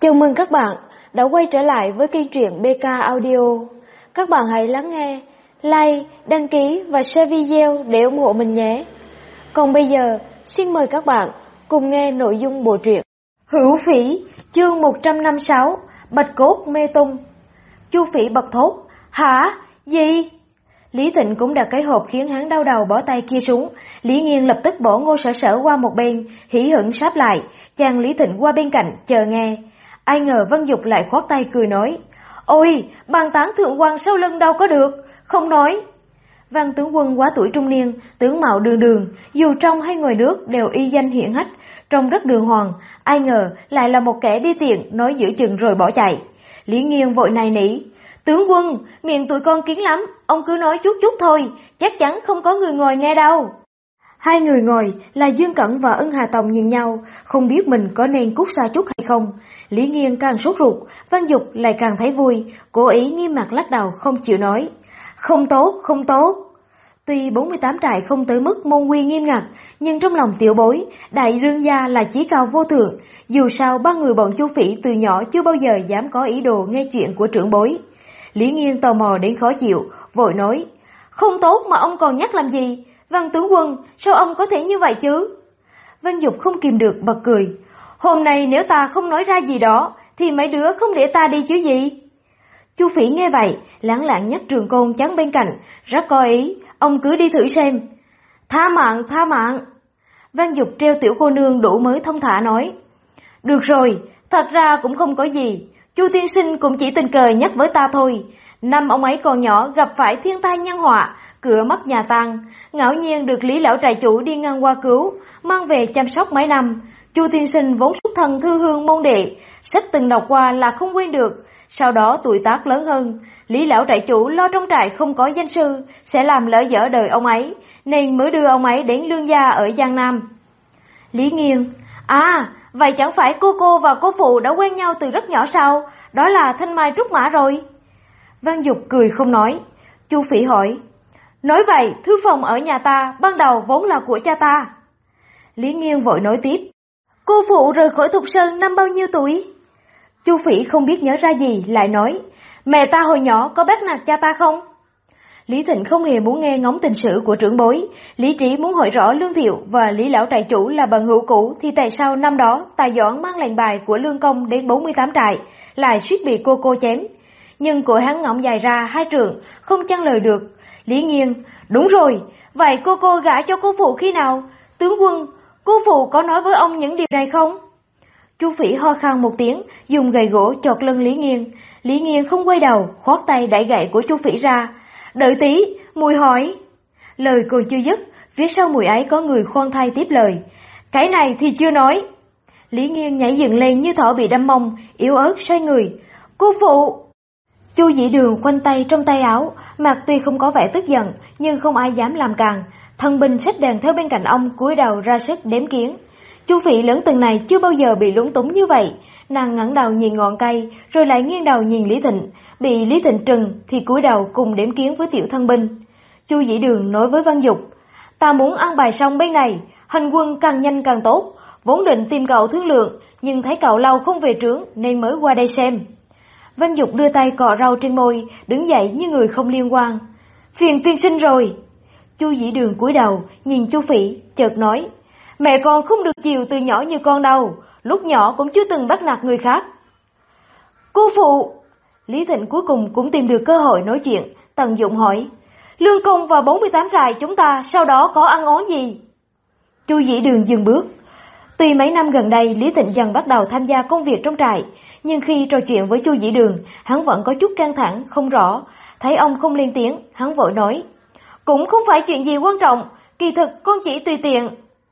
Chào mừng các bạn đã quay trở lại với kênh truyện BK Audio. Các bạn hãy lắng nghe, like, đăng ký và share video để ủng hộ mình nhé. Còn bây giờ, xin mời các bạn cùng nghe nội dung bộ truyện Hữu Phỉ, chương 156, Bạch Cốt Mê Tung. Chu Phỉ bật thốt, hả? Gì? Lý Thịnh cũng đặt cái hộp khiến hắn đau đầu bỏ tay kia xuống. Lý Nghiên lập tức bỏ Ngô Sở Sở qua một bên, hỉ hửng sáp lại, chàng Lý Thịnh qua bên cạnh chờ nghe. Ai ngờ Văn Dục lại khoát tay cười nói, ôi, bàn tán thượng quan sau lưng đâu có được, không nói. Văn tướng quân quá tuổi trung niên, tướng mạo đường đường, dù trong hay ngoài nước đều y danh hiển hách, trông rất đường hoàng, ai ngờ lại là một kẻ đi tiện, nói giữa chừng rồi bỏ chạy. Lý Nghiên vội nài nỉ, tướng quân, miệng tụi con kiến lắm, ông cứ nói chút chút thôi, chắc chắn không có người ngồi nghe đâu. Hai người ngồi là Dương Cẩn và Ân Hà Tòng nhìn nhau, không biết mình có nên cút xa chút hay không. Lý Nghiên càng sốt ruột, Văn Dục lại càng thấy vui, cố ý nghiêm mặt lắc đầu không chịu nói. Không tốt, không tốt. Tuy 48 trại không tới mức môn quy nghiêm ngặt, nhưng trong lòng tiểu bối, đại đương gia là chí cao vô thượng. Dù sao ba người bọn Chu Phỉ từ nhỏ chưa bao giờ dám có ý đồ nghe chuyện của trưởng bối. Lý Nghiên tò mò đến khó chịu, vội nói, không tốt mà ông còn nhắc làm gì? Văn tướng quân, sao ông có thể như vậy chứ? Văn Dục không kìm được bật cười. Hôm nay nếu ta không nói ra gì đó, thì mấy đứa không để ta đi chứ gì? Chu Phỉ nghe vậy, lãng lạng nhấc trường côn chắn bên cạnh, rất có ý, ông cứ đi thử xem. Tha mạng, tha mạng. Văn Dục treo tiểu cô nương đủ mới thông thả nói. Được rồi, thật ra cũng không có gì, Chu tiên sinh cũng chỉ tình cờ nhắc với ta thôi. Năm ông ấy còn nhỏ gặp phải thiên tai nhân họa, cửa mất nhà tan, ngẫu nhiên được Lý lão trại chủ đi ngang qua cứu, mang về chăm sóc mấy năm. Chu tiên sinh vốn xuất thân thư hương môn đệ, sách từng đọc qua là không quên được. Sau đó tuổi tác lớn hơn, Lý lão trại chủ lo trong trại không có danh sư, sẽ làm lỡ dở đời ông ấy, nên mới đưa ông ấy đến lương gia ở Giang Nam. Lý Nghiên, à, vậy chẳng phải cô và cô phụ đã quen nhau từ rất nhỏ sao? Đó là thanh mai trúc mã rồi. Văn Dục cười không nói. Chu Phỉ hỏi, nói vậy thư phòng ở nhà ta ban đầu vốn là của cha ta. Lý Nghiên vội nói tiếp, cô phụ rời khỏi Thục Sơn năm bao nhiêu tuổi? Chu Phỉ không biết nhớ ra gì, lại nói, mẹ ta hồi nhỏ có bắt nạt cha ta không? Lý Thịnh không hề muốn nghe ngóng tình sự của trưởng bối, Lý Trí muốn hỏi rõ Lương Thiệu và Lý lão trại chủ là bằng hữu cũ, thì tại sao năm đó Tài Doãn mang lệnh bài của Lương Công đến 48 trại, lại suýt bị cô chém. Nhưng của hắn ngõng dài ra 2 trượng, không chăn lời được. Lý Nghiên, đúng rồi, vậy cô gả cho cô phụ khi nào? Tướng quân, cô phụ có nói với ông những điều này không? Chu Phỉ ho khan một tiếng, dùng gậy gỗ chọt lưng Lý Nghiên. Lý Nghiên không quay đầu, khoát tay đẩy gậy của Chu Phỉ ra. Đợi tí, mùi hỏi. Lời còn chưa dứt, phía sau mùi ấy có người khoan thai tiếp lời. Cái này thì chưa nói. Lý Nghiên nhảy dựng lên như thỏ bị đâm mông, yếu ớt xoay người. Cô phụ. Chu Dĩ Đường khoanh tay trong tay áo, mặt tuy không có vẻ tức giận, nhưng không ai dám làm càng. Thân binh xách đèn theo bên cạnh ông, cúi đầu ra sức đếm kiến. Chu Phỉ lớn từng này chưa bao giờ bị lúng túng như vậy, nàng ngẩng đầu nhìn ngọn cây, rồi lại nghiêng đầu nhìn Lý Thịnh, bị Lý Thịnh trừng thì cúi đầu cùng đếm kiến với tiểu thân binh. Chu Dĩ Đường nói với Văn Dục, ta muốn ăn bài xong bên này, hành quân càng nhanh càng tốt, vốn định tìm cậu thương lượng, nhưng thấy cậu lâu không về trướng nên mới qua đây xem. Văn Dục đưa tay cọ rau trên môi, đứng dậy như người không liên quan. Phiền tiên sinh rồi. Chu Dĩ Đường cúi đầu, nhìn Chu Phỉ, chợt nói, mẹ con không được chiều từ nhỏ như con đâu, lúc nhỏ cũng chưa từng bắt nạt người khác. Cô phụ. Lý Thịnh cuối cùng cũng tìm được cơ hội nói chuyện, tận dụng hỏi, Lương Công và 48 trại chúng ta sau đó có ăn oán gì? Chu Dĩ Đường dừng bước. Tuy mấy năm gần đây Lý Thịnh dần bắt đầu tham gia công việc trong trại, nhưng khi trò chuyện với Chu Dĩ Đường, hắn vẫn có chút căng thẳng, không rõ. Thấy ông không lên tiếng, hắn vội nói, cũng không phải chuyện gì quan trọng, kỳ thực con chỉ tùy tiện.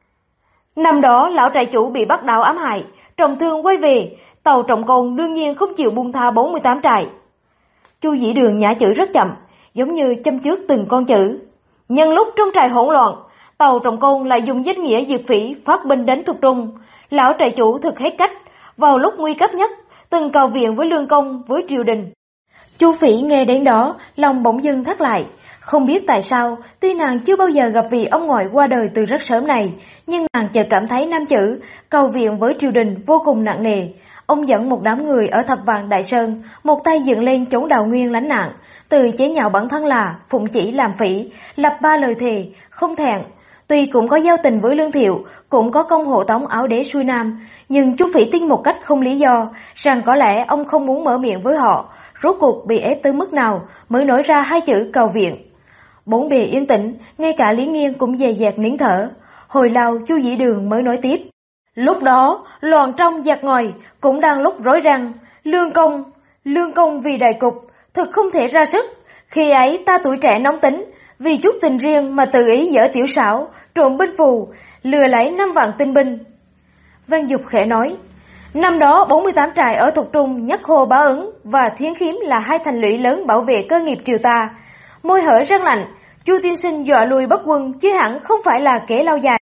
Năm đó lão trại chủ bị Bắc Đạo ám hại, trọng thương quay về, Tàu Trọng Côn đương nhiên không chịu buông tha 48 trại. Chu Dĩ Đường nhả chữ rất chậm, giống như châm chước từng con chữ. Nhân lúc trong trại hỗn loạn, Tàu Trọng Côn lại dùng danh nghĩa diệt phỉ phát binh đánh Thục Trung. Lão trại chủ thực hết cách, vào lúc nguy cấp nhất, từng cầu viện với Lương Công, với triều đình. Chu Phỉ nghe đến đó, lòng bỗng dưng thắt lại. Không biết tại sao, tuy nàng chưa bao giờ gặp vị ông ngoại qua đời từ rất sớm này, nhưng nàng chợt cảm thấy năm chữ cầu viện với triều đình vô cùng nặng nề. Ông dẫn một đám người ở Thập Vạn Đại Sơn, một tay dựng lên chống Đào Nguyên lánh nạn, từ chế nhạo bản thân là phụng chỉ làm phỉ, lập 3 lời thề, không thẹn. Tuy cũng có giao tình với Lương Thiệu, cũng có công hộ tống áo đế xuôi nam, nhưng chú Phỉ tin một cách không lý do, rằng có lẽ ông không muốn mở miệng với họ, rốt cuộc bị ép tới mức nào mới nói ra 2 chữ cầu viện. Bốn bề yên tĩnh, ngay cả Lý Nghiên cũng dè dẹt nín thở. Hồi lâu Chu Dĩ Đường mới nói tiếp. Lúc đó, loạn trong giặc ngoài, cũng đang lúc rối răng. Lương công vì đại cục, thực không thể ra sức. Khi ấy ta tuổi trẻ nóng tính, vì chút tình riêng mà tự ý dở tiểu xảo, trộm binh phù, lừa lấy 5 vạn tinh binh. Văn Dục khẽ nói, năm đó 48 trại ở Thục Trung, Nhất Hồ Bá Ứng và Thiến Khiếm là 2 thành lũy lớn bảo vệ cơ nghiệp triều ta. Môi hở răng lạnh, Chu tiên sinh dọa lùi Bắc quân chứ hẳn không phải là kẻ lao dài.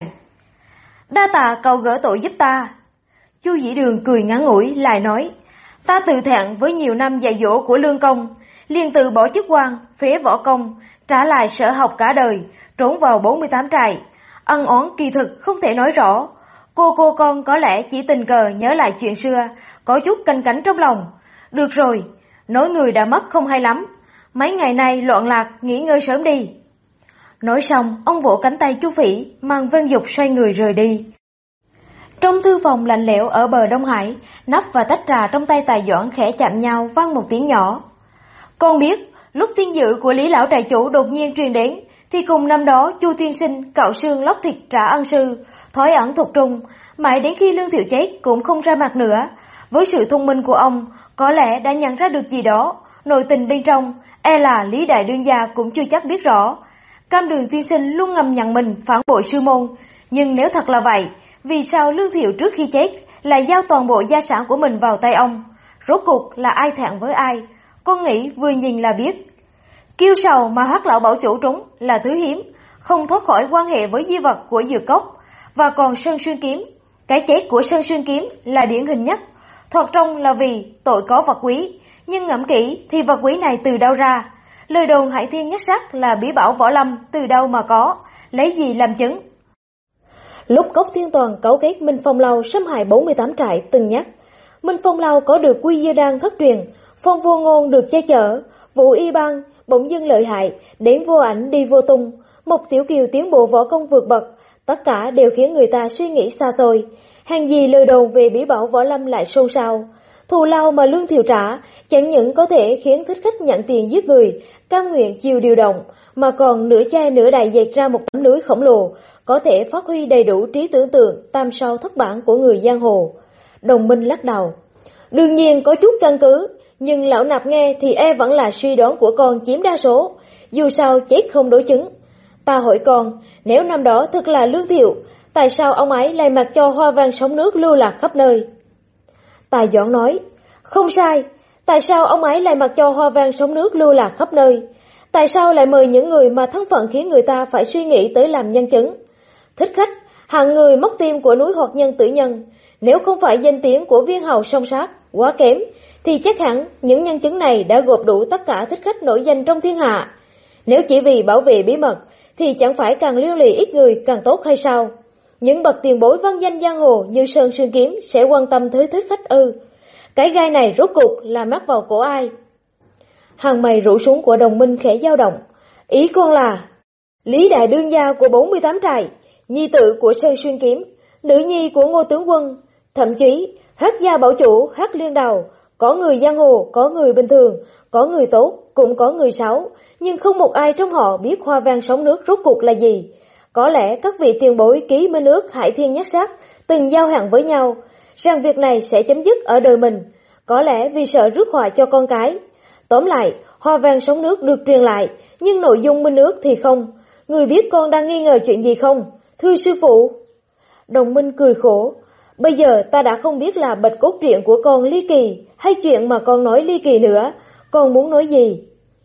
Đa tạ cậu gỡ tội giúp ta. Chu Dĩ Đường cười ngắn ngủi lại nói, ta tự thẹn với nhiều năm dạy dỗ của Lương công, liền từ bỏ chức quan, phế võ công, trả lại sở học cả đời, trốn vào 48 trại. Ân oán kỳ thực không thể nói rõ. Cô con có lẽ chỉ tình cờ nhớ lại chuyện xưa, có chút canh cánh trong lòng. Được rồi, nói người đã mất không hay lắm. Mấy ngày nay loạn lạc, nghỉ ngơi sớm đi. Nói xong, ông vỗ cánh tay Chu Phỉ, mang Văn Dục xoay người rời đi. Trong thư phòng lạnh lẽo ở bờ Đông Hải, nắp và tách trà trong tay Tài Doãn khẽ chạm nhau vang một tiếng nhỏ. Con biết, lúc tin dữ của Lý lão trại chủ đột nhiên truyền đến, thì cùng năm đó Chu tiên sinh cạo xương lóc thịt trả ân sư, thoái ẩn Thục Trung, mãi đến khi Lương Thiệu chết cũng không ra mặt nữa. Với sự thông minh của ông, có lẽ đã nhận ra được gì đó, nội tình bên trong, e là Lý đại đương gia cũng chưa chắc biết rõ. Cam Đường tiên sinh luôn ngầm nhận mình phản bội sư môn, nhưng nếu thật là vậy, vì sao Lương Thiệu trước khi chết lại giao toàn bộ gia sản của mình vào tay ông? Rốt cuộc là ai thẹn với ai? Con nghĩ vừa nhìn là biết. Kiêu sầu mà Hoắc lão bảo chủ trúng là thứ hiếm, không thoát khỏi quan hệ với di vật của Dược Cốc, và còn Sơn Xuyên Kiếm. Cái chết của Sơn Xuyên Kiếm là điển hình nhất, thoạt trông là vì tội có vật quý, nhưng ngẫm kỹ thì vật quý này từ đâu ra? Lời đồn Hải Thiên Nhất Sắc là bí bảo võ lâm từ đâu mà có, lấy gì làm chứng? Lúc Cốc Thiên Toàn cấu kết Minh Phong Lâu xâm hại 48 trại từng nhắc, Minh Phong Lâu có được Quy Dư Đan thất truyền, Phong Vô Ngôn được che chở, Vũ Y Bang bỗng dưng lợi hại, đến vô ảnh đi vô tung, một Tiểu Kiều tiến bộ võ công vượt bậc, tất cả đều khiến người ta suy nghĩ xa xôi. Hàng gì lời đồn về bí bảo võ lâm lại xôn xao. Thù lao mà Lương Thiệu trả chẳng những có thể khiến thích khách nhận tiền giết người, cam nguyện chiều điều động, mà còn nửa chai nửa đầy dệt ra một tấm lưới khổng lồ, có thể phát huy đầy đủ trí tưởng tượng tam sao thất bản của người giang hồ. Đồng Minh lắc đầu. Đương nhiên có chút căn cứ, nhưng lão nạp nghe thì e vẫn là suy đoán của con chiếm đa số, dù sao chết không đối chứng. Ta hỏi con, nếu năm đó thực là Lương Thiệu, tại sao ông ấy lại mặc cho hoa văn sóng nước lưu lạc khắp nơi? Tài Doãn nói, không sai, tại sao ông ấy lại mặc cho hoa văn sóng nước lưu lạc khắp nơi? Tại sao lại mời những người mà thân phận khiến người ta phải suy nghĩ tới làm nhân chứng? Thích khách, hạng người móc tim của núi Hoạt Nhân Tử Nhân, nếu không phải danh tiếng của viên hầu song sát quá kém, thì chắc hẳn những nhân chứng này đã gộp đủ tất cả thích khách nổi danh trong thiên hạ. Nếu chỉ vì bảo vệ bí mật, thì chẳng phải càng liêu lì ít người càng tốt hay sao? Những bậc tiền bối văn danh giang hồ như Sơn Xuyên Kiếm sẽ quan tâm tới thích khách ư? Cái gai này rốt cuộc là mắc vào cổ ai? Hàng mày rủ xuống của Đồng Minh khẽ dao động. Ý con là Lý đại đương gia của 48 trại, nhi tử của Sơn Xuyên Kiếm, nữ nhi của Ngô tướng quân, thậm chí Hắc gia bảo chủ Hắc Liên Đầu, có người giang hồ, có người bình thường, có người tốt, cũng có người xấu, nhưng không một ai trong họ biết hoa văn sóng nước rốt cuộc là gì. Có lẽ các vị tiền bối ký minh ước Hải Thiên Nhất Sắc từng giao hẹn với nhau, rằng việc này sẽ chấm dứt ở đời mình, có lẽ vì sợ rước họa cho con cái. Tóm lại, hoa văn sóng nước được truyền lại, nhưng nội dung minh ước thì không. Người biết con đang nghi ngờ chuyện gì không? Thưa sư phụ. Đồng Minh cười khổ. Bây giờ ta đã không biết là bạch cốt truyện của con ly kỳ, hay chuyện mà con nói ly kỳ nữa. Con muốn nói gì?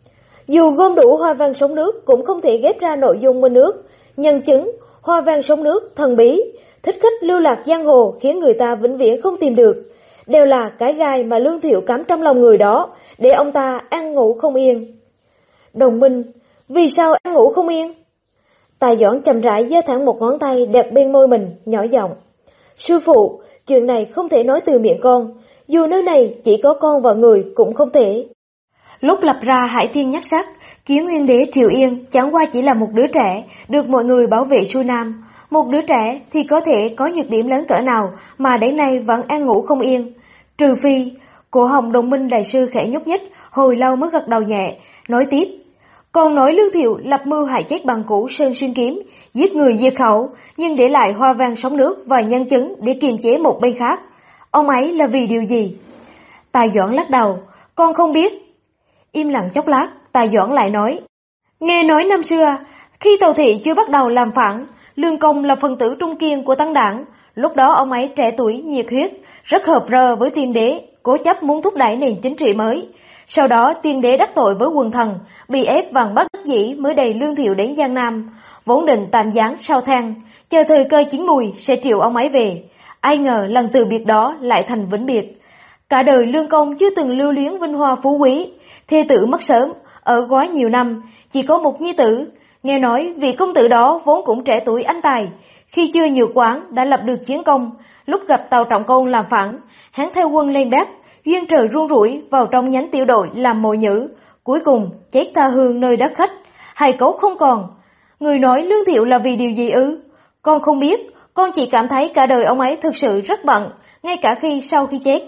Dù gom đủ hoa văn sóng nước cũng không thể ghép ra nội dung minh ước. Nhân chứng, hoa văn sóng nước, thần bí, thích khách lưu lạc giang hồ khiến người ta vĩnh viễn không tìm được, đều là cái gai mà Lương Thiệu cắm trong lòng người đó, để ông ta ăn ngủ không yên. Đồng Minh, vì sao ăn ngủ không yên? Tài Doãn chậm rãi giơ thẳng một ngón tay đẹp bên môi mình, nhỏ giọng. Sư phụ, chuyện này không thể nói từ miệng con, dù nơi này chỉ có con và người cũng không thể. Lúc lập ra Hải Thiên Nhắc Sắc, Kiến Nguyên Đế Triều Yên chẳng qua chỉ là một đứa trẻ được mọi người bảo vệ xuôi nam. Một đứa trẻ thì có thể có nhược điểm lớn cỡ nào mà đến nay vẫn an ngủ không yên. Trừ phi, cổ họng Đồng Minh đại sư khẽ nhúc nhích, hồi lâu mới gật đầu nhẹ, nói tiếp. Còn nói Lương Thiệu lập mưu hại chết bằng cũ Sơn Xuyên Kiếm, giết người diệt khẩu, nhưng để lại hoa vàng sóng nước và nhân chứng để kiềm chế một bên khác. Ông ấy là vì điều gì? Tài Doãn lắc đầu, con không biết. Im lặng chốc lát, Tài Doãn lại nói. Nghe nói năm xưa, khi Tào Thị chưa bắt đầu làm phản, Lương Công là phần tử trung kiên của Tăng Đảng. Lúc đó ông ấy trẻ tuổi, nhiệt huyết, rất hợp rơ với Tiên Đế, cố chấp muốn thúc đẩy nền chính trị mới. Sau đó Tiên Đế đắc tội với quần thần, bị ép bằng bất đắc dĩ mới đẩy Lương Thiệu đến Giang Nam, vốn định tạm giáng sau thang, chờ thời cơ chín mùi sẽ triệu ông ấy về. Ai ngờ lần từ biệt đó lại thành vĩnh biệt. Cả đời Lương Công chưa từng lưu luyến vinh hoa phú quý, thê tử mất sớm, ở góa nhiều năm, chỉ có một nhi tử. Nghe nói vị công tử đó vốn cũng trẻ tuổi anh tài, khi chưa nhược quán đã lập được chiến công. Lúc gặp Tào Trọng Côn làm phản, hắn theo quân lên Bắc, duyên trời run rủi vào trong nhánh tiểu đội làm mồi nhữ, cuối cùng chết tha hương nơi đất khách, hài cốt không còn. Người nói Lương Thiệu là vì điều gì ư? Con không biết, con chỉ cảm thấy cả đời ông ấy thực sự rất bận, ngay cả sau khi chết.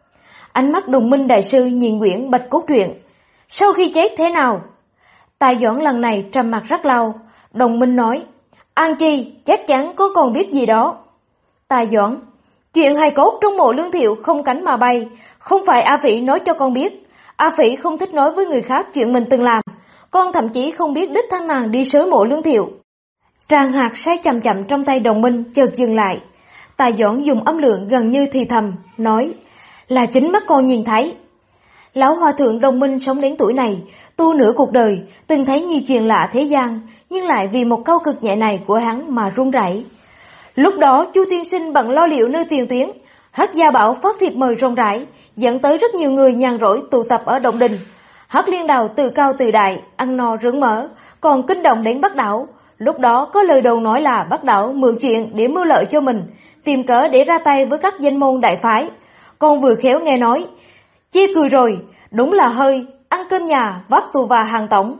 Ánh mắt Đồng Minh đại sư nhìn quyển Bạch Cốt Truyện. Sau khi chết thế nào? Tài Doãn lần này trầm mặt rất lâu. Đồng Minh nói, An Chi chắc chắn con còn biết gì đó. Tài Doãn, chuyện hài cốt trong mộ Lương Thiệu không cánh mà bay, không phải A Phỉ nói cho con biết. A Phỉ không thích nói với người khác chuyện mình từng làm. Con thậm chí không biết đích thân nàng đi sới mộ Lương Thiệu. Tràng hạt xoay chậm chậm trong tay Đồng Minh chợt dừng lại. Tài Doãn dùng âm lượng gần như thì thầm, nói, là chính mắt con nhìn thấy. Lão hòa thượng Đồng Minh sống đến tuổi này, tu nửa cuộc đời, từng thấy nhiều chuyện lạ thế gian, nhưng lại vì một câu cực nhẹ này của hắn mà run rẩy. Lúc đó Chu tiên sinh bận lo liệu nơi tiền tuyến, Hắc Gia Bảo phát thiệp mời rộng rãi, dẫn tới rất nhiều người nhàn rỗi tụ tập ở động đình. Hắc Liên Đào từ cao từ đại, ăn no rưỡng mỡ, còn kinh động đến Bắc Đảo. Lúc đó có lời đồn nói là Bắc Đảo mượn chuyện để mưu lợi cho mình, tìm cớ để ra tay với các danh môn đại phái. Con vừa khéo nghe nói, chê cười rồi, đúng là hơi, ăn cơm nhà, vắt tù và hàng tổng.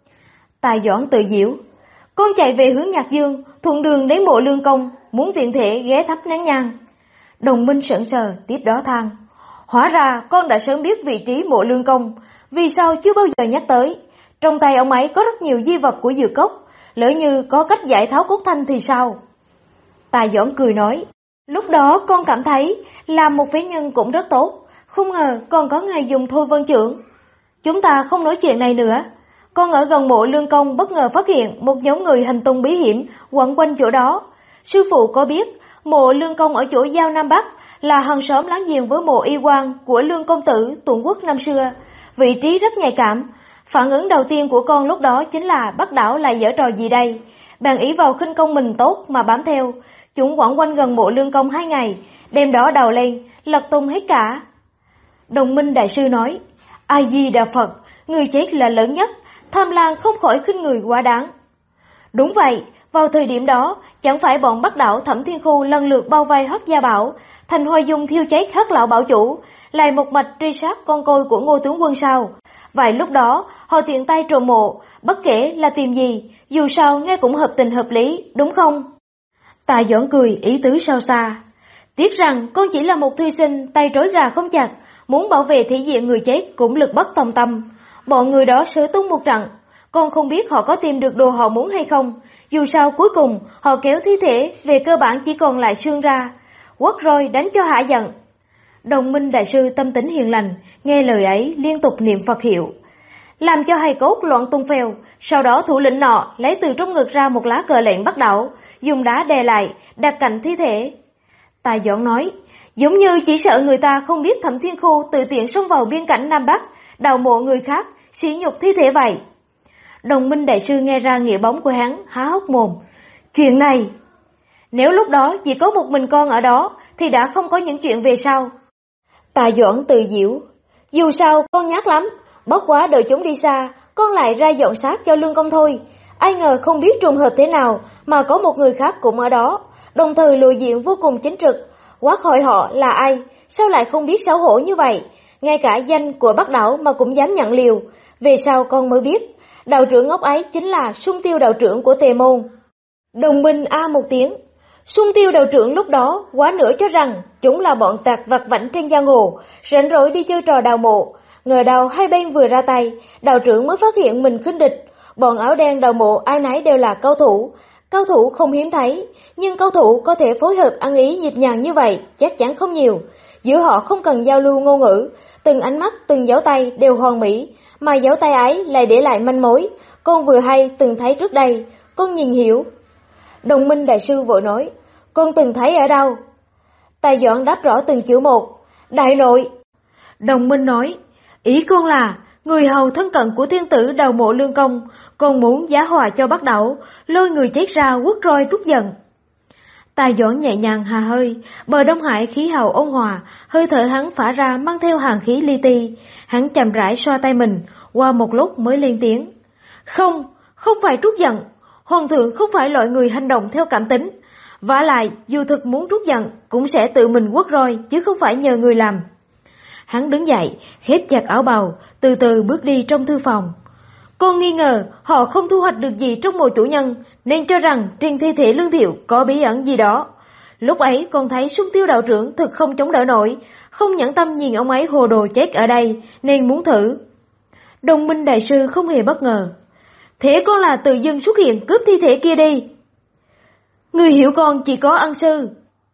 Tài Doãn tự giễu, con chạy về hướng Nhạc Dương, thuận đường đến mộ Lương Công, muốn tiện thể ghé thắp nén nhang. Đồng Minh sững sờ, tiếp đó than, hóa ra con đã sớm biết vị trí mộ Lương Công, vì sao chưa bao giờ nhắc tới. Trong tay ông ấy có rất nhiều di vật của Dược Cốc, lỡ như có cách giải tháo cốt thanh thì sao? Tài Doãn cười nói, lúc đó con cảm thấy làm một phế nhân cũng rất tốt, không ngờ còn có ngày dùng Thôi Vân Trưởng. Chúng ta không nói chuyện này nữa. Con ở gần mộ Lương Công bất ngờ phát hiện một nhóm người hành tung bí hiểm quẩn quanh chỗ đó. Sư phụ có biết mộ Lương Công ở chỗ giao Nam Bắc là hàng xóm láng giềng với mộ Y Quan của Lương Công Tử Tuần Quốc năm xưa, vị trí rất nhạy cảm. Phản ứng đầu tiên của con lúc đó chính là Bắc Đảo lại giở trò gì đây, bèn ý vào khinh công mình tốt mà bám theo. Chúng quẩn quanh gần mộ Lương Công 2 ngày, đêm đó đào lên, lật tung hết cả. Đồng Minh đại sư nói, A Di Đà Phật, người chết là lớn nhất, tham lam không khỏi khinh người quá đáng. Đúng vậy, vào thời điểm đó, chẳng phải bọn Bắc Đảo Thẩm Thiên Khu lần lượt bao vây Hắc Gia Bảo, thành Hoa Dung thiêu cháy Hắc lão bảo chủ, lại một mạch truy sát con côi của Ngô tướng quân sao? Vậy lúc đó, họ tiện tay trộm mộ, bất kể là tìm gì, dù sao nghe cũng hợp tình hợp lý, đúng không? Tài Doãn cười ý tứ sâu xa. Tiếc rằng con chỉ là một thư sinh tay trói gà không chặt, muốn bảo vệ thể diện người chết cũng lực bất tòng tâm. Bọn người đó sửa tung một trận, con không biết họ có tìm được đồ họ muốn hay không. Dù sao cuối cùng họ kéo thi thể, về cơ bản chỉ còn lại xương ra. Quất rồi đánh cho hả giận. Đồng Minh đại sư tâm tính hiền lành, nghe lời ấy liên tục niệm Phật hiệu, làm cho hài cốt loạn tung phèo. Sau đó thủ lĩnh nọ lấy từ trong ngực ra một lá cờ lệnh Bắc Đảo, dùng đá đè lại, đặt cạnh thi thể. Tài Doãn nói, giống như chỉ sợ người ta không biết Thẩm Thiên Khu tự tiện xông vào biên cảnh Nam Bắc, đào mộ người khác, sỉ nhục thi thể vậy. Đồng Minh đại sư nghe ra nghĩa bóng của hắn, há hốc mồm. Chuyện này, nếu lúc đó chỉ có một mình con ở đó, thì đã không có những chuyện về sau. Tài Doãn tự giễu, dù sao con nhát lắm, bất quá đợi chúng đi xa, con lại ra dọn xác cho Lương Công thôi. Ai ngờ không biết trùng hợp thế nào mà có một người khác cũng ở đó, đồng thời lộ diện vô cùng chính trực. Quát hỏi họ là ai, sao lại không biết xấu hổ như vậy? Ngay cả danh của Bắc Đẩu mà cũng dám nhận liều. Về sau con mới biết, đạo trưởng ngốc ấy chính là Sung Tiêu đạo trưởng của Tề Môn. Đồng minh a một tiếng. Sung Tiêu đạo trưởng lúc đó quá nữa cho rằng chúng là bọn tạc vặt vãnh trên giang hồ, rảnh rỗi đi chơi trò đào mộ. Ngờ đâu hai bên vừa ra tay, đạo trưởng mới phát hiện mình khinh địch. Bọn áo đen đào mộ ai nấy đều là cao thủ không hiếm thấy, nhưng cao thủ có thể phối hợp ăn ý nhịp nhàng như vậy chắc chắn không nhiều. Giữa họ không cần giao lưu ngôn ngữ, từng ánh mắt, từng dấu tay đều hoàn mỹ, mà dấu tay ấy lại để lại manh mối. Con vừa hay từng thấy trước đây, con nhìn hiểu. Đồng minh đại sư vội nói, con từng thấy ở đâu? Tài Doãn đáp rõ từng chữ một, đại nội. Đồng minh nói, ý con là người hầu thân cận của thiên tử đào mộ Lương Công, con muốn giá hòa cho Bắc Đẩu, lôi người chết ra quất roi trút giận. Tài Doãn nhẹ nhàng hà hơi, bờ Đông Hải khí hậu ôn hòa, hơi thở hắn phả ra mang theo hàn khí li ti. Hắn chậm rãi xoa tay mình, qua một lúc mới lên tiếng. Không phải trút giận, hoàng thượng không phải loại người hành động theo cảm tính. Vả lại, dù thực muốn trút giận, cũng sẽ tự mình quất roi, chứ không phải nhờ người làm. Hắn đứng dậy, khép chặt áo bào, từ từ bước đi trong thư phòng. Con nghi ngờ họ không thu hoạch được gì trong mộ chủ nhân, nên cho rằng trên thi thể Lương Thiệu có bí ẩn gì đó. Lúc ấy con thấy Sung Tiêu đạo trưởng thực không chống đỡ nổi, không nhẫn tâm nhìn ông ấy hồ đồ chết ở đây, nên muốn thử. Đồng minh đại sư không hề bất ngờ. Thế con là tự dưng xuất hiện cướp thi thể kia đi. Người hiểu con chỉ có ân sư.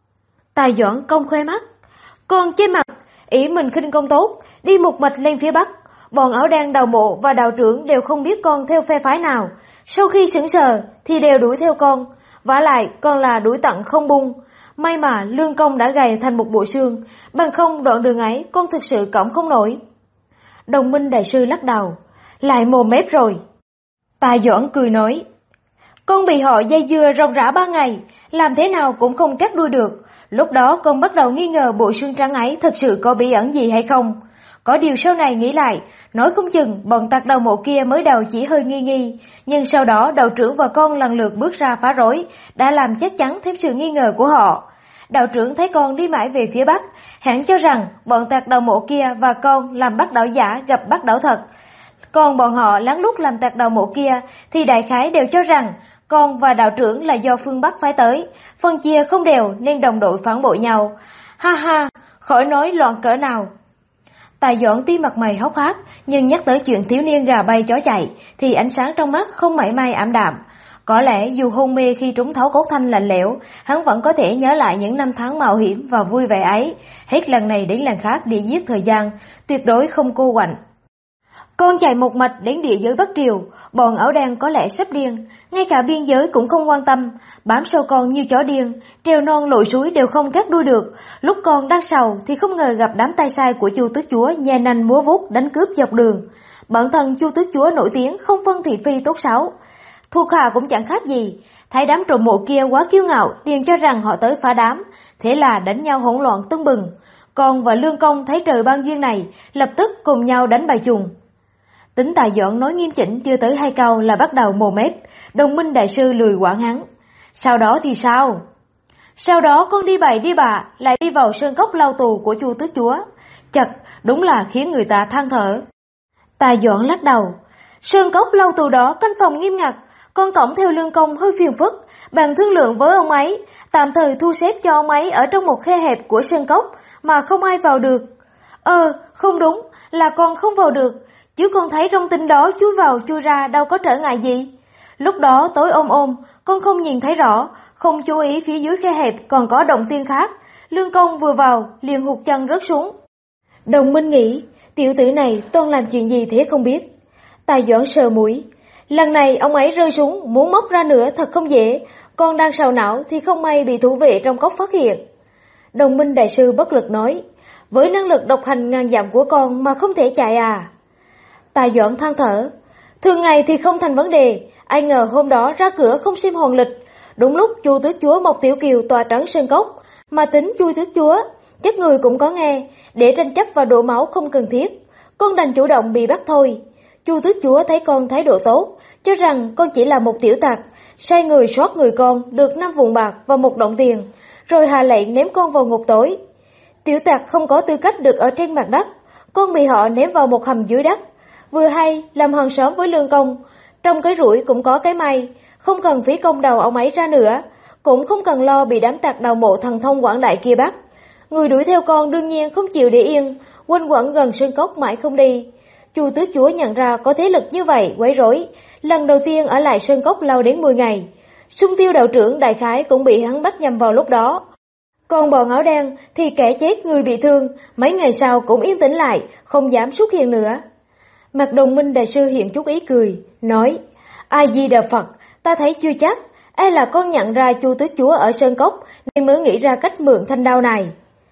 Tài Doãn cong khoe mắt. Con che mặt, ý mình khinh công tốt, đi một mạch lên phía Bắc. Bọn áo đen đào mộ và đạo trưởng đều không biết con theo phe phái nào. Sau khi sững sờ thì đều đuổi theo con. Vả lại con là đuổi tận không buông. May mà Lương Công đã gầy thành một bộ xương, bằng không đoạn đường ấy con thực sự cõng không nổi. Đồng minh đại sư lắc đầu. Lại mồm mép rồi. Tài Doãn cười nói. Con bị họ dây dưa ròng rã 3 ngày, làm thế nào cũng không cắt đuôi được. Lúc đó con bắt đầu nghi ngờ bộ xương trắng ấy thật sự có bí ẩn gì hay không. Có điều sau này nghĩ lại, nói không chừng bọn tặc đào mộ kia mới đầu chỉ hơi nghi, nhưng sau đó đạo trưởng và con lần lượt bước ra phá rối, đã làm chắc chắn thêm sự nghi ngờ của họ. Đạo trưởng thấy con đi mãi về phía Bắc, hẳn cho rằng bọn tặc đào mộ kia và con làm Bắc Đẩu giả gặp Bắc Đẩu thật. Còn bọn họ lén lút làm tặc đào mộ kia thì đại khái đều cho rằng con và đạo trưởng là do phương Bắc phái tới, phân chia không đều nên đồng đội phản bội nhau. Ha ha, khỏi nói loạn cỡ nào. Tài Doãn tuy mặt mày hốc hác, nhưng nhắc tới chuyện thiếu niên gà bay chó chạy thì ánh sáng trong mắt không mảy may ảm đạm. Có lẽ dù hôn mê khi trúng thấu cốt thanh lạnh lẽo, hắn vẫn có thể nhớ lại những năm tháng mạo hiểm và vui vẻ ấy, hết lần này đến lần khác đi giết thời gian, tuyệt đối không cô quạnh. Con chạy một mạch đến địa giới Bắc Triều, bọn áo đen có lẽ sắp điên, ngay cả biên giới cũng không quan tâm, bám sau con như chó điên, treo non lội suối đều không cắt đuôi được. Lúc con đang sầu thì không ngờ gặp đám tay sai của Chu Tước Chúa nhe nanh múa vuốt đánh cướp dọc đường. Bản thân Chu Tước Chúa nổi tiếng không phân thị phi tốt xấu, thuộc hạ cũng chẳng khác gì. Thấy đám trộm mộ kia quá kiêu ngạo, liền cho rằng họ tới phá đám, thế là đánh nhau hỗn loạn tưng bừng. Con và Lương Công thấy trời ban duyên này, lập tức cùng nhau đánh bài trùng. Tính Tài Doãn nói nghiêm chỉnh chưa tới 2 câu là bắt đầu mồm mép, đồng minh đại sư lười quản hắn. Sau đó thì sao? Sau đó con đi bậy đi bạ, lại đi vào sơn cốc lao tù của Chu Tước Chúa. Chật, đúng là khiến người ta than thở. Tài Doãn lắc đầu. Sơn cốc lao tù đó canh phòng nghiêm ngặt, con cõng theo Lương Công hơi phiền phức, bàn thương lượng với ông ấy, tạm thời thu xếp cho ông ấy ở trong một khe hẹp của sơn cốc mà không ai vào được. Không đúng, là con không vào được, chứ con thấy trong tinh đó chui vào chui ra đâu có trở ngại gì. Lúc đó tối ôm, con không nhìn thấy rõ, không chú ý phía dưới khe hẹp còn có động tiên khác. Lương Công vừa vào liền hụt chân rớt xuống. Đồng minh nghĩ, tiểu tử này toàn làm chuyện gì thế không biết. Tài Doãn sờ mũi. Lần này ông ấy rơi xuống, muốn móc ra nữa thật không dễ. Con đang sầu não thì không may bị thủ vệ trong cốc phát hiện. Đồng minh đại sư bất lực nói, với năng lực độc hành ngàn dặm của con mà không thể chạy à? Tài Doãn than thở. Thường ngày thì không thành vấn đề, ai ngờ hôm đó ra cửa không xem hồn lịch. Đúng lúc Chu Tước Chúa Mộc Tiểu Kiều tòa trấn sơn cốc, mà tính Chu Tước Chúa, chắc người cũng có nghe, để tranh chấp và đổ máu không cần thiết. Con đành chủ động bị bắt thôi. Chu Tước Chúa thấy con thái độ tốt, cho rằng con chỉ là một tiểu tặc, sai người soát người con được 5 vụn bạc và 1 đồng tiền, rồi hạ lệnh ném con vào ngục tối. Tiểu tặc không có tư cách được ở trên mặt đất, con bị họ ném vào một hầm dưới đất. Vừa hay làm hàng xóm với Lương Công, trong cái rủi cũng có cái may, không cần phí công đầu ông ấy ra nữa, cũng không cần lo bị đám tặc đào mộ thần thông quảng đại kia bắt. Người đuổi theo con đương nhiên không chịu để yên, quanh quẩn gần sơn cốc mãi không đi. Chu tước chúa nhận ra có thế lực như vậy quấy rối, lần đầu tiên ở lại sơn cốc lâu đến 10 ngày. Xung Tiêu đạo trưởng đại khái cũng bị hắn bắt nhầm vào lúc đó. Còn bọn áo đen thì kẻ chết người bị thương, mấy ngày sau cũng yên tĩnh lại, không dám xuất hiện nữa. Mặt Đồng Minh đại sư hiện chút ý cười, nói: A Di Đà Phật, ta thấy chưa chắc, e là con nhận ra Chu tước chúa ở sơn cốc nên mới nghĩ ra cách mượn thanh đao này.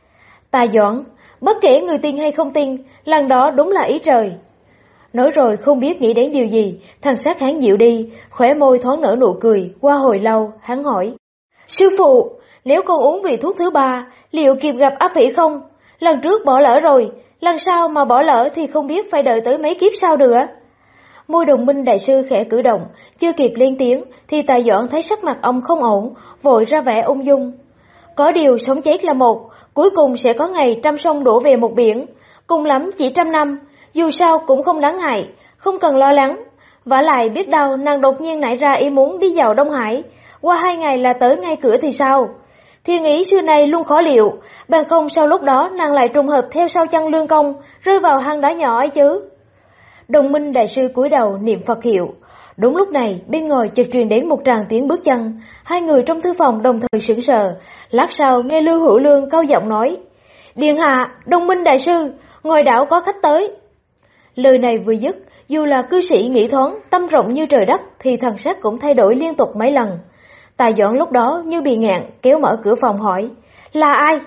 Tà Doãn, bất kể người tin hay không tin, lần đó đúng là ý trời. Nói rồi không biết nghĩ đến điều gì, thần sắc hắn dịu đi, khóe môi thoáng nở nụ cười. Qua hồi lâu, hắn hỏi: Sư phụ, nếu con uống vị thuốc thứ 3, liệu kịp gặp ác phỉ không? Lần trước bỏ lỡ rồi, lần sau mà bỏ lỡ thì không biết phải đợi tới mấy kiếp sau nữa. Môi Đồng Minh đại sư khẽ cử động, chưa kịp lên tiếng thì Tà Doãn thấy sắc mặt ông không ổn, vội ra vẻ ung dung. Có điều sống chết là một, cuối cùng sẽ có ngày trăm sông đổ về một biển, cùng lắm chỉ 100 năm, dù sao cũng không đáng ngại, không cần lo lắng. Vả lại biết đâu nàng đột nhiên nảy ra ý muốn đi vào Đông Hải, qua 2 ngày là tới ngay cửa thì sao? Thiên ý xưa nay luôn khó liệu, bằng không sau lúc đó nàng lại trùng hợp theo sau chân Lương Công, rơi vào hang đá nhỏ ấy chứ. Đồng Minh đại sư cúi đầu niệm Phật hiệu. Đúng lúc này, bên ngoài chợt truyền đến một tràng tiếng bước chân, hai người trong thư phòng đồng thời sững sờ. Lát sau nghe Lưu Hữu Lương cao giọng nói: Điện hạ, Đồng Minh đại sư, ngôi đảo có khách tới. Lời này vừa dứt, dù là cư sĩ nghĩ thoáng, tâm rộng như trời đất, thì thần sắc cũng thay đổi liên tục mấy lần. Tà Doãn lúc đó như bị ngạn, kéo mở cửa phòng hỏi: Là ai?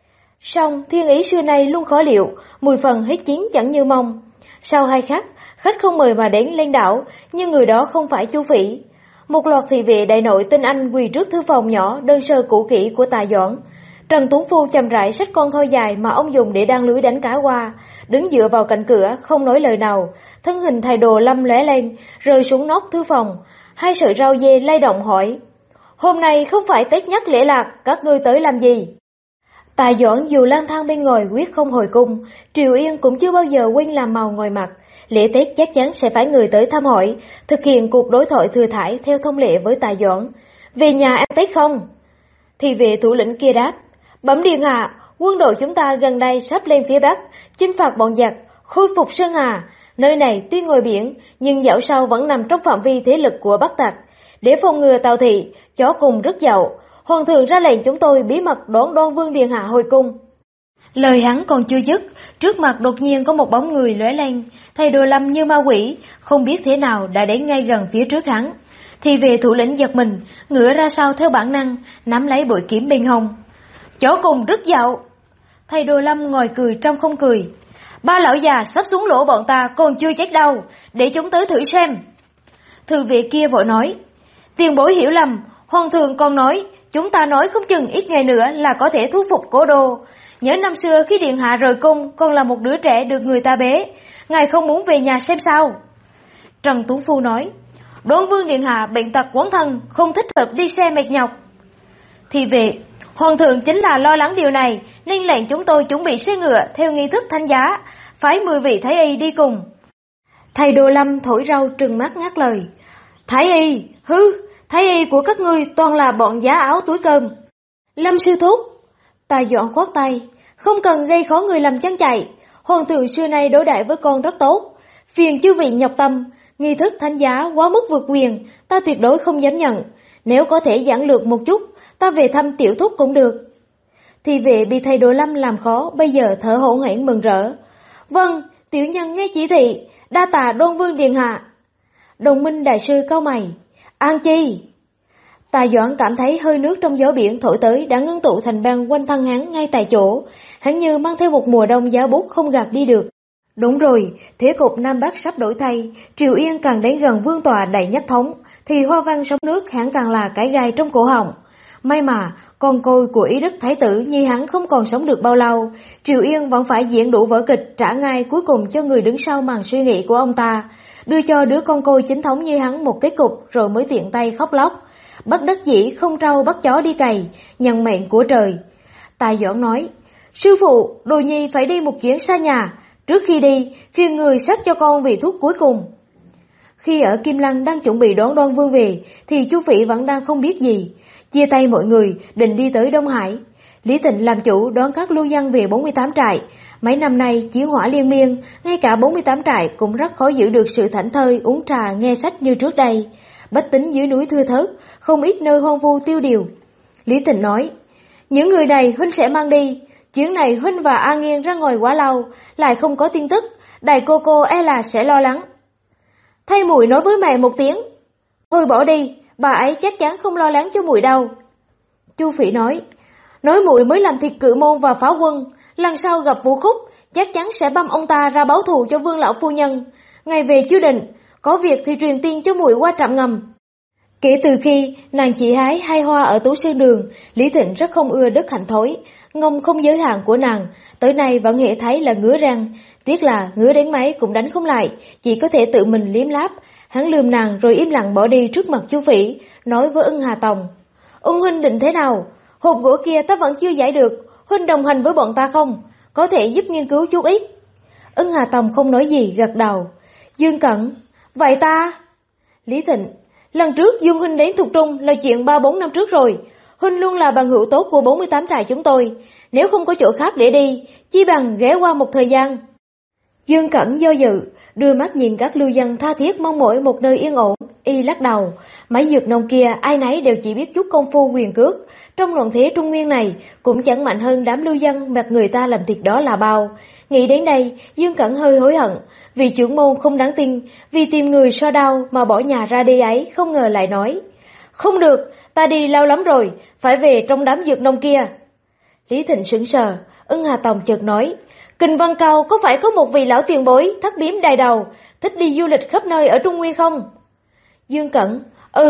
Song thiên ý xưa nay luôn khó liệu, 10 phần hết chiến chẳng như mong. Sau 2 khắc, khách không mời mà đến lên đảo, nhưng người đó không phải Chu Phỉ. Một loạt thị vệ đại nội tinh anh quỳ trước thư phòng nhỏ đơn sơ cũ kỹ của Tà Doãn. Trần Tuấn Phu chầm rãi xách con thoi dài mà ông dùng để đan lưới đánh cá qua, đứng dựa vào cạnh cửa không nói lời nào, thân hình thầy Đồ Lâm lóe lên, rơi xuống nóc thư phòng. Hai sợi rau dê lay động hỏi: Hôm nay không phải Tết nhất lễ lạc, các ngươi tới làm gì? Tà Doãn dù lang thang bên ngoài quyết không hồi cung, Triều Yên cũng chưa bao giờ quên làm màu ngoài mặt. Lễ Tết chắc chắn sẽ phải người tới thăm hỏi, thực hiện cuộc đối thoại thừa thãi theo thông lệ với Tà Doãn. Về nhà ăn Tết không? Thì vệ thủ lĩnh kia đáp: Bẩm điện hạ, quân đội chúng ta gần đây sắp lên phía Bắc, chinh phạt bọn giặc, khôi phục Sơn Hà. Nơi này tuy ngồi biển, nhưng dạo sau vẫn nằm trong phạm vi thế lực của Bắc tặc. Để phòng ngừa Tào thị, chó cùng rất dậu, Hoàng thượng ra lệnh chúng tôi bí mật đón Đoan Vương điện hạ hồi cung. Lời hắn còn chưa dứt, trước mặt đột nhiên có một bóng người lóe lên, thầy Đồ Lâm như ma quỷ, không biết thế nào đã đến ngay gần phía trước hắn. Thì về thủ lĩnh giật mình, ngửa ra sau theo bản năng, nắm lấy bội kiếm bên hông. Chó cùng rất dạo. Thầy Đồ Lâm ngồi cười trong không cười. Ba lão già sắp xuống lỗ bọn ta còn chưa chết đâu, để chúng tới thử xem. Thư vệ kia vội nói: Tiền bối hiểu lầm, Hoàng thượng còn nói, chúng ta nói không chừng ít ngày nữa là có thể thu phục cố đô. Nhớ năm xưa khi điện hạ rời cung còn là một đứa trẻ được người ta bế, ngài không muốn về nhà xem sao? Trần Tuấn Phu nói: Đoan Vương điện hạ bệnh tật quấn thân, không thích hợp đi xe mệt nhọc. Thì về, Hoàng thượng chính là lo lắng điều này, nên lệnh chúng tôi chuẩn bị xe ngựa theo nghi thức thánh giá, phái 10 vị thái y đi cùng. Thầy Đồ Lâm thổi rau trừng mắt ngắt lời: Thái y, hứ, thái y của các ngươi toàn là bọn giá áo túi cơm. Lâm sư thúc. Tà Doãn khoát tay: Không cần gây khó người làm chân chạy, Hoàng thượng xưa nay đối đãi với con rất tốt, phiền chư vị nhọc tâm, nghi thức thánh giá quá mức vượt quyền, ta tuyệt đối không dám nhận, nếu có thể giản lược một chút, ta về thăm tiểu thúc cũng được. Thì vệ bị thầy Đồ Lâm làm khó, bây giờ thở hổn hển mừng rỡ: Vâng, tiểu nhân nghe chỉ thị, đa tạ Đoan Vương điện hạ. Đồng Minh đại sư cau mày: An chi? Tà Doãn cảm thấy hơi nước trong gió biển thổi tới đã ngưng tụ thành băng quanh thân hắn ngay tại chỗ, hắn như mang theo một mùa đông giá buốt không gạt đi được. Đúng rồi, thế cục Nam Bắc sắp đổi thay, Triều Yên càng đến gần vương tọa đầy nhất thống, thì hoa văn sóng nước hắn càng là cái gai trong cổ họng. May mà, con côi của Ý Đức Thái tử như hắn không còn sống được bao lâu, Triều Yên vẫn phải diễn đủ vở kịch trả ngay cuối cùng cho người đứng sau màn suy nghĩ của ông ta, đưa cho đứa con côi chính thống như hắn một cái cục rồi mới tiện tay khóc lóc. Bất đắc dĩ không trâu bắt chó đi cày, nhận mệnh của trời. Tà Doãn nói: Sư phụ, Đồ Nhi phải đi một chuyến xa nhà, trước khi đi, phiền người xách cho con vị thuốc cuối cùng. Khi ở Kim Lăng đang chuẩn bị đón Đoan Vương về, thì Chu Phỉ vẫn đang không biết gì. Chia tay mọi người, định đi tới Đông Hải. Lý Tịnh làm chủ đón các lưu dân về 48 trại. Mấy năm nay chiến hỏa liên miên, ngay cả 48 trại cũng rất khó giữ được sự thảnh thơi uống trà nghe sách như trước đây. Bách tính dưới núi thưa thớt, không ít nơi hoang vu tiêu điều. Lý Tịnh nói, những người này huynh sẽ mang đi. Chuyến này huynh và A Nghiên ra ngoài quá lâu, lại không có tin tức, Đại cô e là sẽ lo lắng. Thay muội nói với mẹ một tiếng. Thôi bỏ đi, bà ấy chắc chắn không lo lắng cho muội đâu. Chu Phỉ nói muội mới làm thịt Cự Môn và Pháo Quân, lần sau gặp Vũ Khúc, chắc chắn sẽ băm ông ta ra báo thù cho Vương lão phu nhân. Ngày về chưa định, có việc thì truyền tin cho muội qua trạm ngầm. Kể từ khi nàng chỉ hái 2 hoa ở Tú Sơn Đường, Lý Tịnh rất không ưa đất hạnh thối, ngông không giới hạn của nàng, tới nay vẫn hệ thấy là ngứa răng, tiếc là ngứa đến mấy cũng đánh không lại, chỉ có thể tự mình liếm láp. Hắn lườm nàng rồi im lặng bỏ đi trước mặt Chu Phỉ, nói với Ưng Hà Tòng, Ưng huynh định thế nào? Hộp gỗ kia ta vẫn chưa giải được, huynh đồng hành với bọn ta không? Có thể giúp nghiên cứu chút ít. Ưng Hà Tòng không nói gì, gật đầu. Dương Cẩn, vậy ta? Lý Thịnh, lần trước Dương huynh đến Thục Trung là chuyện 3-4 năm trước rồi. Huynh luôn là bằng hữu tốt của 48 trại chúng tôi. Nếu không có chỗ khác để đi, chi bằng ghé qua một thời gian. Dương Cẩn do dự, đưa mắt nhìn các lưu dân tha thiết mong mỏi một nơi yên ổn. Y lắc đầu, mấy dược nông kia ai nấy đều chỉ biết chút công phu quyền cước. Trong loạn thế Trung Nguyên này cũng chẳng mạnh hơn đám lưu dân mặc người ta làm thịt đó là bao. Nghĩ đến đây, Dương Cẩn hơi hối hận. Vì trưởng môn không đáng tin, vì tìm người so đau mà bỏ nhà ra đi ấy, không ngờ lại nói. Không được, ta đi lâu lắm rồi, phải về trong đám dược nông kia. Lý Thịnh sững sờ, Ưng Hà Tòng chợt nói. Kình Văn Cao có phải có một vị lão tiền bối, thắt biếm đài đầu, thích đi du lịch khắp nơi ở Trung Nguyên không? Dương Cẩn,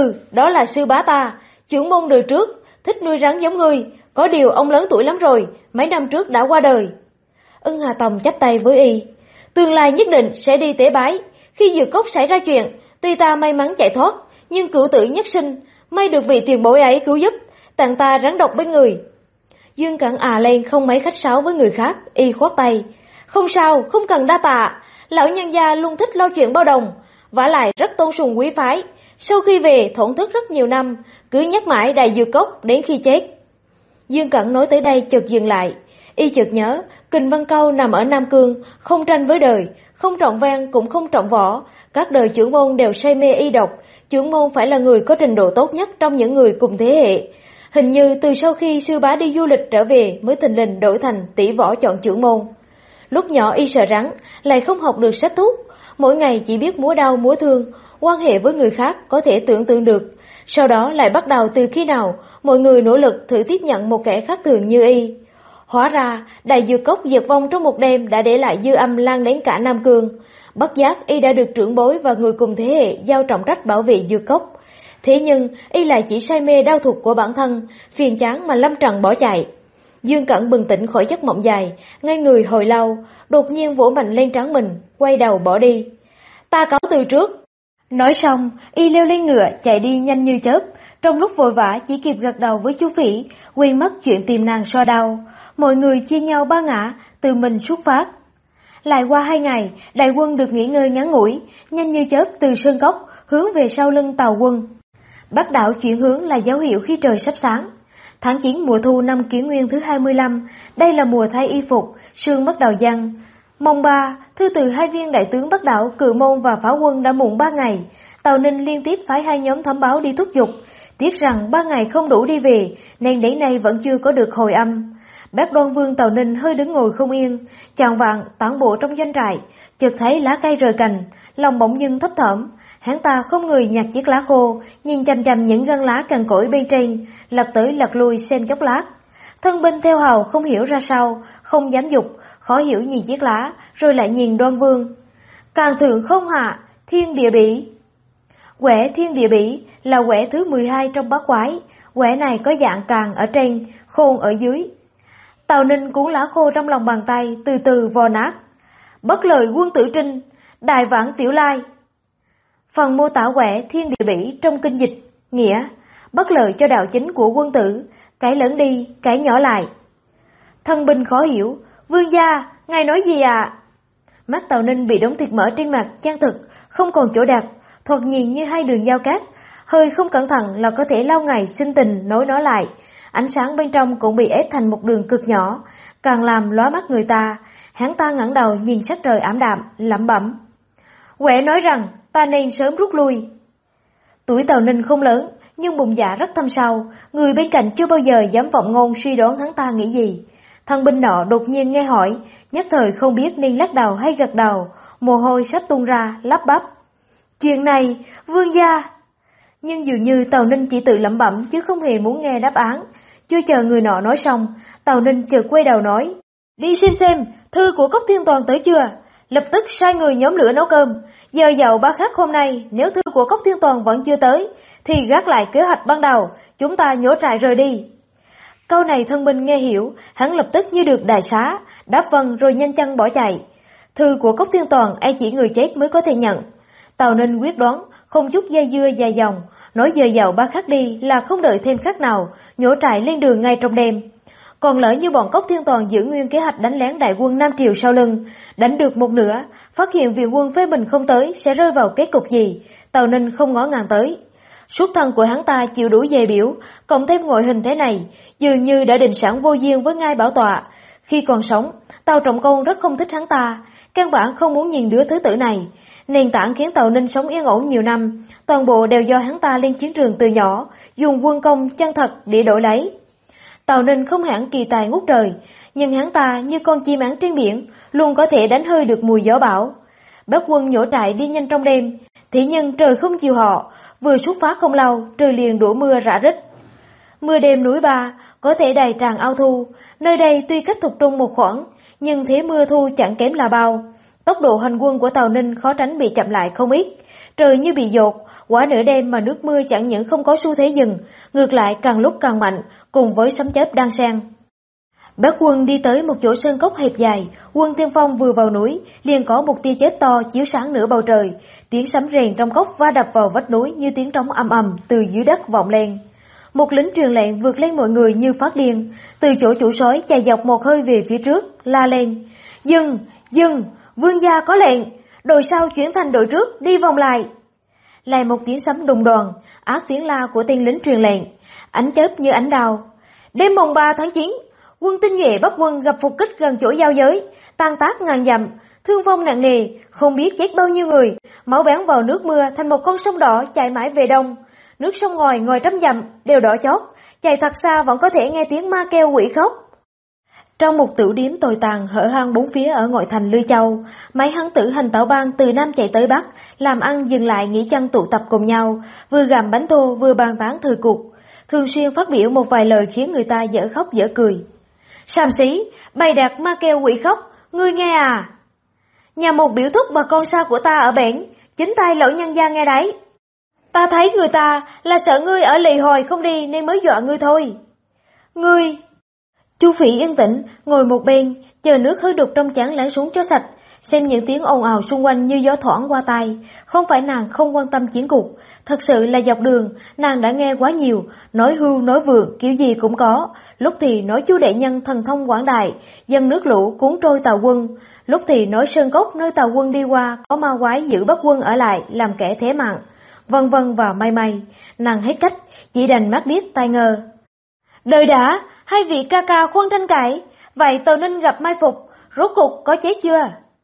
đó là sư bá ta, trưởng môn đời trước, thích nuôi rắn giống ngươi, có điều ông lớn tuổi lắm rồi, mấy năm trước đã qua đời. Ưng Hà Tòng chắp tay với y, tương lai nhất định sẽ đi tế bái, khi Dược Cốc xảy ra chuyện, tuy ta may mắn chạy thoát, nhưng cửu tử nhất sinh, may được vị tiền bối ấy cứu giúp, tặng ta rắn độc bên người. Dương Cẩn lên không mấy khách sáo với người khác, y khoát tay. Không sao, không cần đa tạ, lão nhân gia luôn thích lo chuyện bao đồng, vả lại rất tôn sùng quý phái. Sau khi về thổn thức rất nhiều năm, cứ nhắc mãi Đại Dược Cốc đến khi chết. Dương Cẩn nói tới đây chợt dừng lại, y chợt nhớ, Kình Văn Câu nằm ở Nam Cương, không tranh với đời, không trọng văn cũng không trọng võ, các đời trưởng môn đều say mê y độc, trưởng môn phải là người có trình độ tốt nhất trong những người cùng thế hệ. Hình như từ sau khi sư bá đi du lịch trở về mới thình lình đổi thành tỷ võ chọn trưởng môn. Lúc nhỏ y sợ rắn, lại không học được sách thuốc, mỗi ngày chỉ biết múa đau múa thương, quan hệ với người khác có thể tưởng tượng được. Sau đó lại bắt đầu từ khi nào mọi người nỗ lực thử tiếp nhận một kẻ khác thường như y. Hóa ra Đại Dược Cốc diệt vong trong một đêm đã để lại dư âm lan đến cả Nam Cương. Bất giác y đã được trưởng bối và người cùng thế hệ giao trọng trách bảo vệ Dược Cốc. Thế nhưng y lại chỉ say mê đao thuật của bản thân, phiền chán mà lâm trần bỏ chạy. Dương Cẩn bừng tỉnh khỏi giấc mộng dài, ngây người hồi lâu, đột nhiên vỗ mạnh lên trán mình, quay đầu bỏ đi. Ta cáo từ trước. Nói xong, y leo lên ngựa chạy đi nhanh như chớp. Trong lúc vội vã chỉ kịp gật đầu với Chu Phỉ, quên mất chuyện tìm nàng so đau. Mọi người chia nhau 3 ngã, từ mình xuất phát. Lại qua 2 ngày, đại quân được nghỉ ngơi ngắn ngủi, nhanh như chớp từ Sơn Cốc hướng về sau lưng Tào quân. Bắc đảo chuyển hướng là dấu hiệu khi trời sắp sáng. Tháng 9 mùa thu năm Kỷ Nguyên thứ 25, đây là mùa thay y phục, sương bắt đầu giăng. Mồng 3, thư từ 2 viên đại tướng Bắc đảo Cự Môn và Pháo Quân đã muộn 3 ngày. Tào Ninh liên tiếp phái 2 nhóm thám báo đi thúc giục, tiếc rằng 3 ngày không đủ đi về, nên đến nay vẫn chưa có được hồi âm. Bác Đoan Vương Tào Ninh hơi đứng ngồi không yên, chạng vạng tản bộ trong doanh trại, chợt thấy lá cây rời cành, lòng bỗng dưng thấp thỏm. Hắn ta không người nhặt chiếc lá khô, nhìn chằm chằm những gân lá cằn cỗi bên trên, lật tới lật lui xem chốc lát. Thân binh theo hầu không hiểu ra sao, không dám dục, khó hiểu nhìn chiếc lá, rồi lại nhìn Đoan Vương. Càng thượng không hạ, thiên địa bỉ. Quẻ thiên địa bỉ là quẻ thứ 12 trong bát quái, quẻ này có dạng càng ở trên, khôn ở dưới. Tào Ninh cuốn lá khô trong lòng bàn tay, từ từ vò nát. Bất lợi quân tử trinh, đại vãng tiểu lai. Phần mô tả quẻ thiên địa bỉ trong kinh dịch, nghĩa bất lợi cho đạo chính của quân tử, cải lớn đi, cải nhỏ lại. Thân binh khó hiểu, vương gia, ngài nói gì ạ? Mắt Tào Ninh bị đống thịt mỡ trên mặt chăn thực, không còn chỗ đặt, thoạt nhìn như hai đường giao cát, hơi không cẩn thận là có thể lau ngày sinh tình nối nó lại. Ánh sáng bên trong cũng bị ép thành một đường cực nhỏ, càng làm lóa mắt người ta. Hắn ta ngẩng đầu nhìn sắc trời ảm đạm, lẩm bẩm: Quẻ nói rằng ta nên sớm rút lui. Tuổi Tào Ninh không lớn, nhưng bụng dạ rất thâm sâu, người bên cạnh chưa bao giờ dám vọng ngôn suy đoán hắn ta nghĩ gì. Thân binh nọ đột nhiên nghe hỏi, nhất thời không biết nên lắc đầu hay gật đầu, mồ hôi sắp tuôn ra, lắp bắp: Chuyện này, vương gia. Nhưng dường như Tào Ninh chỉ tự lẩm bẩm chứ không hề muốn nghe đáp án. Chưa chờ người nọ nói xong, Tào Ninh chợt quay đầu nói: Đi xem, thư của Cốc Thiên Toàn tới chưa? Lập tức sai người nhóm lửa nấu cơm. Giờ dậu ba khắc hôm nay, nếu thư của Cốc Thiên Toàn vẫn chưa tới, thì gác lại kế hoạch ban đầu, chúng ta nhổ trại rời đi. Câu này thân binh nghe hiểu, hắn lập tức như được đại xá, đáp vâng rồi nhanh chân bỏ chạy. Thư của Cốc Thiên Toàn ai chỉ người chết mới có thể nhận. Tào Ninh quyết đoán, không chút dây dưa dài dòng, nói giờ dậu ba khắc đi là không đợi thêm khắc nào, nhổ trại lên đường ngay trong đêm. Còn lỡ như bọn Cốc Thiên Toàn giữ nguyên kế hoạch đánh lén đại quân Nam Triều sau lưng, đánh được một nửa, phát hiện viện quân phế mình không tới sẽ rơi vào kết cục gì, Tào Ninh không ngó ngàng tới. Xuất thân của hắn ta chịu đủ dè biểu, cộng thêm ngoại hình thế này, dường như đã định sẵn vô duyên với ngai bảo tọa. Khi còn sống, Tào Trọng Công rất không thích hắn ta, căn bản không muốn nhìn đứa thứ tử này. Nền tảng khiến Tào Ninh sống yên ổn nhiều năm, toàn bộ đều do hắn ta lên chiến trường từ nhỏ, dùng quân công chân thật để đổi lấy. Tào Ninh không hẳn kỳ tài ngút trời, nhưng hắn ta như con chim én trên biển, luôn có thể đánh hơi được mùi gió bão. Bác quân nhổ trại đi nhanh trong đêm, thế nhưng trời không chiều họ, vừa xuất phát không lâu, trời liền đổ mưa rã rích. Mưa đêm núi Ba, có thể đầy tràn ao thu, nơi đây tuy cách Thục Trung một khoảng, nhưng thế mưa thu chẳng kém là bao. Tốc độ hành quân của Tào Ninh khó tránh bị chậm lại không ít. Trời như bị dột, quả nửa đêm mà nước mưa chẳng những không có xu thế dừng, ngược lại càng lúc càng mạnh, cùng với sấm chớp đan xen. Bác quân đi tới một chỗ sơn cốc hẹp dài, Quân Tiên Phong vừa vào núi, liền có một tia chớp to chiếu sáng nửa bầu trời, tiếng sấm rền trong cốc va đập vào vách núi như tiếng trống ầm ầm từ dưới đất vọng lên. Một lính truyền lệnh vượt lên mọi người như phát điên, từ chỗ chủ soái chạy dọc một hơi về phía trước, la lên: Dừng, vương gia có lệnh, đội sau chuyển thành đội trước, đi vòng lại. Lại một tiếng sấm đùng đoàn, ác tiếng la của tên lính truyền lệnh, ánh chớp như ánh đao. Đêm mùng 3 tháng 9, quân tinh nhuệ Bắc quân gặp phục kích gần chỗ giao giới, tan tác ngàn dặm, thương vong nặng nề, không biết chết bao nhiêu người, máu bén vào nước mưa thành một con sông đỏ chảy mãi về đông. Nước sông ngòi trăm dặm đều đỏ chót, chạy thật xa vẫn có thể nghe tiếng ma kêu quỷ khóc. Trong một tiểu điếm tồi tàn hở hang bốn phía ở ngoại thành Lư Châu, mấy hán tử hành tảo bang từ Nam chạy tới Bắc, làm ăn dừng lại nghỉ chân tụ tập cùng nhau, vừa gặm bánh thô vừa bàn tán thời cuộc, thường xuyên phát biểu một vài lời khiến người ta dở khóc dở cười. Xàm xí, bày đặt ma kêu quỷ khóc, ngươi nghe à? Nhà một biểu thúc bà con xa của ta ở bển, chính tay lão nhân gia nghe đấy. Ta thấy người ta là sợ ngươi ở lì hồi không đi nên mới dọa ngươi thôi. Ngươi... Chu Phỉ yên tĩnh, ngồi một bên, chờ nước hơi đục trong chén lắng xuống cho sạch, xem những tiếng ồn ào xung quanh như gió thoảng qua tai. Không phải nàng không quan tâm chiến cục, thật sự là dọc đường, nàng đã nghe quá nhiều, nói hưu nói vượng, kiểu gì cũng có. Lúc thì nói Chu đệ nhân thần thông quảng đại, dâng nước lũ cuốn trôi tàu quân. Lúc thì nói sơn cốc nơi tàu quân đi qua, có ma quái giữ Bắc quân ở lại, làm kẻ thế mạng. Vân vân và may, nàng hết cách, chỉ đành mắt điếc tai ngơ. Đời đã, hai vị ca ca khoan tranh cãi, vậy Tào Ninh gặp mai phục, rốt cục có chết chưa?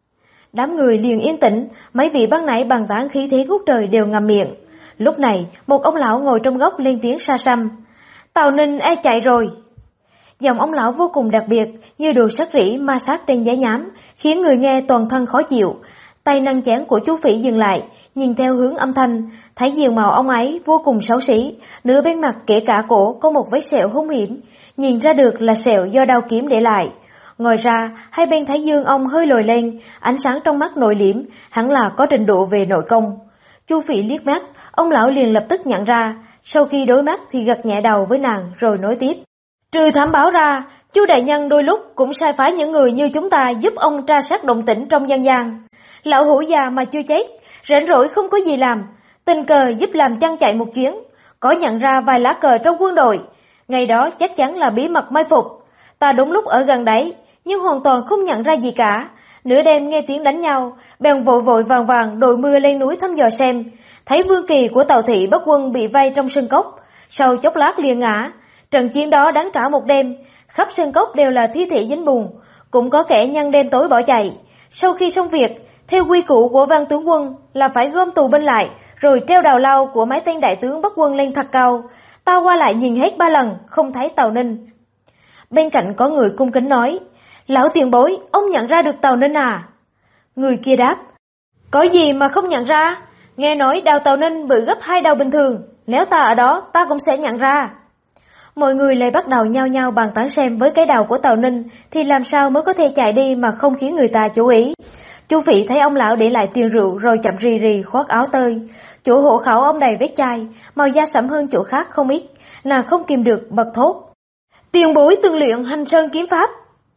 Đám người liền yên tĩnh, mấy vị ban nãy bàn tán khí thế ngút trời đều ngậm miệng. Lúc này, một ông lão ngồi trong góc lên tiếng xa xăm: Tào Ninh e chạy rồi. Giọng ông lão vô cùng đặc biệt, như đồ sắt rỉ ma sát trên giấy nhám, khiến người nghe toàn thân khó chịu. Tay nâng chén của chú Phỉ dừng lại, nhìn theo hướng âm thanh, thấy diện mạo ông ấy vô cùng xấu xí, nửa bên mặt kể cả cổ có một vết sẹo hung hiểm, nhìn ra được là sẹo do đao kiếm để lại. Ngoài ra, hai bên thái dương ông hơi lồi lên, ánh sáng trong mắt nội liễm, hẳn là có trình độ về nội công. Chu Phỉ liếc mắt, ông lão liền lập tức nhận ra, sau khi đối mắt thì gật nhẹ đầu với nàng rồi nói tiếp. Trừ thám báo ra, Chu đại nhân đôi lúc cũng sai phái những người như chúng ta giúp ông tra sát động tĩnh trong dân gian. Lão hủ già mà chưa chết, rảnh rỗi không có gì làm, tình cờ giúp làm chăn chạy một chuyến, có nhận ra vài lá cờ trong quân đội, ngày đó chắc chắn là bí mật mai phục. Ta đúng lúc ở gần đấy, nhưng hoàn toàn không nhận ra gì cả. Nửa đêm nghe tiếng đánh nhau, bèn vội vội vàng vàng đội mưa lên núi thăm dò xem, thấy vương kỳ của Tào thị Bắc quân bị vây trong sân cốc, sau chốc lát liền ngã. Trận chiến đó đánh cả một đêm, khắp sân cốc đều là thi thể dính bùn, cũng có kẻ nhân đêm tối bỏ chạy. Sau khi xong việc, theo quy củ của Văn tướng quân là phải gom tù binh lại, rồi treo đào lao của mấy tên đại tướng Bắc quân lên thật cao. Ta qua lại nhìn hết 3 lần, không thấy Tào Ninh. Bên cạnh có người cung kính nói, lão tiền bối, ông nhận ra được Tào Ninh à? Người kia đáp, có gì mà không nhận ra, nghe nói đào Tào Ninh bự gấp 2 đào bình thường, nếu ta ở đó ta cũng sẽ nhận ra. Mọi người lại bắt đầu nhao nhao bàn tán xem với cái đào của Tào Ninh thì làm sao mới có thể chạy đi mà không khiến người ta chú ý. Chu Phỉ thấy ông lão để lại tiền rượu rồi chậm rì rì khoác áo tơi. Chỗ hộ khẩu ông đầy vết chai, màu da sẫm hơn chỗ khác không ít, nàng không kìm được bật thốt. Tiền bối từng luyện Hành Sơn kiếm pháp.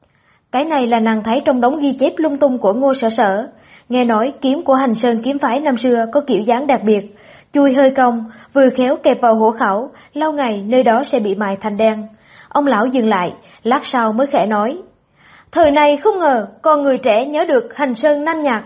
Cái này là nàng thấy trong đống ghi chép lung tung của Ngô Sở Sở. Nghe nói kiếm của Hành Sơn kiếm phái năm xưa có kiểu dáng đặc biệt, chui hơi cong, vừa khéo kẹp vào hộ khẩu, lâu ngày nơi đó sẽ bị mài thành đen. Ông lão dừng lại, lát sau mới khẽ nói, thời này không ngờ con người trẻ nhớ được Hành Sơn Nam Nhạc.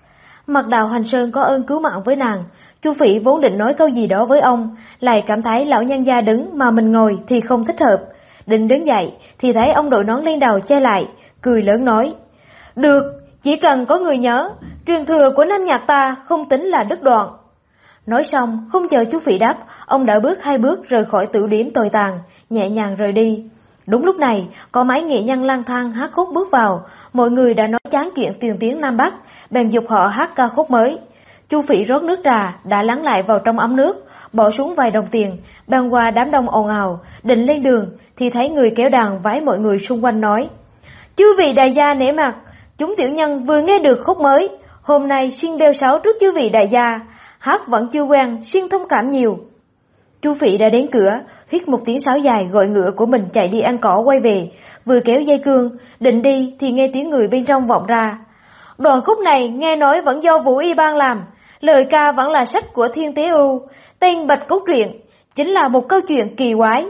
Mặc Đào Hành Sơn có ơn cứu mạng với nàng, Chu Phỉ vốn định nói câu gì đó với ông, lại cảm thấy lão nhân gia đứng mà mình ngồi thì không thích hợp. Định đứng dậy thì thấy ông đội nón lên đầu che lại, cười lớn nói, được, chỉ cần có người nhớ, truyền thừa của Nam Nhạc ta không tính là đứt đoạn. Nói xong, không chờ Chu Phỉ đáp, ông đã bước 2 bước rời khỏi tử điếm tồi tàn, nhẹ nhàng rời đi. Đúng lúc này, có mấy nghệ nhân lang thang hát khúc bước vào, mọi người đã nói chán chuyện tiền tiếng Nam Bắc, bèn dục họ hát ca khúc mới. Chu Phỉ rót nước trà, đã lắng lại vào trong ấm nước, bỏ xuống vài đồng tiền, băng qua đám đông ồn ào, định lên đường, thì thấy người kéo đàn vái mọi người xung quanh nói, chư vị đại gia nể mặt, chúng tiểu nhân vừa nghe được khúc mới, hôm nay xin bêu sáo trước chư vị đại gia, hát vẫn chưa quen, xin thông cảm nhiều. Chu Phỉ đã đến cửa, hít một tiếng sáo dài gọi ngựa của mình chạy đi ăn cỏ quay về, vừa kéo dây cương, định đi thì nghe tiếng người bên trong vọng ra. Đoạn khúc này nghe nói vẫn do Vũ Y Ban làm, lời ca vẫn là sách của Thiên Tế Ưu, tên Bạch Cốt Truyện, chính là một câu chuyện kỳ quái.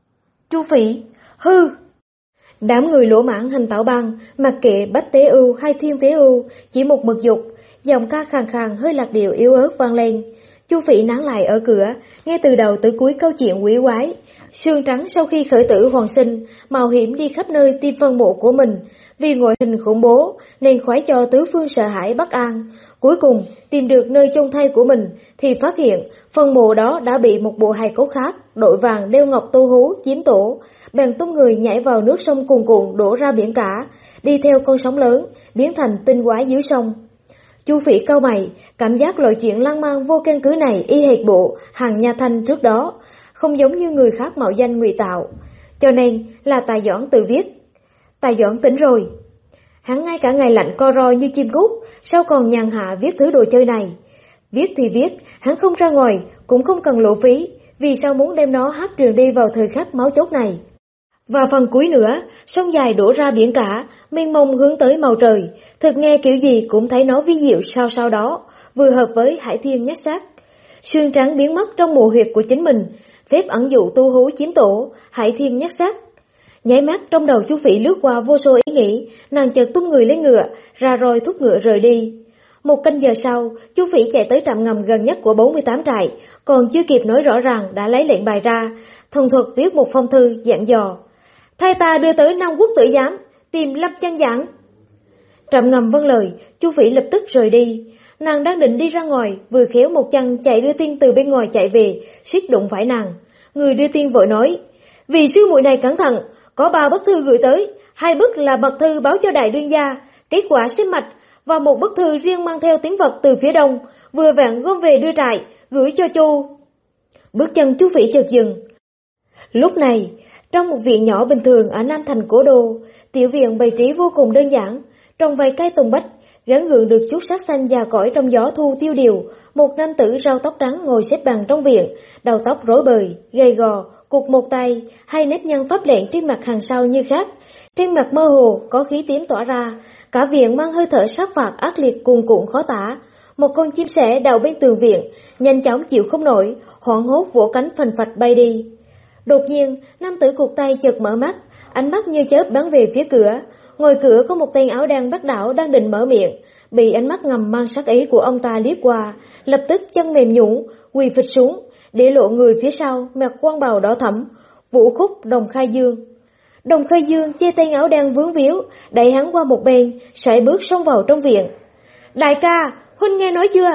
Chu Phỉ, hư! Đám người lỗ mãn hành tảo băng, mặc kệ Bách Tế Ưu hay Thiên Tế Ưu, chỉ một mực dục, giọng ca khàn khàn hơi lạc điệu yếu ớt vang lên. Chu Phỉ nán lại ở cửa, nghe từ đầu tới cuối câu chuyện quỷ quái. Sương Trắng sau khi khởi tử hoàn sinh, mạo hiểm đi khắp nơi tìm phân mộ của mình, vì ngoại hình khủng bố nên khoái cho tứ phương sợ hãi bất an. Cuối cùng tìm được nơi chôn thay của mình thì phát hiện phần mộ đó đã bị một bộ hài cốt khác đội vàng đeo ngọc tô hú chiếm tổ, bèn tung người nhảy vào nước sông cuồn cuộn đổ ra biển cả, đi theo con sóng lớn biến thành tinh quái dưới sông. Chu Phỉ cau mày, cảm giác loại chuyện lan man vô căn cứ này y hệt bộ Hàng Nha Thanh trước đó, không giống như người khác mạo danh ngụy tạo, cho nên là Tài Doãn tự viết. Tài Doãn tỉnh rồi. Hắn ngay cả ngày lạnh co ro như chim cút, sao còn nhàn hạ viết thứ đồ chơi này? Viết thì viết, hắn không ra ngoài, cũng không cần lộ phí, vì sao muốn đem nó hát truyền đi vào thời khắc máu chốt này? Và phần cuối nữa, sông dài đổ ra biển cả, mênh mông hướng tới màu trời, thực nghe kiểu gì cũng thấy nó vi diệu sao đó, vừa hợp với Hải Thiên Nhất Sát. Sương Trắng biến mất trong mộ huyệt của chính mình, phép ẩn dụ tu hú chiếm tổ, Hải Thiên Nhất Sát. Nháy mắt trong đầu Chu Phỉ lướt qua vô số ý nghĩ, nàng chợt tung người lên ngựa, ra roi thúc ngựa rời đi. 1 canh giờ sau, Chu Phỉ chạy tới trạm ngầm gần nhất của 48 trại, còn chưa kịp nói rõ ràng đã lấy lệnh bài ra, thuần thuật viết một phong thư dặn dò. Thay ta đưa tới Nam Quốc Tử Giám, tìm Lâm Chân Giảng. Trạm ngầm vâng lời, Chu Phỉ lập tức rời đi. Nàng đang định đi ra ngoài, vừa khéo một chân chạy đưa tin từ bên ngoài chạy về, suýt đụng phải nàng. Người đưa tin vội nói, vì sư muội này cẩn thận, có 3 bức thư gửi tới, 2 bức là mật thư báo cho đại đương gia, kết quả xếp mạch, và 1 bức thư riêng mang theo tín vật từ phía đông, vừa vặn gom về đưa trại, gửi cho Chu. Bước chân Chu Phỉ chợt dừng. Lúc này, trong một viện nhỏ bình thường ở Nam Thành Cố Đô, tiểu viện bày trí vô cùng đơn giản, trong vài cây tùng bách, gắn gượng được chút sắc xanh già cỗi trong gió thu tiêu điều, một nam tử râu tóc trắng ngồi xếp bằng trong viện, đầu tóc rối bời, gầy gò, cụt một tay, hai nếp nhăn pháp lệnh trên mặt hàng sau như khác, trên mặt mơ hồ có khí tím tỏa ra, cả viện mang hơi thở sát phạt ác liệt cuồn cuộn khó tả. Một con chim sẻ đậu bên tường viện, nhanh chóng chịu không nổi, hoảng hốt vỗ cánh phành phạch bay đi. Đột nhiên, nam tử cụt tay chợt mở mắt, ánh mắt như chớp bắn về phía cửa. Ngoài cửa có một tên áo đen Bắc Đảo đang định mở miệng, bị ánh mắt ngầm mang sát ý của ông ta liếc qua, lập tức chân mềm nhũn, quỳ phịch xuống, để lộ người phía sau mặc quan bào đỏ thẫm, Vũ Khúc Đồng Khai Dương. Đồng Khai Dương chê tên áo đen vướng víu, đẩy hắn qua một bên, sải bước xông vào trong viện. Đại ca, huynh nghe nói chưa?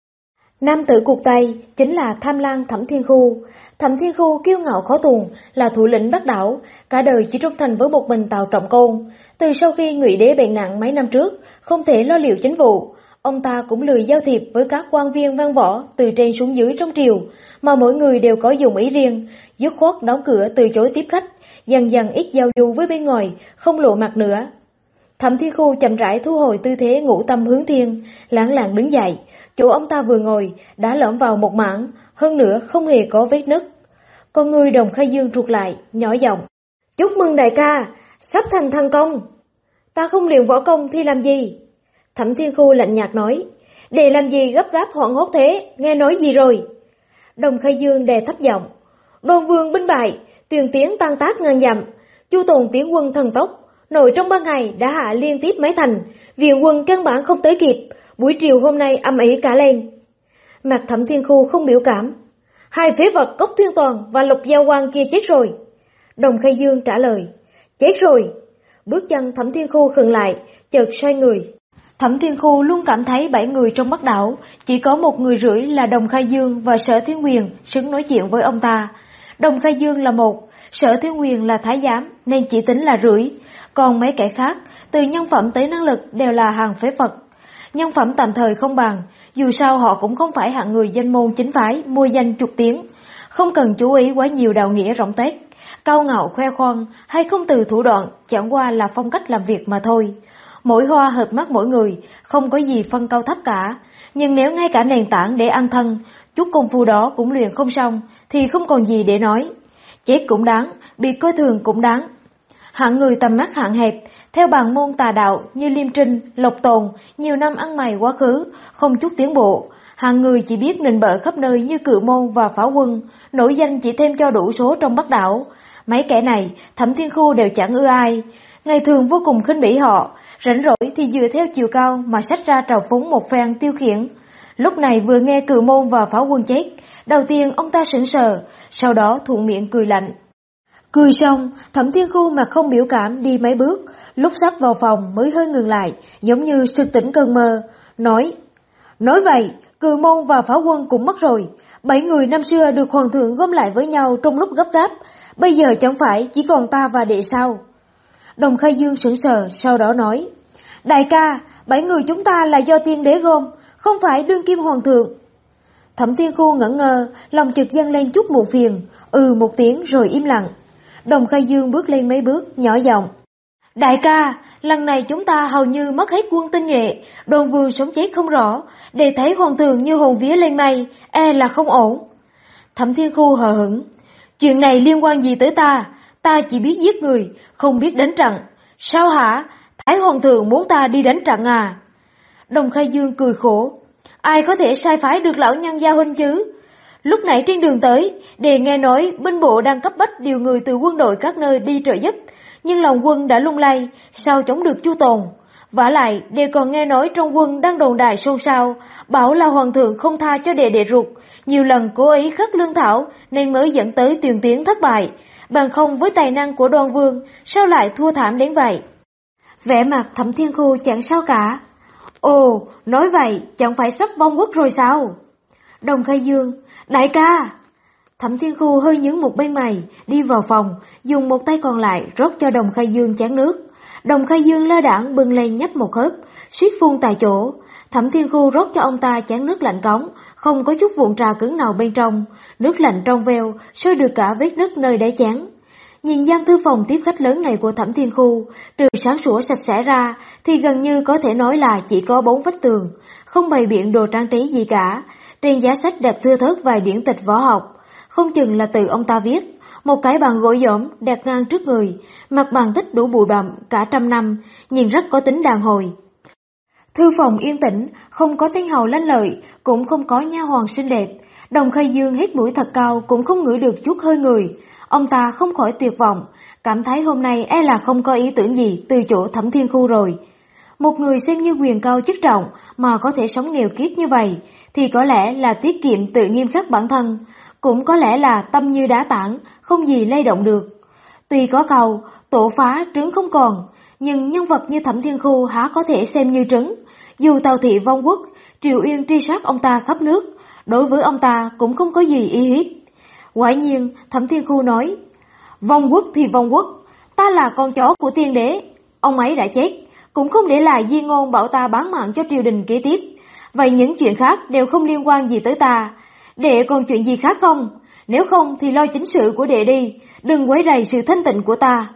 Nam tử cụt tay chính là Tham Lang Thẩm Thiên Khu. Thẩm Thiên Khu kiêu ngạo khó tuồng, là thủ lĩnh Bắc Đảo, cả đời chỉ trung thành với một mình Tào Trọng Côn. Từ sau khi Ngụy Đế bệnh nặng mấy năm trước, không thể lo liệu chính vụ, ông ta cũng lười giao thiệp với các quan viên văn võ từ trên xuống dưới trong triều, mà mỗi người đều có dụng ý riêng, dứt khoát đóng cửa từ chối tiếp khách, dần dần ít giao du với bên ngoài, không lộ mặt nữa. Thẩm Thiên Khu chậm rãi thu hồi tư thế ngũ tâm hướng thiên, lẳng lặng đứng dậy. Chỗ ông ta vừa ngồi đã lõm vào một mảng, hơn nữa không hề có vết nứt. Con người Đồng Khai Dương rụt lại, nhỏ giọng: Chúc mừng đại ca, sắp thành thần công. Ta không luyện võ công thì làm gì? Thẩm Thiên Khu lạnh nhạt nói: Để làm gì gấp gáp hoảng hốt thế, nghe nói gì rồi? Đồng Khai Dương đè thấp giọng: Đôn vương binh bại, Tuyền Tiến tan tác ngàn dặm, Chu Tồn tiến quân thần tốc, nội trong 3 ngày đã hạ liên tiếp mấy thành, viện quân căn bản không tới kịp, buổi chiều hôm nay âm ỉ cả lên. Mặt Thẩm Thiên Khu không biểu cảm: Hai phế vật Cốc Thiên Toàn và Lục Giao Quan kia chết rồi. Đồng Khai Dương trả lời: Chết rồi. Bước chân Thẩm Thiên Khu khựng lại, chợt xoay người. Thẩm Thiên Khu luôn cảm thấy 7 người trong Bắc Đảo, chỉ có 1 người rưỡi là Đồng Khai Dương và Sở Thiên Huyền xứng nói chuyện với ông ta. Đồng Khai Dương là 1, Sở Thiên Huyền là thái giám nên chỉ tính là rưỡi, còn mấy kẻ khác từ nhân phẩm tới năng lực đều là hàng phế vật. Nhân phẩm tạm thời không bằng, dù sao họ cũng không phải hạng người danh môn chính phái mua danh chuộc tiếng, không cần chú ý quá nhiều đạo nghĩa rộng tuếch, cao ngạo khoe khoang hay không từ thủ đoạn, chẳng qua là phong cách làm việc mà thôi. Mỗi hoa hợp mắt mỗi người, không có gì phân cao thấp cả, nhưng nếu ngay cả nền tảng để ăn thân, chút công phu đó cũng luyện không xong, thì không còn gì để nói. Chết cũng đáng, bị coi thường cũng đáng. Hạng người tầm mắt hạn hẹp, theo bàn môn tà đạo như Liêm Trinh, Lộc Tồn, nhiều năm ăn mày quá khứ, không chút tiến bộ. Hạng người chỉ biết nịnh bợ khắp nơi như Cự Môn và Pháo Quân, nổi danh chỉ thêm cho đủ số trong Bắc Đảo. Mấy kẻ này, Thẩm Thiên Khu đều chẳng ưa ai, ngày thường vô cùng khinh bỉ họ, rảnh rỗi thì dựa theo chiều cao mà xách ra trào phúng một phen tiêu khiển. Lúc này vừa nghe Cự Môn và Pháo Quân chết, đầu tiên ông ta sững sờ, sau đó thuận miệng cười lạnh. Cười xong, Thẩm Thiên Khu mặt không biểu cảm đi mấy bước, lúc sắp vào phòng mới hơi ngừng lại, giống như sực tỉnh cơn mơ, nói vậy, Cự Môn và Pháo Quân cũng mất rồi, 7 người năm xưa được hoàng thượng gom lại với nhau trong lúc gấp gáp, bây giờ chẳng phải chỉ còn ta và đệ sao? Đồng Khai Dương sững sờ, sau đó nói: Đại ca, 7 người chúng ta là do tiên đế gom, không phải đương kim hoàng thượng. Thẩm Thiên Khu ngẩn ngơ, lòng chợt dâng lên chút muộn phiền, một tiếng rồi im lặng. Đồng Khai Dương bước lên mấy bước, nhỏ giọng: Đại ca, lần này chúng ta hầu như mất hết quân tinh nhuệ, Đôn vương sống chết không rõ, để thấy hoàng thượng như hồn vía lên mây, là không ổn. Thẩm Thiên Khu hờ hững: Chuyện này liên quan gì tới ta chỉ biết giết người, không biết đánh trận. Sao hả? Thái hoàng thượng muốn ta đi đánh trận à? Đồng Khai Dương cười khổ: Ai có thể sai phái được lão nhân gia huynh chứ? Lúc nãy trên đường tới, Đề nghe nói binh bộ đang cấp bách điều người từ quân đội các nơi đi trợ giúp, nhưng lòng quân đã lung lay, sao chống được Chu Tồn? Vả lại, Đề còn nghe nói trong quân đang đồn đại xôn xao, bảo là hoàng thượng không tha cho đệ ruột, nhiều lần cố ý khất lương thảo nên mới dẫn tới Tuyền Tiến thất bại, bằng không với tài năng của Đoan Vương, sao lại thua thảm đến vậy? Vẻ mặt Thẩm Thiên Khu chẳng sao cả. Ồ, nói vậy, chẳng phải sắp vong quốc rồi sao? Đồng Khai Dương: Đại ca! Thẩm Thiên Khu hơi nhướng một bên mày, đi vào phòng, dùng một tay còn lại rót cho Đồng Khai Dương chén nước. Đồng Khai Dương lơ đãng bưng lên nhấp một hớp, suýt phun tại chỗ. Thẩm Thiên Khu rót cho ông ta chén nước lạnh cống, không có chút vụn trà cứng nào bên trong, nước lạnh trong veo, sôi được cả vết nứt nơi đáy chén. Nhìn gian thư phòng tiếp khách lớn này của Thẩm Thiên Khu, trừ sáng sủa sạch sẽ ra, thì gần như có thể nói là chỉ có 4 vách tường, không bày biện đồ trang trí gì cả. Trên giá sách đặt thưa thớt vài điển tịch võ học, không chừng là từ ông ta viết. Một cái bàn gỗ dỗm đặt ngang trước người, mặt bàn tích đủ bụi bặm cả 100 năm, nhìn rất có tính đàn hồi. Thư phòng yên tĩnh, không có tiếng hầu lanh lợi, cũng không có nha hoàn xinh đẹp. Đồng Khai Dương hít mũi thật cao cũng không ngửi được chút hơi người. Ông ta không khỏi tuyệt vọng, cảm thấy hôm nay e là không có ý tưởng gì từ chỗ Thẩm Thiên Khu rồi. Một người xem như quyền cao chức trọng mà có thể sống nghèo kiết như vậy thì có lẽ là tiết kiệm tự nghiêm khắc bản thân, cũng có lẽ là tâm như đá tảng, không gì lay động được. Tuy có câu tổ phá trứng không còn, nhưng nhân vật như Thẩm Thiên Khu há có thể xem như trứng. Dù Tào Thị vong quốc, Triều Yên truy sát ông ta khắp nước, đối với ông ta cũng không có gì ý hiếp. Quả nhiên, Thẩm Thiên Khu nói, vong quốc thì vong quốc, ta là con chó của tiên đế, ông ấy đã chết, cũng không để lại di ngôn bảo ta bán mạng cho triều đình kế tiếp. Vậy những chuyện khác đều không liên quan gì tới ta. Đệ còn chuyện gì khác không? Nếu không thì lo chính sự của đệ đi, đừng quấy rầy sự thanh tịnh của ta.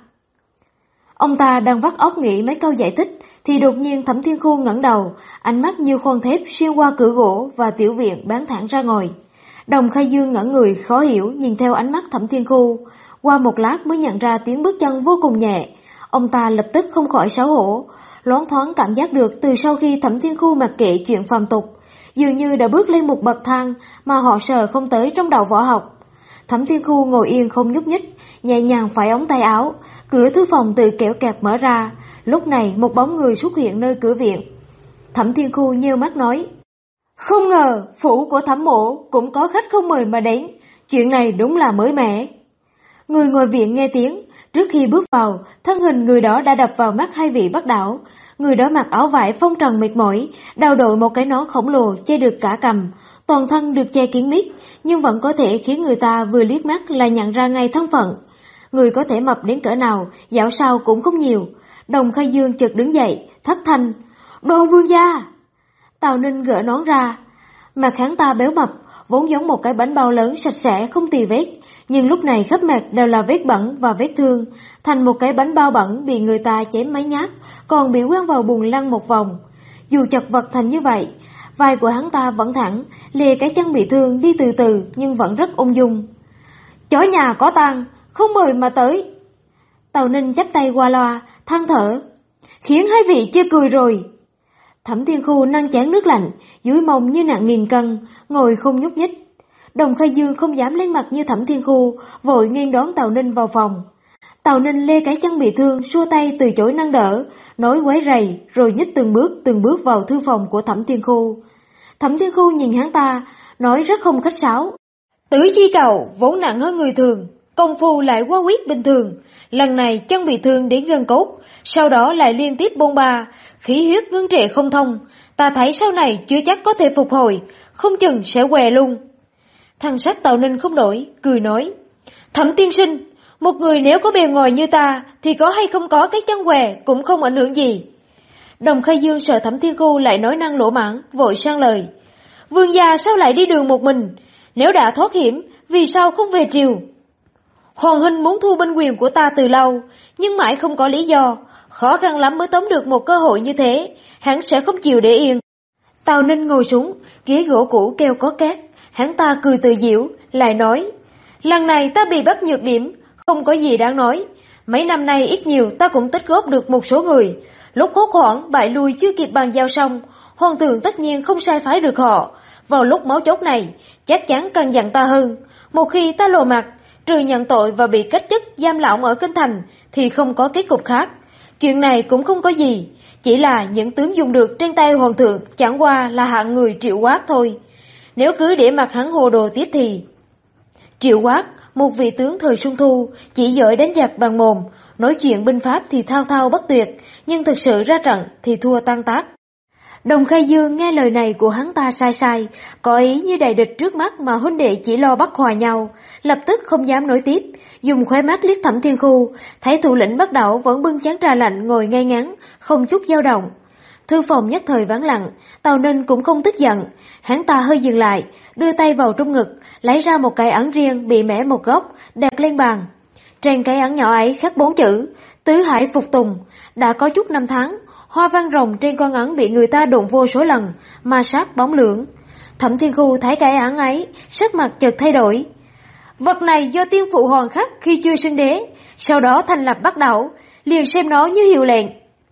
Ông ta đang vắt óc nghĩ mấy câu giải thích, thì đột nhiên Thẩm Thiên Khu ngẩng đầu, ánh mắt như khoan thép xuyên qua cửa gỗ và tiểu viện bán thẳng ra ngoài. Đồng Khai Dương ngẩn người khó hiểu nhìn theo ánh mắt Thẩm Thiên Khu, qua một lát mới nhận ra tiếng bước chân vô cùng nhẹ. Ông ta lập tức không khỏi xấu hổ, loáng thoáng cảm giác được từ sau khi Thẩm Thiên Khu mặc kệ chuyện phàm tục, dường như đã bước lên một bậc thang mà họ sờ không tới trong đầu võ học. Thẩm Thiên Khu ngồi yên không nhúc nhích, nhẹ nhàng phẩy ống tay áo, cửa thư phòng tự kẽo kẹt mở ra. Lúc này một bóng người xuất hiện nơi cửa viện. Thẩm Thiên Khu nheo mắt nói, không ngờ phủ của Thẩm mỗ cũng có khách không mời mà đến, chuyện này đúng là mới mẻ. Người ngồi viện nghe tiếng, trước khi bước vào, thân hình người đó đã đập vào mắt hai vị Bắc Đảo. Người đó mặc áo vải phong trần mệt mỏi, đầu đội một cái nón khổng lồ che được cả cằm, toàn thân được che kín mít, nhưng vẫn có thể khiến người ta vừa liếc mắt là nhận ra ngay thân phận. Người có thể mập đến cỡ nào, dạo sao cũng không nhiều. Đồng Khai Dương chợt đứng dậy, thất thanh, Đôn vương gia. Tào Ninh gỡ nón ra, mặt hắn ta béo mập, vốn giống một cái bánh bao lớn sạch sẽ không tì vết, nhưng lúc này khắp mặt đều là vết bẩn và vết thương, thành một cái bánh bao bẩn bị người ta chém mấy nhát, còn bị quăng vào bùn lăn một vòng. Dù chật vật thành như vậy, vai của hắn ta vẫn thẳng, lìa cái chân bị thương đi từ từ nhưng vẫn rất ung dung. Chó nhà có tang, không mời mà tới. Tào Ninh chắp tay qua loa, than thở, khiến hai vị chê cười rồi. Thẩm Thiên Khu nâng chén nước lạnh, dưới mông như nặng nghìn cân, ngồi không nhúc nhích. Đồng Khai Dương không dám lên mặt như Thẩm Thiên Khu, vội nghênh đón Tào Ninh vào phòng. Tào Ninh lê cái chân bị thương, xua tay từ chối nâng đỡ, nói quấy rầy, rồi nhích từng bước vào thư phòng của Thẩm Thiên Khu. Thẩm Thiên Khu nhìn hắn ta, nói rất không khách sáo. Tứ chi cầu vốn nặng hơn người thường, công phu lại quá quyết bình thường. Lần này chân bị thương đến gân cốt, sau đó lại liên tiếp bôn ba, khí huyết ngưng trệ không thông. Ta thấy sau này chưa chắc có thể phục hồi, không chừng sẽ què luôn. Thần sắc Tào Ninh không đổi, cười nói, Thẩm tiên sinh, một người nếu có bề ngoài như ta thì có hay không có cái chân què cũng không ảnh hưởng gì. Đồng Khai Dương sợ Thẩm Thiên Khu lại nói năng lỗ mãng, vội sang lời, vương gia sao lại đi đường một mình, nếu đã thoát hiểm vì sao không về triều? Hoàng huynh muốn thu binh quyền của ta từ lâu, nhưng mãi không có lý do, khó khăn lắm mới tóm được một cơ hội như thế, hắn sẽ không chịu để yên. Tào Ninh ngồi xuống, ghế gỗ cũ kêu có két, hắn ta cười tự giễu, lại nói, lần này ta bị bắt nhược điểm, không có gì đáng nói, mấy năm nay ít nhiều ta cũng tích góp được một số người, lúc hốt hoảng bại lui chưa kịp bàn giao xong, hoàng thượng tất nhiên không sai phái được họ, vào lúc máu chốt này, chắc chắn cần dặn ta hơn, một khi ta lộ mặt, trừ nhận tội và bị cách chức giam lỏng ở kinh thành thì không có kết cục khác. Chuyện này cũng không có gì, chỉ là những tướng dùng được trên tay hoàng thượng chẳng qua là hạng người Triệu Quát thôi. Nếu cứ để mặc hắn hồ đồ tiếp thì... Triệu Quát, một vị tướng thời Xuân Thu, chỉ giỏi đánh giặc bằng mồm, nói chuyện binh pháp thì thao thao bất tuyệt, nhưng thực sự ra trận thì thua tan tác. Đồng Khai Dương nghe lời này của hắn ta sai, có ý như đại địch trước mắt mà huynh đệ chỉ lo bắt hòa nhau, lập tức không dám nói tiếp, dùng khóe mắt liếc Thẩm Thiên Khu, thấy thủ lĩnh Bắc Đảo vẫn bưng chén trà lạnh ngồi ngay ngắn, không chút dao động. Thư phòng nhất thời vắng lặng, Tào Ninh cũng không tức giận, hắn ta hơi dừng lại, đưa tay vào trong ngực, lấy ra một cái ấn riêng bị mẻ một góc, đặt lên bàn. Trên cái ấn nhỏ ấy khắc 4 chữ, Tứ Hải phục tùng, đã có chút năm tháng, hoa văn rồng trên con ấn bị người ta đụng vô số lần, ma sát bóng lưỡng. Thẩm Thiên Khu thấy cái ấn ấy, sắc mặt chợt thay đổi. Vật này do tiên phụ hoàng khắc khi chưa sinh đế, sau đó thành lập Bắc Đảo, liền xem nó như hiệu lệnh.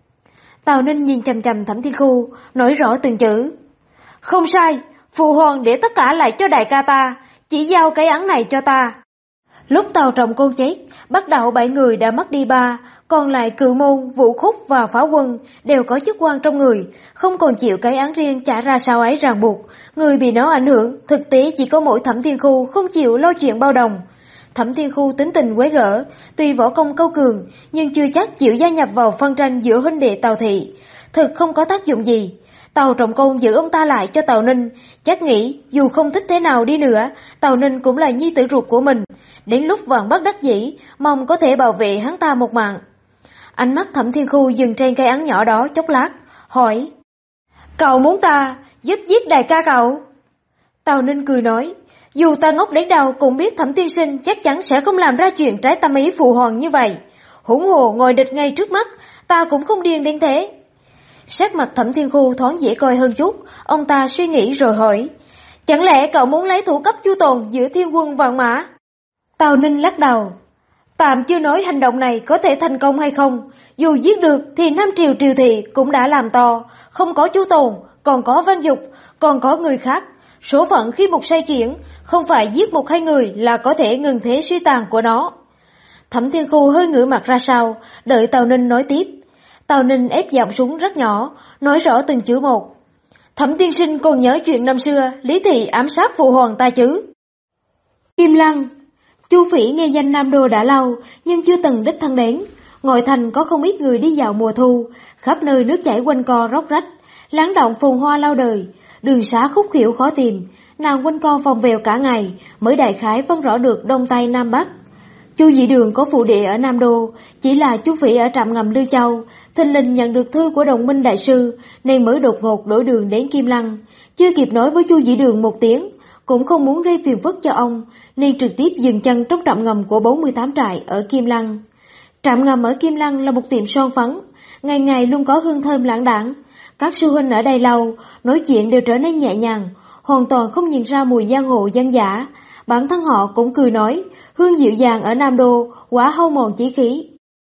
Tào Ninh nhìn chằm chằm Thẩm Thiên Khu, nói rõ từng chữ. Không sai, phụ hoàng để tất cả lại cho đại ca ta, chỉ giao cái ấn này cho ta. Lúc Tào Trọng Côn chết, Bắc Đạo 7 người đã mất đi 3, còn lại Cự Môn, Vũ Khúc và Pháo Quân đều có chức quan trong người, không còn chịu cái án riêng trả ra sao ấy ràng buộc. Người bị nó ảnh hưởng, thực tế chỉ có mỗi Thẩm Thiên Khu không chịu lo chuyện bao đồng. Thẩm Thiên Khu tính tình quấy gở, tuy võ công cao cường, nhưng chưa chắc chịu gia nhập vào phân tranh giữa huynh đệ Tào Thị, thực không có tác dụng gì. Tào Trọng Côn giữ ông ta lại cho Tào Ninh, chắc nghĩ dù không thích thế nào đi nữa, Tào Ninh cũng là nhi tử ruột của mình, đến lúc vạn bất đắc dĩ, mong có thể bảo vệ hắn ta một mạng. Ánh mắt Thẩm Thiên Khu dừng trên cây án nhỏ đó chốc lát, hỏi: "Cậu muốn ta giúp giết đại ca cậu?" Tào Ninh cười nói: "Dù ta ngốc đến đâu cũng biết Thẩm tiên sinh chắc chắn sẽ không làm ra chuyện trái tâm ý phụ hoàng như vậy. Huống hồ ngồi địch ngay trước mắt, ta cũng không điên đến thế." Sắc mặt Thẩm Thiên Khu thoáng dễ coi hơn chút, ông ta suy nghĩ rồi hỏi: "Chẳng lẽ cậu muốn lấy thủ cấp chu tồn giữa thiên quân vạn mã?" Tào Ninh lắc đầu: "Tạm chưa nói hành động này có thể thành công hay không, dù giết được thì Nam Triều triều thị cũng đã làm to, không có chu tồn, còn có Văn Dục, còn có người khác. Số phận khi một xoay chuyển, không phải giết một hai người là có thể ngừng thế suy tàn của nó." Thẩm Thiên Khu hơi ngửa mặt ra sau, đợi Tào Ninh nói tiếp. Tào Ninh ép giọng xuống rất nhỏ, nói rõ từng chữ một: "Thẩm tiên sinh còn nhớ chuyện năm xưa Lý Thị ám sát phụ hoàng ta chứ?" Kim Lăng. Chu Phỉ nghe danh Nam Đô đã lâu, nhưng chưa từng đích thân đến. Ngoại thành có không ít người đi dạo mùa thu, khắp nơi nước chảy quanh co róc rách, lắng động phồn hoa lâu đời, đường xá khúc khuỷu khó tìm, nàng quanh co vòng vèo cả ngày mới đại khái phân rõ được đông tây nam bắc. Chu Dĩ Đường có phụ địa ở Nam Đô, chỉ là Chu Phỉ ở trạm ngầm Lư Châu, thình lình nhận được thư của Đồng Minh đại sư nên mới đột ngột đổi đường đến Kim Lăng. Chưa kịp nói với Chu Dĩ Đường một tiếng, cũng không muốn gây phiền phức cho ông, nên trực tiếp dừng chân trong trạm ngầm của 48 trại ở Kim Lăng. Trạm ngầm ở Kim Lăng là một tiệm son phấn, ngày ngày luôn có hương thơm lãng đãng. Các sư huynh ở đây lâu, nói chuyện đều trở nên nhẹ nhàng, hoàn toàn không nhìn ra mùi giang hồ dân dã. Bản thân họ cũng cười nói, hương dịu dàng ở Nam Đô, quá hâu mòn chí khí.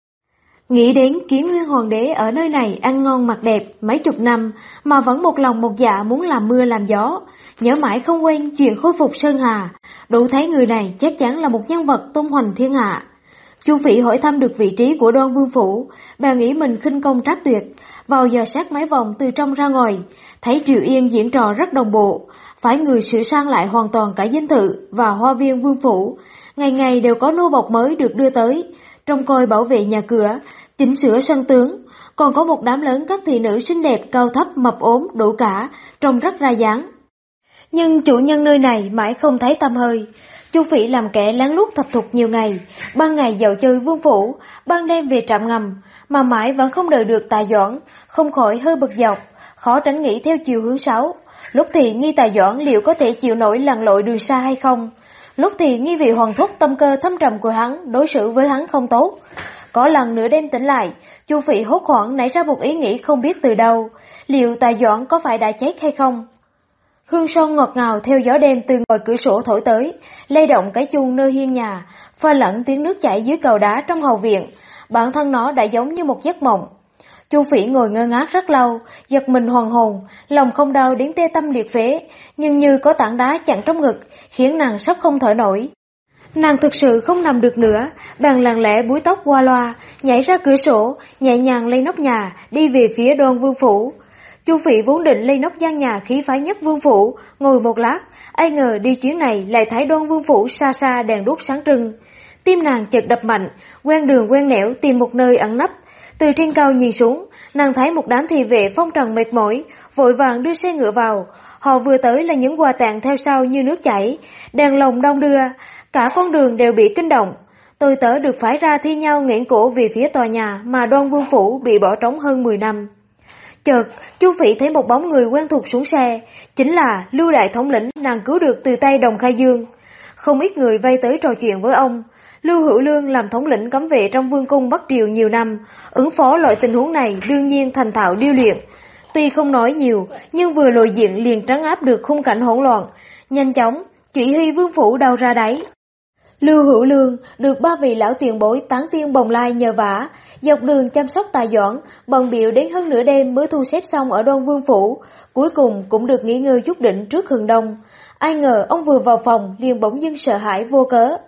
Nghĩ đến Kiến Nguyên Hoàng đế ở nơi này ăn ngon mặc đẹp mấy chục năm mà vẫn một lòng một dạ muốn làm mưa làm gió, nhớ mãi không quên chuyện khôi phục Sơn Hà, đủ thấy người này chắc chắn là một nhân vật tung hoành thiên hạ. Chu Phỉ hỏi thăm được vị trí của Đoan Vương phủ, bà nghĩ mình khinh công trác tuyệt, vào giờ sát mấy vòng từ trong ra ngoài, thấy Triệu Yên diễn trò rất đồng bộ, phải người sửa sang lại hoàn toàn cả dinh thự và hoa viên vương phủ, ngày ngày đều có nô bộc mới được đưa tới, trông coi bảo vệ nhà cửa, chỉnh sửa sân tướng, còn có một đám lớn các thị nữ xinh đẹp cao thấp mập ốm đủ cả, trông rất ra dáng. Nhưng chủ nhân nơi này mãi không thấy tăm hơi. Chu Phỉ làm kẻ lén lút thập thục nhiều ngày, ban ngày dạo chơi vương phủ, ban đêm về trạm ngầm, mà mãi vẫn không đợi được Tạ Doãn, không khỏi hơi bực dọc, khó tránh nghĩ theo chiều hướng xấu. Lúc thì nghi Tạ Doãn liệu có thể chịu nổi lặn lội đường xa hay không, lúc thì nghi vị hoàng thúc tâm cơ thâm trầm của hắn đối xử với hắn không tốt. Có lần nửa đêm tỉnh lại, Chu Phỉ hốt hoảng nảy ra một ý nghĩ không biết từ đâu, liệu Tạ Doãn có phải đã chết hay không. Hương son ngọt ngào theo gió đêm từ ngoài cửa sổ thổi tới, lay động cái chuông nơi hiên nhà, pha lẫn tiếng nước chảy dưới cầu đá trong hậu viện, bản thân nó đã giống như một giấc mộng. Chu Phỉ ngồi ngơ ngác rất lâu, giật mình hoàn hồn, lòng không đau đến tê tâm liệt phế, nhưng như có tảng đá chặn trong ngực, khiến nàng sắp không thở nổi. Nàng thực sự không nằm được nữa, bèn lặng lẽ búi tóc qua loa, nhảy ra cửa sổ, nhẹ nhàng lấy nóc nhà, đi về phía Đoan Vương phủ. Chu Phỉ vốn định lên nóc gian nhà khí phái nhất vương phủ, ngồi một lát, ai ngờ đi chuyến này lại thấy Đoan Vương phủ xa xa đèn đuốc sáng trưng. Tim nàng chợt đập mạnh, quen đường quen nẻo tìm một nơi ẩn nấp. Từ trên cao nhìn xuống, nàng thấy một đám thị vệ phong trần mệt mỏi, vội vàng đưa xe ngựa vào. Họ vừa tới là những quà tặng theo sau như nước chảy, đèn lồng đong đưa, cả con đường đều bị kinh động. Tôi tớ được phái ra thi nhau nghẽn cổ về phía tòa nhà mà Đoan Vương phủ bị bỏ trống hơn 10 năm. Chợt, Chu Phỉ thấy một bóng người quen thuộc xuống xe, chính là Lưu đại thống lĩnh nàng cứu được từ tay Đồng Khai Dương. Không ít người vây tới trò chuyện với ông. Lưu Hữu Lương làm thống lĩnh cấm vệ trong vương cung Bắc Triều nhiều năm, ứng phó loại tình huống này đương nhiên thành thạo điêu luyện. Tuy không nói nhiều, nhưng vừa lộ diện liền trấn áp được khung cảnh hỗn loạn, nhanh chóng chỉ huy vương phủ đầu ra đáy. Lưu Hữu Lương được ba vị lão tiền bối tán tiên bồng lai nhờ vả, dọc đường chăm sóc Tạ Doãn, bận bịu đến hơn nửa đêm mới thu xếp xong ở Đoan Vương phủ, cuối cùng cũng được nghỉ ngơi chút đỉnh trước hừng đông. Ai ngờ ông vừa vào phòng liền bỗng dưng sợ hãi vô cớ.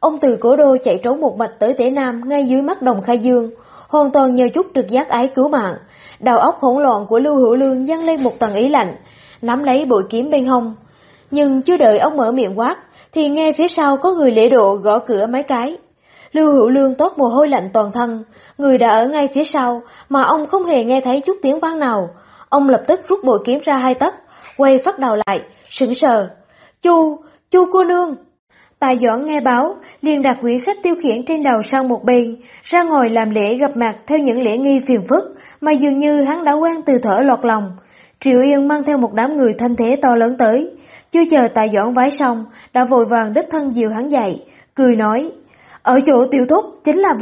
Ông từ Cố Đô chạy trốn một mạch tới Tế Nam ngay dưới mắt Đồng Khai Dương, hoàn toàn nhờ chút trực giác ái cứu mạng. Đầu óc hỗn loạn của Lưu Hữu Lương dâng lên một tầng ý lạnh, nắm lấy bội kiếm bên hông. Nhưng chưa đợi ông mở miệng quát, thì nghe phía sau có người lễ độ gõ cửa mấy cái. Lưu Hữu Lương toát mồ hôi lạnh toàn thân, người đã ở ngay phía sau mà ông không hề nghe thấy chút tiếng vang nào. Ông lập tức rút bội kiếm ra 2 tấc, quay phát đầu lại, sững sờ. Chu cô nương! Tài Doãn nghe báo, liền đặt quyển sách tiêu khiển trên đầu sang một bên, ra ngồi làm lễ gặp mặt theo những lễ nghi phiền phức mà dường như hắn đã quen từ thuở lọt lòng. Triệu Yên mang theo một đám người thanh thế to lớn tới, chưa chờ Tài Doãn vái xong, đã vội vàng đích thân dìu hắn dậy, cười nói: ở chỗ tiểu thúc chính là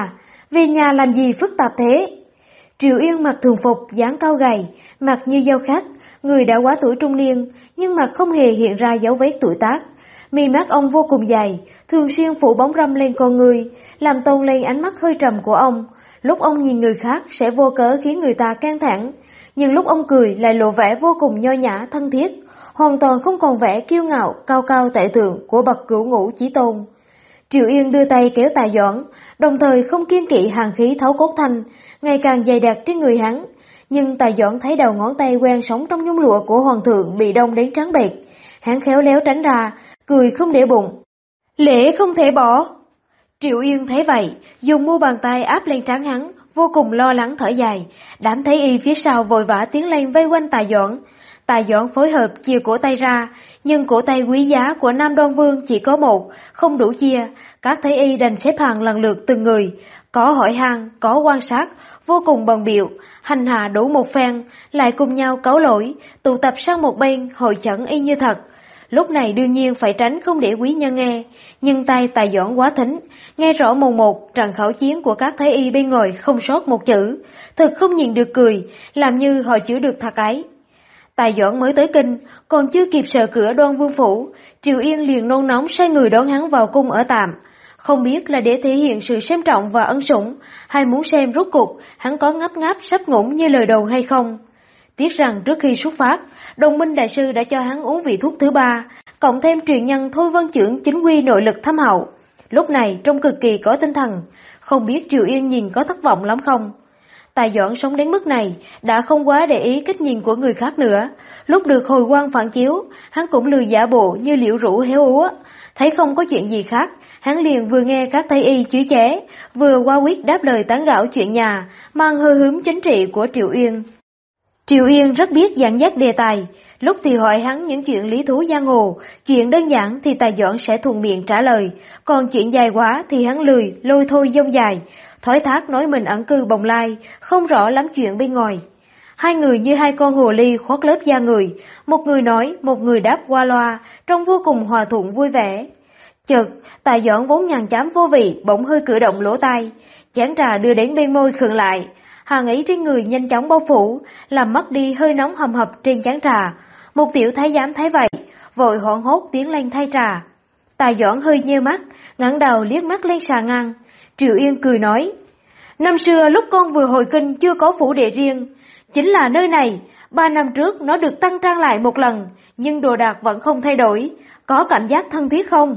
về nhà làm gì phức tạp thế? Triệu Yên mặc thường phục, dáng cao gầy, mặt như dao khắc, người đã quá tuổi trung niên, nhưng mặt không hề hiện ra dấu vết tuổi tác. Mi mắt ông vô cùng dày, thường xuyên phủ bóng râm lên con người, làm tôn lên ánh mắt hơi trầm của ông. Lúc ông nhìn người khác sẽ vô cớ khiến người ta căng thẳng, nhưng lúc ông cười lại lộ vẻ vô cùng nho nhã thân thiết, hoàn toàn không còn vẻ kiêu ngạo cao cao tại thượng của bậc cửu ngũ chí tôn. Triệu Yên đưa tay kéo Tài Doãn, đồng thời không kiêng kỵ hàn khí thấu cốt thanh, ngày càng dày đặc trên người hắn. Nhưng Tài Doãn thấy đầu ngón tay quen sống trong nhung lụa của hoàng thượng bị đông đến trắng bệch, hắn khéo léo tránh ra, cười không để bụng. Lễ không thể bỏ. Triệu Yên thấy vậy, dùng mu bàn tay áp lên trán hắn, vô cùng lo lắng thở dài. Đám Thái Y phía sau vội vã tiến lên vây quanh Tài Doãn. Tài Doãn phối hợp chia cổ tay ra, nhưng cổ tay quý giá của Nam Đoan Vương chỉ có một, không đủ chia. Các Thái Y đành xếp hàng lần lượt từng người, có hỏi han, có quan sát, vô cùng bận bịu, hành hạ đủ một phen, lại cùng nhau cáo lỗi, tụ tập sang một bên, hội chẩn y như thật. Lúc này đương nhiên phải tránh không để quý nhân nghe, nhưng tay Tài Doãn quá thính, nghe rõ mồn một trận khẩu chiến của các Thái Y bên ngoài không sót một chữ, thực không nhìn được cười, làm như họ chữa được thật ấy. Tài Doãn mới tới kinh, còn chưa kịp sờ cửa Đoan Vương phủ, Triệu Yên liền nôn nóng sai người đón hắn vào cung ở tạm. Không biết là để thể hiện sự xem trọng và ân sủng, hay muốn xem rốt cuộc hắn có ngáp ngáp sắp ngủm như lời đầu hay không. Tiếc rằng trước khi xuất phát, Đồng Minh đại sư đã cho hắn uống vị thuốc thứ 3, cộng thêm truyền nhân Thôi Vân Chưởng chính quy nội lực thâm hậu. Lúc này trông cực kỳ có tinh thần, không biết Triệu Yên nhìn có thất vọng lắm không. Tài Doãn sống đến mức này, đã không quá để ý cách nhìn của người khác nữa. Lúc được hồi quang phản chiếu, hắn cũng lười giả bộ như liễu rũ héo úa. Thấy không có chuyện gì khác, hắn liền vừa nghe các Thái Y chúa chế, vừa qua quyết đáp lời tán gẫu chuyện nhà, mang hơi hướng chính trị của Triệu Yên. Triệu Yên rất biết dẫn dắt đề tài, lúc thì hỏi hắn những chuyện lý thú giang hồ, chuyện đơn giản thì Tài Doãn sẽ thuận miệng trả lời, còn chuyện dài quá thì hắn lười, lôi thôi dông dài, thói thác nói mình ẩn cư Bồng Lai, không rõ lắm chuyện bên ngoài. Hai người như hai con hồ ly khoác lớp da người, một người nói, một người đáp qua loa, trông vô cùng hòa thuận vui vẻ. Chợt, Tài Doãn vốn nhàn chán vô vị, bỗng hơi cử động lỗ tai, chén trà đưa đến bên môi khựng lại, hàng ý trên người nhanh chóng bao phủ, làm mất đi hơi nóng hầm hập trên chén trà. Một tiểu thái giám thấy vậy, vội hoảng hốt tiến lên thay trà. Tài Doãn hơi nheo mắt, ngẩng đầu liếc mắt lên sàn ngang. Triệu Yên cười nói, năm xưa lúc con vừa hồi kinh chưa có phủ đệ riêng, chính là nơi này, 3 năm trước nó được tăng trang lại một lần, nhưng đồ đạc vẫn không thay đổi, có cảm giác thân thiết không?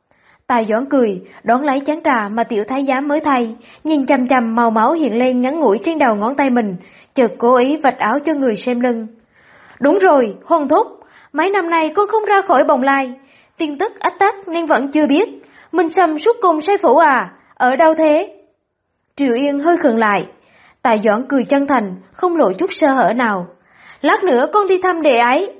Tài Doãn cười, đón lấy chén trà mà tiểu thái giám mới thay, nhìn chằm chằm màu máu hiện lên ngắn ngủi trên đầu ngón tay mình, chợt cố ý vạch áo cho người xem lưng. Đúng rồi, Hoàng thúc, mấy năm nay con không ra khỏi Bồng Lai, tin tức ách tắc nên vẫn chưa biết. Minh Sâm suốt cùng sai phủ à, ở đâu thế? Triệu Yên hơi khựng lại. Tài Doãn cười chân thành, không lộ chút sơ hở nào. Lát nữa con đi thăm đệ ấy.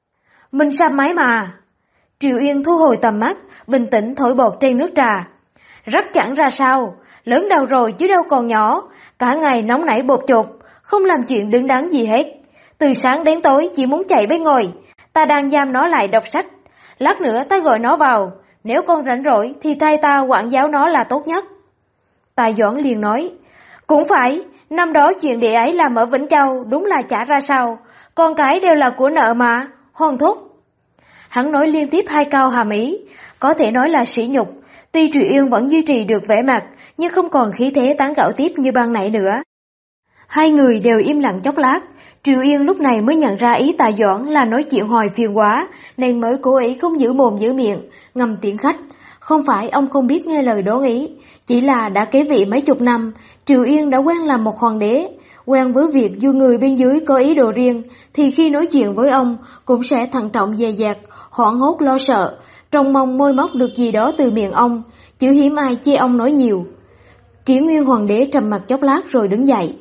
Minh Sâm máy mà. Triệu Yên thu hồi tầm mắt, bình tĩnh thổi bọt trên nước trà. Rất chẳng ra sao, lớn đầu rồi chứ đâu còn nhỏ, cả ngày nóng nảy bột chột, không làm chuyện đứng đắn gì hết. Từ sáng đến tối chỉ muốn chạy bên ngoài, ta đang giam nó lại đọc sách. Lát nữa ta gọi nó vào, nếu con rảnh rỗi thì thay ta quản giáo nó là tốt nhất. Tài Doãn liền nói, cũng phải, năm đó chuyện đệ ấy làm ở Vĩnh Châu đúng là chả ra sao, con cái đều là của nợ mà, Hoàng thúc. Hắn nói liên tiếp 2 câu hàm ý, có thể nói là sỉ nhục, tuy Triệu Yên vẫn duy trì được vẻ mặt, nhưng không còn khí thế tán gẫu tiếp như ban nãy nữa. Hai người đều im lặng chốc lát, Triệu Yên lúc này mới nhận ra ý Tài Doãn là nói chuyện hoài phiền quá, nên mới cố ý không giữ mồm giữ miệng, ngầm tiễn khách. Không phải ông không biết nghe lời đón ý, chỉ là đã kế vị mấy chục năm, Triều Yên đã quen làm một hoàng đế, quen với việc dù người bên dưới có ý đồ riêng, thì khi nói chuyện với ông cũng sẽ thận trọng dè dặt, hoảng hốt lo sợ, trông mong môi móc được gì đó từ miệng ông, chứ hiếm ai chê ông nói nhiều. Kỷ Nguyên hoàng đế trầm mặt chốc lát rồi đứng dậy,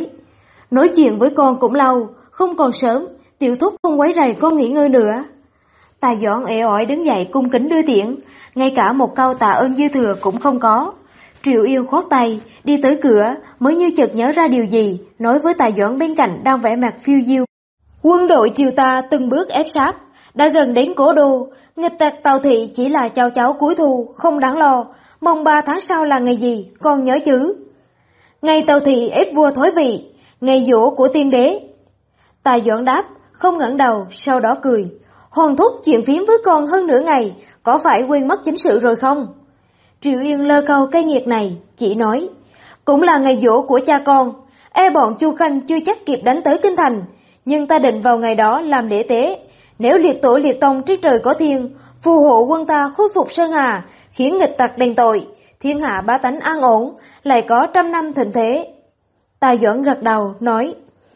nói chuyện với con cũng lâu, không còn sớm, tiểu thúc không quấy rầy con nghỉ ngơi nữa. Tài Doãn uể oải đứng dậy cung kính đưa tiễn, ngay cả một câu tạ ơn dư thừa cũng không có. Triệu Yên khoát tay, đi tới cửa, mới như chợt nhớ ra điều gì, nói với Tài Doãn bên cạnh đang vẻ mặt phiêu diêu. Quân đội triều ta từng bước ép sát, đã gần đến cố đô, nghịch tặc Tào Thị chỉ là cháu cháu cuối thu, không đáng lo, mồng 3 tháng sau là ngày gì, con nhớ chứ? Ngày Tào Thị ép vua thoái vị, ngày giỗ của tiên đế. Tài Doãn đáp, không ngẩng đầu, sau đó cười. Hoàng thúc chuyện phím với con hơn nửa ngày, có phải quên mất chính sự rồi không? Triệu Yên lơ câu cây nghiệt này, chỉ nói, cũng là ngày giỗ của cha con, bọn Chu Khanh chưa chắc kịp đánh tới kinh thành, nhưng ta định vào ngày đó làm lễ tế, nếu liệt tổ liệt tông trên trời có thiên, phù hộ quân ta khôi phục Sơn Hà, khiến nghịch tặc đền tội, thiên hạ bá tánh an ổn, lại có 100 năm thịnh thế. Tài Doãn gật đầu, nói,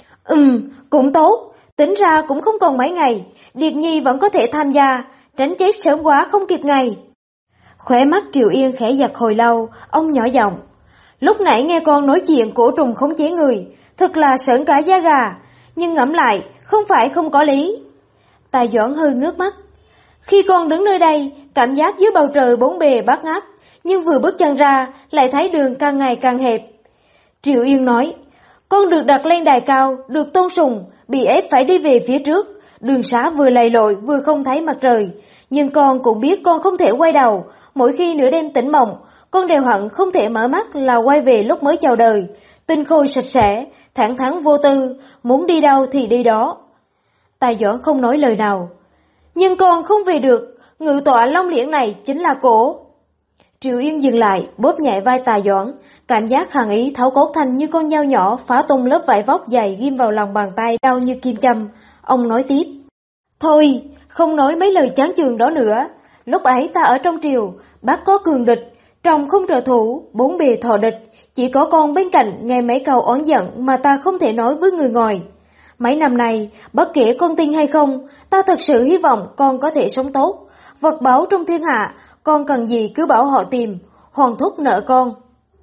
cũng tốt, tính ra cũng không còn mấy ngày, Điệt Nhi vẫn có thể tham gia, tránh chết sớm quá không kịp ngày. Khóe mắt Triệu Yên khẽ giật hồi lâu, ông nhỏ giọng, lúc nãy nghe con nói chuyện cổ trùng khống chế người, thật là sởn cả da gà, nhưng ngẫm lại, không phải không có lý. Tài Doãn hơi ngước mắt, khi con đứng nơi đây, cảm giác dưới bầu trời bốn bề bát ngát, nhưng vừa bước chân ra, lại thấy đường càng ngày càng hẹp. Triệu Yên nói, con được đặt lên đài cao, được tôn sùng, bị ép phải đi về phía trước, đường xá vừa lầy lội vừa không thấy mặt trời, nhưng con cũng biết con không thể quay đầu, mỗi khi nửa đêm tỉnh mộng, con đều hận không thể mở mắt là quay về lúc mới chào đời, tinh khôi sạch sẽ, thẳng thắn vô tư, muốn đi đâu thì đi đó. Tài Doãn không nói lời nào. Nhưng con không về được, ngự tọa Long Liễn này chính là cổ. Triệu Yên dừng lại, bóp nhẹ vai Tài Doãn, cảm giác hàn ý thấu cốt thanh như con dao nhỏ phá tung lớp vải vóc dày ghim vào lòng bàn tay đau như kim châm. Ông nói tiếp, thôi, không nói mấy lời chán chường đó nữa. Lúc ấy ta ở trong triều, bác có cường địch, trong không trợ thủ, bốn bề thọ địch, chỉ có con bên cạnh nghe mấy câu oán giận mà ta không thể nói với người ngoài. Mấy năm nay, bất kể con tin hay không, ta thật sự hy vọng con có thể sống tốt. Vật báu trong thiên hạ, con cần gì cứ bảo họ tìm, hoàng thúc nợ con.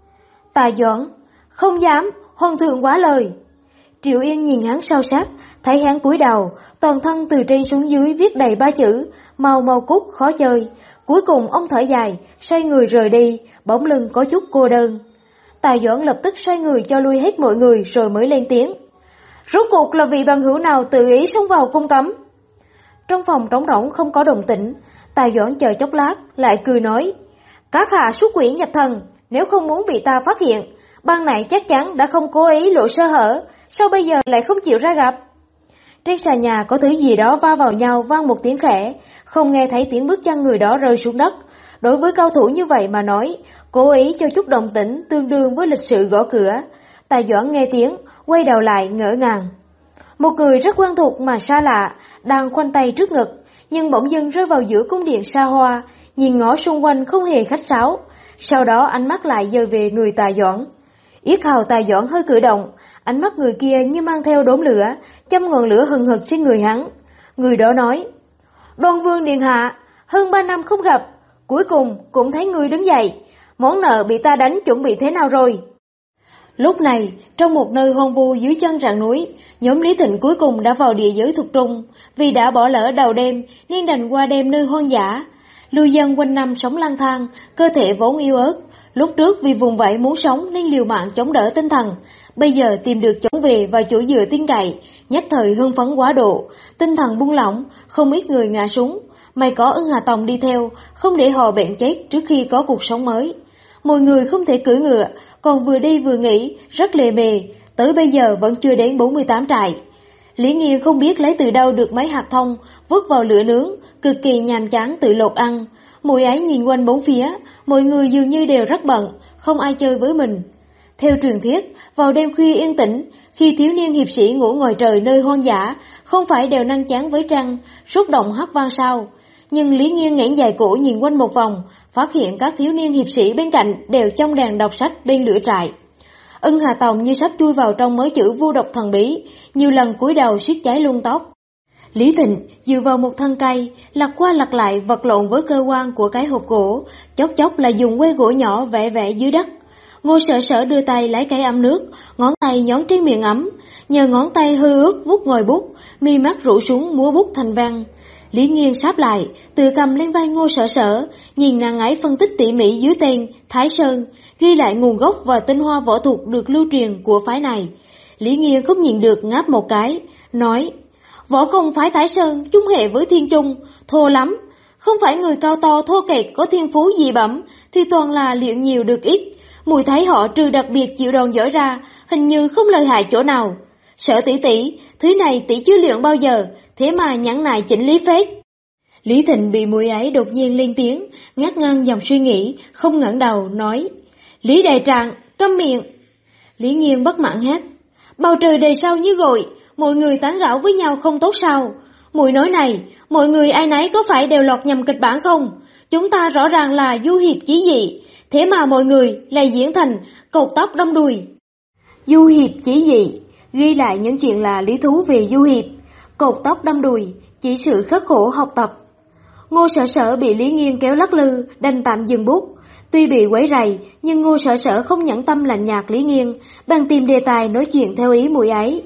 Tài Doãn, không dám, hoàng thượng quá lời. Triệu Yên nhìn hắn sâu sắc, thấy hắn cúi đầu, toàn thân từ trên xuống dưới viết đầy 3 chữ, màu màu cúc khó chơi. Cuối cùng ông thở dài, xoay người rời đi, bóng lưng có chút cô đơn. Tài Doãn lập tức xoay người cho lui hết mọi người rồi mới lên tiếng. Rốt cuộc là vị bằng hữu nào tự ý xông vào cung cấm? Trong phòng trống rỗng không có động tĩnh, Tài Doãn chờ chốc lát, lại cười nói, các hạ xuất quỷ nhập thần, nếu không muốn bị ta phát hiện, ban nãy chắc chắn đã không cố ý lộ sơ hở, sao bây giờ lại không chịu ra gặp? Trên xà nhà có thứ gì đó va vào nhau vang một tiếng khẽ, không nghe thấy tiếng bước chân người đó rơi xuống đất. Đối với cao thủ như vậy mà nói, cố ý cho chút động tĩnh tương đương với lịch sự gõ cửa. Tài Doãn nghe tiếng, quay đầu lại ngỡ ngàng. Một người rất quen thuộc mà xa lạ, đang khoanh tay trước ngực, nhưng bỗng dưng rơi vào giữa cung điện xa hoa, nhìn ngó xung quanh không hề khách sáo. Sau đó ánh mắt lại dời về người Tài Doãn. Yết hầu Tài Doãn hơi cử động, ánh mắt người kia như mang theo đốm lửa, châm ngọn lửa hừng hực trên người hắn. Người đó nói, Đoan Vương điện hạ, hơn 3 năm không gặp, cuối cùng cũng thấy người đứng dậy, món nợ bị ta đánh chuẩn bị thế nào rồi? Lúc này, trong một nơi hoang vu dưới chân rặng núi, nhóm Lý Thịnh cuối cùng đã vào địa giới thuộc Trung, vì đã bỏ lỡ đầu đêm nên đành qua đêm nơi hoang dã. Lưu dân quanh năm sống lang thang, cơ thể vốn yếu ớt, lúc trước vì vùng vẫy muốn sống nên liều mạng chống đỡ tinh thần, bây giờ tìm được chống về và chỗ dựa tin cậy, nhất thời hưng phấn quá độ, tinh thần buông lỏng, không ít người ngã xuống. May có Ưng Hà Tòng đi theo, không để họ bệnh chết trước khi có cuộc sống mới. Mọi người không thể cưỡi ngựa, còn vừa đi vừa nghỉ, rất lề mề, tới bây giờ vẫn chưa đến 48 trại. Lý Nghiên không biết lấy từ đâu được mấy hạt thông, vứt vào lửa nướng, cực kỳ nhàm chán tự lột ăn. Mùi ấy nhìn quanh bốn phía, mọi người dường như đều rất bận, không ai chơi với mình. Theo truyền thuyết, vào đêm khuya yên tĩnh, khi thiếu niên hiệp sĩ ngủ ngoài trời nơi hoang dã, không phải đều năng chán với trăng, xúc động hát vang sao. nhưng Lý Nghiên nghẽn dài cổ nhìn quanh một vòng, phát hiện các thiếu niên hiệp sĩ bên cạnh đều trong đàn đọc sách bên lửa trại. Ưng Hà Tòng như sắp chui vào trong mớ chữ vô độc thần bí, nhiều lần cúi đầu suýt cháy luôn tóc. Lý Thịnh dựa vào một thân cây, lật qua lật lại vật lộn với cơ quan của cái hộp gỗ, chốc chốc là dùng que gỗ nhỏ vẽ vẽ dưới đất. Ngô Sở Sở đưa tay lấy cái ấm nước, ngón tay nhón trên miệng ấm, nhờ ngón tay hư ướt vuốt ngòi bút, mi mắt rũ xuống múa bút thành văn. Lý Nghiên sáp lại, tự cầm lên vai Ngô Sở Sở, nhìn nàng ấy phân tích tỉ mỉ dưới tên Thái Sơn, ghi lại nguồn gốc và tinh hoa võ thuật được lưu truyền của phái này. Lý Nghiên không nhịn được ngáp một cái, nói: võ công phái Thái Sơn chung hệ với Thiên Chung, thô lắm, không phải người cao to thô kệch có thiên phú dị bẩm thì toàn là luyện nhiều được ít. Mùi thấy họ trừ đặc biệt chịu đòn giỏi ra, hình như không lợi hại chỗ nào. Sở tỷ tỷ, thứ này tỷ chưa luyện bao giờ, thế mà nhẫn nại chỉnh lý phết. Lý Thịnh bị mùi ấy đột nhiên lên tiếng, ngắt ngang dòng suy nghĩ, không ngẩng đầu, nói: Lý Đại Trạng, câm miệng. Lý Nghiên bất mãn hét: bầu trời đầy sao như gội, mọi người tán gẫu với nhau không tốt sao? Muội nói này, mọi người ai nấy có phải đều lọt nhầm kịch bản không? Chúng ta rõ ràng là du hiệp chí dị, thế mà mọi người lại diễn thành cột tóc đâm đùi. Du hiệp chí dị, ghi lại những chuyện là lý thú về du hiệp, cột tóc đâm đùi, chỉ sự khắc khổ học tập. Ngô Sở Sở bị Lý Nghiên kéo lắc lư, đành tạm dừng bút. Tuy bị quấy rầy, nhưng Ngô Sở Sở không nhẫn tâm lạnh nhạt Lý Nghiên, bèn tìm đề tài nói chuyện theo ý muội ấy.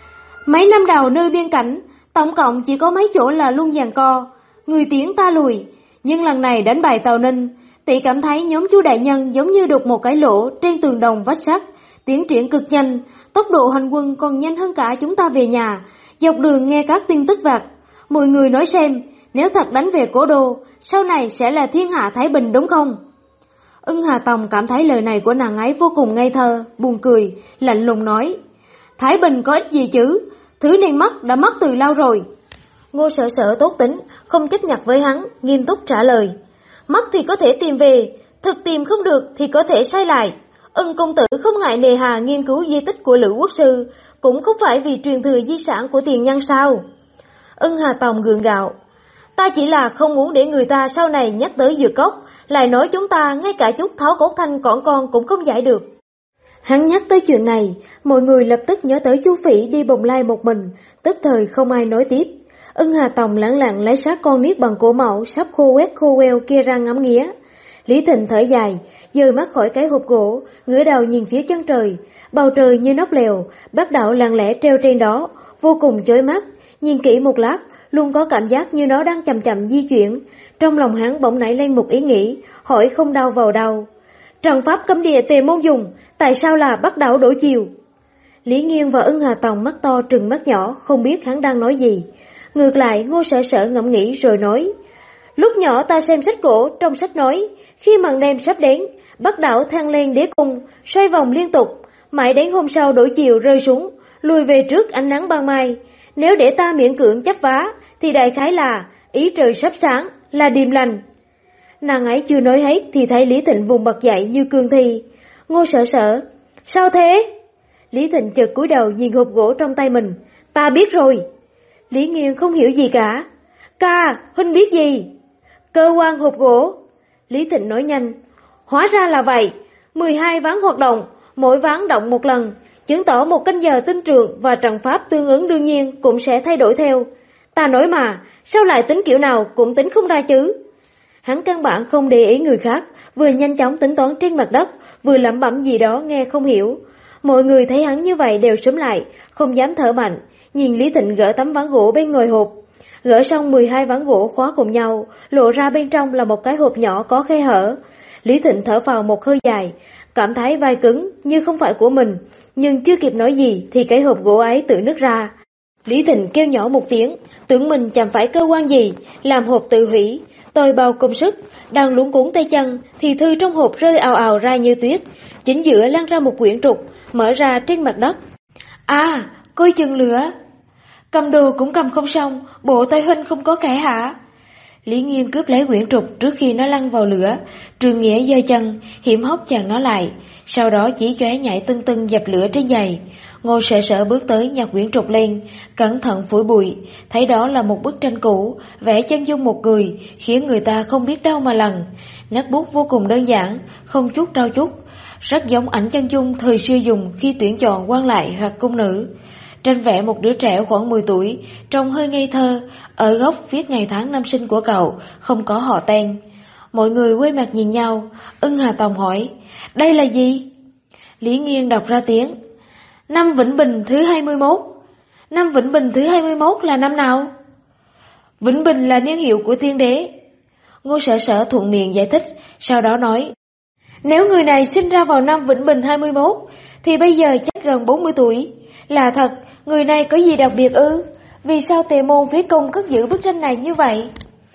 Mấy năm đầu nơi biên cảnh, tổng cộng chỉ có mấy chỗ là luôn giằng co, người tiến ta lùi, nhưng lần này đánh bại Tào Ninh, tỷ cảm thấy nhóm Chu đại nhân giống như đục một cái lỗ trên tường đồng vách sắt, tiến triển cực nhanh, tốc độ hành quân còn nhanh hơn cả chúng ta về nhà, dọc đường nghe các tin tức vặt. Mọi người nói xem, nếu thật đánh về cố đô, sau này sẽ là thiên hạ thái bình đúng không? Ưng Hà Tòng cảm thấy lời này của nàng ấy vô cùng ngây thơ, buồn cười, lạnh lùng nói: Thái bình có ích gì chứ, thứ nên mất đã mất từ lâu rồi. Ngô Sở Sở tốt tính, không chấp nhặt với hắn, nghiêm túc trả lời: mất thì có thể tìm về, thực tìm không được thì có thể sai lại. Ưng công tử không ngại nề hà nghiên cứu di tích của Lữ Quốc sư, cũng không phải vì truyền thừa di sản của tiền nhân sao? Ưng Hà Tòng gượng gạo: ta chỉ là không muốn để người ta sau này nhắc tới Dược Cốc, lại nói chúng ta ngay cả chút tháo cốt thanh cỏn con cũng không giải được. Hắn nhắc tới chuyện này, mọi người lập tức nhớ tới Chu Phỉ đi Bồng Lai một mình, tức thời không ai nói tiếp. Ưng Hà Tòng lẳng lặng lấy xác con nít bằng cổ mẫu sắp khô quét khô queo kia ra ngắm nghía. Lý Thịnh thở dài, giơ mắt khỏi cái hộp gỗ, ngửa đầu nhìn phía chân trời, bầu trời như nóc lều, Bắc Đảo lặng lẽ treo trên đó, vô cùng chói mắt. Nhìn kỹ một lát, luôn có cảm giác như nó đang chậm chậm di chuyển. Trong lòng hắn bỗng nảy lên một ý nghĩ, hỏi không đau vào đầu: trận pháp cấm địa Tề Môn dùng, tại sao là Bắc Đảo đổi chiều? Lý Nghiên và Ưng Hà Tòng mắt to trừng mắt nhỏ, không biết hắn đang nói gì. Ngược lại, Ngô Sở Sở ngẫm nghĩ rồi nói: lúc nhỏ ta xem sách cổ, trong sách nói, khi màn đêm sắp đến, Bắc Đảo thăng lên đế cung, xoay vòng liên tục, mãi đến hôm sau đổi chiều rơi xuống, lùi về trước ánh nắng ban mai. Nếu để ta miễn cưỡng chấp vá, thì đại khái là ý trời sắp sáng, là điềm lành. Nàng ấy chưa nói hết thì thấy Lý Thịnh vùng bật dậy như cương thi. Ngô Sở Sở: sao thế? Lý Thịnh chợt cúi đầu nhìn hộp gỗ trong tay mình: ta biết rồi. Lý Nghiên không hiểu gì cả: ca, huynh biết gì? Cơ quan hộp gỗ. Lý Thịnh nói nhanh: hóa ra là vậy, 12 ván hoạt động, mỗi ván động một lần, chứng tỏ một canh giờ tinh trường và trận pháp tương ứng đương nhiên cũng sẽ thay đổi theo. Ta nói mà, sao lại tính kiểu nào cũng tính không ra chứ? Hắn căn bản không để ý người khác, vừa nhanh chóng tính toán trên mặt đất, vừa lẩm bẩm gì đó nghe không hiểu. Mọi người thấy hắn như vậy đều xúm lại, không dám thở mạnh, nhìn Lý Thịnh gỡ tấm ván gỗ bên ngoài hộp. Gỡ xong 12 ván gỗ khóa cùng nhau, lộ ra bên trong là một cái hộp nhỏ có khe hở. Lý Thịnh thở phào một hơi dài, cảm thấy vai cứng như không phải của mình, nhưng chưa kịp nói gì thì cái hộp gỗ ấy tự nứt ra. Lý Thịnh kêu nhỏ một tiếng, tưởng mình chạm phải cơ quan gì, làm hộp tự hủy. Tôi bao công sức, đang luống cuống tay chân thì thư trong hộp rơi ào ào ra như tuyết, chính giữa lăn ra một quyển trục, mở ra trên mặt đất. À, coi chừng lửa. Cầm đồ cũng cầm không xong, bộ tay huynh không có kẻ hả? Lý Nghiên cướp lấy quyển trục trước khi nó lăn vào lửa. Trường Nghĩa giơ chân, hiểm hóc chặn nó lại, sau đó chỉ chóe nhảy tưng tưng dập lửa trên giày. Ngô Sở Sở bước tới nhặt quyển trục lên, cẩn thận phủi bụi, thấy đó là một bức tranh cũ, vẽ chân dung một người, khiến người ta không biết đâu mà lần. Nét bút vô cùng đơn giản, không chút trau chuốt, rất giống ảnh chân dung thời xưa dùng khi tuyển chọn quan lại hoặc cung nữ. Tranh vẽ một đứa trẻ khoảng 10 tuổi, trông hơi ngây thơ, ở góc viết ngày tháng năm sinh của cậu, không có họ tên. Mọi người quay mặt nhìn nhau, Ưng Hà Tòng hỏi, đây là gì? Lý Nghiên đọc ra tiếng, năm Vĩnh Bình thứ 21. Năm Vĩnh Bình thứ 21 là năm nào? Vĩnh Bình là niên hiệu của thiên đế. Ngô Sở Sở thuận miệng giải thích, sau đó nói, nếu người này sinh ra vào năm Vĩnh Bình 21, thì bây giờ chắc gần 40 tuổi. Là thật, người này có gì đặc biệt ư? Vì sao Tề Môn phí công cất giữ bức tranh này như vậy?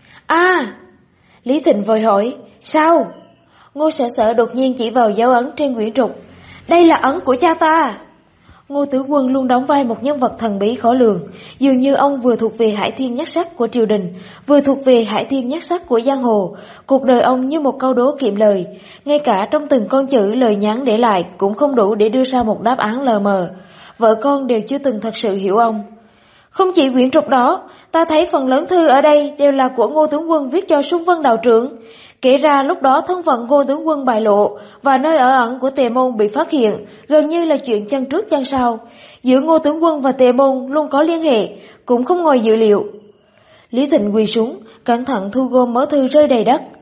À! Lý Thịnh vội hỏi, sao? Ngô Sở Sở đột nhiên chỉ vào dấu ấn trên quyển trục. Đây là ấn của cha ta. Ngô Tướng Quân luôn đóng vai một nhân vật thần bí khó lường, dường như ông vừa thuộc về hải thiên nhất sắc của triều đình, vừa thuộc về hải thiên nhất sắc của giang hồ. Cuộc đời ông như một câu đố kiệm lời, ngay cả trong từng con chữ lời nhắn để lại cũng không đủ để đưa ra một đáp án lờ mờ. Vợ con đều chưa từng thật sự hiểu ông. Không chỉ quyển trục đó, ta thấy phần lớn thư ở đây đều là của Ngô Tướng Quân viết cho Sung Vân đạo trưởng. Kể ra lúc đó thân phận Ngô Tướng Quân bại lộ và nơi ở ẩn của Tề Môn bị phát hiện, gần như là chuyện chân trước chân sau. Giữa Ngô Tướng Quân và Tề Môn luôn có liên hệ, cũng không ngoài dự liệu. Lý Thịnh quỳ xuống, cẩn thận thu gom mớ thư rơi đầy đất.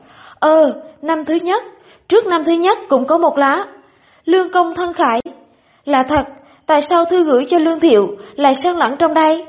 Năm thứ nhất, trước năm thứ nhất cũng có một lá. Lương công thân khải. Là thật, tại sao thư gửi cho Lương Thiệu lại xen lẫn trong đây?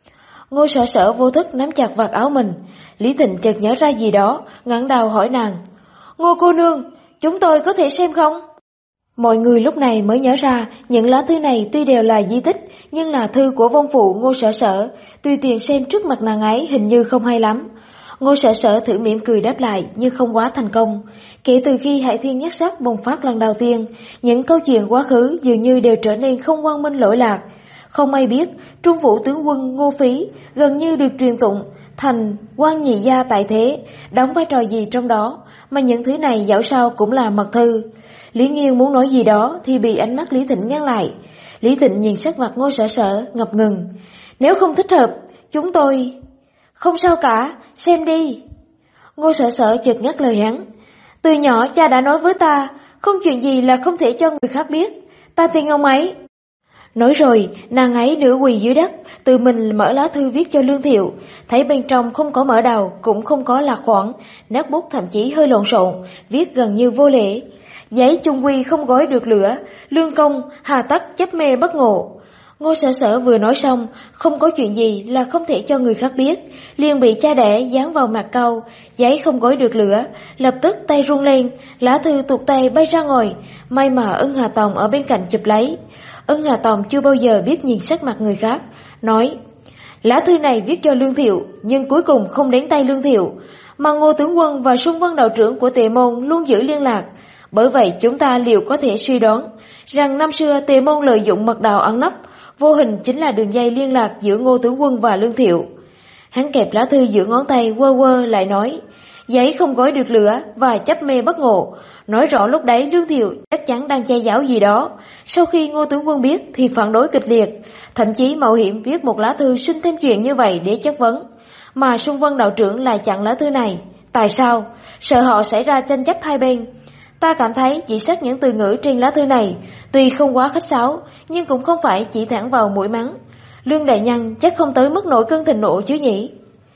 Ngô Sở Sở vô thức nắm chặt vạt áo mình. Lý Thịnh chợt nhớ ra gì đó, ngẩng đầu hỏi nàng, Ngô cô nương, chúng tôi có thể xem không? Mọi người lúc này mới nhớ ra, những lá thư này tuy đều là di tích, nhưng là thư của vong phụ Ngô Sở Sở, tùy tiện xem trước mặt nàng ấy hình như không hay lắm. Ngô Sở Sở thử mỉm cười đáp lại nhưng không quá thành công. Kể từ khi hải thiên nhất sắc bùng phát lần đầu tiên, những câu chuyện quá khứ dường như đều trở nên không quang minh lỗi lạc. Không ai biết, Trung Vũ tướng quân Ngô Phí gần như được truyền tụng thành quan nhị gia tại thế, đóng vai trò gì trong đó, mà những thứ này dẫu sao cũng là mật thư. Lý Nghiên muốn nói gì đó thì bị ánh mắt Lý Thịnh ngăn lại. Lý Thịnh nhìn sắc mặt Ngô Sở Sở ngập ngừng. Nếu không thích hợp, chúng tôi... Không sao cả, xem đi. Ngô Sở Sở chợt ngắt lời hắn. Từ nhỏ cha đã nói với ta, không chuyện gì là không thể cho người khác biết. Ta tin ông ấy. Nói rồi, nàng ấy nửa quỳ dưới đất, tự mình mở lá thư viết cho Lương Thiệu, thấy bên trong không có mở đầu, cũng không có lạc khoảng, nét bút thậm chí hơi lộn xộn, viết gần như vô lễ. Giấy chung quy không gói được lửa, lương công, hà tất chấp mê bất ngộ. Ngô Sở Sở vừa nói xong, không có chuyện gì là không thể cho người khác biết, liền bị cha đẻ dán vào mặt câu, giấy không gói được lửa, lập tức tay run lên, lá thư tuột tay bay ra ngoài, may mà Ưng Hà Tòng ở bên cạnh chụp lấy. Ưng Hà Tòng chưa bao giờ biết nhìn sắc mặt người khác, nói, lá thư này viết cho Lương Thiệu, nhưng cuối cùng không đến tay Lương Thiệu, mà Ngô Tướng Quân và Sung Vân đạo trưởng của Tề Môn luôn giữ liên lạc, bởi vậy chúng ta liệu có thể suy đoán rằng năm xưa Tề Môn lợi dụng mật đạo ẩn nấp, vô hình chính là đường dây liên lạc giữa Ngô Tướng Quân và Lương Thiệu. Hắn kẹp lá thư giữa ngón tay quơ quơ lại nói, giấy không gói được lửa và chấp mê bất ngộ, nói rõ lúc đấy Lương Thiệu chắc chắn đang che giấu gì đó. Sau khi Ngô Tướng Quân biết thì phản đối kịch liệt, thậm chí mạo hiểm viết một lá thư sinh thêm chuyện như vậy để chất vấn. Mà Sung Vân đạo trưởng lại chặn lá thư này. Tại sao? Sợ họ xảy ra tranh chấp hai bên. Ta cảm thấy chỉ xét những từ ngữ trên lá thư này, tuy không quá khách sáo, nhưng cũng không phải chỉ thẳng vào mũi mắng. Lương đại nhân chắc không tới mức nổi cơn thịnh nộ chứ nhỉ?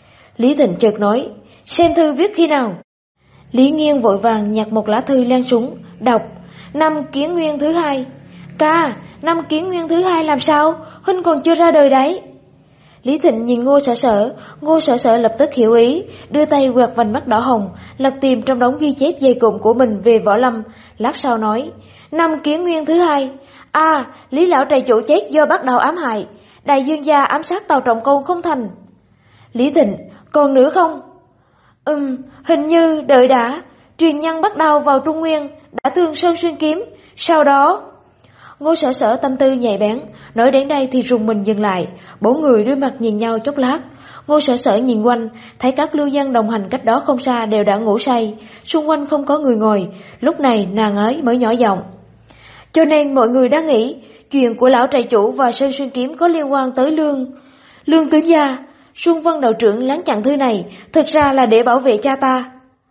Lý Thịnh chợt nói, xem thư viết khi nào? Lý Nghiên vội vàng nhặt một lá thư lên xuống, đọc, năm Kiến Nguyên thứ 2. Ca, năm Kiến Nguyên thứ 2 làm sao? Huynh còn chưa ra đời đấy. Lý Thịnh nhìn Ngô Sở Sở lập tức hiểu ý, đưa tay quẹt vành mắt đỏ hồng, lật tìm trong đống ghi chép dày cộm của mình về võ lâm, lát sau nói, năm Kiến Nguyên thứ 2. À, Lý lão trại chủ chết do bắt đầu ám hại, Đại Dương gia ám sát Tàu Trọng Công không thành. Lý Thịnh, còn nữa không? Hình như đợi đã, truyền nhân bắt đầu vào Trung Nguyên, đã thương Sơn Xuyên Kiếm, sau đó... Ngô Sở Sở tâm tư nhạy bén, nói đến đây thì rùng mình dừng lại, bốn người đưa mặt nhìn nhau chốc lát. Ngô Sở Sở nhìn quanh, thấy các lưu dân đồng hành cách đó không xa đều đã ngủ say, xung quanh không có người ngồi, lúc này nàng ấy mới nhỏ giọng. Cho nên mọi người đang nghĩ, Chuyện của lão trại chủ và Sơn Xuyên Kiếm có liên quan tới Lương tướng gia. Xuân Vân đạo trưởng lén chặn thư này, thực ra là để bảo vệ cha ta.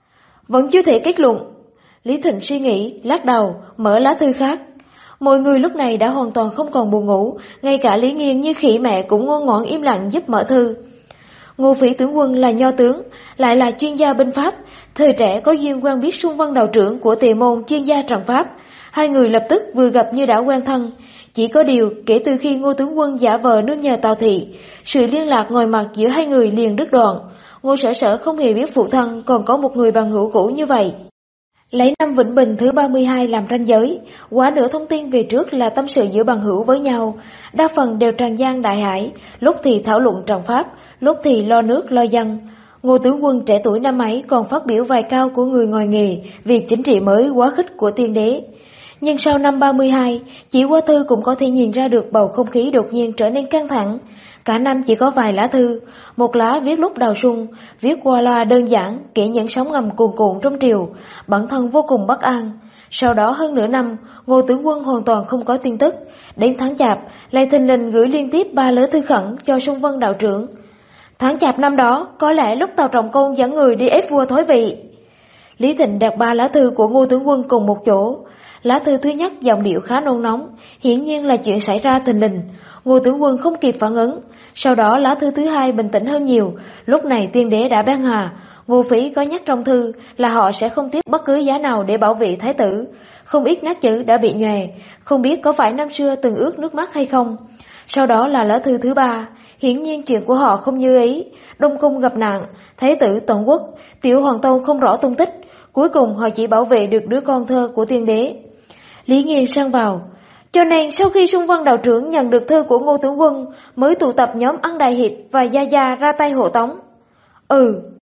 Vẫn chưa thể kết luận. Lý Thịnh suy nghĩ, lắc đầu, mở lá thư khác. Mọi người lúc này đã hoàn toàn không còn buồn ngủ, ngay cả Lý Nghiên như khỉ mẹ cũng ngoan ngoãn im lặng giúp mở thư. Ngô Phỉ tướng quân là nho tướng, lại là chuyên gia binh pháp, thời trẻ có duyên quen biết Xuân Vân đạo trưởng của Tề môn chuyên gia trận pháp. Hai người lập tức vừa gặp như đã quen thân. Chỉ có điều, kể từ khi Ngô tướng quân giả vờ nương nhờ Tào Thị, sự liên lạc ngồi mặt giữa hai người liền đứt đoạn. Ngô Sở Sở không hề biết phụ thân còn có một người bằng hữu cũ như vậy. Lấy năm Vĩnh Bình thứ 32 làm ranh giới, quá nửa thông tin về trước là tâm sự giữa bằng hữu với nhau, đa phần đều tràn gian đại hải, lúc thì thảo luận trận pháp, lúc thì lo nước lo dân. Ngô tướng quân trẻ tuổi năm ấy còn phát biểu vài câu của người ngoài nghề vì chính trị mới quá khích của tiên đế. Nhưng sau năm 32, chỉ qua thư cũng có thể nhìn ra được bầu không khí đột nhiên trở nên căng thẳng. Cả năm chỉ có vài lá thư, một lá viết lúc đầu xuân, viết qua loa đơn giản, kể những sóng ngầm cuồn cuộn trong triều, bản thân vô cùng bất an. Sau đó hơn nửa năm, Ngô tướng quân hoàn toàn không có tin tức. Đến tháng Chạp, lại thình lình gửi liên tiếp 3 lá thư khẩn cho Xuân Vân đạo trưởng. Tháng Chạp năm đó, có lẽ lúc Tào Trọng Côn dẫn người đi ép vua thoái vị. Lý Thịnh đặt 3 lá thư của Ngô tướng quân cùng một chỗ. Lá thư thứ nhất giọng điệu khá nôn nóng, hiển nhiên là chuyện xảy ra thình lình. Ngô tướng quân không kịp phản ứng. Sau đó lá thư thứ hai bình tĩnh hơn nhiều, lúc này tiên đế đã ban hà. Ngô Phỉ có nhắc trong thư là họ sẽ không tiếp bất cứ giá nào để bảo vệ thái tử. Không ít nét chữ đã bị nhòe, không biết có phải năm xưa từng ướt nước mắt hay không. Sau đó là lá thư thứ ba, hiển nhiên chuyện của họ không như ý. Đông cung gặp nạn, thái tử tận quốc, tiểu hoàng tôn không rõ tung tích. Cuối cùng họ chỉ bảo vệ được đứa con thơ của tiên đế. Lý Nghiên sang vào. Cho nên sau khi Xuân Vân đạo trưởng nhận được thư của Ngô tướng quân, mới tụ tập nhóm Ân Đại Hiệp và Gia Gia ra tay hộ tống. Ừ.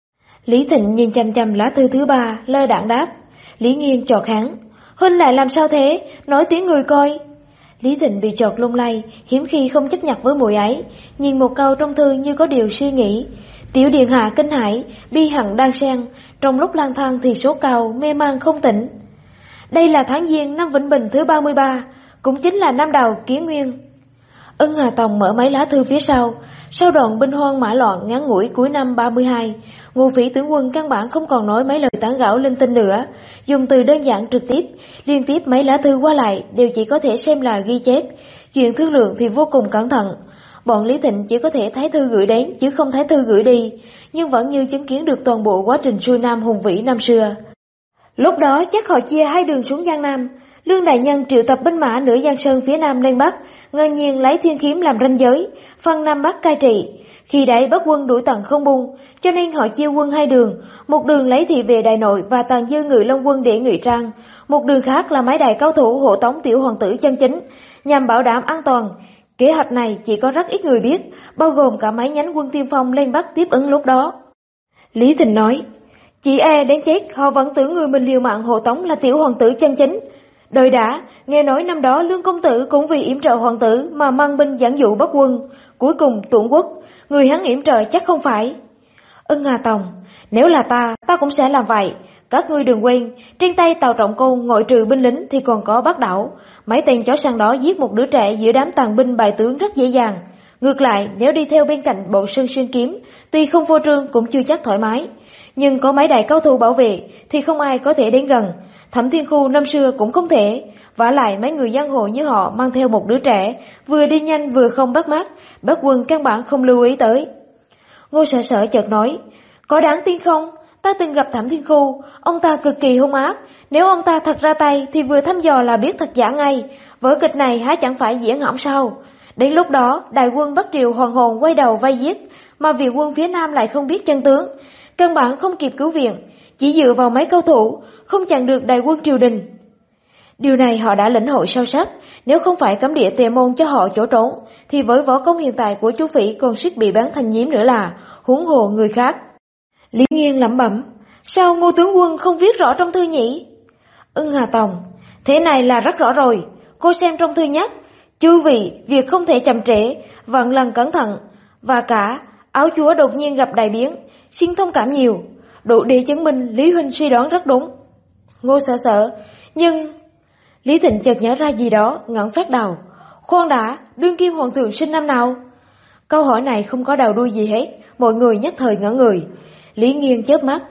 Lý Thịnh nhìn chăm chăm lá thư thứ ba, lơ đãng đáp. Lý Nghiên chọt hắn. Huynh lại làm sao thế? Nói tiếng người coi. Lý Thịnh bị chọt lung lay, hiếm khi không chấp nhận với muội ấy, nhìn một câu trong thư như có điều suy nghĩ. Tiểu điện hạ kinh hãi, bi hận đan xen, trong lúc lang thang thì sốt cao, mê man không tỉnh. Đây là tháng Giêng năm Vĩnh Bình thứ 33, cũng chính là năm đầu Kiến Nguyên. Ân Hà Tòng mở mấy lá thư phía sau đoạn binh hoang mã loạn ngắn ngủi cuối năm 32, Ngô Phỉ tướng quân căn bản không còn nói mấy lời tán gẫu linh tinh nữa, dùng từ đơn giản trực tiếp, liên tiếp mấy lá thư qua lại đều chỉ có thể xem là ghi chép, chuyện thương lượng thì vô cùng cẩn thận. Bọn Lý Thịnh chỉ có thể thấy thư gửi đến chứ không thấy thư gửi đi, nhưng vẫn như chứng kiến được toàn bộ quá trình xuôi nam hùng vĩ năm xưa. Lúc đó chắc họ chia hai đường xuống Giang Nam. Lương đại nhân triệu tập binh mã nửa Giang Sơn phía Nam lên Bắc, ngang nhiên lấy Thiên Kiếm làm ranh giới, phân Nam Bắc cai trị. Khi đấy Bắc quân đuổi tận không buông, cho nên họ chia quân hai đường, một đường lấy thị về Đại Nội và tàn dư Ngự Long quân để ngụy trang, một đường khác là mấy đại cao thủ hộ tống tiểu hoàng tử chân chính, nhằm bảo đảm an toàn. Kế hoạch này chỉ có rất ít người biết, bao gồm cả mấy nhánh quân tiên phong lên Bắc tiếp ứng lúc đó. Lý Thịnh nói, chỉ e đến chết họ vẫn tưởng người mình liều mạng hộ tống là tiểu hoàng tử chân chính. Đời đã, nghe nói năm đó Lương công tử cũng vì yểm trợ hoàng tử mà mang binh dẫn dụ Bắc quân, cuối cùng tuộn quốc, người hắn yểm trợ chắc không phải. Ân Hà Tòng, nếu là ta cũng sẽ làm vậy. Các ngươi đừng quên, trên tay Tào Trọng Côn ngoại trừ binh lính thì còn có Bác Đảo. Mấy tên chó săn đó giết một đứa trẻ giữa đám tàn binh bài tướng rất dễ dàng. Ngược lại, nếu đi theo bên cạnh bộ Sơn Xuyên Kiếm, tuy không vô trương cũng chưa chắc thoải mái. Nhưng có mấy đại cao thủ bảo vệ thì không ai có thể đến gần. Thẩm Thiên Khu năm xưa cũng không thể. Vả lại mấy người giang hồ như họ mang theo một đứa trẻ, vừa đi nhanh vừa không bắt mắt, Bắc quân căn bản không lưu ý tới. Ngô Sở Sở chợt nói, có đáng tin không? Ta từng gặp Thẩm Thiên Khu, ông ta cực kỳ hung ác. Nếu ông ta thật ra tay thì vừa thăm dò là biết thật giả ngay. Vở kịch này há chẳng phải diễn hỏng sao? Đến lúc đó, đại quân Bắc Triều hoàn hồn quay đầu vây giết, mà viện quân phía Nam lại không biết chân tướng. Căn bản không kịp cứu viện, chỉ dựa vào mấy cao thủ, không chặn được đại quân triều đình. Điều này họ đã lĩnh hội sâu sắc, nếu không phải cấm địa Tề môn cho họ chỗ trốn, thì với võ công hiện tại của chú Phỉ còn suýt bị bán thành nhím nữa là, huống hồ người khác. Lý Nghiên lẩm bẩm, sao Ngô tướng quân không viết rõ trong thư nhỉ? Ân Hà Tòng, thế này là rất rõ rồi, cô xem trong thư nhắc, chư vị, việc không thể chậm trễ, vạn lần cẩn thận, và cả, áo chúa đột nhiên gặp đại biến, xin thông cảm nhiều, đủ để chứng minh Lý huynh suy đoán rất đúng. Ngô Sở Sở, nhưng... Lý Thịnh chợt nhớ ra gì đó, ngẩng phát đầu. Khoan đã, đương kim hoàng thượng sinh năm nào? Câu hỏi này không có đầu đuôi gì hết, mọi người nhất thời ngỡ người. Lý Nghiên chớp mắt.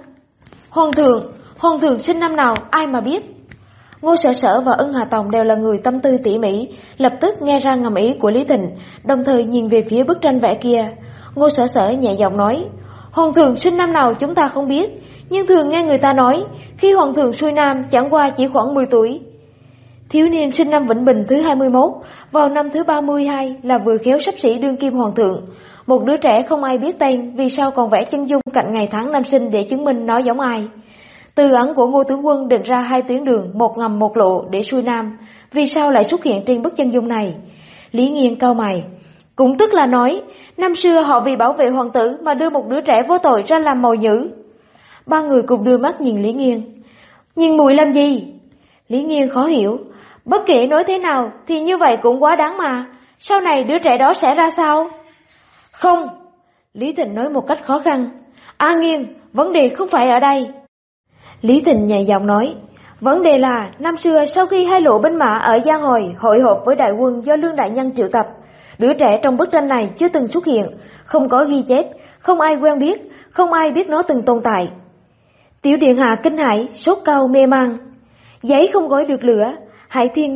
Hoàng thượng sinh năm nào ai mà biết? Ngô Sở Sở và Ưng Hà Tòng đều là người tâm tư tỉ mỉ, lập tức nghe ra ngầm ý của Lý Thịnh, đồng thời nhìn về phía bức tranh vẽ kia. Ngô Sở Sở nhẹ giọng nói, hoàng thượng sinh năm nào chúng ta không biết, nhưng thường nghe người ta nói, khi hoàng thượng xuôi nam chẳng qua chỉ khoảng 10 tuổi. Thiếu niên sinh năm Vĩnh Bình thứ 21, vào năm thứ 32 là vừa khéo sắp xỉ đương kim hoàng thượng. Một đứa trẻ không ai biết tên, vì sao còn vẽ chân dung cạnh ngày tháng năm sinh để chứng minh nó giống ai. Từ ẩn của Ngô tướng quân định ra 2 tuyến đường, một ngầm một lộ để xuôi nam, vì sao lại xuất hiện trên bức chân dung này? Lý Nghiên cau mày. Cũng tức là nói, năm xưa họ vì bảo vệ hoàng tử mà đưa một đứa trẻ vô tội ra làm mồi nhử. Ba người cùng đưa mắt nhìn Lý Nghiên. Nhìn mùi làm gì? Lý Nghiên khó hiểu. Bất kể nói thế nào thì như vậy cũng quá đáng mà. Sau này đứa trẻ đó sẽ ra sao? Không. Lý Thịnh nói một cách khó khăn. A Nghiên, vấn đề không phải ở đây. Lý Thịnh nhẹ giọng nói, vấn đề là năm xưa sau khi 2 lộ binh mã ở Giang Hồi hội họp với đại quân do Lương đại nhân triệu tập, đứa trẻ trong bức tranh này chưa từng xuất hiện, không có ghi chép, không ai quen biết, không ai biết nó từng tồn tại. Tiểu điện hạ kinh hãi, sốt cao mê man. Giấy không gói được lửa, Hải Thiên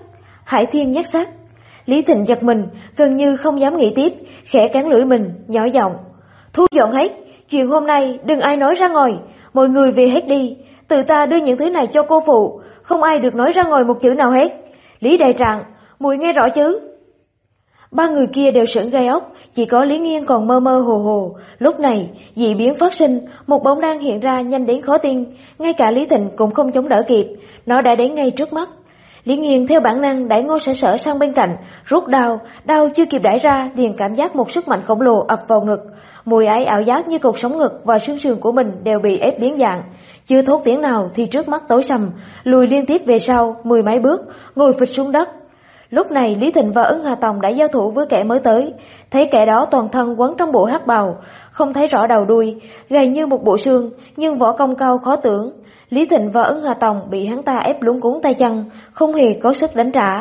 nhắc sát. Lý Thịnh giật mình, gần như không dám nghĩ tiếp, khẽ cắn lưỡi mình, nhỏ giọng. Thu dọn hết, chuyện hôm nay đừng ai nói ra ngoài, mọi người về hết đi, tự ta đưa những thứ này cho cô phụ, không ai được nói ra ngoài một chữ nào hết. Lý đại trạng, muội nghe rõ chứ? Ba người kia đều sững gai ốc, chỉ có Lý Nghiên còn mơ mơ hồ hồ. Lúc này, dị biến phát sinh, một bóng đen hiện ra nhanh đến khó tin, ngay cả Lý Thịnh cũng không chống đỡ kịp, nó đã đến ngay trước mắt. Lý Nghiên theo bản năng đẩy Ngô Sở Sở sang bên cạnh, rút đao chưa kịp đẩy ra, liền cảm giác một sức mạnh khổng lồ ập vào ngực. Mùi ấy ảo giác như cột sống ngực và xương sườn của mình đều bị ép biến dạng. Chưa thốt tiếng nào thì trước mắt tối sầm, lùi liên tiếp về sau 10 mấy bước, ngồi phịch xuống đất. Lúc này Lý Thịnh và Ưng Hà Tòng đã giao thủ với kẻ mới tới, thấy kẻ đó toàn thân quấn trong bộ hắc bào, không thấy rõ đầu đuôi, gầy như một bộ xương, nhưng võ công cao khó tưởng. Lý Thịnh và Ưng Hà Tòng bị hắn ta ép luống cuống tay chân, không hề có sức đánh trả.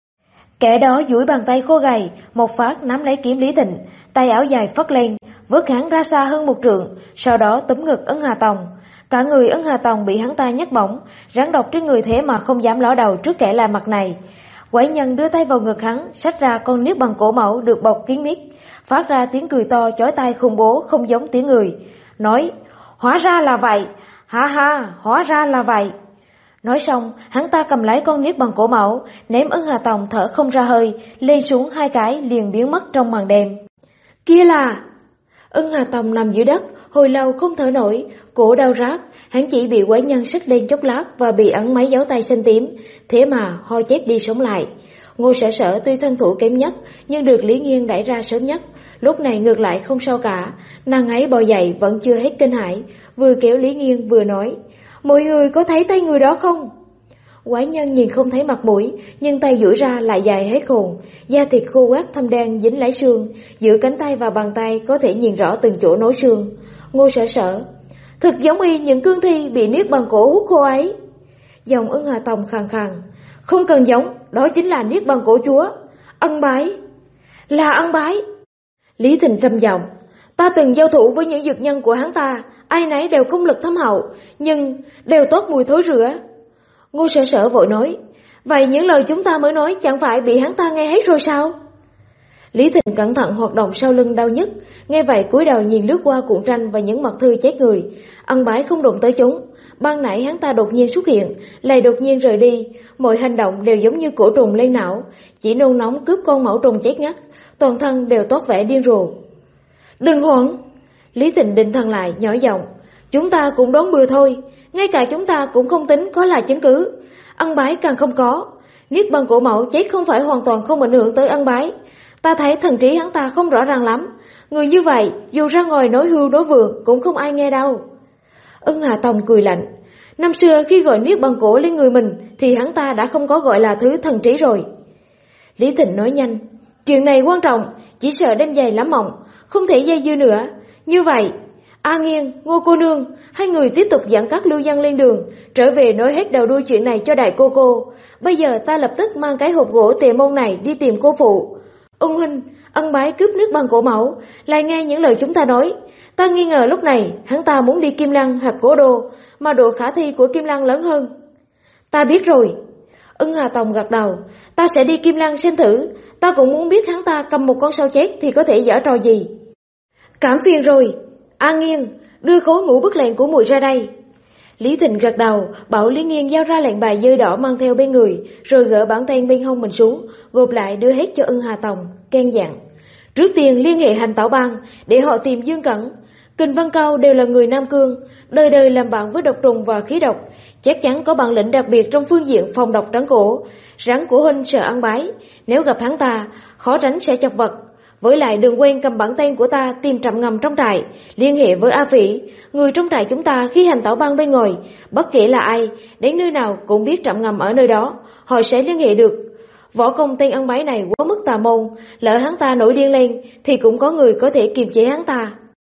Kẻ đó duỗi bàn tay khô gầy, một phát nắm lấy kiếm Lý Thịnh, tay áo dài phất lên, vớt hắn ra xa hơn 1 trượng, sau đó túm ngực Ưng Hà Tòng. Cả người Ưng Hà Tòng bị hắn ta nhấc bổng, rắn độc trên người thế mà không dám ló đầu trước kẻ lạ mặt này. Quái nhân đưa tay vào ngực hắn, xách ra con niết bằng cổ mẫu được bọc kín mít, phát ra tiếng cười to chói tai khủng bố không giống tiếng người, nói: "Hóa ra là vậy, ha ha, hóa ra là vậy." Nói xong, hắn ta cầm lấy con niết bằng cổ mẫu, ném Ưng Hà Tòng thở không ra hơi, lên xuống 2 cái liền biến mất trong màn đêm. Kia là... Ưng Hà Tòng nằm dưới đất, hồi lâu không thở nổi, cổ đau rát, hắn chỉ bị quái nhân xích lên chốc lát và bị ấn mấy dấu tay xanh tím, thế mà ho chết đi sống lại. Ngô Sở Sở tuy thân thủ kém nhất, nhưng được Lý Nghiên đẩy ra sớm nhất, lúc này ngược lại không sao cả, nàng ấy bò dậy vẫn chưa hết kinh hãi, vừa kéo Lý Nghiên vừa nói: "Mọi người có thấy tay người đó không?" Quái nhân nhìn không thấy mặt mũi, nhưng tay duỗi ra lại dài hết hồn, da thịt khô quắt thâm đen dính lấy xương, giữa cánh tay và bàn tay có thể nhìn rõ từng chỗ nối xương. Ngô Sở Sở: "Thực giống y những cương thi bị niết bằng cổ hút khô ấy." Giọng Ưng Hà Tòng khàn khàn: "Không cần giống, đó chính là niết bằng cổ chúa. Ân Bái." "Là Ân Bái." Lý Thịnh trầm giọng: "Ta từng giao thủ với những dược nhân của hắn ta, ai nấy đều công lực thâm hậu, nhưng đều toát mùi thối rữa." Ngô Sở Sở vội nói: "Vậy những lời chúng ta mới nói chẳng phải bị hắn ta nghe hết rồi sao?" Lý Thịnh cẩn thận hoạt động sau lưng đau nhức, nghe vậy cúi đầu nhìn lướt qua cuộn tranh và những mật thư chết người. Ân Bái không đụng tới chúng, ban nãy hắn ta đột nhiên xuất hiện, lại đột nhiên rời đi, mọi hành động đều giống như cổ trùng lên não, chỉ nôn nóng cướp con mẫu trùng chết ngắt, toàn thân đều toát vẻ điên rồ. "Đừng hoảng." Lý Thịnh định thần lại, nhỏ giọng: "Chúng ta cũng đoán bừa thôi, ngay cả chúng ta cũng không tính có là chứng cứ. Ân Bái càng không có. Niết bằng cổ mẫu chết không phải hoàn toàn không ảnh hưởng tới Ân Bái. Ta thấy thần trí hắn ta không rõ ràng lắm. Người như vậy, dù ra ngoài nói hưu nói vượng cũng không ai nghe đâu." Ưng Hà Tòng cười lạnh: "Năm xưa khi gọi niết bằng cổ lên người mình thì hắn ta đã không có gọi là thứ thần trí rồi." Lý Thịnh nói nhanh: "Chuyện này quan trọng, chỉ sợ đêm dài lắm mộng, không thể dây dưa nữa. Như vậy, A Nghiên, Ngô cô nương, hai người tiếp tục dẫn các lưu dân lên đường, trở về nói hết đầu đuôi chuyện này cho đại cô. Bây giờ ta lập tức mang cái hộp gỗ Tề Môn này đi tìm cô phụ. Ưng huynh, ân bái cướp nước bằng cổ mẫu, lại nghe những lời chúng ta nói. Ta nghi ngờ lúc này hắn ta muốn đi Kim Lăng hoặc Cố Đô, mà độ khả thi của Kim Lăng lớn hơn. Ta biết rồi. Ưng Hà Tòng gật đầu. Ta sẽ đi Kim Lăng xem thử. Ta cũng muốn biết hắn ta cầm một con sao chết thì có thể giở trò gì. Cảm phiền rồi. A Nghiên, đưa khối ngũ bức lệnh của muội ra đây. Lý Thịnh gật đầu, bảo Lý Nghiên giao ra lệnh bài dơi đỏ mang theo bên người, rồi gỡ bản tên bên hông mình xuống, gộp lại đưa hết cho Ưng Hà Tòng, can dặn. Trước tiên liên hệ Hành Tảo Bang để họ tìm Dương Cẩn. Kình Văn Cao đều là người Nam Cương, đời đời làm bạn với độc trùng và khí độc, chắc chắn có bản lĩnh đặc biệt trong phương diện phòng độc trắng cổ. Rắn của huynh sợ ăn bái, nếu gặp hắn ta, khó tránh sẽ chọc vật. Với lại đừng quên cầm bản tên của ta tìm Trầm Ngầm trong trại, liên hệ với A Phỉ, người trong trại chúng ta khi Hành Tảo Bang bên ngoài, bất kể là ai, đến nơi nào cũng biết Trầm Ngầm ở nơi đó, họ sẽ liên hệ được. Võ công tên ăn bái này quá mức tà môn, lỡ hắn ta nổi điên lên thì cũng có người có thể kiềm chế hắn ta.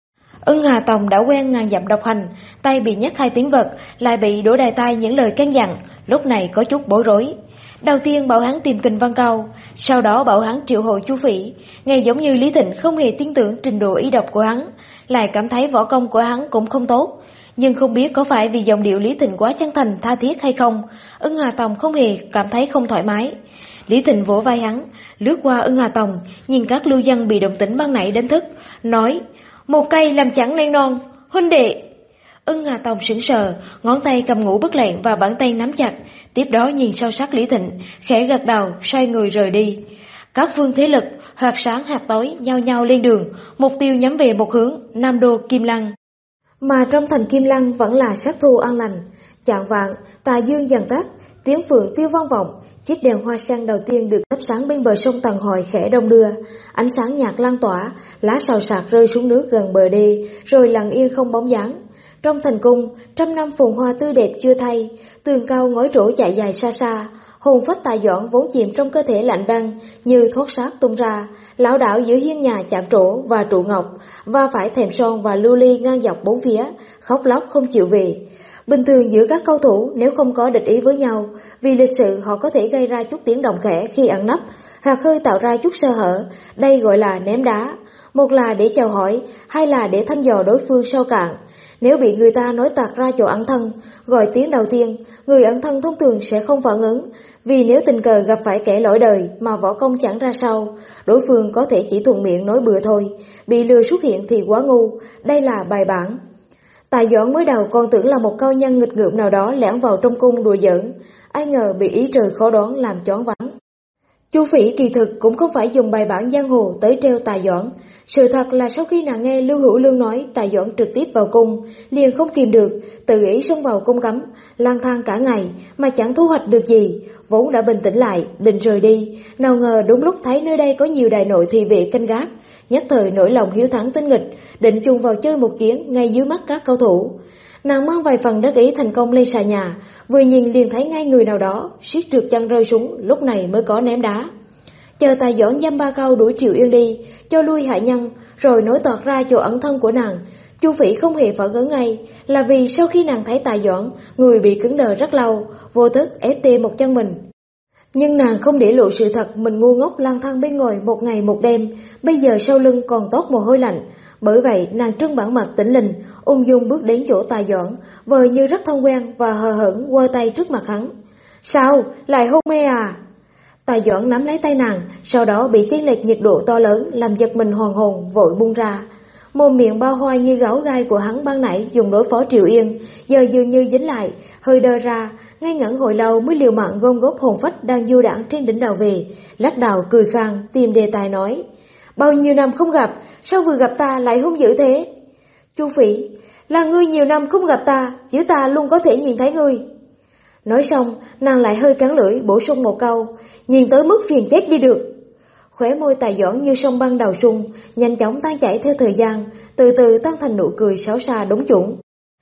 Ưng Hà Tòng đã quen ngàn dặm độc hành, tay bị nhắc 2 tiếng vật, lại bị đổ đầy tay những lời can dặn, lúc này có chút bối rối. Đầu tiên bảo hắn tìm Kình Văn Cao, sau đó bảo hắn triệu hồi Chu Phỉ, nghe giống như Lý Thịnh không hề tin tưởng trình độ ý độc của hắn, lại cảm thấy võ công của hắn cũng không tốt. Nhưng không biết có phải vì giọng điệu Lý Thịnh quá chân thành tha thiết hay không, Ưng Hà Tòng không hề cảm thấy không thoải mái. Lý Thịnh vỗ vai hắn, lướt qua Ưng Hà Tòng, nhìn các lưu dân bị động tĩnh ban nãy đánh thức, nói: "Một cây làm chẳng nên non, huynh đệ." Ưng Hà Tòng sững sờ, ngón tay cầm ngũ bức lệnh và bản tay nắm chặt, tiếp đó nhìn sâu sắc Lý Thịnh, khẽ gật đầu, xoay người rời đi. Các phương thế lực, hoặc sáng hoặc tối, nhao nhao lên đường, mục tiêu nhắm về một hướng, Nam Đô Kim Lăng. Mà trong thành Kim Lăng vẫn là sắc thu an lành. Chạng vạng, tà dương dần tắt, tiếng phượng tiêu vang vọng, chiếc đèn hoa sen đầu tiên được thắp sáng bên bờ sông Tần Hồi khẽ đông đưa, ánh sáng nhạt lan tỏa, lá xào xạc rơi xuống nước gần bờ đê, rồi lặng yên không bóng dáng. Trong thành cung, 100 năm phồn hoa tươi đẹp chưa thay, tường cao ngói trổ chạy dài xa xa, hồn phách Tài Doãn vốn chìm trong cơ thể lạnh băng như thoát xác tung ra, lảo đảo giữa hiên nhà chạm trổ và trụ ngọc, va phải thềm son và lưu ly ngang dọc bốn phía, khóc lóc không chịu về. Bình thường giữa các cầu thủ nếu không có địch ý với nhau, vì lịch sự họ có thể gây ra chút tiếng động khẽ khi ẩn nấp, hoặc hơi tạo ra chút sơ hở, đây gọi là ném đá. Một là để chào hỏi, hai là để thăm dò đối phương sâu cạn. Nếu bị người ta nói toạc ra chỗ ẩn thân, gọi tiếng đầu tiên, người ẩn thân thông thường sẽ không phản ứng, vì nếu tình cờ gặp phải kẻ lỗi đời mà võ công chẳng ra sao, đối phương có thể chỉ thuận miệng nói bừa thôi, bị lừa xuất hiện thì quá ngu, đây là bài bản. Tài Doãn mới đầu còn tưởng là một cao nhân nghịch ngợm nào đó lẻn vào trong cung đùa giỡn, ai ngờ bị ý trời khó đoán làm choáng váng. Chu Phỉ kỳ thực cũng không phải dùng bài bản giang hồ tới treo Tài Doãn. Sự thật là sau khi nàng nghe Lưu Hữu Lương nói Tài Doãn trực tiếp vào cung, liền không kìm được, tự ý xông vào cung cấm, lang thang cả ngày mà chẳng thu hoạch được gì, vốn đã bình tĩnh lại, định rời đi, nào ngờ đúng lúc thấy nơi đây có nhiều đại nội thị vệ canh gác, nhất thời nổi lòng hiếu thắng tinh nghịch, định chung vào chơi một chuyến ngay dưới mắt các cao thủ. Nàng mang vài phần đắc ý thành công lên xà nhà, vừa nhìn liền thấy ngay người nào đó, suýt trượt chân rơi xuống, lúc này mới có ném đá. Chờ Tài Doãn dăm ba câu đuổi Triệu Yên đi, cho lui hạ nhân, rồi nói toạc ra chỗ ẩn thân của nàng. Chu Phỉ không hề phản ứng ngay, là vì sau khi nàng thấy Tài Doãn, người bị cứng đờ rất lâu, vô thức ép tê một chân mình. Nhưng nàng không để lộ sự thật mình ngu ngốc lang thang bên ngoài một ngày một đêm, bây giờ sau lưng còn toát mồ hôi lạnh. Bởi vậy nàng trưng bản mặt tỉnh lình, ung dung bước đến chỗ Tài Doãn, vờ như rất thân quen và hờ hững quơ tay trước mặt hắn. "Sao, lại hôn mê à?" Tài Doãn nắm lấy tay nàng, sau đó bị chênh lệch nhiệt độ to lớn làm giật mình hoàn hồn, vội buông ra. Mồm miệng bao hoai như gáo gai của hắn ban nãy dùng đối phó Triệu Yên, giờ dường như dính lại, hơi đơ ra, ngây ngẩn hồi lâu mới liều mạng gom góp hồn phách đang du đãng trên đỉnh đầu về, lắc đầu cười khang tìm đề tài nói: "Bao nhiêu năm không gặp, sao vừa gặp ta lại hung dữ thế?" "Chu Phỉ, là ngươi nhiều năm không gặp ta, chứ ta luôn có thể nhìn thấy ngươi." Nói xong, nàng lại hơi cắn lưỡi bổ sung một câu: "Nhìn tới mức phiền chết đi được." Khóe môi Tài Doãn như sông băng đầu sung, nhanh chóng tan chảy theo thời gian, từ từ tan thành nụ cười xấu xa đúng chuẩn.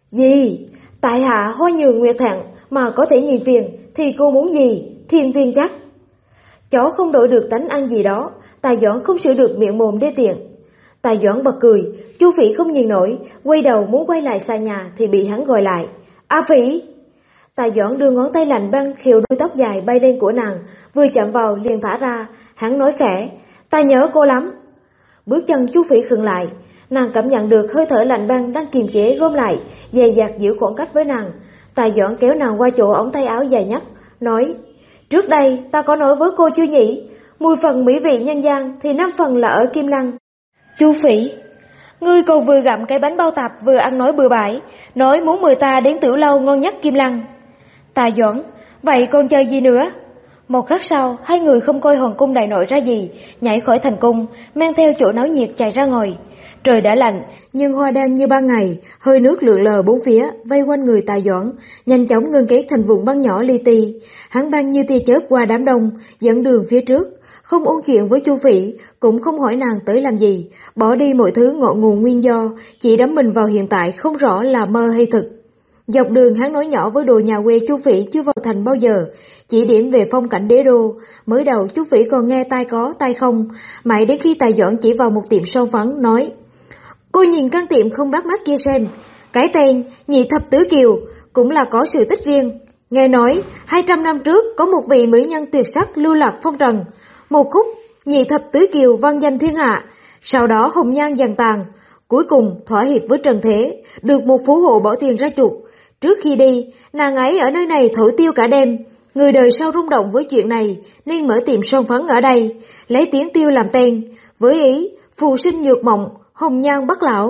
"Gì? Tại hạ Hoa Nhường Nguyệt Thẹn mà có thể nhìn phiền, thì cô muốn gì? Thiên tiên chắc." Chó không đổi được tánh ăn gì đó, Tài Doãn không sửa được miệng mồm đê tiện. Tài Doãn bật cười, Chu Phỉ không nhìn nổi, quay đầu muốn quay lại xa nhà thì bị hắn gọi lại. A Phỉ! Tài Doãn đưa ngón tay lạnh băng khều đuôi tóc dài bay lên của nàng, vừa chạm vào liền thả ra, hắn nói khẽ, ta nhớ cô lắm. Bước chân Chu Phỉ khựng lại, nàng cảm nhận được hơi thở lạnh băng đang kiềm chế gom lại, dè dặt giữ khoảng cách với nàng. Tài Doãn kéo nàng qua chỗ ống tay áo dài nhất, nói, trước đây ta có nói với cô chưa nhỉ, 10 phần mỹ vị nhân gian thì 5 phần là ở Kim Lăng. Chu Phỉ, ngươi còn vừa gặm cái bánh bao tạp vừa ăn nói bừa bãi, nói muốn mời ta đến tiểu lâu ngon nhất Kim Lăng. Tài Doãn, vậy còn chờ gì nữa? Một khắc sau, hai người không coi hoàng cung đại nội ra gì, nhảy khỏi thành cung, mang theo chỗ náo nhiệt chạy ra ngoài. Trời đã lạnh, nhưng hoa đang như ban ngày, hơi nước lượn lờ bốn phía, vây quanh người Tài Doãn, nhanh chóng ngưng kết thành vụn băng nhỏ li ti. Hắn băng như tia chớp qua đám đông, dẫn đường phía trước, không ôn chuyện với Chu Phỉ, cũng không hỏi nàng tới làm gì, bỏ đi mọi thứ ngọn nguồn nguyên do, chỉ đắm mình vào hiện tại không rõ là mơ hay thực. Dọc đường hắn nói nhỏ với đồ nhà quê Chu Phỉ chưa vào thành bao giờ, chỉ điểm về phong cảnh đế đô. Mới đầu Chu Phỉ còn nghe tai có tai không, mãi đến khi Tài Doãn chỉ vào một tiệm son phấn nói, cô nhìn căn tiệm không bắt mắt kia xem, cái tên Nhị Thập Tứ Kiều cũng là có sự tích riêng. Nghe nói 200 năm trước có một vị mỹ nhân tuyệt sắc lưu lạc phong trần, một khúc Nhị Thập Tứ Kiều vang danh thiên hạ, sau đó hồng nhan dần tàn, cuối cùng thỏa hiệp với trần thế, được một phú hộ bỏ tiền ra chuộc. Trước khi đi, nàng ấy ở nơi này thổi tiêu cả đêm, người đời sau rung động với chuyện này nên mở tiệm son phấn ở đây, lấy tiếng tiêu làm tên, với ý phù sinh nhược mộng, hồng nhan bất lão.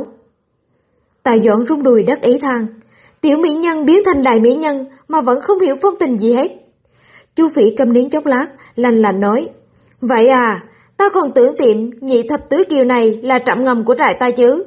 Tài Doãn rung đùi đắc ý than, tiểu mỹ nhân biến thành đại mỹ nhân mà vẫn không hiểu phong tình gì hết. Chu Phỉ câm nín chốc lát, lạnh lạnh nói, vậy à, ta còn tưởng tiệm Nhị Thập Tứ Kiều này là trạm ngầm của trại ta chứ.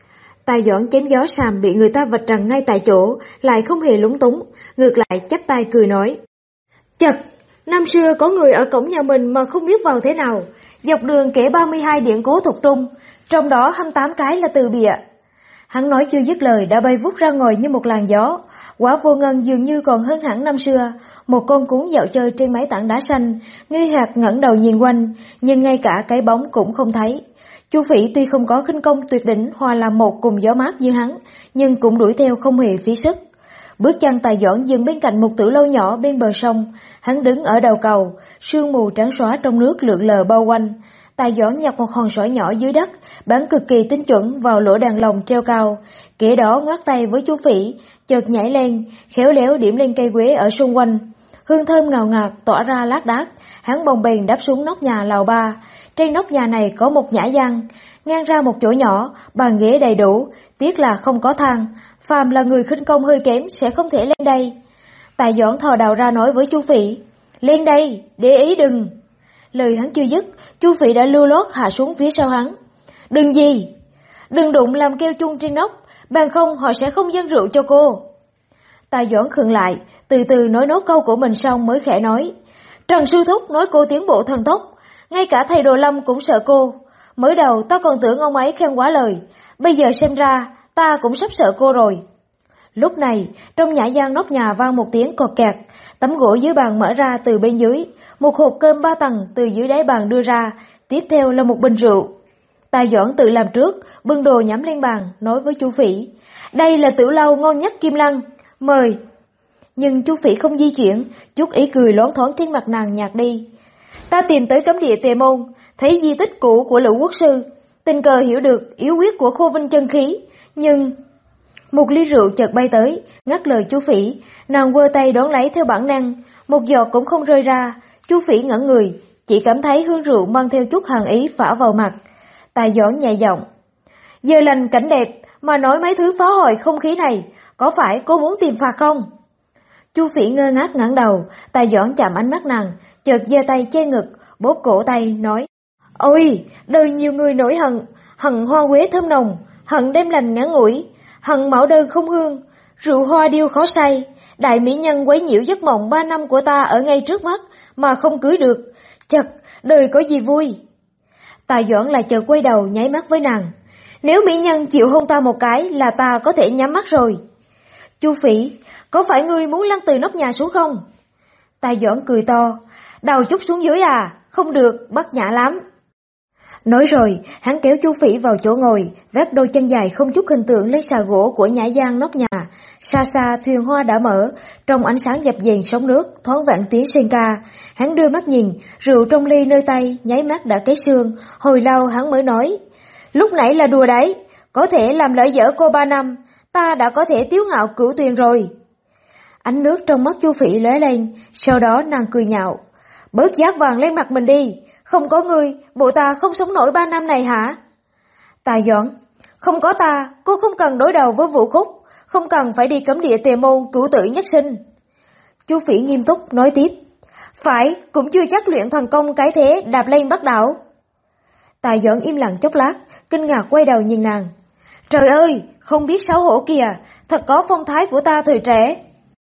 Tài Doãn chém gió sàm bị người ta vạch trần ngay tại chỗ, lại không hề lúng túng, ngược lại chắp tay cười nói, chật, năm xưa có người ở cổng nhà mình mà không biết vào thế nào, dọc đường kể 32 điển cố thuộc trung, trong đó 28 cái là từ bịa. Hắn nói chưa dứt lời đã bay vút ra ngoài như một làn gió, quả vô ngân dường như còn hơn hẳn năm xưa. Một con cún dạo chơi trên mấy tảng đá xanh, nghi hoặc ngẩng đầu nhìn quanh, nhưng ngay cả cái bóng cũng không thấy. Chu Phỉ tuy không có khinh công tuyệt đỉnh hòa làm một cùng gió mát như hắn, nhưng cũng đuổi theo không hề phí sức. Bước chân Tài Doãn dừng bên cạnh một tử lâu nhỏ bên bờ sông, hắn đứng ở đầu cầu, sương mù trắng xóa trong nước lượn lờ bao quanh. Tài Doãn nhặt một hòn sỏi nhỏ dưới đất, bắn cực kỳ tinh chuẩn vào lỗ đèn lồng treo cao, kế đó ngoắt tay với Chu Phỉ, chợt nhảy lên, khéo léo điểm lên cây quế ở xung quanh. Hương thơm ngào ngạt tỏa ra lác đác, hắn bồng bềnh đáp xuống nóc nhà lầu 3. Trên nóc nhà này có một nhã gian, ngang ra một chỗ nhỏ, bàn ghế đầy đủ, tiếc là không có thang, phàm là người khinh công hơi kém sẽ không thể lên đây. Tài Doãn thò đầu ra nói với Chu Phỉ, lên đây, để ý đừng. Lời hắn chưa dứt, Chu Phỉ đã lưu lót hạ xuống phía sau hắn. Đừng gì? Đừng đụng làm kêu chung trên nóc, bằng không họ sẽ không dâng rượu cho cô. Tài Doãn khựng lại, từ từ nói nốt câu của mình xong mới khẽ nói, Trần sư thúc nói cô tiến bộ thần tốc, ngay cả thầy Đồ Lâm cũng sợ cô. Mới đầu ta còn tưởng ông ấy khen quá lời, bây giờ xem ra ta cũng sắp sợ cô rồi. Lúc này, trong nhã gian nóc nhà vang một tiếng cọt kẹt, tấm gỗ dưới bàn mở ra từ bên dưới, một hộp cơm 3 tầng từ dưới đáy bàn đưa ra, tiếp theo là một bình rượu. Tài Doãn tự làm trước, bưng đồ nhắm lên bàn, nói với Chu Phỉ, đây là tiểu lâu ngon nhất Kim Lăng, mời. Nhưng Chu Phỉ không di chuyển, chút ý cười loáng thoáng trên mặt nàng nhạt đi. Ta tìm tới cấm địa Tề Môn, thấy di tích cũ của Lữ Quốc sư, tình cờ hiểu được yếu quyết của Khô Vinh chân khí, nhưng... Một ly rượu chợt bay tới, ngắt lời Chu Phỉ, nàng quơ tay đón lấy theo bản năng, một giọt cũng không rơi ra. Chu Phỉ ngẩn người, chỉ cảm thấy hương rượu mang theo chút hàn ý phả vào mặt. Tài Doãn nhẹ giọng, giờ lành cảnh đẹp mà nói mấy thứ phá hoại không khí này, có phải cô muốn tìm phạt không? Chu Phỉ ngơ ngác ngẩng đầu, Tài Doãn chạm ánh mắt nàng, chợt giơ tay che ngực, bóp cổ tay, nói, ôi, đời nhiều người nổi hận, hận hoa quế thơm nồng, hận đêm lành ngắn ngủi, hận mẫu đơn không hương, rượu hoa điêu khó say, đại mỹ nhân quấy nhiễu giấc mộng 3 năm của ta ở ngay trước mắt mà không cưới được, chật, đời có gì vui. Tài Doãn lại chợt quay đầu nháy mắt với nàng, nếu mỹ nhân chịu hôn ta một cái là ta có thể nhắm mắt rồi. Chu Phỉ, có phải ngươi muốn lăn từ nóc nhà xuống không? Tài Doãn cười to, đầu chút xuống dưới à, không được, bất nhã lắm. Nói rồi, hắn kéo Chu Phỉ vào chỗ ngồi, vác đôi chân dài không chút hình tượng lên xà gỗ của nhã gian nóc nhà. Xa xa thuyền hoa đã mở, trong ánh sáng dập dềnh sóng nước, thoáng vạn tiếng sen ca. Hắn đưa mắt nhìn, rượu trong ly nơi tay, nháy mắt đã kết sương. Hồi lâu hắn mới nói, lúc nãy là đùa đấy, có thể làm lỡ dở cô 3 năm, ta đã có thể tiếu ngạo cửu tuyền rồi. Ánh nước trong mắt Chu Phỉ lóe lên, sau đó nàng cười nhạo, bớt dát vàng lên mặt mình đi, không có ngươi, bộ ta không sống nổi 3 năm này hả? Tài Doãn, không có ta, cô không cần đối đầu với Vũ Khúc, không cần phải đi cấm địa Tề Môn cửu tử nhất sinh. Chu Phỉ nghiêm túc nói tiếp, phải, cũng chưa chắc luyện thần công cái thế đạp lên Bắc Đảo. Tài Doãn im lặng chốc lát, kinh ngạc quay đầu nhìn nàng. Trời ơi, không biết xấu hổ kìa, thật có phong thái của ta thời trẻ.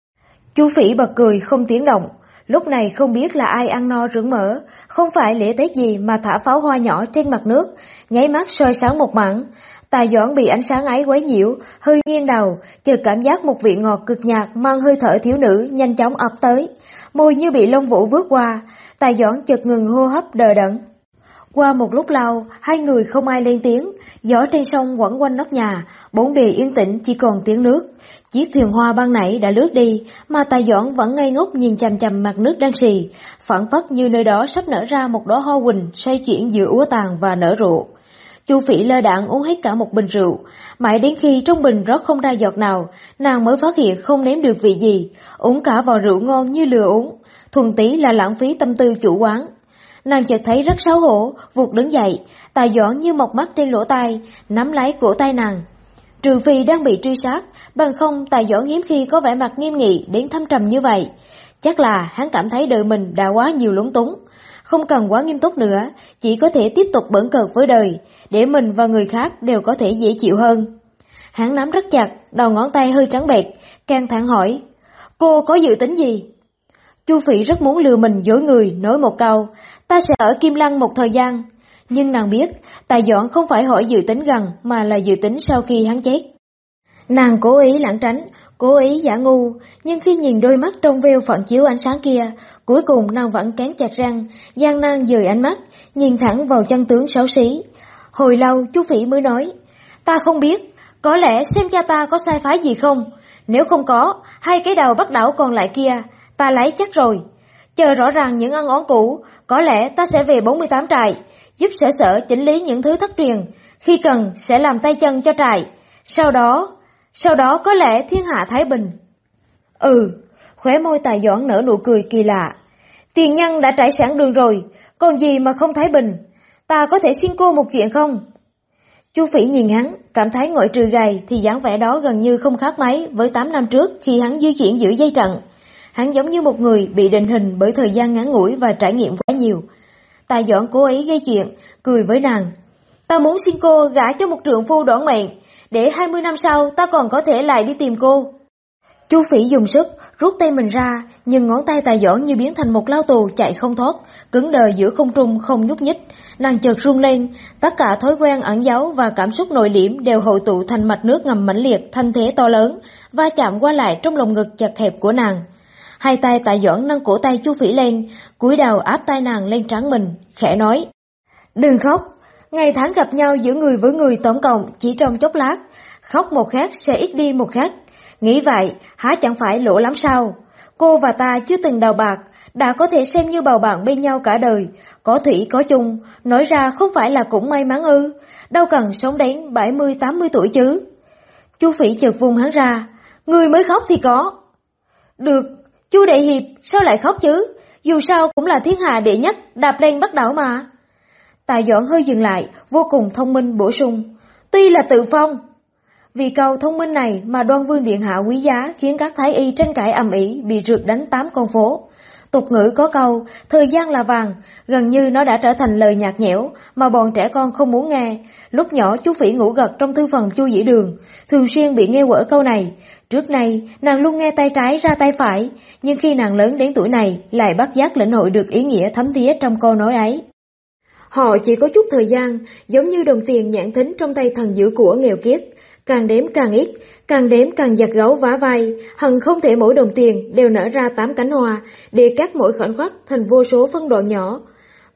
Chu Phỉ bật cười không tiếng động, lúc này không biết là ai ăn no rưỡng mỡ, không phải lễ Tết gì mà thả pháo hoa nhỏ trên mặt nước, nháy mắt soi sáng một mảng. Tài Doãn bị ánh sáng ấy quấy nhiễu, hơi nghiêng đầu, chợt cảm giác một vị ngọt cực nhạt mang hơi thở thiếu nữ nhanh chóng ập tới, môi như bị lông vũ vướt qua. Tài Doãn chợt ngừng hô hấp đờ đẫn. Qua một lúc lâu, hai người không ai lên tiếng, gió trên sông quẩn quanh nóc nhà, bốn bề yên tĩnh chỉ còn tiếng nước. Chiếc thuyền hoa ban nãy đã lướt đi, mà Tài Doãn vẫn ngây ngốc nhìn chằm chằm mặt nước đang xì, phảng phất như nơi đó sắp nở ra một đóa hoa huỳnh xoay chuyển giữa úa tàn và nở rộ. Chu Phỉ lơ đãng uống hết cả một bình rượu, mãi đến khi trong bình rót không ra giọt nào, nàng mới phát hiện không nếm được vị gì, uống cả vò rượu ngon như lừa uống, thuần tí là lãng phí tâm tư chủ quán. Nàng chợt thấy rất xấu hổ, vụt đứng dậy, Tài Doãn như mọc mắt trên lỗ tai, nắm lấy cổ tay nàng. Trừ phi đang bị truy sát, bằng không Tài Doãn hiếm khi có vẻ mặt nghiêm nghị đến thâm trầm như vậy. Chắc là hắn cảm thấy đời mình đã quá nhiều lúng túng, không cần quá nghiêm túc nữa, chỉ có thể tiếp tục bỡn cợt với đời, để mình và người khác đều có thể dễ chịu hơn. Hắn nắm rất chặt, đầu ngón tay hơi trắng bệch, căng thẳng hỏi, cô có dự tính gì? Chu Phỉ rất muốn lừa mình dối người, nói một câu, ta sẽ ở Kim Lăng một thời gian. Nhưng nàng biết, Tài Doãn không phải hỏi dự tính gần, mà là dự tính sau khi hắn chết. Nàng cố ý lảng tránh, cố ý giả ngu, nhưng khi nhìn đôi mắt trong veo phản chiếu ánh sáng kia, cuối cùng nàng vẫn cắn chặt răng, gian nan dời ánh mắt, nhìn thẳng vào chân tướng xấu xí. Hồi lâu Chu Phỉ mới nói, ta không biết, có lẽ xem cha ta có sai phái gì không, nếu không có, hai cái đầu Bắc Đảo còn lại kia, ta lấy chắc rồi. Chờ rõ ràng những ăn oán cũ, có lẽ ta sẽ về 48 trại, giúp sở chỉnh lý những thứ thất truyền, khi cần sẽ làm tay chân cho trại, sau đó có lẽ thiên hạ thái bình. Khóe môi Tài Doãn nở nụ cười kỳ lạ. Tiền nhân đã trải sẵn đường rồi, còn gì mà không thái bình, ta có thể xin cô một chuyện không? Chu Phỉ nhìn hắn, cảm thấy ngoại trừ gầy thì dáng vẻ đó gần như không khác mấy với 8 năm trước khi hắn di chuyển giữa dây trận. Hắn giống như một người bị định hình bởi thời gian ngắn ngủi và trải nghiệm quá nhiều. Tài Doãn cố ý gây chuyện, cười với nàng. Ta muốn xin cô gả cho một trượng phu đoản mệnh, để 20 năm sau ta còn có thể lại đi tìm cô. Chu Phỉ dùng sức, rút tay mình ra, nhưng ngón tay Tài Doãn như biến thành một lao tù chạy không thoát, cứng đờ giữa không trung không nhúc nhích. Nàng chợt run lên, tất cả thói quen ẩn giấu và cảm xúc nội liễm đều hội tụ thành mạch nước ngầm mãnh liệt, thanh thế to lớn, va chạm qua lại trong lồng ngực chật hẹp của nàng. Hai tay Tài Doãn nâng cổ tay Chu Phỉ lên, cúi đầu áp tay nàng lên trán mình, khẽ nói: "Đừng khóc, ngày tháng gặp nhau giữa người với người tổng cộng chỉ trong chốc lát, khóc một khắc sẽ ít đi một khắc. Nghĩ vậy, há chẳng phải lỗ lắm sao? Cô và ta chưa từng đào bạc, đã có thể xem như bầu bạn bên nhau cả đời, có thủy có chung, nói ra không phải là cũng may mắn ư? Đâu cần sống đến 70-80 tuổi chứ." Chu Phỉ chợt vung hắn ra: "Người mới khóc thì có." "Được, Chu Đại Hiệp sao lại khóc chứ? Dù sao cũng là thiên hạ đệ nhất, đạp lên Bắc Đảo mà." Tài Doãn hơi dừng lại, vô cùng thông minh bổ sung: "Tuy là tự phong." Vì câu thông minh này mà Đoan Vương điện hạ quý giá khiến các thái y tranh cãi ầm ĩ, bị rượt đánh 8 con phố. Tục ngữ có câu thời gian là vàng, gần như nó đã trở thành lời nhạt nhẽo mà bọn trẻ con không muốn nghe. Lúc nhỏ Chu Phỉ ngủ gật trong thư phòng Chu Dĩ Đường, thường xuyên bị nghe quở câu này. Trước nay nàng luôn nghe tay trái ra tay phải, nhưng khi nàng lớn đến tuổi này lại bất giác lĩnh hội được ý nghĩa thấm thía trong câu nói ấy. Họ chỉ có chút thời gian, giống như đồng tiền nhãn thính trong tay thần giữ của nghèo kiết, càng đếm càng ít, càng đếm càng giật gấu vá vai, hận không thể mỗi đồng tiền đều nở ra 8 cánh hoa, để cắt mỗi khoảnh khắc thành vô số phân đoạn nhỏ.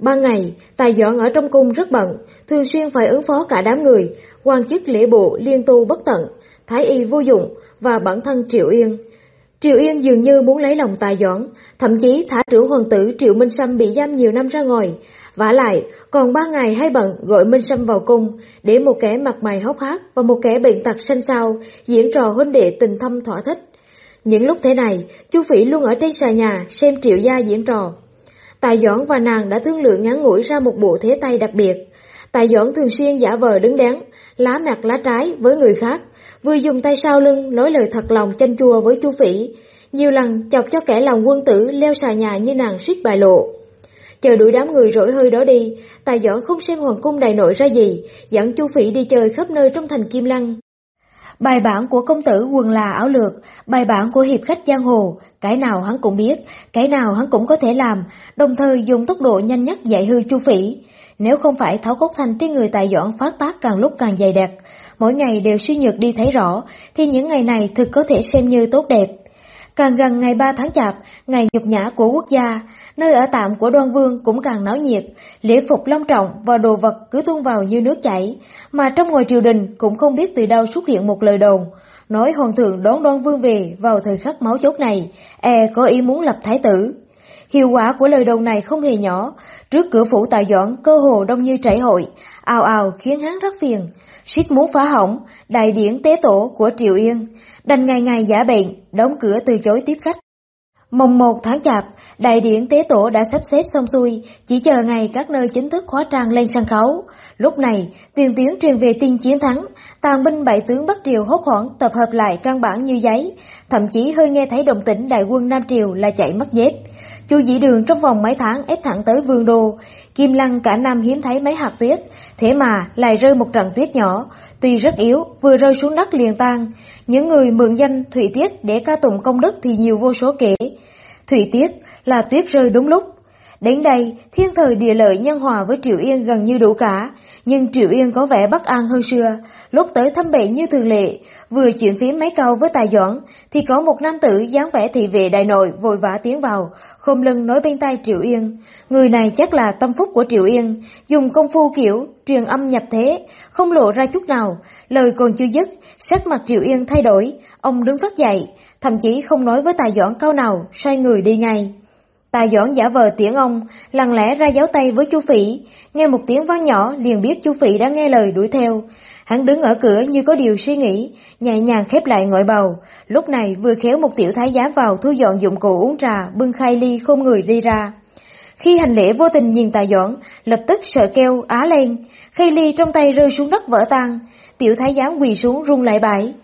Ban ngày, Tài Doãn ở trong cung rất bận, thường xuyên phải ứng phó cả đám người, quan chức lễ bộ liên tu bất tận, thái y vô dụng và bản thân Triệu Yên. Triệu Yên dường như muốn lấy lòng Tài Doãn, thậm chí thả trưởng hoàng tử Triệu Minh Sâm bị giam nhiều năm ra ngoài. Vả lại, còn 3 ngày hay bận gọi Minh Sâm vào cung, để một kẻ mặt mày hốc hác và một kẻ bệnh tật xanh xao diễn trò huynh đệ tình thâm thỏa thích. Những lúc thế này, Chu Phỉ luôn ở trên xà nhà xem Triệu gia diễn trò. Tài Doãn và nàng đã thương lượng ngắn ngủi ra một bộ thế tay đặc biệt. Tài Doãn thường xuyên giả vờ đứng đắn, lá mặt lá trái với người khác, vừa dùng tay sau lưng nói lời thật lòng chanh chua với Chu Phỉ, nhiều lần chọc cho kẻ lòng quân tử leo xà nhà như nàng suýt bại lộ. Chờ đuổi đám người rỗi hơi đó đi, Tài Doãn không xem hoàng cung đại nội ra gì, dẫn Chu Phỉ đi chơi khắp nơi trong thành Kim Lăng. Bài bản của công tử quần là áo lược, bài bản của hiệp khách giang hồ, cái nào hắn cũng biết, cái nào hắn cũng có thể làm, đồng thời dùng tốc độ nhanh nhất dạy hư Chu Phỉ. Nếu không phải tháo cốt thanh trên người Tài Doãn phát tác càng lúc càng dày đặc, mỗi ngày đều suy nhược đi thấy rõ, thì những ngày này thực có thể xem như tốt đẹp. Càng gần ngày 3 tháng Chạp, ngày nhục nhã của quốc gia, nơi ở tạm của Đoan Vương cũng càng náo nhiệt, lễ phục long trọng và đồ vật cứ tuôn vào như nước chảy, mà trong ngoài triều đình cũng không biết từ đâu xuất hiện một lời đồn, nói hoàng thượng đón Đoan Vương về vào thời khắc máu chốt này, có ý muốn lập thái tử. Hiệu quả của lời đồn này không hề nhỏ, trước cửa phủ Tài Doãn cơ hồ đông như trảy hội, ào ào khiến hắn rất phiền, suýt muốn phá hỏng đại điển tế tổ của Triệu Yên, đành ngày ngày giả bệnh, đóng cửa từ chối tiếp khách. Mồng 1 tháng Chạp, đại điển tế tổ đã sắp xếp xong xuôi, chỉ chờ ngày các nơi chính thức hóa trang lên sân khấu. Lúc này, tiền tuyến truyền về tin chiến thắng, tàn binh bại tướng Bắc Triều hốt hoảng tập hợp lại căn bản như giấy, thậm chí hơi nghe thấy động tĩnh đại quân Nam Triều là chạy mất dép. Chu Dĩ Đường trong vòng mấy tháng ép thẳng tới Vương đô, Kim Lăng cả năm hiếm thấy mấy hạt tuyết, thế mà lại rơi một trận tuyết nhỏ, tuy rất yếu, vừa rơi xuống đất liền tan. Những người mượn danh Thủy Tiết để ca tụng công đức thì nhiều vô số kể. Thủy Tiết là tuyết rơi đúng lúc. Đến đây, thiên thời địa lợi nhân hòa với Triệu Yên gần như đủ cả, nhưng Triệu Yên có vẻ bất an hơn xưa. Lúc tới thăm bệnh như thường lệ, vừa chuyện phím mấy câu với Tài Doãn, thì có một nam tử dáng vẻ thị vệ đại nội vội vã tiến vào, khom lưng nói bên tai Triệu Yên. Người này chắc là tâm phúc của Triệu Yên, dùng công phu kiểu truyền âm nhập thế, không lộ ra chút nào. Lời còn chưa dứt, sắc mặt Triệu Yên thay đổi, ông đứng phát dậy, thậm chí không nói với Tài Doãn câu nào, xoay người đi ngay. Tài Doãn giả vờ tiễn ông, lặng lẽ ra giáo tay với Chu Phỉ, nghe một tiếng vang nhỏ liền biết Chu Phỉ đã nghe lời đuổi theo. Hắn đứng ở cửa như có điều suy nghĩ, nhẹ nhàng khép lại ngọi bầu. Lúc này vừa khéo một tiểu thái giám vào thu dọn dụng cụ uống trà, bưng khai ly không người đi ra. Khi hành lễ vô tình nhìn Tài Doãn, lập tức sợ kêu á lên, khai ly trong tay rơi xuống đất vỡ tan. Tiểu thái giám quỳ xuống run lại bãi.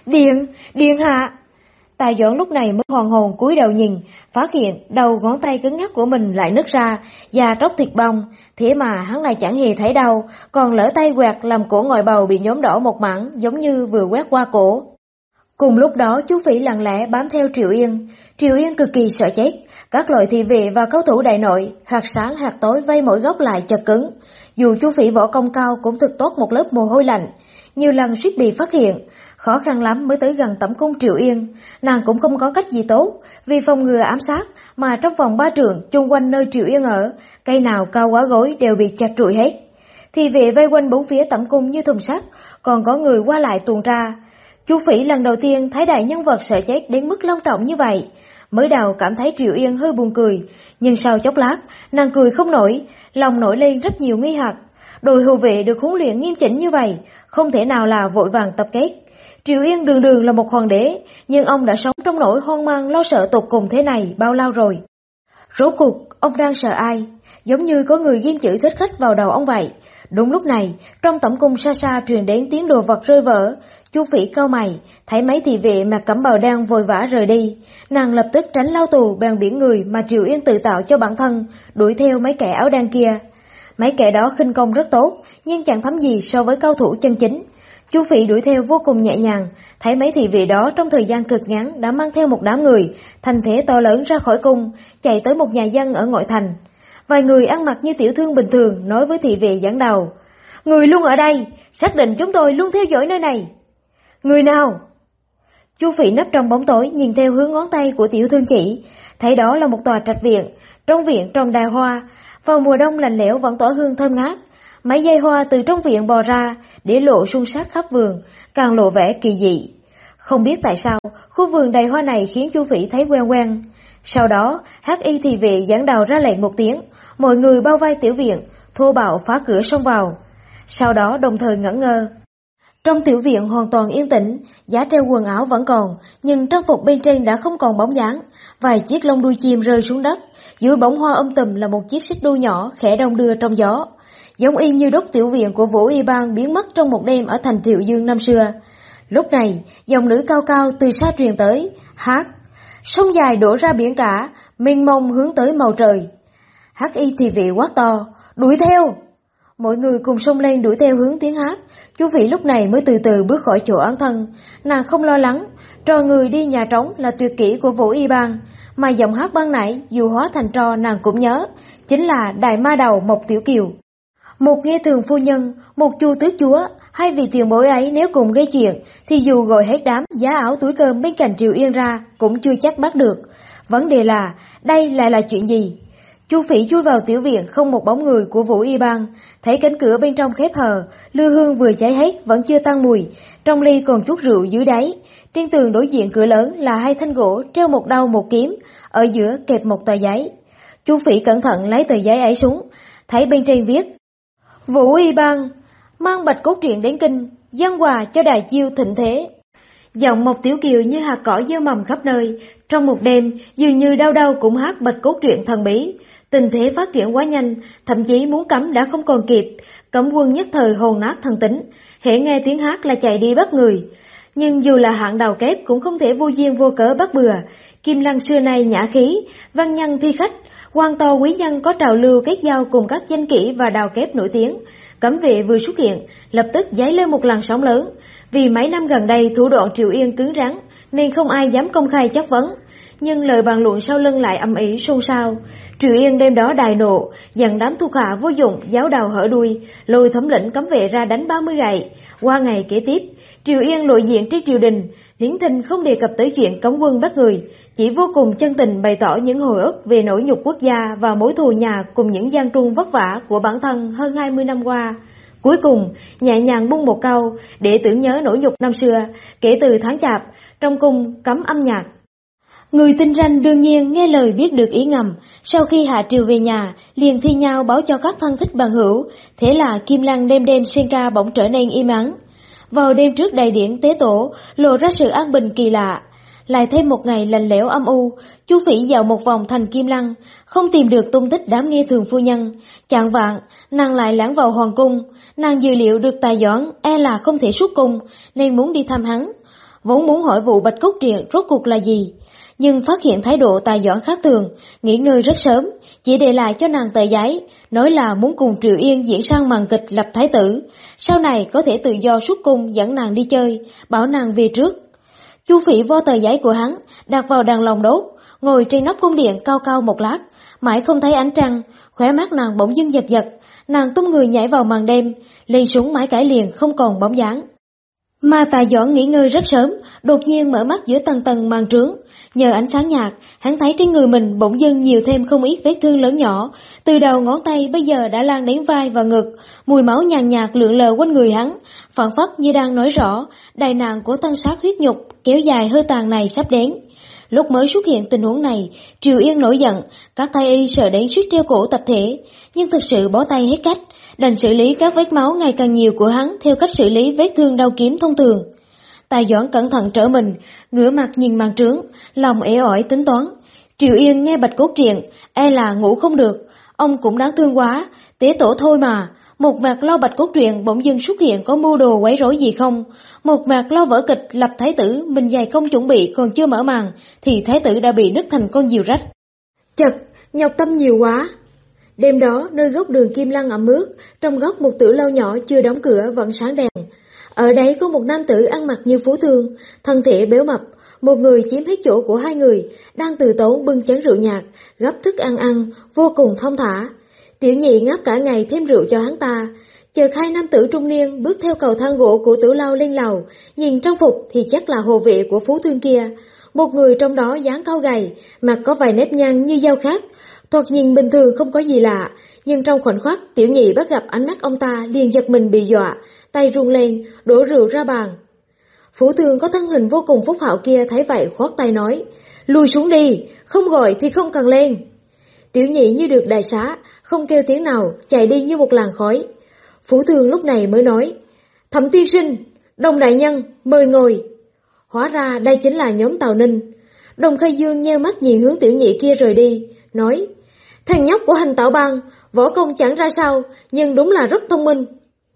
Điện hạ! Tài Doãn lúc này mới hoàn hồn cúi đầu nhìn, phát hiện đầu ngón tay cứng ngắc của mình lại nứt ra, da tróc thịt bong, thế mà hắn lại chẳng hề thấy đau, còn lỡ tay quẹt làm cổ ngòi bầu bị nhuốm đỏ một mảng, giống như vừa quét qua cổ. Cùng lúc đó Chu Phỉ lặng lẽ bám theo Triệu Yên. Triệu Yên cực kỳ sợ chết, các loại thị vệ và cao thủ đại nội, hạt sáng hạt tối vây mỗi góc lại chật cứng. Dù Chu Phỉ võ công cao cũng thực tốt một lớp mồ hôi lạnh, nhiều lần suýt bị phát hiện. Khó khăn lắm mới tới gần tẩm cung Triệu Yên, nàng cũng không có cách gì tốt, vì phòng ngừa ám sát mà trong vòng 3 trượng chung quanh nơi Triệu Yên ở, cây nào cao quá gối đều bị chặt trụi hết. Thị vệ vây quanh bốn phía tẩm cung như thùng sắt, còn có người qua lại tuần tra. Chu Phỉ lần đầu tiên thấy đại nhân vật sợ chết đến mức long trọng như vậy, mới đầu cảm thấy Triệu Yên hơi buồn cười, nhưng sau chốc lát nàng cười không nổi, lòng nổi lên rất nhiều nghi hoặc. Đội hộ vệ được huấn luyện nghiêm chỉnh như vậy, không thể nào là vội vàng tập kết. Triệu Yên đường đường là một hoàng đế, nhưng ông đã sống trong nỗi hoang mang lo sợ tột cùng thế này bao lâu rồi. Rốt cuộc, ông đang sợ ai? Giống như có người ghim chữ thích khách vào đầu ông vậy. Đúng lúc này, trong tẩm cung xa xa truyền đến tiếng đồ vật rơi vỡ. Chu Phỉ cau mày, thấy mấy thị vệ mặc cẩm bào đen vội vã rời đi. Nàng lập tức tránh lao tù bèn biển người mà Triệu Yên tự tạo cho bản thân, đuổi theo mấy kẻ áo đen kia. Mấy kẻ đó khinh công rất tốt, nhưng chẳng thấm gì so với cao thủ chân chính. Chu Phỉ đuổi theo vô cùng nhẹ nhàng, thấy mấy thị vệ đó trong thời gian cực ngắn đã mang theo một đám người, thành thế to lớn ra khỏi cung, chạy tới một nhà dân ở ngoại thành. Vài người ăn mặc như tiểu thương bình thường nói với thị vệ dẫn đầu: "Người luôn ở đây, xác định chúng tôi luôn theo dõi nơi này." "Người nào?" Chu Phỉ nấp trong bóng tối nhìn theo hướng ngón tay của tiểu thương chỉ, thấy đó là một tòa trạch viện. Trong viện trồng đào hoa, Vào mùa đông lạnh lẽo vẫn tỏa hương thơm ngát. Mấy dây hoa từ trong viện bò ra để lộ xuân sắc khắp vườn, càng lộ vẻ kỳ dị. Không biết tại sao, khu vườn đầy hoa này khiến Chu Phỉ thấy quen quen. Sau đó, Hắc Y thị vệ giảng đầu ra lệnh một tiếng, mọi người bao vây tiểu viện, thô bạo phá cửa xông vào. Sau đó đồng thời ngẩn ngơ. Trong tiểu viện hoàn toàn yên tĩnh, giá treo quần áo vẫn còn, nhưng trang phục bên trên đã không còn bóng dáng. Vài chiếc lông đuôi chim rơi xuống đất, dưới bóng hoa tùm là một chiếc xích đu nhỏ khẽ đong đưa trong gió. Giống y như đốt tiểu viện của Vũ Y Bang biến mất trong một đêm ở thành Thiệu Dương năm xưa. Lúc này, dòng nữ cao cao từ xa truyền tới, hát. Sông dài đổ ra biển cả, mênh mông hướng tới màu trời. Hắc Y thị vệ quát to, đuổi theo! Mọi người cùng xông lên đuổi theo hướng tiếng hát. Chu Phỉ lúc này mới từ từ bước khỏi chỗ ẩn thân. Nàng không lo lắng, trò người đi nhà trống là tuyệt kỹ của Vũ Y Bang, mà giọng hát ban nãy dù hóa thành trò nàng cũng nhớ, chính là Đại Ma Đầu Mộc Tiểu Kiều. Một nghe thường phu nhân, một chu tước chúa, hay vì tiền bối ấy nếu cùng gây chuyện, thì dù gọi hết đám giá ảo túi cơm bên cạnh Triệu Yên ra, cũng chưa chắc bắt được. Vấn đề là, đây lại là chuyện gì? Chu Phỉ chui vào tiểu viện không một bóng người của Vũ Y Bang, thấy cánh cửa bên trong khép hờ, lư hương vừa cháy hết vẫn chưa tan mùi, trong ly còn chút rượu dưới đáy. Trên tường đối diện cửa lớn là hai thanh gỗ treo một đao một kiếm, ở giữa kẹp một tờ giấy. Chu Phỉ cẩn thận lấy tờ giấy ấy xuống, thấy bên trên viết: Vũ Y Bang mang bạch cốt truyện đến kinh, dâng quà cho Đài Chiêu thịnh thế. Giọng Mộc Tiểu Kiều như hạt cỏ gieo mầm khắp nơi, trong một đêm dường như đau đau cũng hát bạch cốt truyện thần bí. Tình thế phát triển quá nhanh, thậm chí muốn cấm đã không còn kịp, cấm quân nhất thời hồn nát thần tính, hễ nghe tiếng hát là chạy đi bắt người. Nhưng dù là hạng đầu kép cũng không thể vô duyên vô cớ bắt bừa. Kim Lăng xưa nay nhã khí, văn nhân thi khách, quan to quý nhân có trào lưu kết giao cùng các danh kỹ và đào kép nổi tiếng. Cấm vệ vừa xuất hiện, lập tức dấy lên một làn sóng lớn. Vì mấy năm gần đây thủ đoạn Triệu Yên cứng rắn, nên không ai dám công khai chất vấn. Nhưng lời bàn luận sau lưng lại ầm ĩ xôn xao. Triệu Yên đêm đó đài nộ, dặn đám thuộc hạ vô dụng giáo đào hở đuôi, lôi thống lĩnh cấm vệ ra đánh 30 gậy. Qua ngày kế tiếp, Triệu Yên lộ diện trên triều đình, Hiển Thinh không đề cập tới chuyện cấm quân bắt người, chỉ vô cùng chân tình bày tỏ những hồi ức về nỗi nhục quốc gia và mối thù nhà cùng những gian truân vất vả của bản thân hơn 20 năm qua. Cuối cùng, nhẹ nhàng buông một câu để tưởng nhớ nỗi nhục năm xưa, kể từ tháng Chạp, trong cung cấm âm nhạc. Người tinh ranh đương nhiên nghe lời biết được ý ngầm, sau khi hạ triều về nhà, liền thi nhau báo cho các thân thích bằng hữu, thế là Kim Lăng đêm đêm sen ca bỗng trở nên im ắng. Vào đêm trước đại điển tế tổ, lộ ra sự an bình kỳ lạ. Lại thêm một ngày lạnh lẽo âm u, Chu Phỉ dạo một vòng thành Kim Lăng, không tìm được tung tích đám nghe thường phu nhân. Chạng vạng, nàng lại lãng vào hoàng cung, nàng dự liệu được Tài Doãn e là không thể xuất cung, nên muốn đi thăm hắn. Vốn muốn hỏi vụ bạch cốt truyện rốt cuộc là gì, nhưng phát hiện thái độ Tài Doãn khác thường, nghỉ ngơi rất sớm, chỉ để lại cho nàng tờ giấy, nói là muốn cùng Triệu Yên diễn sang màn kịch lập thái tử, sau này có thể tự do xuất cung dẫn nàng đi chơi, bảo nàng về trước. Chu Phỉ vo tờ giấy của hắn, đặt vào đàn lồng đốt, ngồi trên nóc cung điện cao cao một lát, mãi không thấy ánh trăng, khóe mắt nàng bỗng dưng giật giật, nàng tung người nhảy vào màn đêm, lên xuống mãi cãi liền không còn bóng dáng. Mà Tài Doãn nghỉ ngơi rất sớm, đột nhiên mở mắt giữa tầng tầng màn trướng. Nhờ ánh sáng nhạt, hắn thấy trên người mình bỗng dưng nhiều thêm không ít vết thương lớn nhỏ, từ đầu ngón tay bây giờ đã lan đến vai và ngực, mùi máu nhàn nhạt lượn lờ quanh người hắn, phảng phất như đang nói rõ, đại nạn của tân sát huyết nhục kéo dài hơi tàn này sắp đến. Lúc mới xuất hiện tình huống này, Triệu Yên nổi giận, các thái y sợ đến suýt treo cổ tập thể, nhưng thực sự bó tay hết cách, đành xử lý các vết máu ngày càng nhiều của hắn theo cách xử lý vết thương đao kiếm thông thường. Tài Doãn cẩn thận trở mình, ngửa mặt nhìn màn trướng, lòng ế ỏi tính toán. Triệu Yên nghe bạch cốt truyện, e là ngủ không được, ông cũng đáng thương quá, tế tổ thôi mà. Một mặt lo bạch cốt truyện bỗng dưng xuất hiện có mưu đồ quấy rối gì không, một mặt lo vở kịch lập thái tử, mình giày không chuẩn bị còn chưa mở màn, thì thái tử đã bị nứt thành con diều rách. Chật, nhọc tâm nhiều quá. Đêm đó, nơi góc đường Kim Lăng ẩm ướt, trong góc một tử lâu nhỏ chưa đóng cửa vẫn sáng đèn. Ở đấy có một nam tử ăn mặc như phú thương, thân thể béo mập, một người chiếm hết chỗ của hai người, đang từ tốn bưng chén rượu nhạt, gấp thức ăn, vô cùng thong thả. Tiểu nhị ngáp cả ngày thêm rượu cho hắn ta. Chợt hai nam tử trung niên bước theo cầu thang gỗ của tử lâu lên lầu, nhìn trang phục thì chắc là hộ vệ của phú thương kia. Một người trong đó dáng cao gầy, mặt có vài nếp nhăn như dao khát, Thoạt nhìn bình thường không có gì lạ, nhưng trong khoảnh khắc Tiểu Nhị bắt gặp ánh mắt ông ta liền giật mình bị dọa, tay run lên, đổ rượu ra bàn. Phủ Thương có thân hình vô cùng phúc hậu kia thấy vậy khoát tay nói, lùi xuống đi, không gọi thì không cần lên. Tiểu Nhị như được đại xá, không kêu tiếng nào, chạy đi như một làn khói. Phủ Thương lúc này mới nói, Thẩm tiên sinh, Đồng đại nhân, mời ngồi. Hóa ra đây chính là nhóm Tào Ninh. Đồng Khai Dương nheo mắt nhìn hướng Tiểu Nhị kia rời đi, nói, thằng nhóc của Hành Tạo Bang, võ công chẳng ra sao, nhưng đúng là rất thông minh.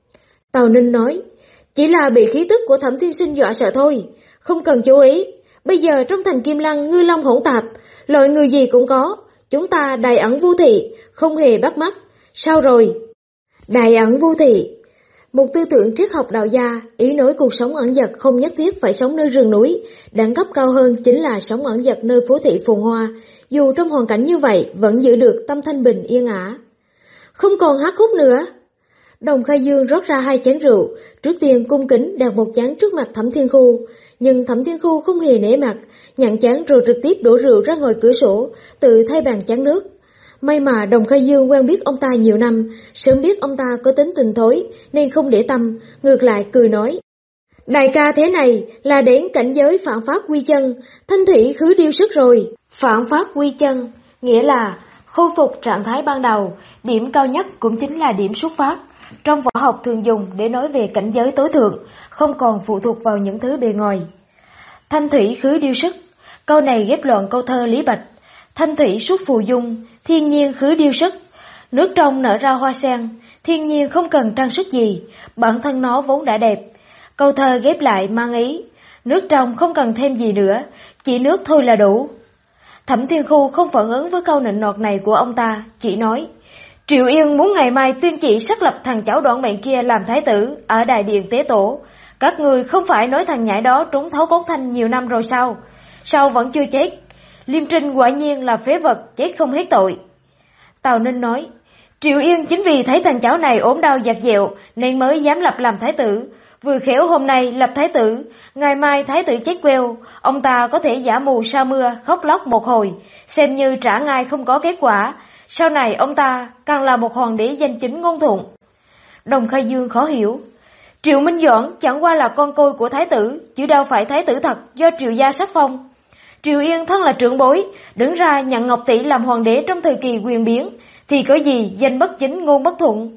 Tào Ninh nói, chỉ là bị khí tức của Thẩm tiên sinh dọa sợ thôi, không cần chú ý. Bây giờ trong thành Kim Lăng ngư long hỗn tạp, loại người gì cũng có, chúng ta đại ẩn vô thị, không hề bắt mắt. Sao rồi? Đại ẩn vô thị. Một tư tưởng triết học đạo gia, ý nói cuộc sống ẩn dật không nhất thiết phải sống nơi rừng núi, đẳng cấp cao hơn chính là sống ẩn dật nơi phố thị phồn hoa, dù trong hoàn cảnh như vậy vẫn giữ được tâm thanh bình yên ả. Không còn hát khúc nữa. Đồng Khai Dương rót ra 2 chén rượu, trước tiên cung kính đặt một chén trước mặt Thẩm Thiên Khu, nhưng Thẩm Thiên Khu không hề nể mặt, nhận chén rồi trực tiếp đổ rượu ra ngoài cửa sổ, tự thay bàn chén nước. May mà Đồng Khai Dương quen biết ông ta nhiều năm, sớm biết ông ta có tính tình thối nên không để tâm, ngược lại cười nói, đại ca thế này là đến cảnh giới phản phát quy chân, thanh thủy khứ điêu sức rồi. Phản phát quy chân nghĩa là khôi phục trạng thái ban đầu, điểm cao nhất cũng chính là điểm xuất phát. Trong võ học thường dùng để nói về cảnh giới tối thượng, không còn phụ thuộc vào những thứ bề ngoài. Thanh thủy khứ điêu sức, câu này ghép loạn câu thơ Lý Bạch. Thanh thủy xuất phù dung, thiên nhiên khứ điêu sức. Nước trong nở ra hoa sen, thiên nhiên không cần trang sức gì, bản thân nó vốn đã đẹp. Câu thơ ghép lại mang ý, nước trong không cần thêm gì nữa, chỉ nước thôi là đủ. Thẩm Thiên Khu không phản ứng với câu nịnh nọt này của ông ta, chỉ nói, Triệu Yên muốn ngày mai tuyên chỉ sắc lập thằng cháu đoạn mệnh kia làm thái tử ở đại điện tế tổ. Các người không phải nói thằng nhãi đó trúng thấu cốt thanh nhiều năm rồi sao? Sao vẫn chưa chết? Liêm Trinh quả nhiên là phế vật, chết không hết tội. Tào Ninh nói, Triệu Yên chính vì thấy thằng cháu này ốm đau dạt dẹo nên mới dám lập làm thái tử. Vừa khéo hôm nay lập thái tử, ngày mai thái tử chết queo, ông ta có thể giả mù sa mưa, khóc lóc một hồi, xem như trả ngay không có kết quả. Sau này ông ta càng là một hoàng đế danh chính ngôn thuận. Đồng Khai Dương khó hiểu, Triệu Minh Doãn chẳng qua là con côi của thái tử, chứ đâu phải thái tử thật do Triệu gia sách phong. Triệu Yên thân là trưởng bối, đứng ra nhận Ngọc Tỷ làm hoàng đế trong thời kỳ quyền biến, thì có gì danh bất chính ngôn bất thuận.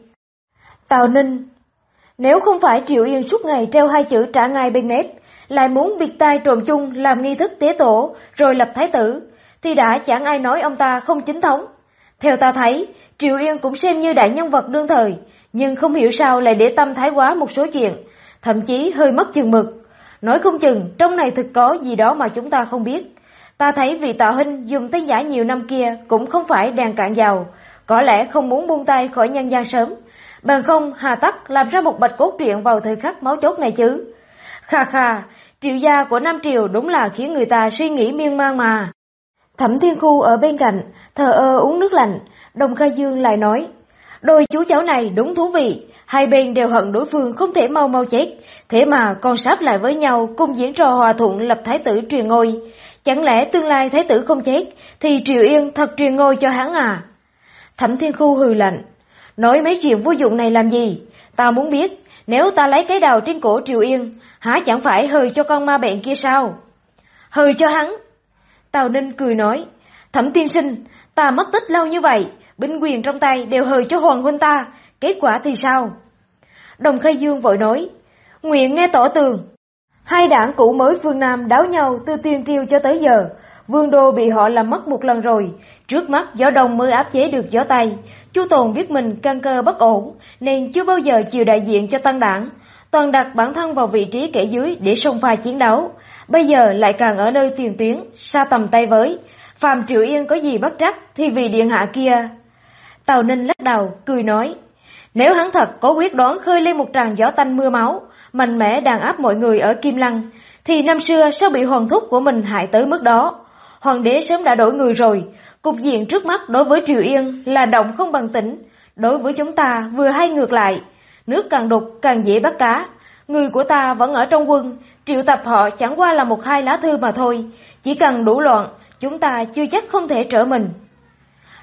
Tào Ninh, nếu không phải Triệu Yên suốt ngày treo 2 chữ trả ngay bên mép, lại muốn biệt tai trộm chung làm nghi thức tế tổ rồi lập thái tử, thì đã chẳng ai nói ông ta không chính thống. Theo ta thấy, Triệu Yên cũng xem như đại nhân vật đương thời, nhưng không hiểu sao lại để tâm thái quá một số chuyện, thậm chí hơi mất chừng mực. Nói không chừng trong này thực có gì đó mà chúng ta không biết. Ta thấy vị Tạ huynh dùng tên giả nhiều năm kia cũng không phải đèn cạn dầu, có lẽ không muốn buông tay khỏi nhân gian sớm. Bằng không hà tắc làm ra một bạch cốt truyện vào thời khắc máu chốt này chứ. Khà khà, Triệu gia của Nam Triều đúng là khiến người ta suy nghĩ miên man mà. Thẩm Thiên Khu ở bên cạnh, thờ ơ uống nước lạnh. Đồng Khai Dương lại nói, đôi chú cháu này đúng thú vị, hai bên đều hận đối phương không thể mau mau chết, thế mà còn sáp lại với nhau cùng diễn trò hòa thuận lập thái tử truyền ngôi. Chẳng lẽ tương lai thái tử không chết thì Triệu Yên thật truyền ngôi cho hắn à? Thẩm Thiên Khu hừ lạnh, nói mấy chuyện vô dụng này làm gì? Ta muốn biết, nếu ta lấy cái đầu trên cổ Triệu Yên, hả chẳng phải hời cho con ma bệnh kia sao? Hời cho hắn. Tào Ninh cười nói, Thẩm tiên sinh, ta mất tích lâu như vậy, binh quyền trong tay đều hời cho Hoàng huynh ta, kết quả thì sao? Đồng Khai Dương vội nói, nguyện nghe tỏ tường. Hai đảng cũ mới phương Nam đáo nhau từ Tiên Triều cho tới giờ, Vương đô bị họ làm mất một lần rồi, trước mắt gió đông mới áp chế được gió tây. Chu Tồn biết mình căn cơ bất ổn nên chưa bao giờ chịu đại diện cho Tân đảng, toàn đặt bản thân vào vị trí kẻ dưới để xông pha chiến đấu. Bây giờ lại càng ở nơi tiền tuyến, xa tầm tay với, phàm Triệu Yên có gì bất trắc thì vì điện hạ kia. Tào Ninh lắc đầu, cười nói, nếu hắn thật có quyết đoán khơi lên một tràn gió tanh mưa máu, mạnh mẽ đàn áp mọi người ở Kim Lăng, thì năm xưa sao bị hoàng thúc của mình hại tới mức đó? Hoàng đế sớm đã đổi người rồi, cục diện trước mắt đối với Triệu Yên là động không bằng tĩnh, đối với chúng ta vừa hay ngược lại, nước càng đục càng dễ bắt cá. Người của ta vẫn ở trong quân, triệu tập họ chẳng qua là 1-2 lá thư mà thôi, chỉ cần đủ loạn, chúng ta chưa chắc không thể trở mình.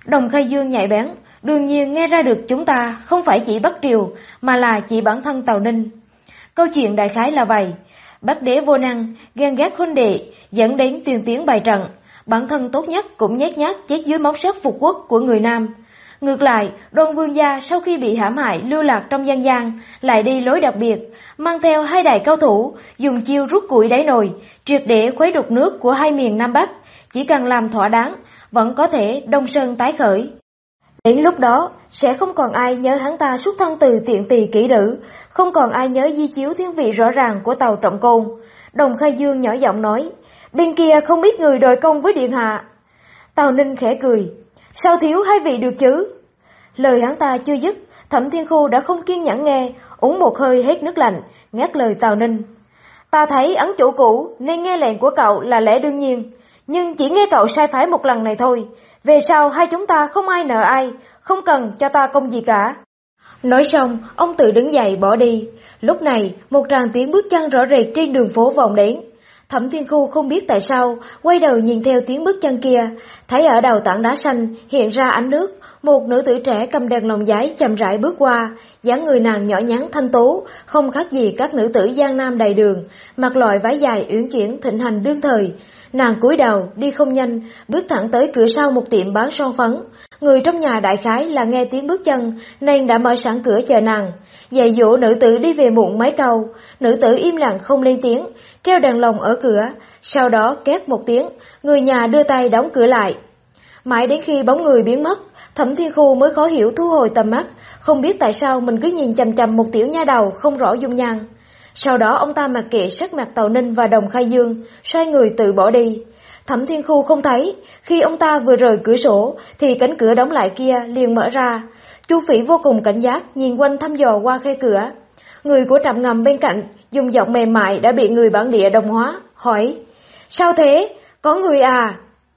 Đồng Khai Dương nhạy bén, đương nhiên nghe ra được chúng ta không phải chỉ Bắc Triều mà là chỉ bản thân Tào Ninh. Câu chuyện đại khái là vậy. Bắc đế vô năng, ghen ghét huynh đệ, dẫn đến Tuyền Tiến bày trận. Bản thân tốt nhất cũng nhét nhát chết dưới móng sắt phục quốc của người Nam. Ngược lại, Đoan Vương gia sau khi bị hãm hại lưu lạc trong dân gian, lại đi lối đặc biệt, mang theo 2 đại cao thủ, dùng chiêu rút củi đáy nồi, triệt để khuấy đục nước của 2 miền Nam Bắc. Chỉ cần làm thỏa đáng, vẫn có thể Đông Sơn tái khởi. Đến lúc đó, sẽ không còn ai nhớ hắn ta xuất thân từ tiện tỳ kỹ nữ, không còn ai nhớ di chiếu thiên vị rõ ràng của Tào Trọng Côn. Đồng Khai Dương nhỏ giọng nói, bên kia không biết người đòi công với điện hạ. Tào Ninh khẽ cười, sao thiếu 2 vị được chứ? Lời hắn ta chưa dứt, Thẩm Thiên Khu đã không kiên nhẫn nghe, uống một hơi hết nước lạnh, ngắt lời Tào Ninh. Ta thấy ấn chủ cũ nên nghe lệnh của cậu là lẽ đương nhiên, nhưng chỉ nghe cậu sai phái một lần này thôi. Về sau hai chúng ta không ai nợ ai, không cần cho ta công gì cả. Nói xong, ông tự đứng dậy bỏ đi. Lúc này, một tràng tiếng bước chân rõ rệt trên đường phố vọng đến. Thẩm Thiên Khu không biết tại sao, quay đầu nhìn theo tiếng bước chân kia, thấy ở đầu tảng đá xanh hiện ra ánh nước, một nữ tử trẻ cầm đèn lồng giấy chậm rãi bước qua, dáng người nàng nhỏ nhắn thanh tú, không khác gì các nữ tử Giang Nam đầy đường, mặc loại váy dài uyển chuyển thịnh hành đương thời. Nàng cúi đầu, đi không nhanh, bước thẳng tới cửa sau một tiệm bán son phấn. Người trong nhà đại khái là nghe tiếng bước chân nên đã mở sẵn cửa chờ nàng, dạy dỗ nữ tử đi về muộn mấy câu. Nữ tử im lặng không lên tiếng, treo đèn lồng ở cửa, sau đó két một tiếng, người nhà đưa tay đóng cửa lại. Mãi đến khi bóng người biến mất, Thẩm Thiên Khu mới khó hiểu thu hồi tầm mắt, không biết tại sao mình cứ nhìn chằm chằm một tiểu nha đầu không rõ dung nhan. Sau đó ông ta mặc kệ sắc mặt Tào Ninh và Đồng Khai Dương, xoay người tự bỏ đi. Thẩm Thiên Khu không thấy, khi ông ta vừa rời cửa sổ thì cánh cửa đóng lại kia liền mở ra. Chu Phỉ vô cùng cảnh giác nhìn quanh thăm dò qua khe cửa. Người của Trạm Ngầm bên cạnh dùng giọng mềm mại đã bị người bản địa đồng hóa, hỏi: "Sao thế? Có người à?"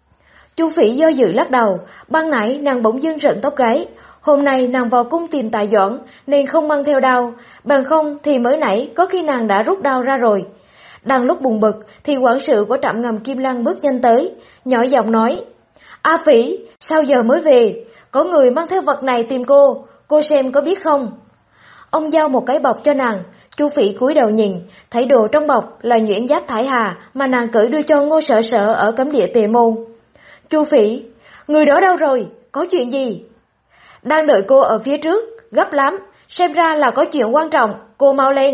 Chu Phỉ do dự lắc đầu, ban nãy nàng bỗng dưng rợn tóc gáy. Hôm nay nàng vào cung tìm Tài Doãn nên không mang theo đao, bằng không thì mới nãy có khi nàng đã rút đao ra rồi. Đang lúc buồn bực thì quản sự của Trạm Ngầm Kim Lăng bước nhanh tới, nhỏ giọng nói: "A Phỉ, sao giờ mới về? Có người mang theo vật này tìm cô xem có biết không?" Ông giao một cái bọc cho nàng. Chu Phỉ cúi đầu nhìn, thấy đồ trong bọc là nhuyễn giáp thải hà mà nàng cởi đưa cho Ngô Sở Sở ở cấm địa Tề Môn. "Chu Phỉ, người đó đâu rồi? Có chuyện gì?" "Đang đợi cô ở phía trước, gấp lắm, xem ra là có chuyện quan trọng, cô mau lên."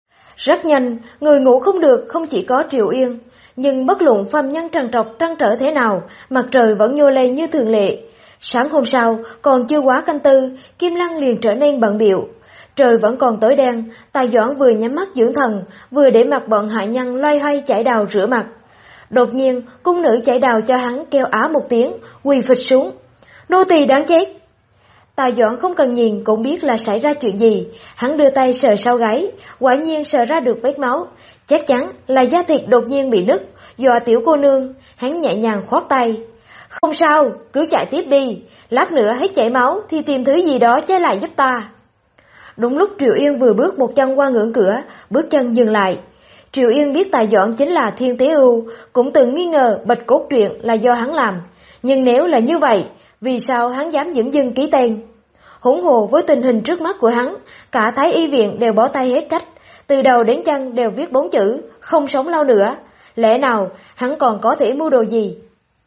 Rất nhanh, người ngủ không được không chỉ có Triệu Yên, nhưng bất luận phàm nhân trằn trọc trăn trở thế nào, mặt trời vẫn nhô lên như thường lệ. Sáng hôm sau, còn chưa quá canh tư, Kim Lăng liền trở nên bận bịu. Trời vẫn còn tối đen, Tài Doãn vừa nhắm mắt dưỡng thần, vừa để mặc bọn hạ nhân loay hoay chải đào rửa mặt. Đột nhiên, cung nữ chải đào cho hắn kêu á một tiếng, quỳ phịch xuống. "Nô tỳ đáng chết!" Tài Doãn không cần nhìn cũng biết là xảy ra chuyện gì, hắn đưa tay sờ sau gáy, quả nhiên sờ ra được vết máu, chắc chắn là da thịt đột nhiên bị nứt, dọa tiểu cô nương, hắn nhẹ nhàng khoát tay. "Không sao, cứ chạy tiếp đi, lát nữa hết chảy máu thì tìm thứ gì đó che lại giúp ta." Đúng lúc Triệu Yên vừa bước một chân qua ngưỡng cửa, bước chân dừng lại. Triệu Yên biết Tài Doãn chính là Thiên Tế Ưu, cũng từng nghi ngờ Bạch Cốt Truyện là do hắn làm, nhưng nếu là như vậy, vì sao hắn dám dửng dưng ký tên? Huống hồ với tình hình trước mắt của hắn, cả Thái Y viện đều bó tay hết cách, từ đầu đến chân đều viết 4 chữ, không sống lâu nữa. Lẽ nào hắn còn có thể mưu đồ gì?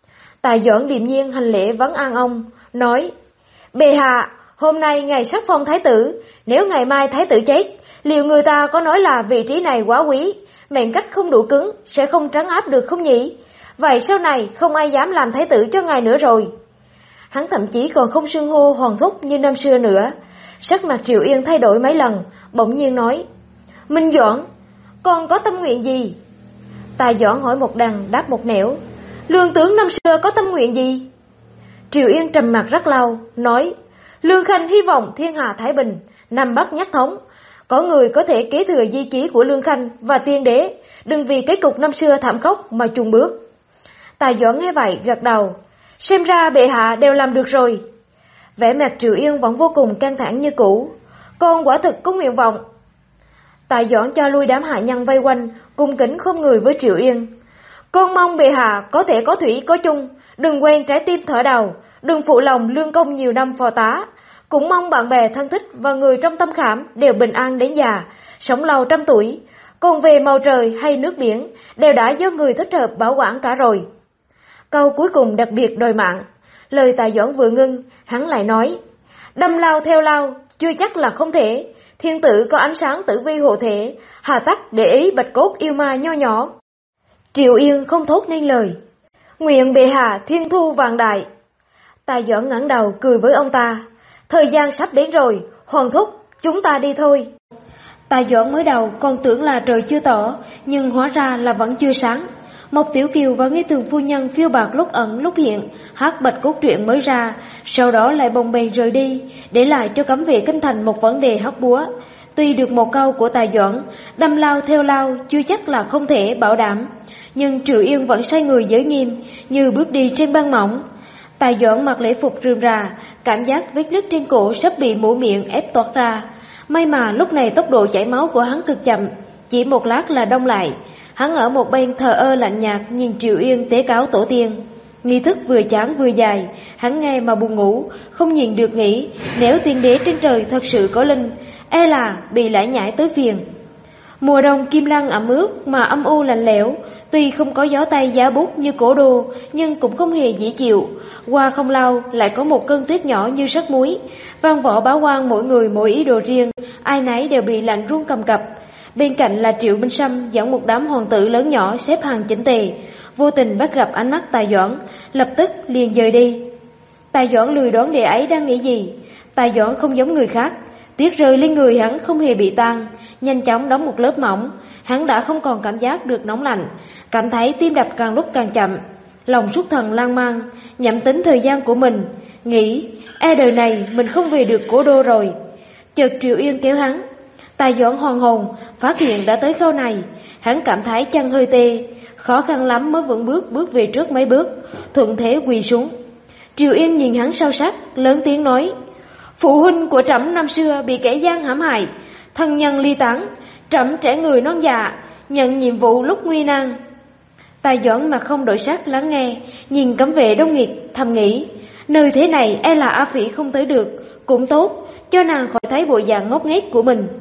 Tài Doãn điềm nhiên hành lễ vấn an ông, nói: "Bệ hạ, hôm nay ngày sắc phong thái tử, nếu ngày mai thái tử chết, liệu người ta có nói là vị trí này quá quý, mệnh cách không đủ cứng, sẽ không trấn áp được không nhỉ? Vậy sau này không ai dám làm thái tử cho ngài nữa rồi." Hắn thậm chí còn không xưng hô hoàng thúc như năm xưa nữa. Sắc mặt Triệu Yên thay đổi mấy lần, bỗng nhiên nói: "Minh Doãn, con có tâm nguyện gì?" Tài Doãn hỏi một đằng đáp một nẻo: "Lương tướng năm xưa có tâm nguyện gì?" Triệu Yên trầm mặt rất lâu, nói: "Lương Khanh hy vọng thiên hạ thái bình, Nam Bắc nhất thống, có người có thể kế thừa di chí của Lương Khanh và Tiên Đế, đừng vì cái cục năm xưa thảm khốc mà chùn bước." Tài Doãn nghe vậy gật đầu: "Xem ra bệ hạ đều làm được rồi." Vẻ mặt Triệu Yên vẫn vô cùng căng thẳng như cũ: "Con quả thực có nguyện vọng." Tài Doãn cho lui đám hạ nhân vây quanh, cung kính không người với Triệu Yên: "Con mong bệ hạ có thể có thủy có chung, đừng quên trái tim thở đầu, đừng phụ lòng lương công nhiều năm phò tá. Cũng mong bạn bè thân thích và người trong tâm khảm đều bình an đến già, sống lâu trăm tuổi. Còn về màu trời hay nước biển đều đã do người thích hợp bảo quản cả rồi. Câu cuối cùng đặc biệt đòi mạng. Lời Tài Doãn vừa ngưng, hắn lại nói: đâm lao theo lao, chưa chắc là không thể. Thiên tử có ánh sáng tử vi hộ thể, hà tắc để ý bạch cốt yêu ma nho nhỏ. Triệu Yên không thốt nên lời. Nguyện bệ hạ thiên thu vạn đại. Tài Doãn ngẩng đầu cười với ông ta. Thời gian sắp đến rồi, Hoàng thúc, chúng ta đi thôi. Tài Doãn mới đầu còn tưởng là trời chưa tỏ, nhưng hóa ra là vẫn chưa sáng. Mộc Tiểu Kiều và Nghi Tường phu nhân phiêu bạt lúc ẩn lúc hiện, hát bạch cốt truyện mới ra, sau đó lại bồng bềnh rời đi, để lại cho cấm vệ kinh thành một vấn đề hóc búa. Tuy được một câu của Tài Doãn, đâm lao theo lao chưa chắc là không thể bảo đảm, nhưng Triệu Yên vẫn sai người giới nghiêm, như bước đi trên băng mỏng. Tài Doãn mặc lễ phục rườm rà, cảm giác vết nứt trên cổ sắp bị mũi miệng ép toát ra. May mà lúc này tốc độ chảy máu của hắn cực chậm, chỉ một lát là đông lại. Hắn ở một bên thờ ơ lạnh nhạt nhìn Triệu Yên tế cáo tổ tiên. Nghi thức vừa chán vừa dài, hắn nghe mà buồn ngủ, không nhìn được nghĩ nếu tiên đế trên trời thật sự có linh, e là bị lải nhải tới phiền. Mùa đông Kim Lăng ẩm ướt mà âm u lạnh lẽo, tuy không có gió tây giá bút như Cổ Đô, nhưng cũng không hề dễ chịu. Qua không lâu lại có một cơn tuyết nhỏ như rắc muối. Văn võ bá quan mỗi người mỗi ý đồ riêng, ai nấy đều bị lạnh run cầm cập. Bên cạnh là Triệu Minh Sâm dẫn một đám hoàng tử lớn nhỏ xếp hàng chỉnh tề, vô tình bắt gặp ánh mắt Tài Doãn, lập tức liền dời đi. Tài Doãn lười đoán đệ ấy đang nghĩ gì. Tài Doãn không giống người khác, tuyết rơi lên người hắn không hề bị tan, nhanh chóng đóng một lớp mỏng. Hắn đã không còn cảm giác được nóng lạnh, cảm thấy tim đập càng lúc càng chậm, lòng xuất thần lan man, nhẩm tính thời gian của mình, nghĩ e đời này mình không về được Cố Đô rồi. Chợt Triệu Yên kéo hắn. Tài Doãn hoàn hồn, phát hiện đã tới khâu này, hắn cảm thấy chân hơi tê, khó khăn lắm mới vững bước về trước mấy bước, thuận thế quỳ xuống. Triệu Yên nhìn hắn sâu sắc, lớn tiếng nói: phụ huynh của trẫm năm xưa bị kẻ gian hãm hại, thân nhân ly tán, trẫm trẻ người non dạ, nhận nhiệm vụ lúc nguy nan. Tài Doãn mặt không đổi sắc lắng nghe, nhìn cấm vệ đông nghịt, thầm nghĩ nơi thế này e là A Phỉ không tới được, cũng tốt, cho nàng khỏi thấy bộ dạng ngốc nghếch của mình.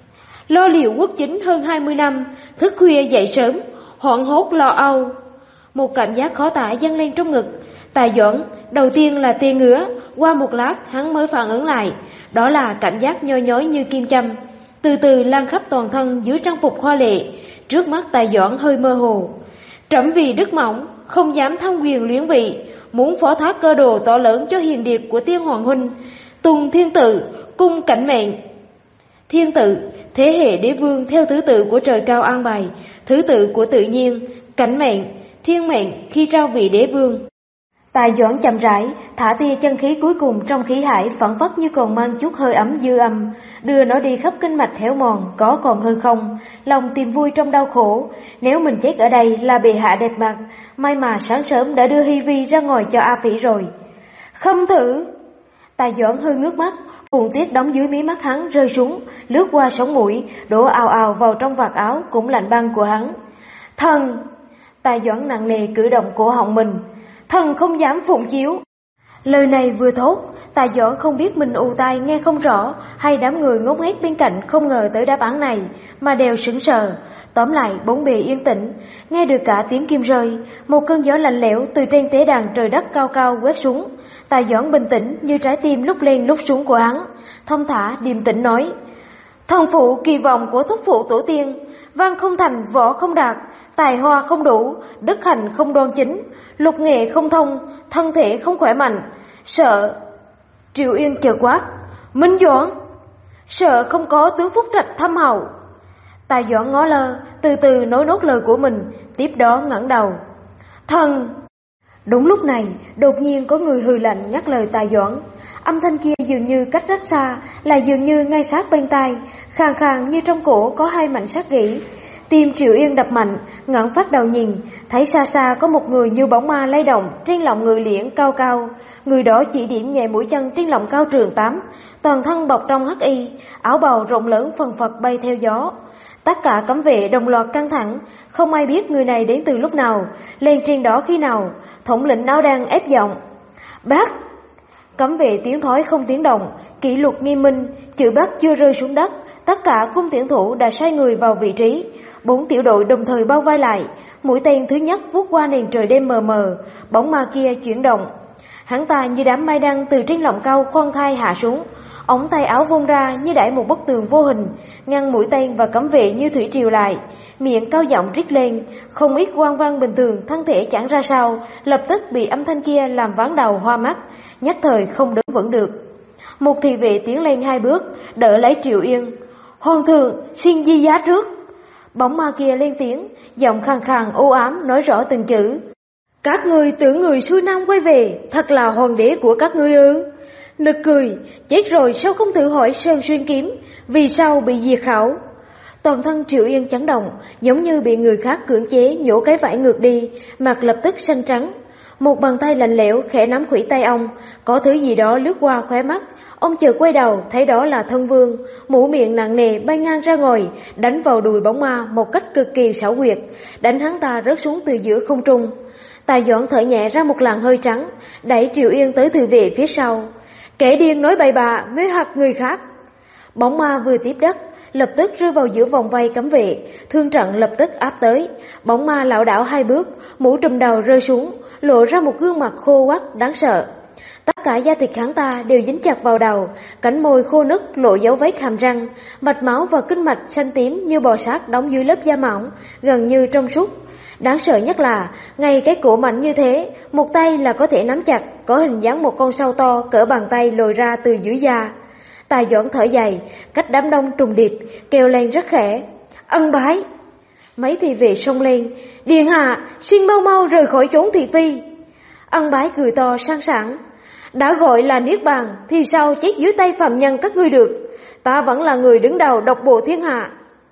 Lo liệu quốc chính hơn 20 năm, thức khuya dậy sớm, hoảng hốt lo âu. Một cảm giác khó tả dâng lên trong ngực. Tài Doãn đầu tiên là tê ngứa, qua một lát hắn mới phản ứng lại, đó là cảm giác nhói nhói như kim châm, từ từ lan khắp toàn thân dưới trang phục hoa lệ. Trước mắt Tài Doãn hơi mơ hồ. Trẫm vì đức mỏng, không dám tham quyền luyến vị, muốn phó thác cơ đồ to lớn cho hiền điệp của Tiên Hoàng huynh, tùng thiên tự, cung cảnh mệnh. Thiên tự, thế hệ đế vương theo thứ tự của trời cao an bài, thứ tự của tự nhiên. Cảnh mệnh, thiên mệnh khi trao vị đế vương. Tài Doãn chậm rãi thả tia chân khí cuối cùng trong khí hải, phảng phất như còn mang chút hơi ấm dư âm, đưa nó đi khắp kinh mạch héo mòn, có còn hơn không. Lòng tìm vui trong đau khổ, nếu mình chết ở đây là bệ hạ đẹp mặt, may mà sáng sớm đã đưa Hi Vi ra ngoài cho A Phỉ rồi. Khâm thử. Tài Doãn hơi ngước mắt, cuộn tuyết đóng dưới mí mắt hắn rơi xuống, lướt qua sống mũi, đổ ào ào vào trong vạt áo cũng lạnh băng của hắn. Thần. Tài Doãn nặng nề cử động cổ họng mình. Thần không dám phụng chiếu. Lời này vừa thốt, Tài Doãn không biết mình ù tai nghe không rõ, hay đám người ngốc nghếch bên cạnh không ngờ tới đáp án này mà đều sững sờ. Tóm lại bốn bề yên tĩnh, nghe được cả tiếng kim rơi, một cơn gió lạnh lẽo từ trên tế đàn trời đất cao cao quét xuống. Tài Doãn bình tĩnh như trái tim lúc lên lúc xuống của hắn, thông thả điềm tĩnh nói: thần phụ kỳ vọng của thúc phụ tổ tiên, văn không thành võ không đạt, tài hoa không đủ, đức hành không đoan chính, lục nghệ không thông, thân thể không khỏe mạnh, sợ. Triệu Yên chợt quát: Minh Doãn! Sợ không có tướng phúc trạch thâm hậu. Tài Doãn ngó lơ, từ từ nói nốt lời của mình, tiếp đó ngẩng đầu. Thần! Đúng lúc này, đột nhiên có người hừ lạnh ngắt lời Tài Doãn. Âm thanh kia dường như cách rất xa, lại dường như ngay sát bên tai, khàn khàn như trong cổ có hai mảnh sắt gỉ. Tim Triệu Yên đập mạnh, ngẩng phát đầu nhìn, thấy xa xa có một người như bóng ma lay động trên lòng người liễn cao cao. Người đó chỉ điểm nhẹ mũi chân trên lòng cao trường 8, toàn thân bọc trong hắc y, áo bào rộng lớn phần phật bay theo gió. Tất cả cấm vệ đồng loạt căng thẳng, không ai biết người này đến từ lúc nào, lên trên đó khi nào. Thống lĩnh áo đen ép giọng: "Bác!" Cấm vệ tiến thoái không tiếng động, kỷ luật nghiêm minh, chữ bác chưa rơi xuống đất, tất cả cung tiễn thủ đã sai người vào vị trí. 4 tiểu đội đồng thời bao vây lại, mũi tên thứ nhất vút qua nền trời đêm mờ mờ, bóng ma kia chuyển động. Hắn ta như đám mây đăng từ trên lọng cao khoan thai hạ xuống, ống tay áo vung ra như đẩy một bức tường vô hình, ngăn mũi tên và cấm vệ như thủy triều lại. Miệng cao giọng rít lên, không ít quan văn bình thường thân thể chẳng ra sao, lập tức bị âm thanh kia làm ván đầu hoa mắt, nhất thời không đứng vững được. Một thị vệ tiến lên 2 bước, đỡ lấy Triệu Yên. "Hoàng thượng, xin di giá trước." Bóng ma kia lên tiếng, giọng khàn khàn u ám nói rõ từng chữ: "Các ngươi tưởng người xuôi nam quay về, thật là hoàng đế của các ngươi ư? Nực cười, chết rồi sao không thử hỏi Sơn Xuyên Kiếm, vì sao bị diệt khảo?" Toàn thân Triệu Yên chấn động, giống như bị người khác cưỡng chế nhổ cái vải ngược đi, mặt lập tức xanh trắng. Một bàn tay lạnh lẽo khẽ nắm khuỷu tay ông, có thứ gì đó lướt qua khóe mắt. Ông chợt quay đầu, thấy đó là thân vương, mũ miệng nặng nề bay ngang ra ngoài, đánh vào đùi bóng ma một cách cực kỳ xảo quyệt, đánh hắn ta rớt xuống từ giữa không trung. Tài Doãn thở nhẹ ra một làn hơi trắng, đẩy Triệu Yên tới thư vệ phía sau. "Kẻ điên nói bậy bạ, mê hoặc người khác." Bóng ma vừa tiếp đất, lập tức rơi vào giữa vòng vây cấm vệ, thương trận lập tức áp tới. Bóng ma lảo đảo 2 bước, mũ trùm đầu rơi xuống, lộ ra một gương mặt khô quắt đáng sợ. Tất cả da thịt hắn ta đều dính chặt vào đầu, cánh môi khô nứt lộ dấu vết hàm răng, mạch máu và kinh mạch xanh tím như bò sát đóng dưới lớp da mỏng, gần như trong suốt. Đáng sợ nhất là, ngay cái cổ mạnh như thế, một tay là có thể nắm chặt, có hình dáng một con sâu to cỡ bàn tay lồi ra từ dưới da. Tài Doãn thở dài, cách đám đông trùng điệp, kêu lên rất khẽ: "Ân bái!" Mấy thị vệ xông lên: "Điện hạ, xin mau mau rời khỏi chốn thị phi." Ân bái cười to sang sảng: "Đã gọi là niết bàn thì sao chết dưới tay phàm nhân các ngươi được? Ta vẫn là người đứng đầu độc bộ thiên hạ."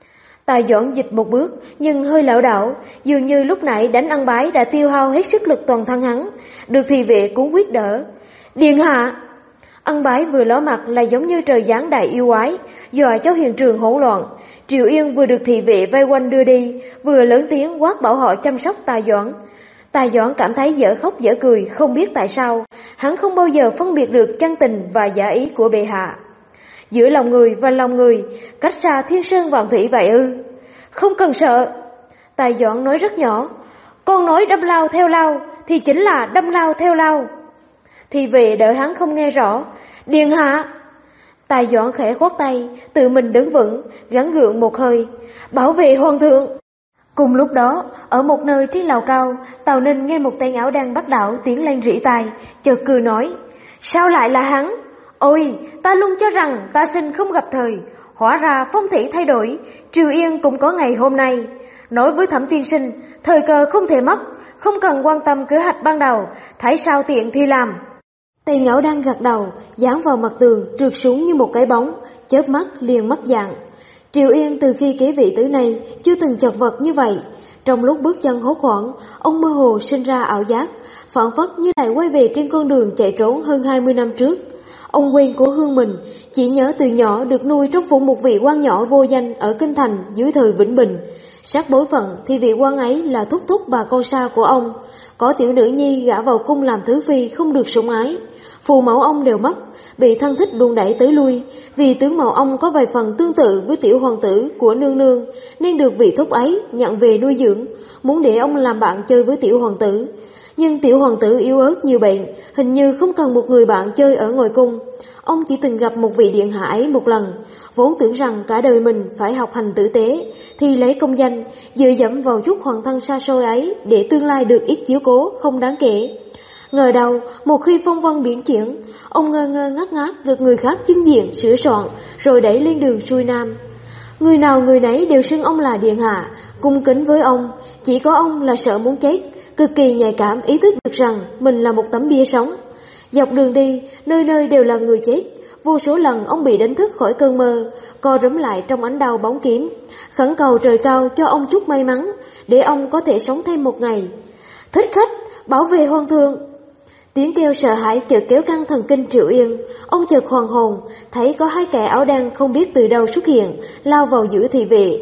Tài Doãn dịch một bước nhưng hơi lảo đảo, dường như lúc nãy đánh Ân bái đã tiêu hao hết sức lực toàn thân hắn, được thị vệ cuốn quyết đỡ. "Điện hạ!" Ân bái vừa ló mặt là giống như trời giáng đại yêu quái, dọa cho hiện trường hỗn loạn. Triệu Yên vừa được thị vệ vây quanh đưa đi, vừa lớn tiếng quát bảo họ chăm sóc Tài Doãn. Tài Doãn cảm thấy dở khóc dở cười, không biết tại sao, hắn không bao giờ phân biệt được chân tình và giả ý của bệ hạ. Giữa lòng người và lòng người, cách xa thiên sơn vạn thủy vậy ư? "Không cần sợ." Tài Doãn nói rất nhỏ: "Con nói đâm lao theo lao, thì chính là đâm lao theo lao." Thì về đợi hắn không nghe rõ: "Điện hạ!" Tài Doãn khẽ khoát tay, tự mình đứng vững, gắng gượng một hơi: "Bảo vệ hoàng thượng." Cùng lúc đó, ở một nơi trên lầu cao, Tào Ninh nghe một tên áo đen Bắc Đảo tiến lên rỉ tai, chợt cười nói: "Sao lại là hắn? Ôi, ta luôn cho rằng ta sinh không gặp thời, hóa ra phong thủy thay đổi, Triều Yên cũng có ngày hôm nay. Nói với Thẩm tiên sinh, thời cơ không thể mất, không cần quan tâm kế hoạch ban đầu, thấy sao tiện thì làm." Tên áo đen gật đầu, dán vào mặt tường, trượt xuống như một cái bóng, chớp mắt liền mất dạng. Triệu Yên từ khi kế vị tới nay chưa từng chật vật như vậy. Trong lúc bước chân hốt hoảng, ông mơ hồ sinh ra ảo giác, phảng phất như lại quay về trên con đường chạy trốn hơn 20 năm trước. Ông quên cố hương mình, chỉ nhớ từ nhỏ được nuôi trong phủ một vị quan nhỏ vô danh ở Kinh Thành dưới thời Vĩnh Bình. Sát bối phận thì vị quan ấy là thúc thúc bà con xa của ông, có tiểu nữ nhi gả vào cung làm thứ phi không được sủng ái. Phụ mẫu ông đều mất, bị thân thích đùn đẩy tới lui, vì tướng mạo ông có vài phần tương tự với tiểu hoàng tử của nương nương, nên được vị thúc ấy nhận về nuôi dưỡng, muốn để ông làm bạn chơi với tiểu hoàng tử. Nhưng tiểu hoàng tử yếu ớt nhiều bệnh, hình như không cần một người bạn chơi ở ngoài cung. Ông chỉ từng gặp một vị điện hạ ấy một lần, vốn tưởng rằng cả đời mình phải học hành tử tế, thì lấy công danh, dựa dẫm vào chút hoàng thân xa xôi ấy để tương lai được ít chiếu cố không đáng kể. Ngờ đâu, một khi phong vân biến chuyển, ông ngơ ngơ ngác ngác được người khác chứng diện sửa soạn, rồi đẩy lên đường xuôi nam. Người nào người nấy đều xưng ông là điện hạ, cung kính với ông, chỉ có ông là sợ muốn chết, cực kỳ nhạy cảm ý thức được rằng mình là một tấm bia sống. Dọc đường đi, nơi nơi đều là người chết, vô số lần ông bị đánh thức khỏi cơn mơ, co rúm lại trong ánh đau bóng kiếm, khẩn cầu trời cao cho ông chút may mắn, để ông có thể sống thêm một ngày. "Thích khách, bảo vệ hoàng thượng!" Tiếng kêu sợ hãi chợt kéo căng thần kinh Triệu Yên. Ông chợt hoàn hồn, thấy có 2 kẻ áo đen không biết từ đâu xuất hiện, lao vào giữa thị vệ.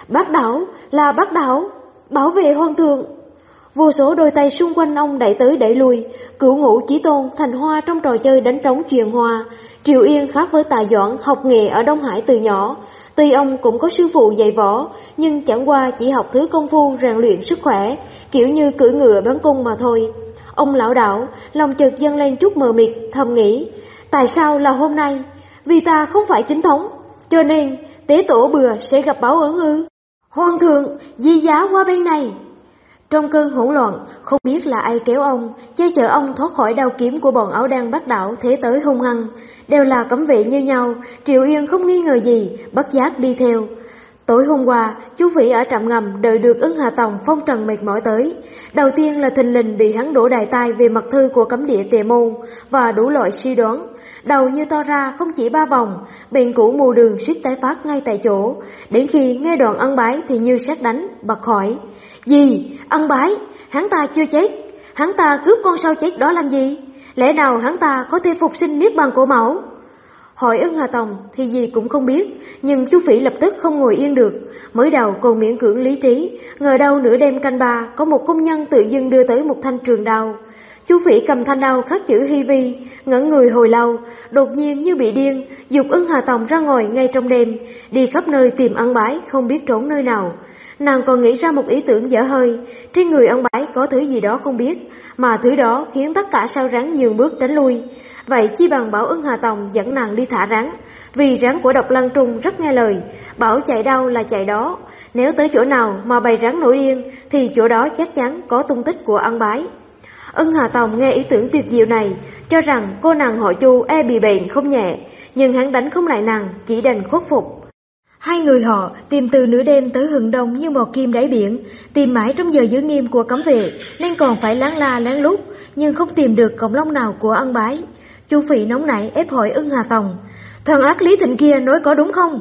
Bác Đảo, là Bác Đảo, bảo vệ hoàng thượng. Vô số đôi tay xung quanh ông đẩy tới đẩy lui, cửu ngũ chí tôn thành hoa trong trò chơi đánh trống truyền hoa. Triệu Yên khác với Tạ Doãn học nghề ở Đông Hải từ nhỏ, tuy ông cũng có sư phụ dạy võ, nhưng chẳng qua chỉ học thứ công phu rèn luyện sức khỏe, kiểu như cưỡi ngựa bắn cung mà thôi. Ông lão đảo, lòng chợt dâng lên chút mờ mịt, thầm nghĩ, tại sao là hôm nay? Vì ta không phải chính thống, cho nên tế tổ bừa sẽ gặp báo ứng ư? Hoàng thượng, di giá qua bên này. Trong cơn hỗn loạn, không biết là ai kéo ông, che chở ông thoát khỏi đao kiếm của bọn áo đen Bác Đảo thế tới hung hăng. Đều là cấm vệ như nhau, Triệu Yên không nghi ngờ gì, bất giác đi theo. Tối hôm qua, chú Vĩ ở trạm ngầm đợi được Ưng Hà Tòng phong trần mệt mỏi tới. Đầu tiên là thình lình bị hắn đổ đại tai về mật thư của cấm địa Tề Môn và đủ loại suy đoán. Đầu như to ra không chỉ 3 vòng, bệnh cũ mù đường suýt tái phát ngay tại chỗ. Đến khi nghe đoạn ân bái thì như sét đánh, bật hỏi. Gì? Ân bái? Hắn ta chưa chết? Hắn ta cướp con sao chết đó làm gì? Lẽ nào hắn ta có thể phục sinh niết bàn cổ mẫu? Hỏi Ưng Hà Tòng thì gì cũng không biết, nhưng chú Phỉ lập tức không ngồi yên được. Mới đầu còn miễn cưỡng lý trí, ngờ đâu nửa đêm canh ba có một công nhân tự dưng đưa tới một thanh trường đao. Chú Phỉ cầm thanh đao khắc chữ Hy Vi, ngẩn người hồi lâu, đột nhiên như bị điên, giục Ưng Hà Tòng ra ngoài ngay trong đêm, đi khắp nơi tìm ân bái không biết trốn nơi nào. Nàng còn nghĩ ra một ý tưởng dở hơi, trên người ân bái có thứ gì đó không biết, mà thứ đó khiến tất cả sao rắn nhường bước tránh lui. Vậy chi bằng bảo Ưng Hà Tòng dẫn nàng đi thả rắn, vì rắn của Độc Lăng Trung rất nghe lời, bảo chạy đâu là chạy đó. Nếu tới chỗ nào mà bầy rắn nổi điên thì chỗ đó chắc chắn có tung tích của ân bái. Ưng Hà Tòng nghe ý tưởng tuyệt diệu này, cho rằng cô nàng họ Chu e bị bệnh không nhẹ, nhưng hắn đánh không lại nàng, chỉ đành khuất phục. Hai người họ tìm từ nửa đêm tới hừng đông như mò kim đáy biển, tìm mãi trong giờ giới nghiêm của cấm vệ, nên còn phải láng la láng lút, nhưng không tìm được cọng lông nào của ân bái. Chu Phỉ nóng nảy ép hỏi Ưng Hà Tòng, thằng ác Lý Thịnh kia nói có đúng không?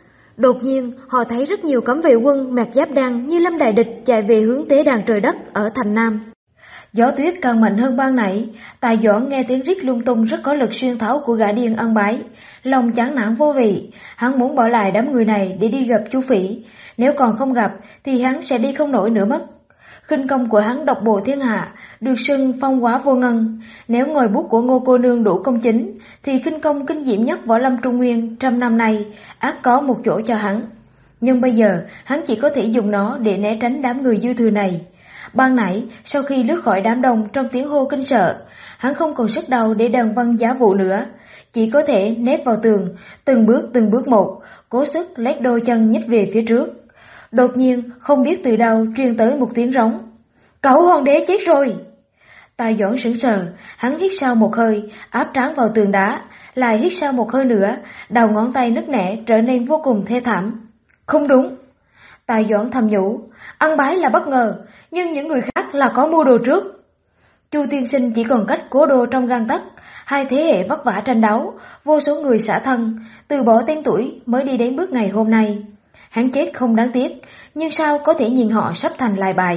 Đột nhiên họ thấy rất nhiều cấm vệ quân mặc giáp đăng như lâm đại địch chạy về hướng tế đàn trời đất ở thành Nam. Gió tuyết càng mạnh hơn ban nãy, Tài Doãn nghe tiếng rít lung tung rất có lực xuyên thấu của gã điên ân bái, lòng chán nản vô vị. Hắn muốn bỏ lại đám người này để đi gặp Chu Phỉ, nếu còn không gặp thì hắn sẽ đi không nổi nữa mất. Khinh công của hắn độc bộ thiên hạ, được xưng phong hóa vô ngân. Nếu ngòi bút của Ngô cô nương đủ công chính, thì khinh công kinh diễm nhất võ lâm Trung Nguyên trăm năm nay ắt có một chỗ cho hắn. Nhưng bây giờ hắn chỉ có thể dùng nó để né tránh đám người dư thừa này. Ban nãy sau khi lướt khỏi đám đông trong tiếng hô kinh sợ, hắn không còn sức đầu để đàn văn giá vụ nữa, chỉ có thể nép vào tường, từng bước một, cố sức lết đôi chân nhích về phía trước. Đột nhiên không biết từ đâu truyền tới một tiếng rống. Cẩu hoàng đế chết rồi! Tài Doãn sững sờ, hắn hít sâu một hơi, áp trán vào tường đá, lại hít sâu một hơi nữa, đầu ngón tay nứt nẻ trở nên vô cùng thê thảm. Không đúng! Tài Doãn thầm nhủ, ân bái là bất ngờ, nhưng những người khác là có mưu đồ trước. Chu tiên sinh chỉ còn cách cố đô trong gang tấc, hai thế hệ vất vả tranh đấu, vô số người xả thân, từ bỏ tên tuổi mới đi đến bước ngày hôm nay. Hắn chết không đáng tiếc, nhưng sao có thể nhìn họ sắp thành lại bại.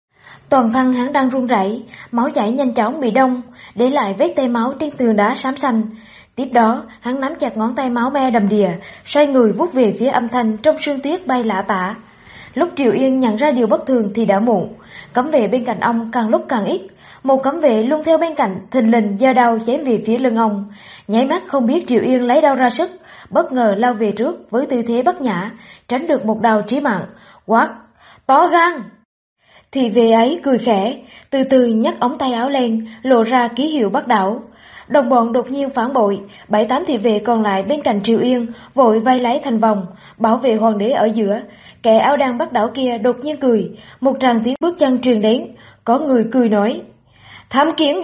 Toàn thân hắn đang run rẩy, máu chảy nhanh chóng bị đông, để lại vết tay máu trên tường đá xám xanh. Tiếp đó, hắn nắm chặt ngón tay máu me đầm đìa, xoay người vút về phía âm thanh trong sương tuyết bay lả tả. Lúc Triệu Yên nhận ra điều bất thường thì đã muộn, cấm vệ bên cạnh ông càng lúc càng ít. Một cấm vệ luôn theo bên cạnh thình lình giơ đao chém về phía lưng ông. Nháy mắt không biết Triệu Yên lấy đao ra sức, bất ngờ lao về trước với tư thế bất nhã, tránh được một đao chí mạng. Quát, to gan! Thì về ấy cười khẽ, từ từ nhấc ống tay áo lên, lộ ra ký hiệu Bắc Đảo. Đồng bọn đột nhiên phản bội, 7-8 thị vệ còn lại bên cạnh Triệu Yên vội vây lấy thành vòng, bảo vệ hoàng đế ở giữa. Kẻ áo đen Bắc Đảo kia đột nhiên cười, một tràng tiếng bước chân truyền đến, có người cười nói: Tham kiến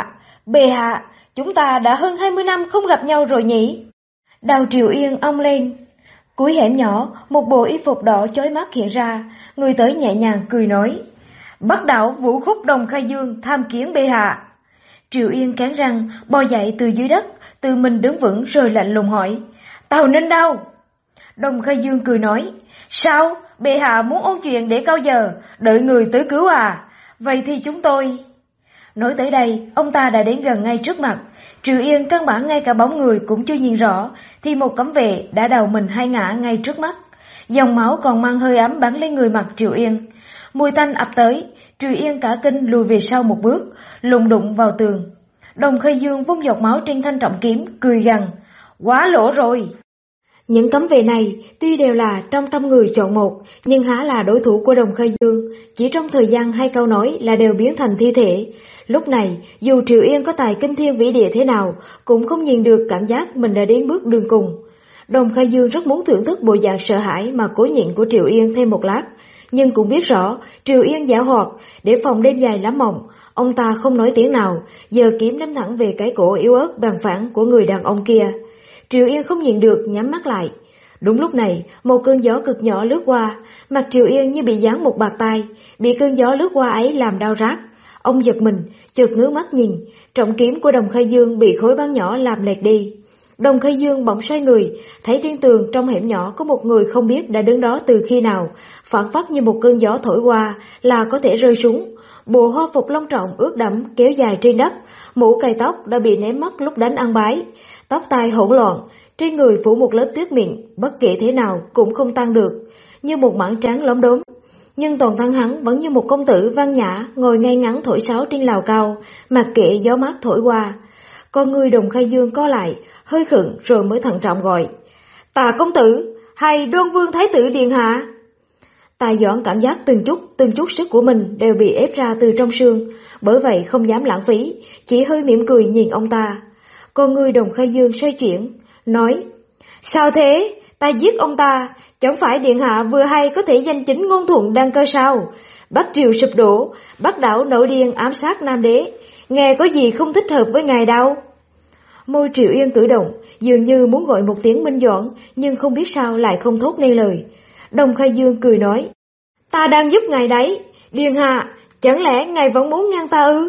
bệ hạ, chúng ta đã hơn 20 năm không gặp nhau rồi nhỉ? Đầu Triệu Yên ong lên, cuối hẻm nhỏ, một bộ y phục đỏ chói mắt hiện ra, người tới nhẹ nhàng cười nói: Bắc Đảo Vũ Khúc Đồng Khai Dương tham kiến bệ hạ. Triệu Yên cắn răng bò dậy từ dưới đất, tự mình đứng vững rồi lạnh lùng hỏi: Tào Ninh đâu? Đồng Khai Dương cười nói: Sao, bệ hạ muốn ôn chuyện để cao giờ, đợi người tới cứu à? Vậy thì chúng tôi... Nói tới đây, ông ta đã đến gần ngay trước mặt. Triệu Yên căn bản ngay cả bóng người cũng chưa nhìn rõ, thì một cấm vệ đã đầu mình hai ngã ngay trước mắt. dòng máu còn mang hơi ấm bắn lên người mặt Triệu Yên. Mùi tanh ập tới, Triệu Yên cả kinh lùi về sau một bước, lùng đụng vào tường. Đồng Khơi Dương vung giọt máu trên thanh trọng kiếm, cười gằn, quá lỗ rồi. Những cấm vệ này tuy đều là trong trăm người chọn một, nhưng há là đối thủ của Đồng Khơi Dương, chỉ trong thời gian 2 câu nói là đều biến thành thi thể. Lúc này, dù Triệu Yên có tài kinh thiên vĩ địa thế nào, cũng không nhìn được cảm giác mình đã đến bước đường cùng. Đồng Khơi Dương rất muốn thưởng thức bộ dạng sợ hãi mà cố nhịn của Triệu Yên thêm một lát, nhưng cũng biết rõ Triệu Yên giảo hoạt, để phòng đêm dài lắm mộng, ông ta không nói tiếng nào, giờ kiếm đâm thẳng về cái cổ yếu ớt bằng phẳng của người đàn ông kia. Triệu Yên không nhìn được, nhắm mắt lại. Đúng lúc này, một cơn gió cực nhỏ lướt qua, mặt Triệu Yên như bị giáng một bạt tai, bị cơn gió lướt qua ấy làm đau rát. Ông giật mình, chợt ngước mắt nhìn, trọng kiếm của Đồng Khơi Dương bị khối băng nhỏ làm lệch đi. Đồng Khơi Dương bỗng xoay người, thấy trên tường trong hẻm nhỏ có một người không biết đã đứng đó từ khi nào, phảng phất như một cơn gió thổi qua là có thể rơi xuống. Bộ hoa phục long trọng ướt đẫm kéo dài trên đất, mũ cài tóc đã bị ném mất lúc đánh ăn bái, tóc tai hỗn loạn, trên người phủ một lớp tuyết mịn, bất kể thế nào cũng không tan được, như một mảng trắng lốm đốm. Nhưng toàn thân hắn vẫn như một công tử văn nhã ngồi ngay ngắn thổi sáo trên lào cao, mặc kệ gió mát thổi qua. Con người Đồng Khơi Dương co lại, hơi khựng rồi mới thận trọng gọi, Tà công tử, hay Đoan Vương Thái tử điện hạ? Tài Doãn cảm giác từng chút sức của mình đều bị ép ra từ trong xương, bởi vậy không dám lãng phí, chỉ hơi mỉm cười nhìn ông ta. Con người Đồng Khơi Dương xoay chuyển, nói, sao thế, ta giết ông ta, chẳng phải điện hạ vừa hay có thể danh chính ngôn thuận đăng cơ sao? Bắc triều sụp đổ, Bắc đảo nổi điên ám sát Nam đế, nghe có gì không thích hợp với ngài đâu. Môi Triệu Yên cử động, dường như muốn gọi một tiếng minh doãn, nhưng không biết sao lại không thốt nên lời. Đồng Khơi Dương cười nói, ta đang giúp ngài đấy, điện hạ, chẳng lẽ ngài vẫn muốn ngăn ta ư?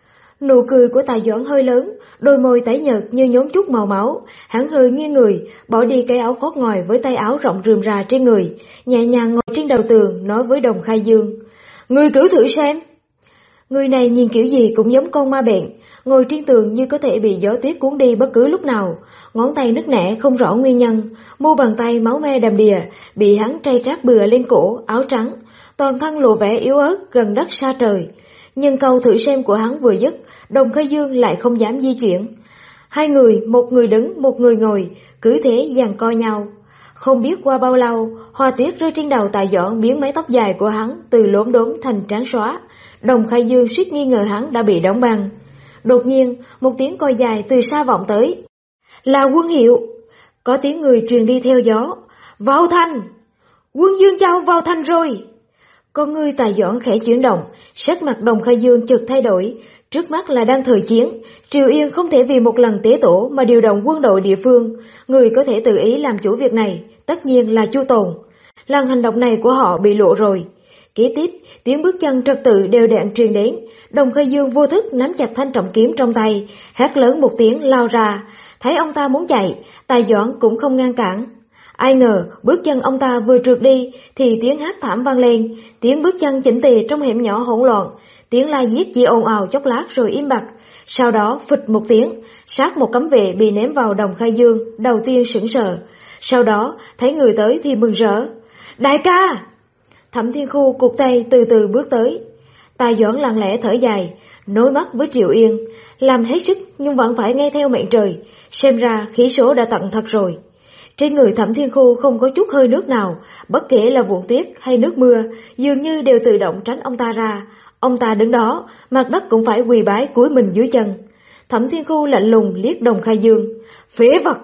Nụ cười của Tài Doãn hơi lớn, đôi môi tái nhợt như nhốn chút màu máu, hắn hơi nghiêng người, bỏ đi cái áo khoác ngoài với tay áo rộng rườm rà trên người, nhẹ nhàng ngồi trên đầu tường nói với Đồng Khơi Dương, ngươi cứ thử xem. Người này nhìn kiểu gì cũng giống con ma bệnh, ngồi trên tường như có thể bị gió tuyết cuốn đi bất cứ lúc nào, ngón tay nứt nẻ không rõ nguyên nhân, mu bàn tay máu me đầm đìa, bị hắn tray trát bừa lên cổ, áo trắng, toàn thân lộ vẻ yếu ớt gần đất xa trời. Nhưng câu thử xem của hắn vừa dứt, Đồng Khơi Dương lại không dám di chuyển. Hai người, một người đứng, một người ngồi, cứ thế giằng co nhau. Không biết qua bao lâu, hoa tuyết rơi trên đầu Tài Doãn biến mái tóc dài của hắn từ lốm đốm thành trắng xóa. Đồng Khơi Dương suýt nghi ngờ hắn đã bị đóng băng. Đột nhiên, một tiếng còi dài từ xa vọng tới. Là quân hiệu. Có tiếng người truyền đi theo gió. Vào thành! Quân Dương Châu vào thành rồi! Con ngươi Tài Doãn khẽ chuyển động, sắc mặt Đồng Khơi Dương chợt thay đổi. Trước mắt là đang thời chiến, Triều Yên không thể vì một lần tế tổ mà điều động quân đội địa phương. Người có thể tự ý làm chủ việc này, tất nhiên là Chu Tồn. Lần hành động này của họ bị lộ rồi. Kế tiếp, tiếng bước chân trật tự đều đặn truyền đến. Đồng Khơi Dương vô thức nắm chặt thanh trọng kiếm trong tay, hét lớn một tiếng lao ra. Thấy ông ta muốn chạy, Tài Doãn cũng không ngăn cản. Ai ngờ bước chân ông ta vừa trượt đi thì tiếng hát thảm vang lên, tiếng bước chân chỉnh tề trong hẻm nhỏ hỗn loạn, tiếng la giết chỉ ồn ào chốc lát rồi im bặt. Sau đó phịch một tiếng, sát một cấm vệ bị ném vào Đồng Khơi Dương, đầu tiên sững sờ, sau đó thấy người tới thì mừng rỡ. Đại ca! Thẩm Thiên Khu cụt tay từ từ bước tới. Tài Doãn lặng lẽ thở dài, nối mắt với Triệu Yên, làm hết sức nhưng vẫn phải nghe theo mệnh trời, xem ra khí số đã tận thật rồi. Trên người Thẩm Thiên Khu không có chút hơi nước nào, bất kể là vuông tuyết hay nước mưa, dường như đều tự động tránh ông ta ra. Ông ta đứng đó, mặt đất cũng phải quỳ bái cúi mình dưới chân. Thẩm Thiên Khu lạnh lùng liếc Đồng Khơi Dương, phế vật!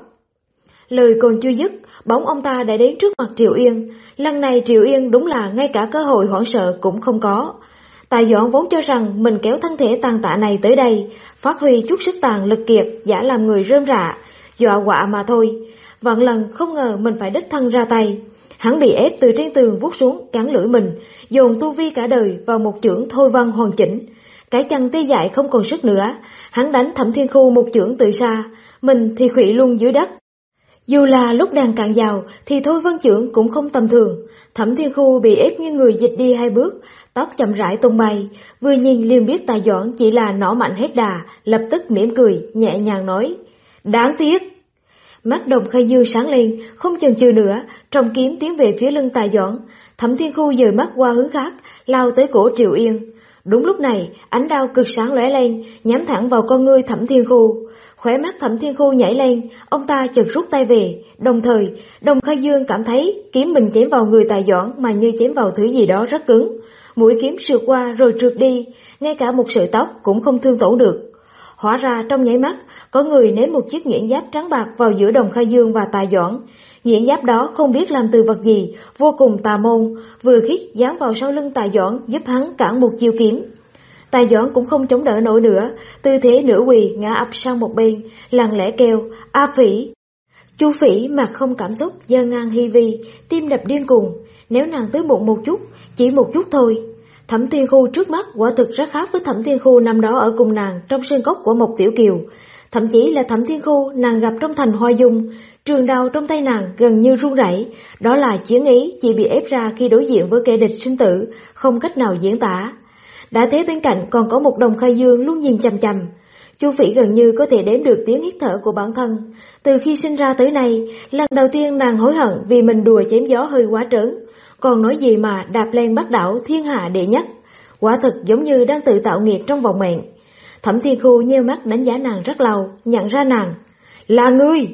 Lời còn chưa dứt, bóng ông ta đã đến trước mặt Triệu Yên. Lần này Triệu Yên đúng là ngay cả cơ hội hoảng sợ cũng không có. Tài Doãn vốn cho rằng mình kéo thân thể tàn tạ này tới đây, phát huy chút sức tàn lực kiệt, giả làm người rơm rạ, dọa quạ mà thôi. Vạn lần không ngờ mình phải đích thân ra tay. Hắn bị ép từ trên tường vuốt xuống, cắn lưỡi mình, dồn tu vi cả đời vào một chưởng thôi văn hoàn chỉnh. Cái chân tê dại không còn sức nữa, hắn đánh Thẩm Thiên Khu một chưởng từ xa, mình thì khuỵu luôn dưới đất. Dù là lúc đang cạn dào thì thôi văn chưởng cũng không tầm thường. Thẩm Thiên Khu bị ép như người dịch đi 2 bước, tóc chậm rãi tung bay, vừa nhìn liền biết Tài Doãn chỉ là nỏ mạnh hết đà, lập tức mỉm cười, nhẹ nhàng nói, đáng tiếc. Mắt Đồng Khai Dương sáng lên, không chần chừ nữa, trong kiếm tiến về phía lưng Tài Doãn. Thẩm Thiên Khu dời mắt qua hướng khác, lao tới cổ Triệu Yên. Đúng lúc này, ánh đao cực sáng lóe lên, nhắm thẳng vào con ngươi Thẩm Thiên Khu. Khóe mắt Thẩm Thiên Khu nhảy lên, ông ta chợt rút tay về. Đồng thời, Đồng Khai Dương cảm thấy kiếm mình chém vào người Tài Doãn mà như chém vào thứ gì đó rất cứng. Mũi kiếm sượt qua rồi trượt đi, ngay cả một sợi tóc cũng không thương tổn được. Hóa ra trong nháy mắt, có người ném một chiếc nhuyễn giáp trắng bạc vào giữa Đồng Khai Dương và Tài Doãn. Nhuyễn giáp đó không biết làm từ vật gì, vô cùng tà môn, vừa khít dán vào sau lưng Tài Doãn giúp hắn cản một chiêu kiếm. Tài Doãn cũng không chống đỡ nổi nữa, tư thế nửa quỳ ngã ập sang một bên, lặng lẽ kêu: "A Phỉ!" Chu Phỉ mặt không cảm xúc, giơ ngang hi vi, tim đập điên cuồng. Nếu nàng tới muộn một chút, chỉ một chút thôi. Thẩm Thiên Khu trước mắt quả thực rất khác với Thẩm Thiên Khu năm đó ở cùng nàng trong sơn cốc của Mộc Tiểu Kiều. Thậm chí là Thẩm Thiên Khu nàng gặp trong thành Hoa Dung, trường đao trong tay nàng gần như run rẩy, đó là chiến ý chỉ bị ép ra khi đối diện với kẻ địch sinh tử, không cách nào diễn tả. Đã thế bên cạnh còn có một Đồng Khai Dương luôn nhìn chằm chằm. Chu Phỉ gần như có thể đếm được tiếng hít thở của bản thân. Từ khi sinh ra tới nay, lần đầu tiên nàng hối hận vì mình đùa chém gió hơi quá trớn. Còn nói gì mà đạp lên Bắc đảo thiên hạ đệ nhất, quả thực giống như đang tự tạo nghiệt trong vòng mệnh. Thẩm Thiên Khu nheo mắt đánh giá nàng rất lâu, nhận ra nàng. "Là ngươi!"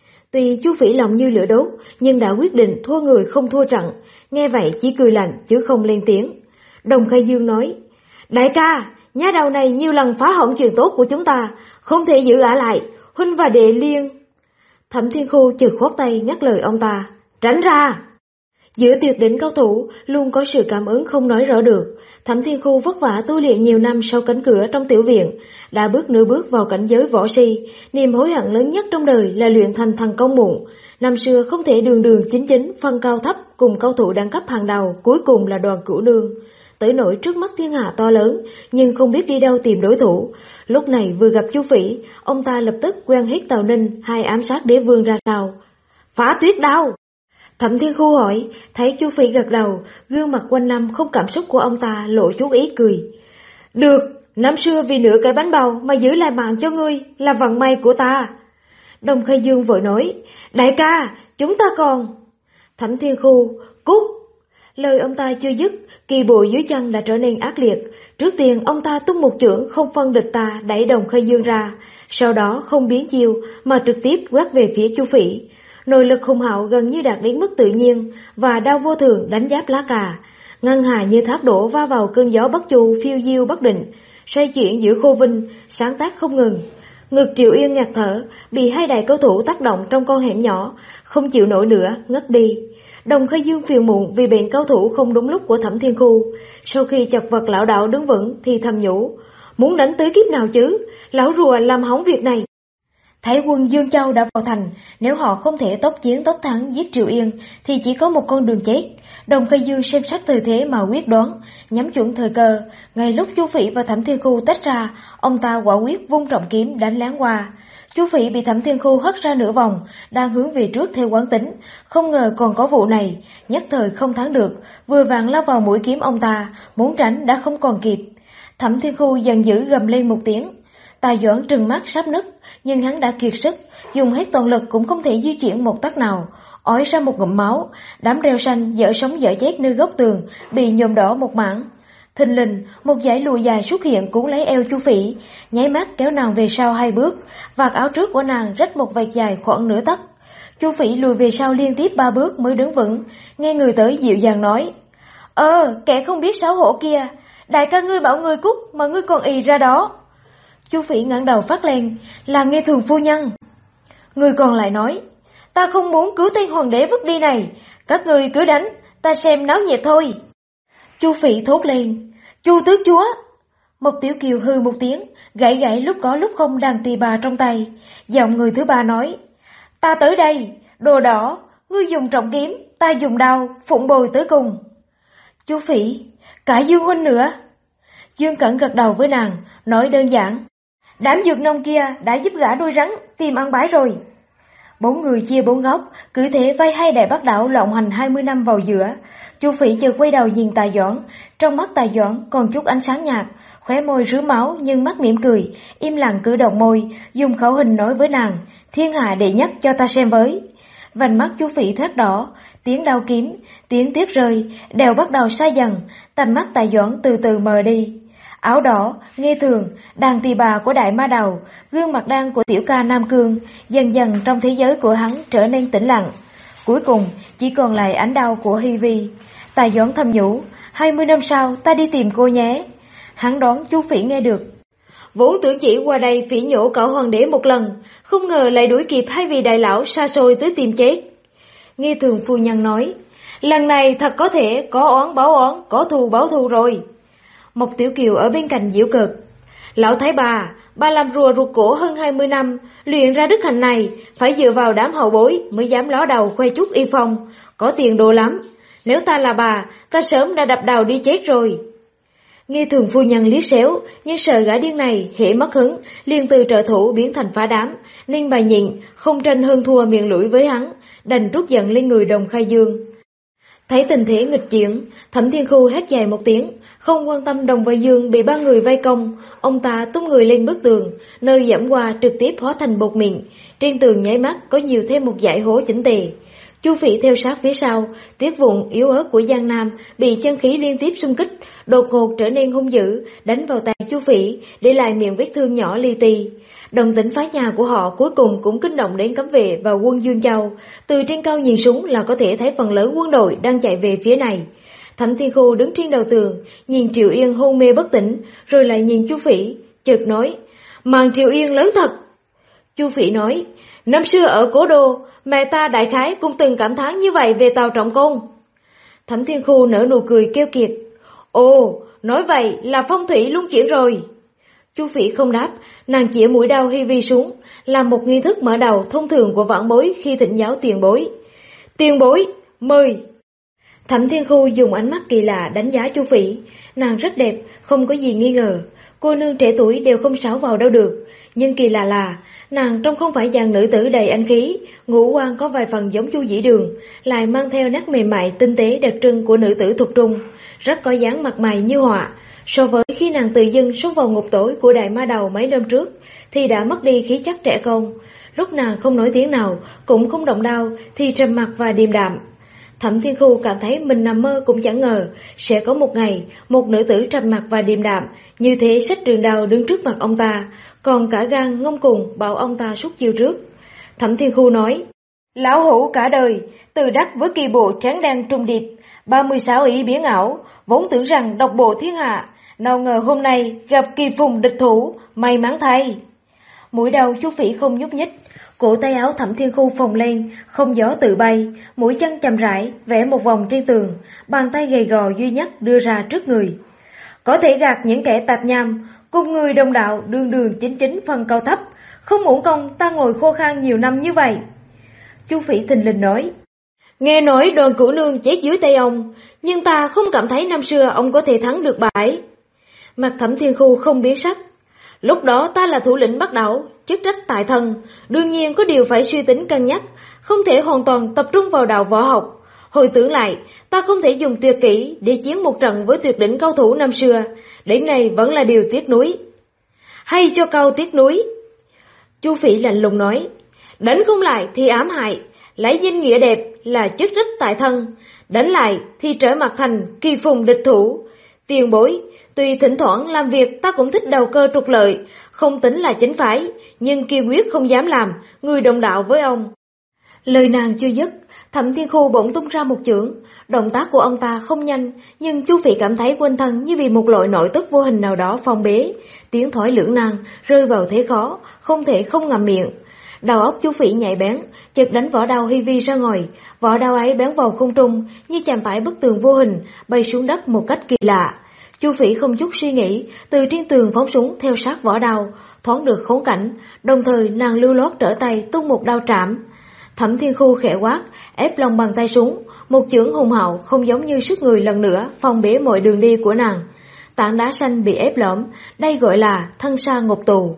Tuy Chu Phỉ lòng như lửa đốt, nhưng đã quyết định thua người không thua trận, nghe vậy chỉ cười lạnh chứ không lên tiếng. Đồng Khai Dương nói: "Đại ca, nhá đầu này nhiều lần phá hỏng chuyện tốt của chúng ta, không thể giữ ả lại, huynh và đệ liên." Thẩm Thiên Khu chợt khoát tay ngắt lời ông ta: "Tránh ra!" Giữa tuyệt đỉnh cao thủ luôn có sự cảm ứng không nói rõ được. Thẩm Thiên Khu vất vả tu luyện nhiều năm sau cánh cửa trong tiểu viện, đã bước nửa bước vào cảnh giới võ si. Niềm hối hận lớn nhất trong đời là luyện thành thần công muộn. Năm xưa không thể đường đường chính chính phân cao thấp cùng cao thủ đẳng cấp hàng đầu, cuối cùng là Đoàn Cửu Nương. Tới nỗi trước mắt thiên hạ to lớn, nhưng không biết đi đâu tìm đối thủ. Lúc này vừa gặp Chu Phỉ, ông ta lập tức quen hết Tào Ninh hay ám sát đế vương ra sao. "Phá tuyết đao!" Thẩm Thiên Khu hỏi, thấy Chu Phỉ gật đầu, gương mặt quanh năm không cảm xúc của ông ta lộ chút ý cười. "Được, năm xưa vì nửa cái bánh bao mà giữ lại mạng cho ngươi là vận may của ta." Đồng Khai Dương vội nói: "Đại ca, chúng ta còn..." Thẩm Thiên Khu: "Cút!" Lời ông ta chưa dứt, kỳ bội dưới chân đã trở nên ác liệt. Trước tiên ông ta tung một chưởng không phân địch ta đẩy Đồng Khai Dương ra, sau đó không biến chiêu mà trực tiếp quét về phía Chu Phỉ. Nội lực hùng hậu gần như đạt đến mức tự nhiên, và đao vô thường đánh giáp lá cà. Ngân hà như thác đổ va vào cơn gió Bắc Chu phiêu diêu bất định, xoay chuyển giữa khô vinh, sáng tác không ngừng. Ngực Triệu Yên ngạt thở, bị hai đại cao thủ tác động trong con hẻm nhỏ, không chịu nổi nữa, ngất đi. Đồng Khai Dương phiền muộn vì bệnh cao thủ không đúng lúc của Thẩm Thiên Khu. Sau khi chật vật lão đạo đứng vững thì thầm nhủ: "Muốn đánh tới kiếp nào chứ, lão rùa làm hỏng việc này." Thấy quân Dương Châu đã vào thành, nếu họ không thể tốc chiến tốc thắng giết Triệu Yên thì chỉ có một con đường chết. Đồng Khai Dương xem xét thời thế mà quyết đoán, nhắm chuẩn thời cơ. Ngay lúc Chu Phỉ và Thẩm Thiên Khu tách ra, ông ta quả quyết vung trọng kiếm đánh lén qua. Chu Phỉ bị Thẩm Thiên Khu hất ra nửa vòng, đang hướng về trước theo quán tính, không ngờ còn có vụ này, nhất thời không thắng được, vừa vặn lao vào mũi kiếm ông ta, muốn tránh đã không còn kịp. Thẩm Thiên Khu giận dữ gầm lên một tiếng. Tài Doãn trừng mắt sắp nứt, nhưng hắn đã kiệt sức, dùng hết toàn lực cũng không thể di chuyển một tấc nào, ói ra một ngụm máu. Đám rêu xanh dở sống dở chết nơi góc tường bị nhuộm đỏ một mảng. Thình lình, một dải lụa dài xuất hiện cuốn lấy eo Chu Phỉ, nháy mắt kéo nàng về sau 2 bước, vạt áo trước của nàng rách một vệt dài khoảng nửa tấc. Chu Phỉ lùi về sau liên tiếp 3 bước mới đứng vững, nghe người tới dịu dàng nói: Kẻ không biết xấu hổ kia, đại ca ngươi bảo ngươi cút mà ngươi còn ì ra đó." Chu Phỉ ngẩng đầu phát lên: "Là Nghe Thường phu nhân." Người còn lại nói: "Ta không muốn cứu tên hoàng đế vứt đi này, các ngươi cứ đánh, ta xem náo nhiệt thôi." Chu Phỉ thốt lên: "Chu tước chúa!" Mộc Tiểu Kiều hư một tiếng, gãy gãy lúc có lúc không đàn tỳ bà trong tay. Giọng người thứ ba nói: "Ta tới đây, đồ đỏ, ngươi dùng trọng kiếm, ta dùng đao, phụng bồi tới cùng." Chu Phỉ: "Cả Dương huynh nữa." Dương Cẩn gật đầu với nàng, nói đơn giản: "Đám dược nông kia đã giúp gã đuôi rắn tìm ăn bái rồi." 4 người chia 4 góc, cứ thế vây hai đại Bắc đảo lộng hành 20 năm vào giữa. Chu Phỉ chợt quay đầu nhìn Tài Doãn, trong mắt Tài Doãn còn chút ánh sáng nhạt, khóe môi rứa máu nhưng mắt mỉm cười, im lặng cử động môi, dùng khẩu hình nói với nàng, thiên hạ đệ nhất cho ta xem với. Vành mắt Chu Phỉ thoát đỏ, tiếng đao kiếm, tiếng tuyết rơi, đều bắt đầu xa dần, tầm mắt Tài Doãn từ từ mờ đi. Áo đỏ, nghe thường, đàn tỳ bà của Đại Ma Đầu, gương mặt đan của tiểu ca Nam Cương, dần dần trong thế giới của hắn trở nên tĩnh lặng. Cuối cùng, chỉ còn lại ánh đao của Hy Vi. Tài Doãn thầm nhủ, 20 năm sau ta đi tìm cô nhé. Hắn đoán Chu Phỉ nghe được. Vốn tưởng chỉ qua đây phỉ nhổ cậu hoàng đế một lần, không ngờ lại đuổi kịp hai vị đại lão xa xôi tới tìm chết. Nghe thường phu nhân nói, lần này thật có thể có oán báo oán, có thù báo thù rồi. Một tiểu kiều ở bên cạnh giễu cợt, lão thái bà làm rùa rụt cổ hơn 20 năm, luyện ra đức hạnh này, phải dựa vào đám hậu bối mới dám ló đầu khoe chút y phong, có tiền đồ lắm. Nếu ta là bà, ta sớm đã đập đầu đi chết rồi. Nghe thường phu nhân liếc xéo, nhưng sợ gã điên này hễ mất hứng, liền từ trợ thủ biến thành phá đám, nên bà nhịn, không tranh hơn thua miệng lưỡi với hắn, đành trút giận lên người Đồng Khai Dương. Thấy tình thế nghịch chuyển, Thẩm Thiên Khu hét dài một tiếng, không quan tâm Đồng Vai Dương bị ba người vây công, ông ta tung người lên bức tường, nơi dẫm qua trực tiếp hóa thành bột mịn, trên tường nháy mắt có nhiều thêm một dải hố chỉnh tề. Chu Phỉ theo sát phía sau, tuyết vụn yếu ớt của Giang Nam bị chân khí liên tiếp xung kích, đột ngột trở nên hung dữ, đánh vào tay Chu Phỉ, để lại miệng vết thương nhỏ li ti. Đồng tĩnh phá nhà của họ cuối cùng cũng kinh động đến cấm vệ và quân Dương Châu, từ trên cao nhìn xuống là có thể thấy phần lớn quân đội đang chạy về phía này. Thẩm Thiên Khu đứng trên đầu tường, nhìn Triệu Yên hôn mê bất tỉnh, rồi lại nhìn Chu Phỉ, chợt nói, màn Triệu Yên lớn thật. Chu Phỉ nói, năm xưa ở Cố Đô, mẹ ta đại khái cũng từng cảm thán như vậy về Tào Trọng Công. Thẩm Thiên Khu nở nụ cười keo kiệt, ồ, nói vậy là phong thủy luân chuyển rồi. Chu Phỉ không đáp, nàng chĩa mũi đao Hy Vi xuống, làm một nghi thức mở đầu thông thường của vãn bối khi thỉnh giáo tiền bối. Tiền bối, mời. Thẩm Thiên Khu dùng ánh mắt kỳ lạ đánh giá Chu Phỉ, nàng rất đẹp, không có gì nghi ngờ, cô nương trẻ tuổi đều không xáo vào đâu được, nhưng kỳ lạ là nàng trông không phải dàn nữ tử đầy anh khí, ngũ quan có vài phần giống Chu Dĩ Đường, lại mang theo nét mềm mại tinh tế đặc trưng của nữ tử thục trung, rất có dáng mặt mày như họa. So với khi nàng tự dưng xuống vào ngục tối của Đại Ma Đầu mấy năm trước, thì đã mất đi khí chất trẻ con. Lúc nàng không nói tiếng nào, cũng không động đao, thì trầm mặc và điềm đạm. Thẩm Thiên Khu cảm thấy mình nằm mơ cũng chẳng ngờ sẽ có một ngày một nữ tử trầm mặc và điềm đạm như thế xách trường đao đứng trước mặt ông ta, còn cả gan ngông cuồng bảo ông ta xuất chiêu trước. Thẩm Thiên Khu nói, lão hữu cả đời từ đắc với kỳ bộ tráng đen trung điệp, 36 ý biến ảo, vốn tưởng rằng độc bộ thiên hạ, nào ngờ hôm nay gặp kỳ phùng địch thủ, may mắn thay. Mũi đầu Chu Phỉ không nhúc nhích, cổ tay áo Thẩm Thiên Khu phồng lên, không gió tự bay, mũi chân chậm rãi vẽ một vòng trên tường, bàn tay gầy gò duy nhất đưa ra trước người. Có thể gạt những kẻ tạp nham, cùng người đồng đạo đường đường chính chính phần cao thấp, không uổng công ta ngồi khô khan nhiều năm như vậy. Chu Phỉ thình lình nói, nghe nói Đoàn Cửu Nương chết dưới tay ông, nhưng ta không cảm thấy năm xưa ông có thể thắng được bà ấy. Mặt Thẩm Thiên Khu không biến sắc, lúc đó ta là thủ lĩnh Bắc Đảo, chức trách tại thân, đương nhiên có điều phải suy tính cân nhắc, không thể hoàn toàn tập trung vào đạo võ học. Hồi tưởng lại, ta không thể dùng tuyệt kỹ để chiến một trận với tuyệt đỉnh cao thủ năm xưa, đến nay vẫn là điều tiếc nuối. Hay cho câu tiếc nuối. Chu Phỉ lạnh lùng nói, đánh không lại thì ám hại, lấy danh nghĩa đẹp là chức trách tại thân, đánh lại thì trở mặt thành kỳ phùng địch thủ. Tiền bối, tuy thỉnh thoảng làm việc ta cũng thích đầu cơ trục lợi, không tính là chính phái, nhưng kiên quyết không dám làm người đồng đạo với ông. Lời nàng chưa dứt, Thẩm Thiên Khu bỗng tung ra một chưởng, động tác của ông ta không nhanh, nhưng Chu Phỉ cảm thấy quanh thân như bị một loại nội tức vô hình nào đó phong bế, tiếng thỏi lưỡng nan rơi vào thế khó, không thể không ngậm miệng. Đầu óc Chu Phỉ nhạy bén, chợt đánh vỏ đao Hy Vi ra ngoài, vỏ đao ấy bén vào không trung, như chạm phải bức tường vô hình, bay xuống đất một cách kỳ lạ. Chu Phỉ không chút suy nghĩ, từ trên tường phóng súng theo sát vỏ đao, thoáng được khốn cảnh, đồng thời nàng lưu loát trở tay tung một đao trảm. Thẩm Thiên Khu khẽ quát, ép lòng bàn tay xuống, một chưởng hùng hậu không giống như sức người lần nữa phong bế mọi đường đi của nàng. Tảng đá xanh bị ép lõm, đây gọi là thân sa ngục tù.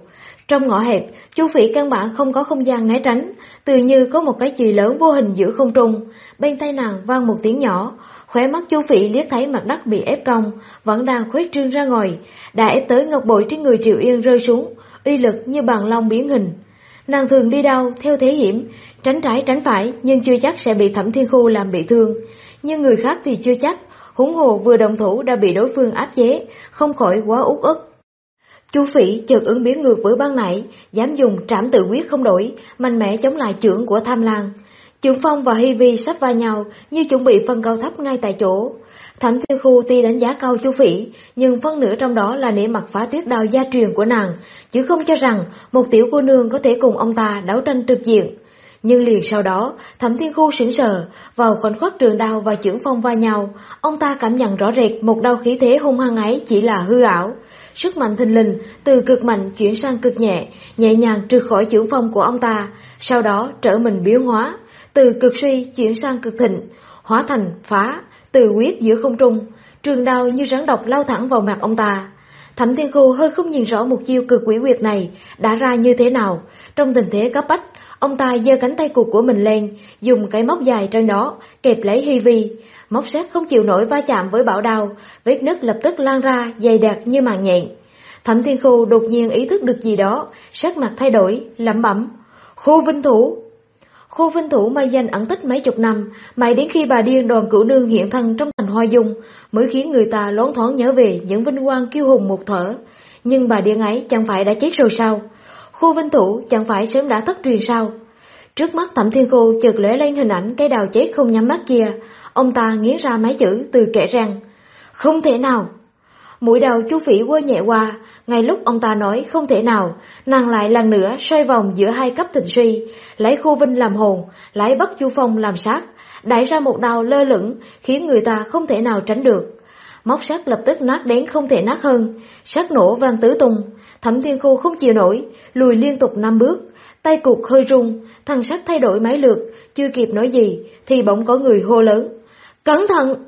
Trong ngõ hẹp, Chu Phỉ căn bản không có không gian né tránh, tự như có một cái chùy lớn vô hình giữa không trung. Bên tai nàng vang một tiếng nhỏ, khóe mắt Chu Phỉ liếc thấy mặt đất bị ép cong, vẫn đang khuếch trương ra ngoài, đã ép tới ngọc bội trên người Triệu Yên rơi xuống, uy lực như bằng long biến hình. Nàng thường đi đâu theo thế hiểm, tránh trái tránh phải, nhưng chưa chắc sẽ bị Thẩm Thiên Khu làm bị thương, nhưng người khác thì chưa chắc, huống hồ vừa động thủ đã bị đối phương áp chế, không khỏi quá uất ức. Chu Phỉ chợt ứng biến ngược với ban nãy, dám dùng trảm tự quyết không đổi, mạnh mẽ chống lại chưởng của Tham Lang. Chưởng Phong và Hy Vi sắp va nhau, như chuẩn bị phân cao thấp ngay tại chỗ. Thẩm Thiên Khu tuy đánh giá cao Chu Phỉ, nhưng phân nửa trong đó là nể mặt phá tuyết đao gia truyền của nàng, chứ không cho rằng một tiểu cô nương có thể cùng ông ta đấu tranh trực diện. Nhưng liền sau đó, Thẩm Thiên Khu sững sờ, vào khoảnh khắc trường đao và chưởng phong va nhau, ông ta cảm nhận rõ rệt một đao khí thế hung hăng ấy chỉ là hư ảo. Sức mạnh thình lình từ cực mạnh chuyển sang cực nhẹ, nhẹ nhàng trượt khỏi chưởng phong của ông ta, sau đó trở mình biến hóa, từ cực suy chuyển sang cực thịnh, hóa thành phá, từ quyết giữa không trung, trường đao như rắn độc lao thẳng vào mặt ông ta. Thẩm Thiên Khu hơi không nhìn rõ một chiêu cực quỷ quyệt này đã ra như thế nào, trong tình thế cấp bách, ông ta giơ cánh tay cụt của mình lên, dùng cái móc dài trên đó kẹp lấy Hy Vi. Móc sắt không chịu nổi va chạm với bảo đao, vết nứt lập tức lan ra dày đặc như màn nhện. Thẩm Thiên Khu đột nhiên ý thức được gì đó, sắc mặt thay đổi, lẩm bẩm: Khu Vinh Thủ. Khu Vinh Thủ mai danh ẩn tích mấy chục năm, mãi đến khi bà điên Đoàn Cửu Nương hiện thân trong thành Hoa Dung mới khiến người ta loáng thoáng nhớ về những vinh quang kiêu hùng một thở. Nhưng bà điên ấy chẳng phải đã chết rồi sao? Khu Vinh Thủ chẳng phải sớm đã thất truyền sao? Trước mắt Thẩm Thiên Khu chợt lóe lên hình ảnh cái đào chết không nhắm mắt kia. Ông ta nghiến ra mấy chữ từ kẽ răng: Không thể nào. Mũi đầu Chu Phỉ quơ nhẹ qua, ngay lúc ông ta nói không thể nào, nàng lại lần nữa xoay vòng giữa hai cấp thịnh suy, lấy Khu Vinh làm hồn, lấy bắt Chu Phong làm sát, đẩy ra một đao lơ lửng khiến người ta không thể nào tránh được. Móc sắt lập tức nát đến không thể nát hơn, sắt nổ vang tứ tung. Thẩm Thiên Khu không chịu nổi, lùi liên tục 5 bước, tay cụt hơi rung, thân sắt thay đổi mấy lượt, chưa kịp nói gì thì bỗng có người hô lớn: Cẩn thận!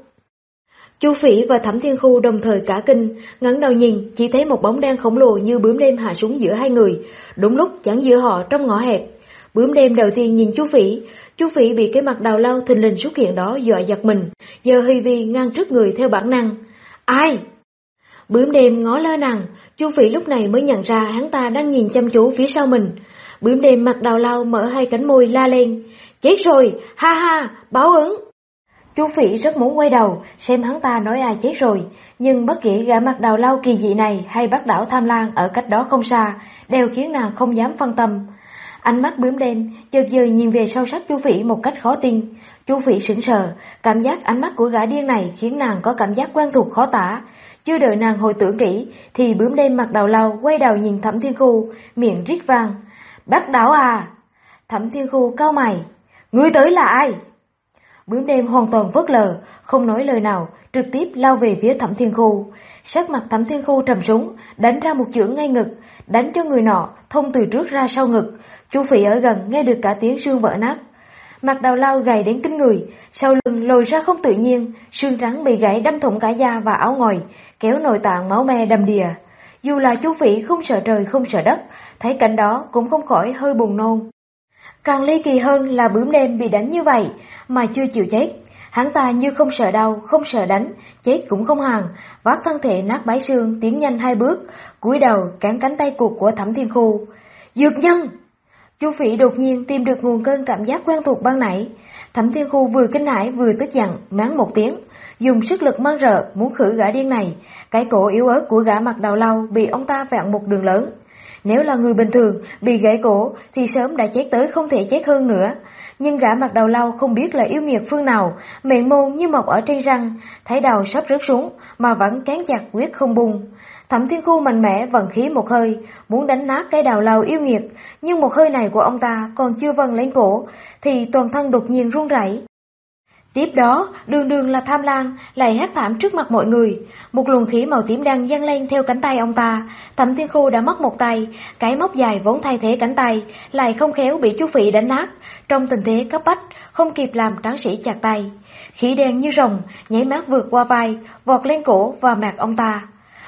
Chu Phỉ và Thẩm Thiên Khu đồng thời cả kinh, ngẩng đầu nhìn, chỉ thấy một bóng đen khổng lồ như bướm đêm hạ xuống giữa hai người, đúng lúc chắn giữa họ trong ngõ hẹp. Bướm đêm đầu tiên nhìn Chu Phỉ bị cái mặt đào lao thình lình xuất hiện đó dọa giật mình, giơ Hy Vi ngăn trước người theo bản năng. Ai? Bướm đêm ngó lơ nàng, Chu Phỉ lúc này mới nhận ra hắn ta đang nhìn chăm chú phía sau mình. Bướm đêm mặt đào lao mở hai cánh môi la lên: Chết rồi, ha ha, báo ứng. Chu Phỉ rất muốn quay đầu xem hắn ta nói ai chết rồi, nhưng bất kể gã mặt đào lao kỳ dị này hay Bắc đảo Tham Lang ở cách đó không xa đều khiến nàng không dám phân tâm. Ánh mắt bướm đen chợt dời nhìn về sau sắc Chu Phỉ một cách khó tin. Chu Phỉ sững sờ, cảm giác ánh mắt của gã điên này khiến nàng có cảm giác quen thuộc khó tả. Chưa đợi nàng hồi tưởng kỹ thì bướm đen mặt đào lao quay đầu nhìn Thẩm Thiên Khu, miệng rít vang: Bắc đảo à? Thẩm Thiên Khu cau mày: Ngươi tới là ai? Bướm đêm hoàn toàn phớt lờ, không nói lời nào, trực tiếp lao về phía Thẩm Thiên Khu. Sắc mặt Thẩm Thiên Khu trầm xuống, đánh ra một chưởng ngay ngực, đánh cho người nọ thông từ trước ra sau ngực. Chu Phỉ ở gần nghe được cả tiếng xương vỡ nát. Mặt đào lao gầy đến kinh người, sau lưng lồi ra không tự nhiên, xương trắng bị gãy đâm thủng cả da và áo ngoài, kéo nội tạng máu me đầm đìa. Dù là Chu Phỉ không sợ trời không sợ đất, thấy cảnh đó cũng không khỏi hơi buồn nôn. Càng ly kỳ hơn là bướm đêm bị đánh như vậy mà chưa chịu chết. Hắn ta như không sợ đau, không sợ đánh, chết cũng không hàng, vác thân thể nát bái xương tiến nhanh 2 bước, cúi đầu cản cánh tay cụt của Thẩm Thiên Khu. Dược nhân! Chu Phỉ đột nhiên tìm được nguồn cơn cảm giác quen thuộc ban nãy. Thẩm Thiên Khu vừa kinh hãi vừa tức giận, mắng một tiếng, dùng sức lực mang rợ muốn khử gã điên này. Cái cổ yếu ớt của gã mặt đào lau bị ông ta vặn một đường lớn. Nếu là người bình thường bị gãy cổ thì sớm đã chết tới không thể chết hơn nữa. Nhưng gã mặt đầu lau không biết là yêu nghiệt phương nào, miệng môn như mọc ở trên răng, thấy đầu sắp rớt xuống mà vẫn cán chặt quyết không buông. Thẩm Thiên Khu mạnh mẽ vận khí một hơi, muốn đánh nát cái đào lau yêu nghiệt, nhưng một hơi này của ông ta còn chưa vâng lên cổ thì toàn thân đột nhiên run rẩy. Tiếp đó, đường đường là Tham Lang lại hét thảm trước mặt mọi người, một luồng khí màu tím đen dâng lên theo cánh tay ông ta. Thẩm Thiên Khu đã mất một tay, cái móc dài vốn thay thế cánh tay lại không khéo bị Chu Phỉ đánh nát. Trong tình thế cấp bách, không kịp làm tráng sĩ chặt tay, khí đen như rồng nháy mắt vượt qua vai, vọt lên cổ và mặt ông ta.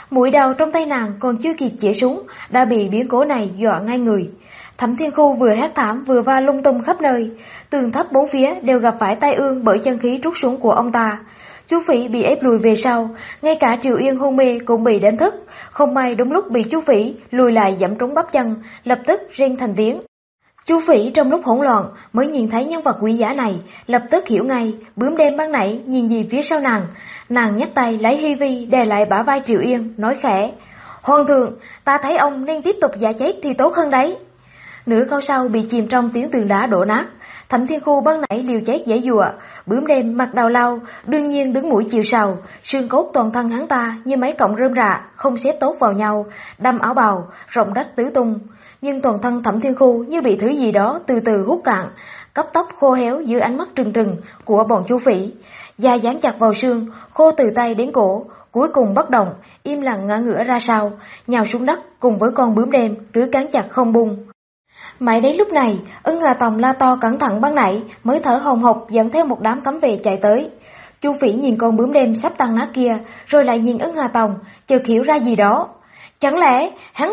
Mũi đao trong tay nàng còn chưa kịp chĩa súng đã bị biến cố này dọa ngay người. Thẩm Thiên Khu vừa hét thảm vừa va lung tung khắp nơi, tường thấp bốn phía đều gặp phải tai ương bởi chân khí trút súng của ông ta. Chu Phỉ bị ép lùi về sau, ngay cả Triệu Yên hôn mê cũng bị đánh thức. Không may đúng lúc bị Chu Phỉ lùi lại giẫm trúng bắp chân, lập tức rên thành tiếng. Chu Phỉ trong lúc hỗn loạn mới nhìn thấy nhân vật quý giá này, lập tức hiểu ngay. Bướm đen ban nãy nhìn gì phía sau nàng nhấc tay lấy Hi Vi đè lại bả vai Triệu Yên, nói khẽ: "Hoàng thượng, ta thấy ông nên tiếp tục giả chết thì tốt hơn đấy." Nửa câu sau bị chìm trong tiếng tường đá đổ nát. Thẩm Thiên Khu ban nãy liều chết giãy giụa, bướm đêm mặt đào lao, đương nhiên đứng mũi chịu sào, xương cốt toàn thân hắn ta như mấy cọng rơm rạ, không xếp tốt vào nhau, đâm áo bào, rộng rách tứ tung. Nhưng toàn thân Thẩm Thiên Khu như bị thứ gì đó từ từ hút cạn, cấp tóc khô héo dưới ánh mắt trừng trừng của bọn Chu Phỉ. Da dán chặt vào xương, khô từ tay đến cổ, cuối cùng bất động, im lặng ngã ngửa ra sau, nhào xuống đất cùng với con bướm đêm cứ cắn chặt không buông. Mãi đến lúc này, Ưng Hà Tòng la to cẩn thận ban nãy mới thở hồng hộc dẫn theo một đám cấm vệ chạy tới. Chu Phỉ nhìn con bướm đêm sắp tan nát kia, rồi lại nhìn Ưng Hà Tòng, chợt hiểu ra gì đó. Chẳng lẽ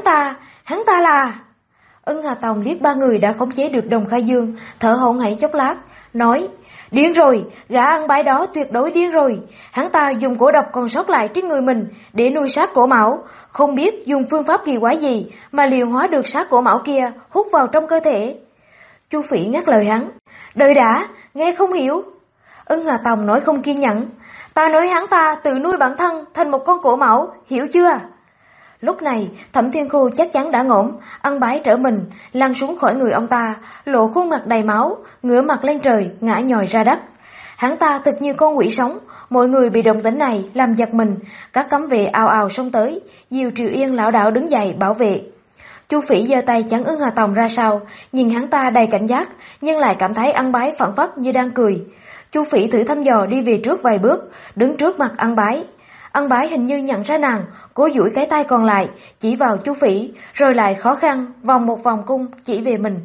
hắn ta là... Ưng Hà Tòng liếc ba người đã khống chế được Đồng Khai Dương, thở hổn hển chốc lát, nói: "Điên rồi, gã ăn bái đó tuyệt đối điên rồi. Hắn ta dùng cổ độc còn sót lại trên người mình để nuôi sát cổ mão, không biết dùng phương pháp kỳ quái gì mà luyện hóa được sát cổ mão kia hút vào trong cơ thể." Chu Phỉ ngắt lời hắn: "Đợi đã, nghe không hiểu." Ưng Hà Tòng nói không kiên nhẫn: "Ta nói hắn ta tự nuôi bản thân thành một con cổ mão, hiểu chưa?" Lúc này, Thẩm Thiên Khu chắc chắn đã ngỗng, ăn bái trở mình, lăn xuống khỏi người ông ta, lộ khuôn mặt đầy máu, ngửa mặt lên trời, ngã nhòi ra đất. Hắn ta thực như con quỷ sống, mọi người bị động tĩnh này làm giật mình, các cấm vệ ào ào xông tới, dìu Triệu Yên lảo đảo đứng dậy bảo vệ. Chu Phỉ giơ tay chắn Ưng Hà Tòng ra sau, nhìn hắn ta đầy cảnh giác, nhưng lại cảm thấy ăn bái phảng phất như đang cười. Chu Phỉ thử thăm dò đi về trước vài bước, đứng trước mặt ăn bái. Ăn bái hình như nhận ra nàng, cố duỗi cái tay còn lại chỉ vào Chu Phỉ, rồi lại khó khăn vòng một vòng cung chỉ về mình.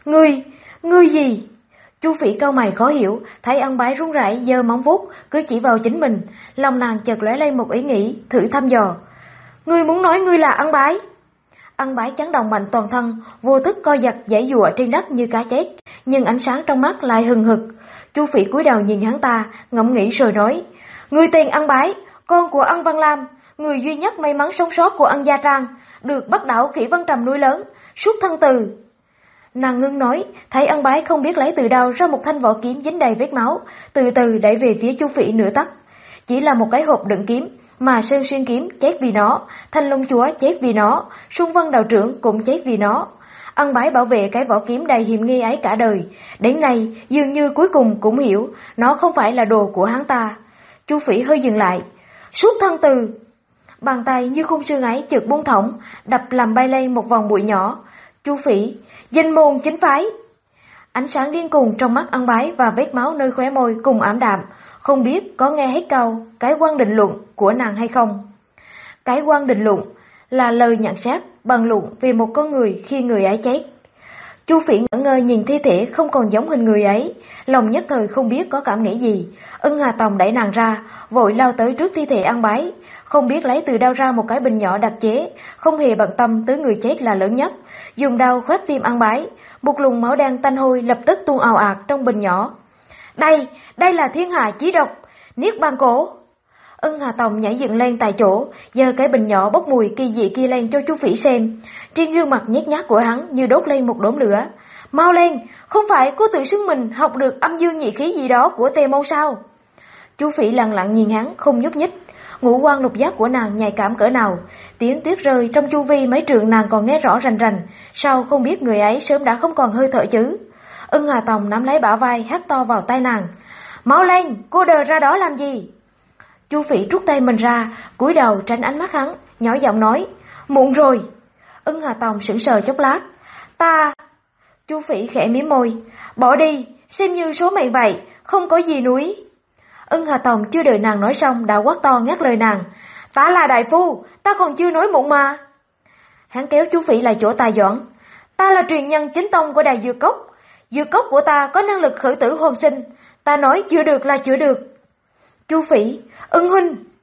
Ngươi gì?" Chu Phỉ cau mày khó hiểu, thấy ăn bái run rẩy giơ móng vuốt cứ chỉ vào chính mình, lòng nàng chợt lóe lên một ý nghĩ, thử thăm dò: "Ngươi muốn nói ngươi là ăn bái?" Ăn bái chấn động mạnh toàn thân, vô thức co giật giãy giụa trên đất như cá chết, nhưng ánh sáng trong mắt lại hừng hực. Chu Phỉ cúi đầu nhìn hắn ta, ngẫm nghĩ rồi nói: "Ngươi tên ăn bái, con của Ân Văn Lam, người duy nhất may mắn sống sót của Ân Gia Trang, được Bắc Đảo Kỷ Văn Trầm nuôi lớn, xuất thân từ..." Nàng ngưng nói, thấy Ân Bái không biết lấy từ đâu ra một thanh vỏ kiếm dính đầy vết máu, từ từ đẩy về phía Chu Phỉ nửa tấc. Chỉ là một cái hộp đựng kiếm, mà Sơn Xuyên kiếm chết vì nó, Thanh Long Chúa chết vì nó, Xuân Vân Đạo Trưởng cũng chết vì nó. Ân Bái bảo vệ cái vỏ kiếm đầy hiểm nghi ấy cả đời, đến nay dường như cuối cùng cũng hiểu nó không phải là đồ của hắn ta. Chu Phỉ hơi dừng lại. Xuất thân từ... Bàn tay như khung xương ấy chợt buông thõng, đập làm bay lên một vòng bụi nhỏ. Chu Phỉ: danh môn chính phái. Ánh sáng điên cuồng trong mắt Ân Bái và vết máu nơi khóe môi cùng ảm đạm, không biết có nghe hết câu cái quan định luận của nàng hay không. Cái quan định luận là lời nhận xét bàn luận về một con người khi người ấy chết. Chu Phỉ ngẩn ngơ nhìn thi thể không còn giống hình người ấy, lòng nhất thời không biết có cảm nghĩ gì. Ưng Hà Tòng đẩy nàng ra, vội lao tới trước thi thể Ân Bái, không biết lấy từ đâu ra một cái bình nhỏ đặc chế, không hề bận tâm tới người chết là lớn nhất, dùng đao khoét tim Ân Bái, một luồng máu đen tanh hôi lập tức tuôn ào ạt trong bình nhỏ. Đây là thiên hạ chí độc, niết bàn cổ. Ưng Hà Tòng nhảy dựng lên tại chỗ, giơ cái bình nhỏ bốc mùi kỳ dị kia lên cho Chu Phỉ xem. Trên gương mặt nhếch nhác của hắn như đốt lên một đốm lửa. Mau lên, không phải cô tự xưng mình học được âm dương nhị khí gì đó của Tề Mâu sao? Chu Phỉ lặng lặng nhìn hắn không nhúc nhích. Ngũ quan lục giác của nàng nhạy cảm cỡ nào, tiếng tuyết rơi trong chu vi mấy trượng nàng còn nghe rõ rành rành, sao không biết người ấy sớm đã không còn hơi thở chứ? Ưng Hà Tòng nắm lấy bả vai hét to vào tai nàng. Mau lên, cô đờ ra đó làm gì? Chu Phỉ rút tay mình ra, cúi đầu tránh ánh mắt hắn, nhỏ giọng nói, muộn rồi. Ưng Hà Tòng sững sờ chốc lát. Ta... Chu Phỉ khẽ mím môi, bỏ đi, xem như số mệnh vậy, không có gì núi. Ưng Hà Tòng chưa đợi nàng nói xong đã quát to ngắt lời nàng. Ta là đại phu, ta còn chưa nói muộn mà. Hắn kéo Chu Phỉ lại chỗ Tài Doãn. Ta là truyền nhân chính tông của Đài Dược Cốc. Dược Cốc của ta có năng lực khởi tử hoàn sinh. Ta nói chữa được là chữa được. Chu Phỉ, Ưng huynh.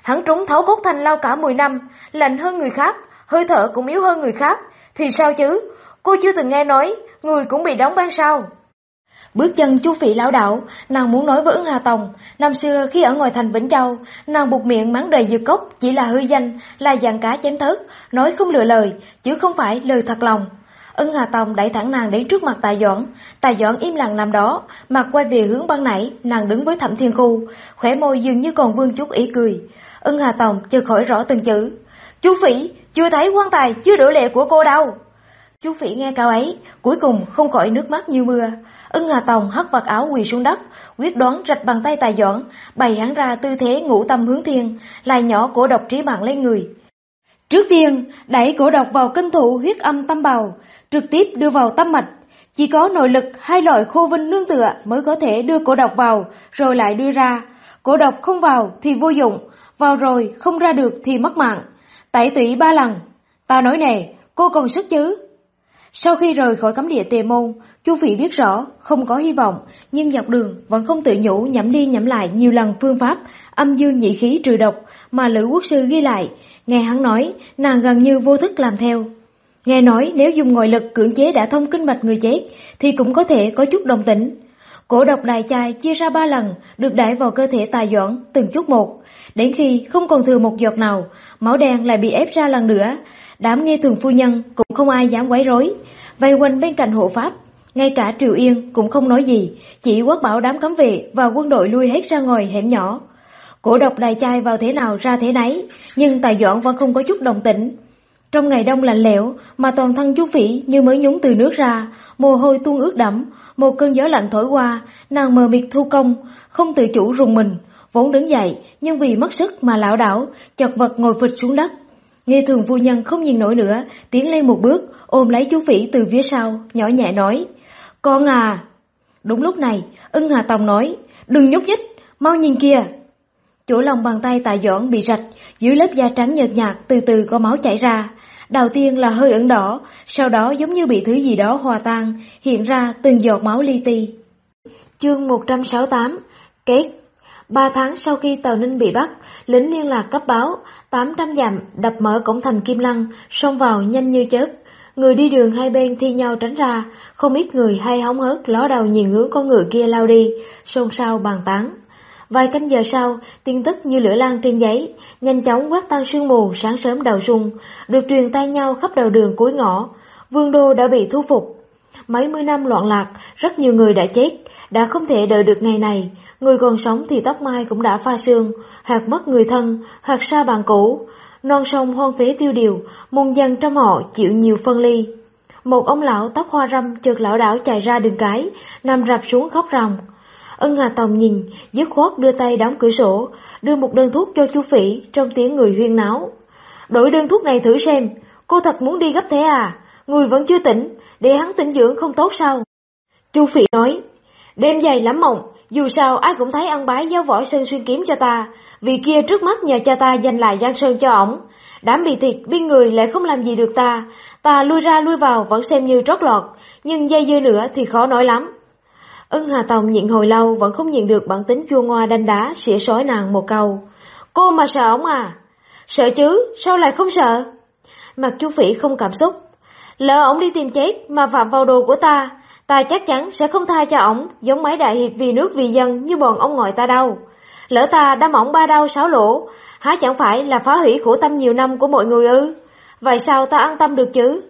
Hắn trúng thấu cốt thành lao cả 10 năm, lạnh hơn người khác, hơi thở cũng yếu hơn người khác, thì sao chứ? Cô chưa từng nghe nói, người cũng bị đóng băng sao? Bước chân Chu Phỉ lảo đảo, nàng muốn nói với Ưng Hà Tòng, năm xưa khi ở ngoài thành Vĩnh Châu, nàng buộc miệng mắng đầy dược cốc chỉ là hư danh, là dạng cá chém thớt, nói không lựa lời, chứ không phải lời thật lòng. Ưng Hà Tòng đẩy thẳng nàng đến trước mặt Tài Doãn im lặng nằm đó, mặt quay về hướng ban nãy, nàng đứng với Thẩm Thiên Khu, khóe môi dường như còn vương chút ý cười. Ưng Hà Tòng chợt hỏi rõ từng chữ, Chu Phỉ, chưa thấy quan tài chưa đổ lệ của cô đâu. Chu Phỉ nghe câu ấy, cuối cùng không khỏi nước mắt như mưa. Ưng Hà Tòng hất vạt áo quỳ xuống đất, quyết đoán rạch bàn tay Tài Doãn, bày hắn ra tư thế ngũ tâm hướng thiên, lại nhỏ cổ độc trí mạng lên người. Trước tiên, đẩy cổ độc vào kinh thủ huyết âm tâm bào, trực tiếp đưa vào tâm mạch. Chỉ có nội lực hai loại khô vinh nương tựa mới có thể đưa cổ độc vào, rồi lại đưa ra. Cổ độc không vào thì vô dụng, vào rồi không ra được thì mất mạng. Tẩy tủy 3 lần. Ta nói nè, cô còn sức chứ? Sau khi rời khỏi cấm địa Tề Môn, Chu Phỉ biết rõ không có hy vọng, nhưng dọc đường vẫn không tự nhủ nhẩm đi nhẩm lại nhiều lần phương pháp âm dương nhị khí trừ độc mà Lữ Quốc sư ghi lại. Nghe hắn nói, nàng gần như vô thức làm theo. Nghe nói nếu dùng ngoại lực cưỡng chế đả thông kinh mạch người chết thì cũng có thể có chút đồng tĩnh. Cổ độc đại chai chia ra 3 lần, được đẩy vào cơ thể Tài Doãn từng chút một, đến khi không còn thừa một giọt nào, máu đen lại bị ép ra lần nữa. Đám nghe thường phu nhân cũng không ai dám quấy rối, vây quanh bên cạnh hộ pháp. Ngay cả Triều Yên cũng không nói gì, chỉ quát bảo đám cấm vệ và quân đội lui hết ra ngoài hẻm nhỏ. Cổ độc đại chai vào thế nào ra thế nấy, nhưng Tài Doãn vẫn không có chút đồng tĩnh. Trong ngày đông lạnh lẽo mà toàn thân Chu Phỉ như mới nhúng từ nước ra, mồ hôi tuôn ướt đẫm, một cơn gió lạnh thổi qua, nàng mờ mịt thu công, không tự chủ rùng mình, vốn đứng dậy nhưng vì mất sức mà lảo đảo, chật vật ngồi phịch xuống đất. Nghe thường phu nhân không nhìn nổi nữa, tiến lên một bước, ôm lấy Chu Phỉ từ phía sau, nhỏ nhẹ nói, con à. Đúng lúc này, Ưng Hà Tòng nói, đừng nhúc nhích, mau nhìn kìa. Chỗ lòng bàn tay Tài Doãn bị rạch, dưới lớp da trắng nhợt nhạt từ từ có máu chảy ra. Đầu tiên là hơi ửng đỏ, sau đó giống như bị thứ gì đó hòa tan, hiện ra từng giọt máu li ti. Chương 168. Kết. 3 tháng sau khi Tào Ninh bị bắt, lính liên lạc cấp báo 800 dặm đập mở cổng thành Kim Lăng, xông vào nhanh như chớp. Người đi đường hai bên thi nhau tránh ra, không ít người hay hóng hớt ló đầu nhìn hướng con ngựa kia lao đi, xôn xao bàn tán. Vài canh giờ sau, tin tức như lửa lan trên giấy, nhanh chóng quét tan sương mù sáng sớm đầu xuân, được truyền tay nhau khắp đầu đường cuối ngõ. Vương đô đã bị thu phục. Mấy mươi năm loạn lạc, rất nhiều người đã chết, đã không thể đợi được ngày này. Người còn sống thì tóc mai cũng đã pha sương, hoặc mất người thân, hoặc xa bạn cũ. Non sông hoang phế tiêu điều, muôn dân trong họ chịu nhiều phân ly. Một ông lão tóc hoa râm chợt lảo đảo chạy ra đường cái, nằm rạp xuống khóc ròng. Ưng Hà Tòng nhìn, dứt khoát đưa tay đóng cửa sổ, đưa một đơn thuốc cho Chu Phỉ trong tiếng người huyên náo. Đổi đơn thuốc này thử xem, cô thật muốn đi gấp thế à? Người vẫn chưa tỉnh, để hắn tĩnh dưỡng không tốt sao? Chu Phỉ nói, đêm dài lắm mộng, dù sao ai cũng thấy ăn bái giáo võ Sơn Xuyên kiếm cho ta, vì kia trước mắt nhờ cha ta giành lại Giang Sơn cho ổng. Đám bị thịt bên người lại không làm gì được ta lui ra lui vào vẫn xem như trót lọt, nhưng dây dưa nữa thì khó nói lắm. Ưng Hà Tòng nhịn hồi lâu vẫn không nhịn được bản tính chua ngoa đanh đá, xỉa xói nàng một câu. Cô mà sợ ổng à? Sợ chứ, sao lại không sợ? Mặt Chu Phỉ không cảm xúc. Lỡ ổng đi tìm chết mà phạm vào đồ của ta chắc chắn sẽ không tha cho ổng, giống mấy đại hiệp vì nước vì dân như bọn ông ngoại ta đâu. Lỡ ta đâm ổng 3 đau 6 lỗ, há chẳng phải là phá hủy khổ tâm nhiều năm của mọi người ư? Vậy sao ta an tâm được chứ?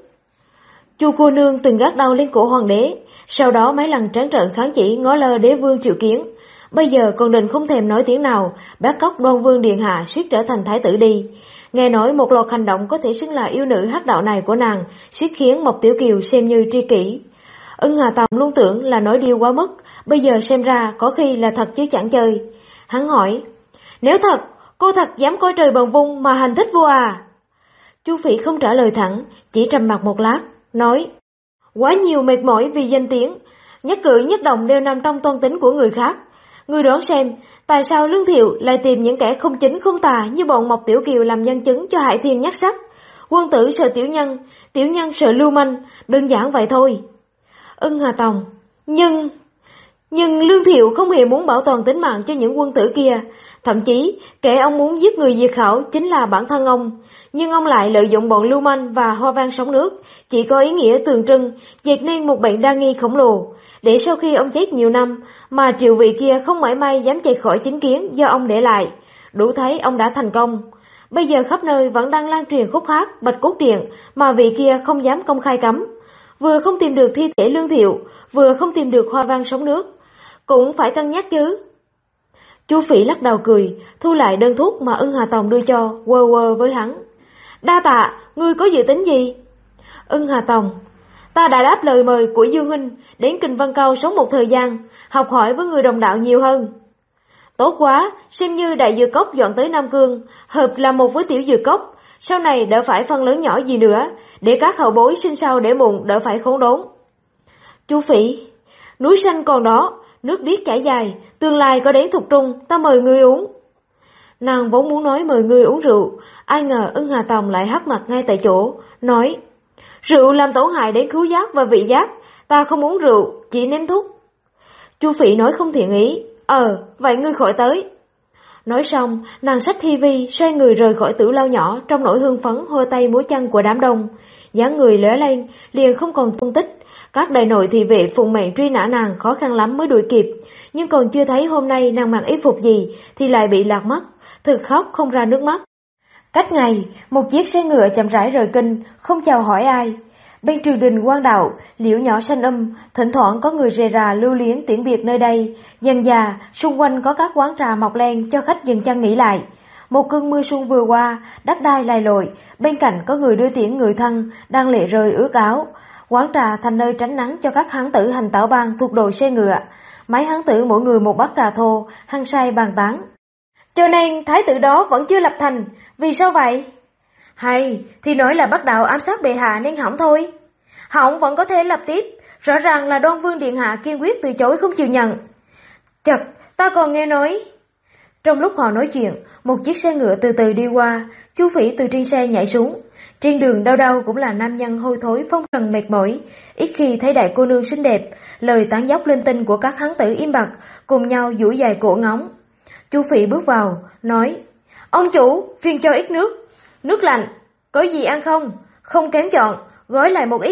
Chu cô nương từng gác đau lên cổ hoàng đế, sau đó mấy lần trắng trợn kháng chỉ ngó lơ đế vương Triệu Kiến. Bây giờ còn định không thèm nói tiếng nào, bắt cóc Đoan Vương điện hạ suýt trở thành thái tử đi. Nghe nói một loạt hành động có thể xưng là yêu nữ hắc đạo này của nàng, suýt khiến Mộc Tiểu Kiều xem như tri kỷ. Ưng Hà Tòng luôn tưởng là nói điêu quá mức, bây giờ xem ra có khi là thật chứ chẳng chơi. Hắn hỏi, nếu thật, cô thật dám coi trời bằng vung mà hành thích vua à? Chu Phỉ không trả lời thẳng, chỉ trầm mặc một lát, nói, quá nhiều mệt mỏi vì danh tiếng, nhất cử nhất động đều nằm trong toan tính của người khác. Người đoán xem, tại sao Lương Thiệu lại tìm những kẻ không chính không tà như bọn Mộc Tiểu Kiều làm nhân chứng cho Hải Thiên nhắc sách? Quân tử sợ tiểu nhân sợ lưu manh, đơn giản vậy thôi. Ưng Hà Tòng, nhưng... Nhưng Lương Thiệu không hề muốn bảo toàn tính mạng cho những quân tử kia, thậm chí kẻ ông muốn giết người diệt khẩu chính là bản thân ông. Nhưng ông lại lợi dụng bọn lưu manh và hoa văn sóng nước, chỉ có ý nghĩa tượng trưng, dệt nên một bệnh đa nghi khổng lồ, để sau khi ông chết nhiều năm, mà triệu vị kia không mảy may dám chạy khỏi chính kiến do ông để lại. Đủ thấy ông đã thành công. Bây giờ khắp nơi vẫn đang lan truyền khúc hát Bạch Cốt Điện mà vị kia không dám công khai cấm. Vừa không tìm được thi thể Lương Thiệu, vừa không tìm được hoa văn sóng nước. Cũng phải cân nhắc chứ. Chu Phỉ lắc đầu cười, thu lại đơn thuốc mà Ưng Hà Tòng đưa cho, quơ quơ với hắn. Đa tạ, ngươi có dự tính gì? Ưng Hà Tòng, ta đã đáp lời mời của Dương huynh, đến Kình Văn Cao sống một thời gian, học hỏi với người đồng đạo nhiều hơn. Tốt quá, xem như đại dược cốc dọn tới Nam Cương, hợp làm một với tiểu dược cốc, sau này đỡ phải phân lớn nhỏ gì nữa, để các hậu bối sinh sau để muộn đỡ phải khốn đốn. Chu Phỉ, núi xanh còn đó, nước biếc chảy dài, tương lai có đến Thục Trung, ta mời ngươi uống. Nàng vốn muốn nói mời ngươi uống rượu, ai ngờ Ưng Hà Tòng lại hất mặt ngay tại chỗ, nói, rượu làm tổn hại đến khứu giác và vị giác, ta không uống rượu, chỉ nếm thuốc. Chu Phỉ nói không thiện ý, vậy ngươi khỏi tới. Nói xong, nàng xách thi vi, xoay người rời khỏi tử lao nhỏ trong nỗi hưng phấn hôi tay múa chân của đám đông. Dáng người lóe lên, liền không còn tung tích. Các đại nội thị vệ phụng mệnh truy nã nàng khó khăn lắm mới đuổi kịp, nhưng còn chưa thấy hôm nay nàng mặc y phục gì thì lại bị lạc mất, thực khóc không ra nước mắt. Cách ngày, một chiếc xe ngựa chậm rãi rời kinh, không chào hỏi ai. Bên triều đình quan đạo, liễu nhỏ xanh thỉnh thoảng có người rề rà lưu luyến tiễn biệt nơi đây. Dần dà, xung quanh có các quán trà mọc lên cho khách dừng chân nghỉ lại. Một cơn mưa xuân vừa qua, đất đai lầy lội, bên cạnh có người đưa tiễn người thân, đang lệ rơi ướt áo. Quán trà thành nơi tránh nắng cho các hán tử hành tảo bang thuộc đội xe ngựa. Mấy hán tử mỗi người một bát trà thô, hăng say bàn tán. Cho nên thái tử đó vẫn chưa lập thành, vì sao vậy? Hay, thì nói là bắt đầu ám sát bệ hạ nên hỏng thôi. Hỏng vẫn có thể lập tiếp, rõ ràng là Đoan Vương điện hạ kiên quyết từ chối không chịu nhận. Chật, ta còn nghe nói. Trong lúc họ nói chuyện, một chiếc xe ngựa từ từ đi qua, Chu Phỉ từ trên xe nhảy xuống. Trên đường đâu đâu cũng là nam nhân hôi thối phong trần mệt mỏi, ít khi thấy đại cô nương xinh đẹp, lời tán dóc linh tinh của các hán tử im bặt, cùng nhau duỗi dài cổ ngóng. Chu Phỉ bước vào, nói, ông chủ, phiền cho ít nước. Nước lạnh, có gì ăn không? Không kén chọn, gói lại một ít.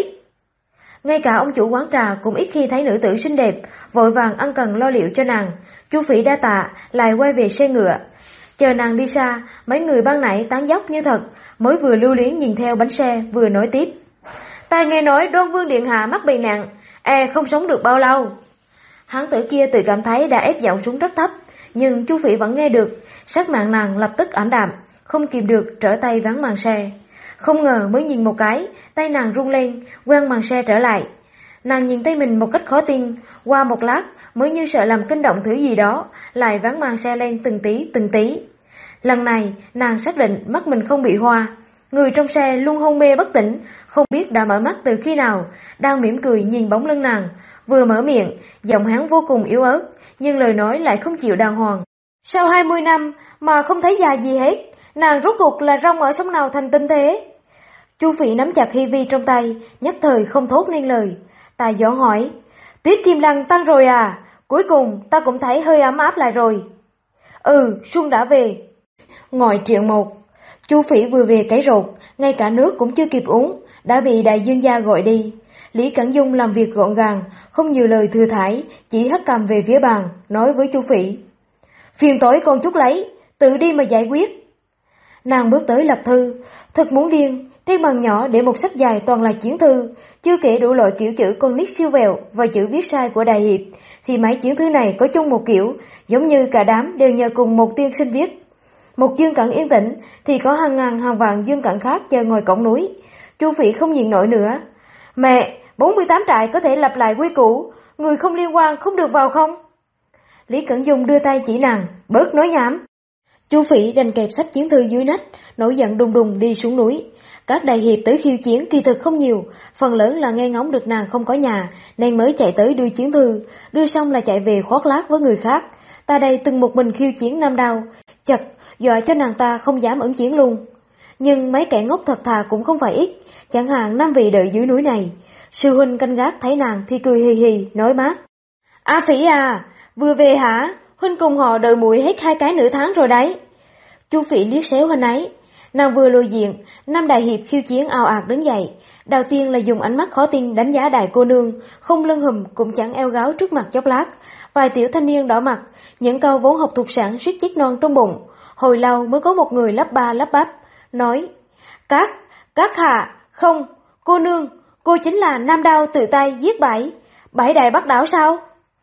Ngay cả ông chủ quán trà cũng ít khi thấy nữ tử xinh đẹp, vội vàng ân cần lo liệu cho nàng. Chu Phỉ đa tạ, lại quay về xe ngựa. Chờ nàng đi xa, mấy người ban nãy tán dóc như thật, mới vừa lưu luyến nhìn theo bánh xe, vừa nói tiếp. Ta nghe nói Đoan Vương điện hạ mắc bệnh nặng, không sống được bao lâu. Hán tử kia tự cảm thấy đã ép giọng xuống rất thấp, nhưng Chu Phỉ vẫn nghe được, sắc mặt nàng lập tức ảm đạm, không kìm được trở tay vén màn xe. Không ngờ mới nhìn một cái, tay nàng run lên, quăng màn xe trở lại. Nàng nhìn tay mình một cách khó tin, qua một lát mới như sợ làm kinh động thứ gì đó, lại vén màn xe lên từng tí. Lần này, nàng xác định mắt mình không bị hoa. Người trong xe luôn hôn mê bất tỉnh, không biết đã mở mắt từ khi nào, đang mỉm cười nhìn bóng lưng nàng. Vừa mở miệng, giọng hắn vô cùng yếu ớt, nhưng lời nói lại không chịu đàng hoàng. Sau 20 năm mà không thấy già gì hết, nàng rốt cuộc là rong ở sông nào thành tinh thế? Chu Phỉ nắm chặt hi vi trong tay, nhất thời không thốt nên lời. Tài Gió hỏi, Tuyết Kim Lăng tăng rồi à? Cuối cùng ta cũng thấy hơi ấm áp lại rồi. Xuân đã về. Ngồi Triệu Một, Chu Phỉ vừa về cái rột, ngay cả nước cũng chưa kịp uống, đã bị đại dương gia gọi đi. Lý Cẩn Dung làm việc gọn gàng, không nhiều lời thừa thãi, chỉ hất cằm về phía bàn, nói với Chu Phỉ. Phiền tối con chút lấy, tự đi mà giải quyết. Nàng bước tới lật thư, thật muốn điên, trên bàn nhỏ để một sách dài toàn là chiến thư, chưa kể đủ loại kiểu chữ con nít siêu vẹo và chữ viết sai của đại hiệp, thì mấy chiến thư này có chung một kiểu, giống như cả đám đều nhờ cùng một tiên sinh viết. Một dương cẩn yên tĩnh thì có hàng ngàn hàng vạn dương cẩn khác chờ ngồi cổng núi. Chu Phỉ không nhìn nổi nữa. Mẹ, 48 trại có thể lập lại quy củ, người không liên quan không được vào không? Lý Cẩn Dung đưa tay chỉ nàng, bớt nói nhảm. Chu Phỉ đành kẹp sách chiến thư dưới nách, nổi giận đùng đùng đi xuống núi. Các đại hiệp tới khiêu chiến kỳ thực không nhiều, phần lớn là nghe ngóng được nàng không có nhà nên mới chạy tới đưa chiến thư, đưa xong là chạy về khoác lác với người khác. Ta đây từng một mình khiêu chiến năm đao, chật, dọa cho nàng ta không dám ứng chiến luôn. Nhưng mấy kẻ ngốc thật thà cũng không phải ít, chẳng hạn 5 vị đợi dưới núi này. Sư huynh canh gác thấy nàng thì cười hì hì, nói mát. A Phỉ à, vừa về hả? Huynh cùng họ đợi muội hết 2 cái nửa tháng rồi đấy. Chu Phỉ liếc xéo Huynh ấy. Nàng vừa lùi diện, năm đại hiệp khiêu chiến ào ạt đứng dậy. Đầu tiên là dùng ánh mắt khó tin đánh giá đại cô nương, không lưng hùm cũng chẳng eo gáo trước mặt chốc lát. Vài tiểu thanh niên đỏ mặt, những câu vốn học thuộc sẵn suýt chết non trong bụng. Hồi lâu mới có một người lắp ba lắp bắp, nói: Các hạ, không, cô nương, cô chính là Nam Đao tự tay giết bảy đại Bắc Đảo sao?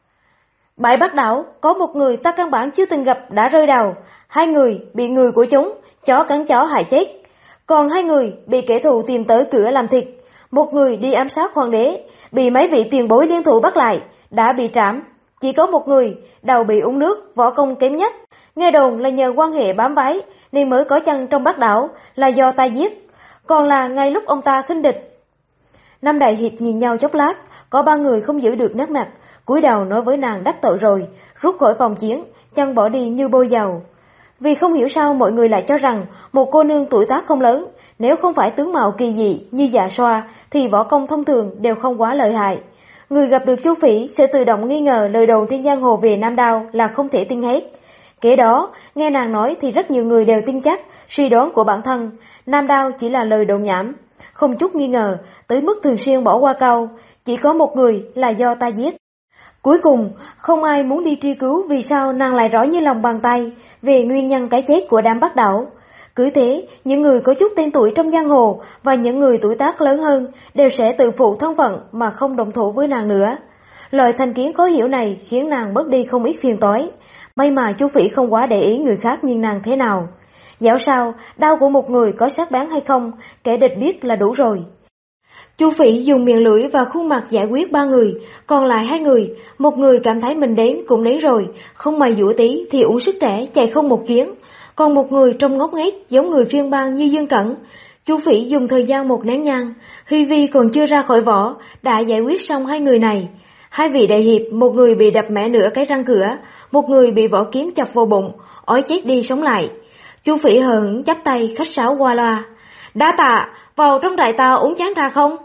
Bảy Bắc Đảo, có một người ta căn bản chưa từng gặp đã rơi đầu, 2 người bị người của chúng, chó cắn chó hại chết. Còn 2 người bị kẻ thù tìm tới cửa làm thịt, một người đi ám sát hoàng đế, bị mấy vị tiền bối liên thủ bắt lại, đã bị trảm. Chỉ có một người, đầu bị uống nước, võ công kém nhất. Nghe đồn là nhờ quan hệ bám váy nên mới có chân trong Bắc Đảo, là do ta giết. Còn là ngay lúc ông ta khinh địch. Năm đại hiệp nhìn nhau chốc lát, có 3 người không giữ được nét mặt, cúi đầu nói với nàng đắc tội rồi, rút khỏi phòng chiến, chân bỏ đi như bôi dầu. Vì không hiểu sao mọi người lại cho rằng một cô nương tuổi tác không lớn, nếu không phải tướng mạo kỳ dị như Dạ Xoa thì võ công thông thường đều không quá lợi hại. Người gặp được Chu Phỉ sẽ tự động nghi ngờ lời đồn trên giang hồ về Nam Đao là không thể tin hết. Kể đó, nghe nàng nói thì rất nhiều người đều tin chắc suy đoán của bản thân, Nam Đao chỉ là lời đồn nhảm, không chút nghi ngờ, tới mức thường xuyên bỏ qua câu, chỉ có một người là do ta giết. Cuối cùng, không ai muốn đi truy cứu vì sao nàng lại rõ như lòng bàn tay về nguyên nhân cái chết của đám Bắc Đảo. Cứ thế, những người có chút tên tuổi trong giang hồ và những người tuổi tác lớn hơn đều sẽ tự phụ thân phận mà không đồng thủ với nàng nữa. Lời thành kiến khó hiểu này khiến nàng bớt đi không ít phiền toái. May mà Chu Phỉ không quá để ý người khác nhìn nàng thế nào. Dẫu sao, đau của một người có sắc bén hay không, kẻ địch biết là đủ rồi. Chu Phỉ dùng miệng lưỡi và khuôn mặt giải quyết 3 người, còn lại 2 người, một người cảm thấy mình đến cũng đến rồi, không mày dũa tí thì uống sức trẻ chạy không một chuyến, còn một người trông ngốc nghếch giống người phiên bang như Dương Cẩn. Chu Phỉ dùng thời gian 1 nén nhang, Huy Vi còn chưa ra khỏi vỏ đã giải quyết xong 2 người này. 2 vị đại hiệp, một người bị đập mẻ nửa cái răng cửa, một người bị vỏ kiếm chọc vào bụng, ói chết đi sống lại. Chu Phỉ hờ hững chắp tay khách sáo qua loa: "Đa tạ, vào trong trại ta uống chén trà không?"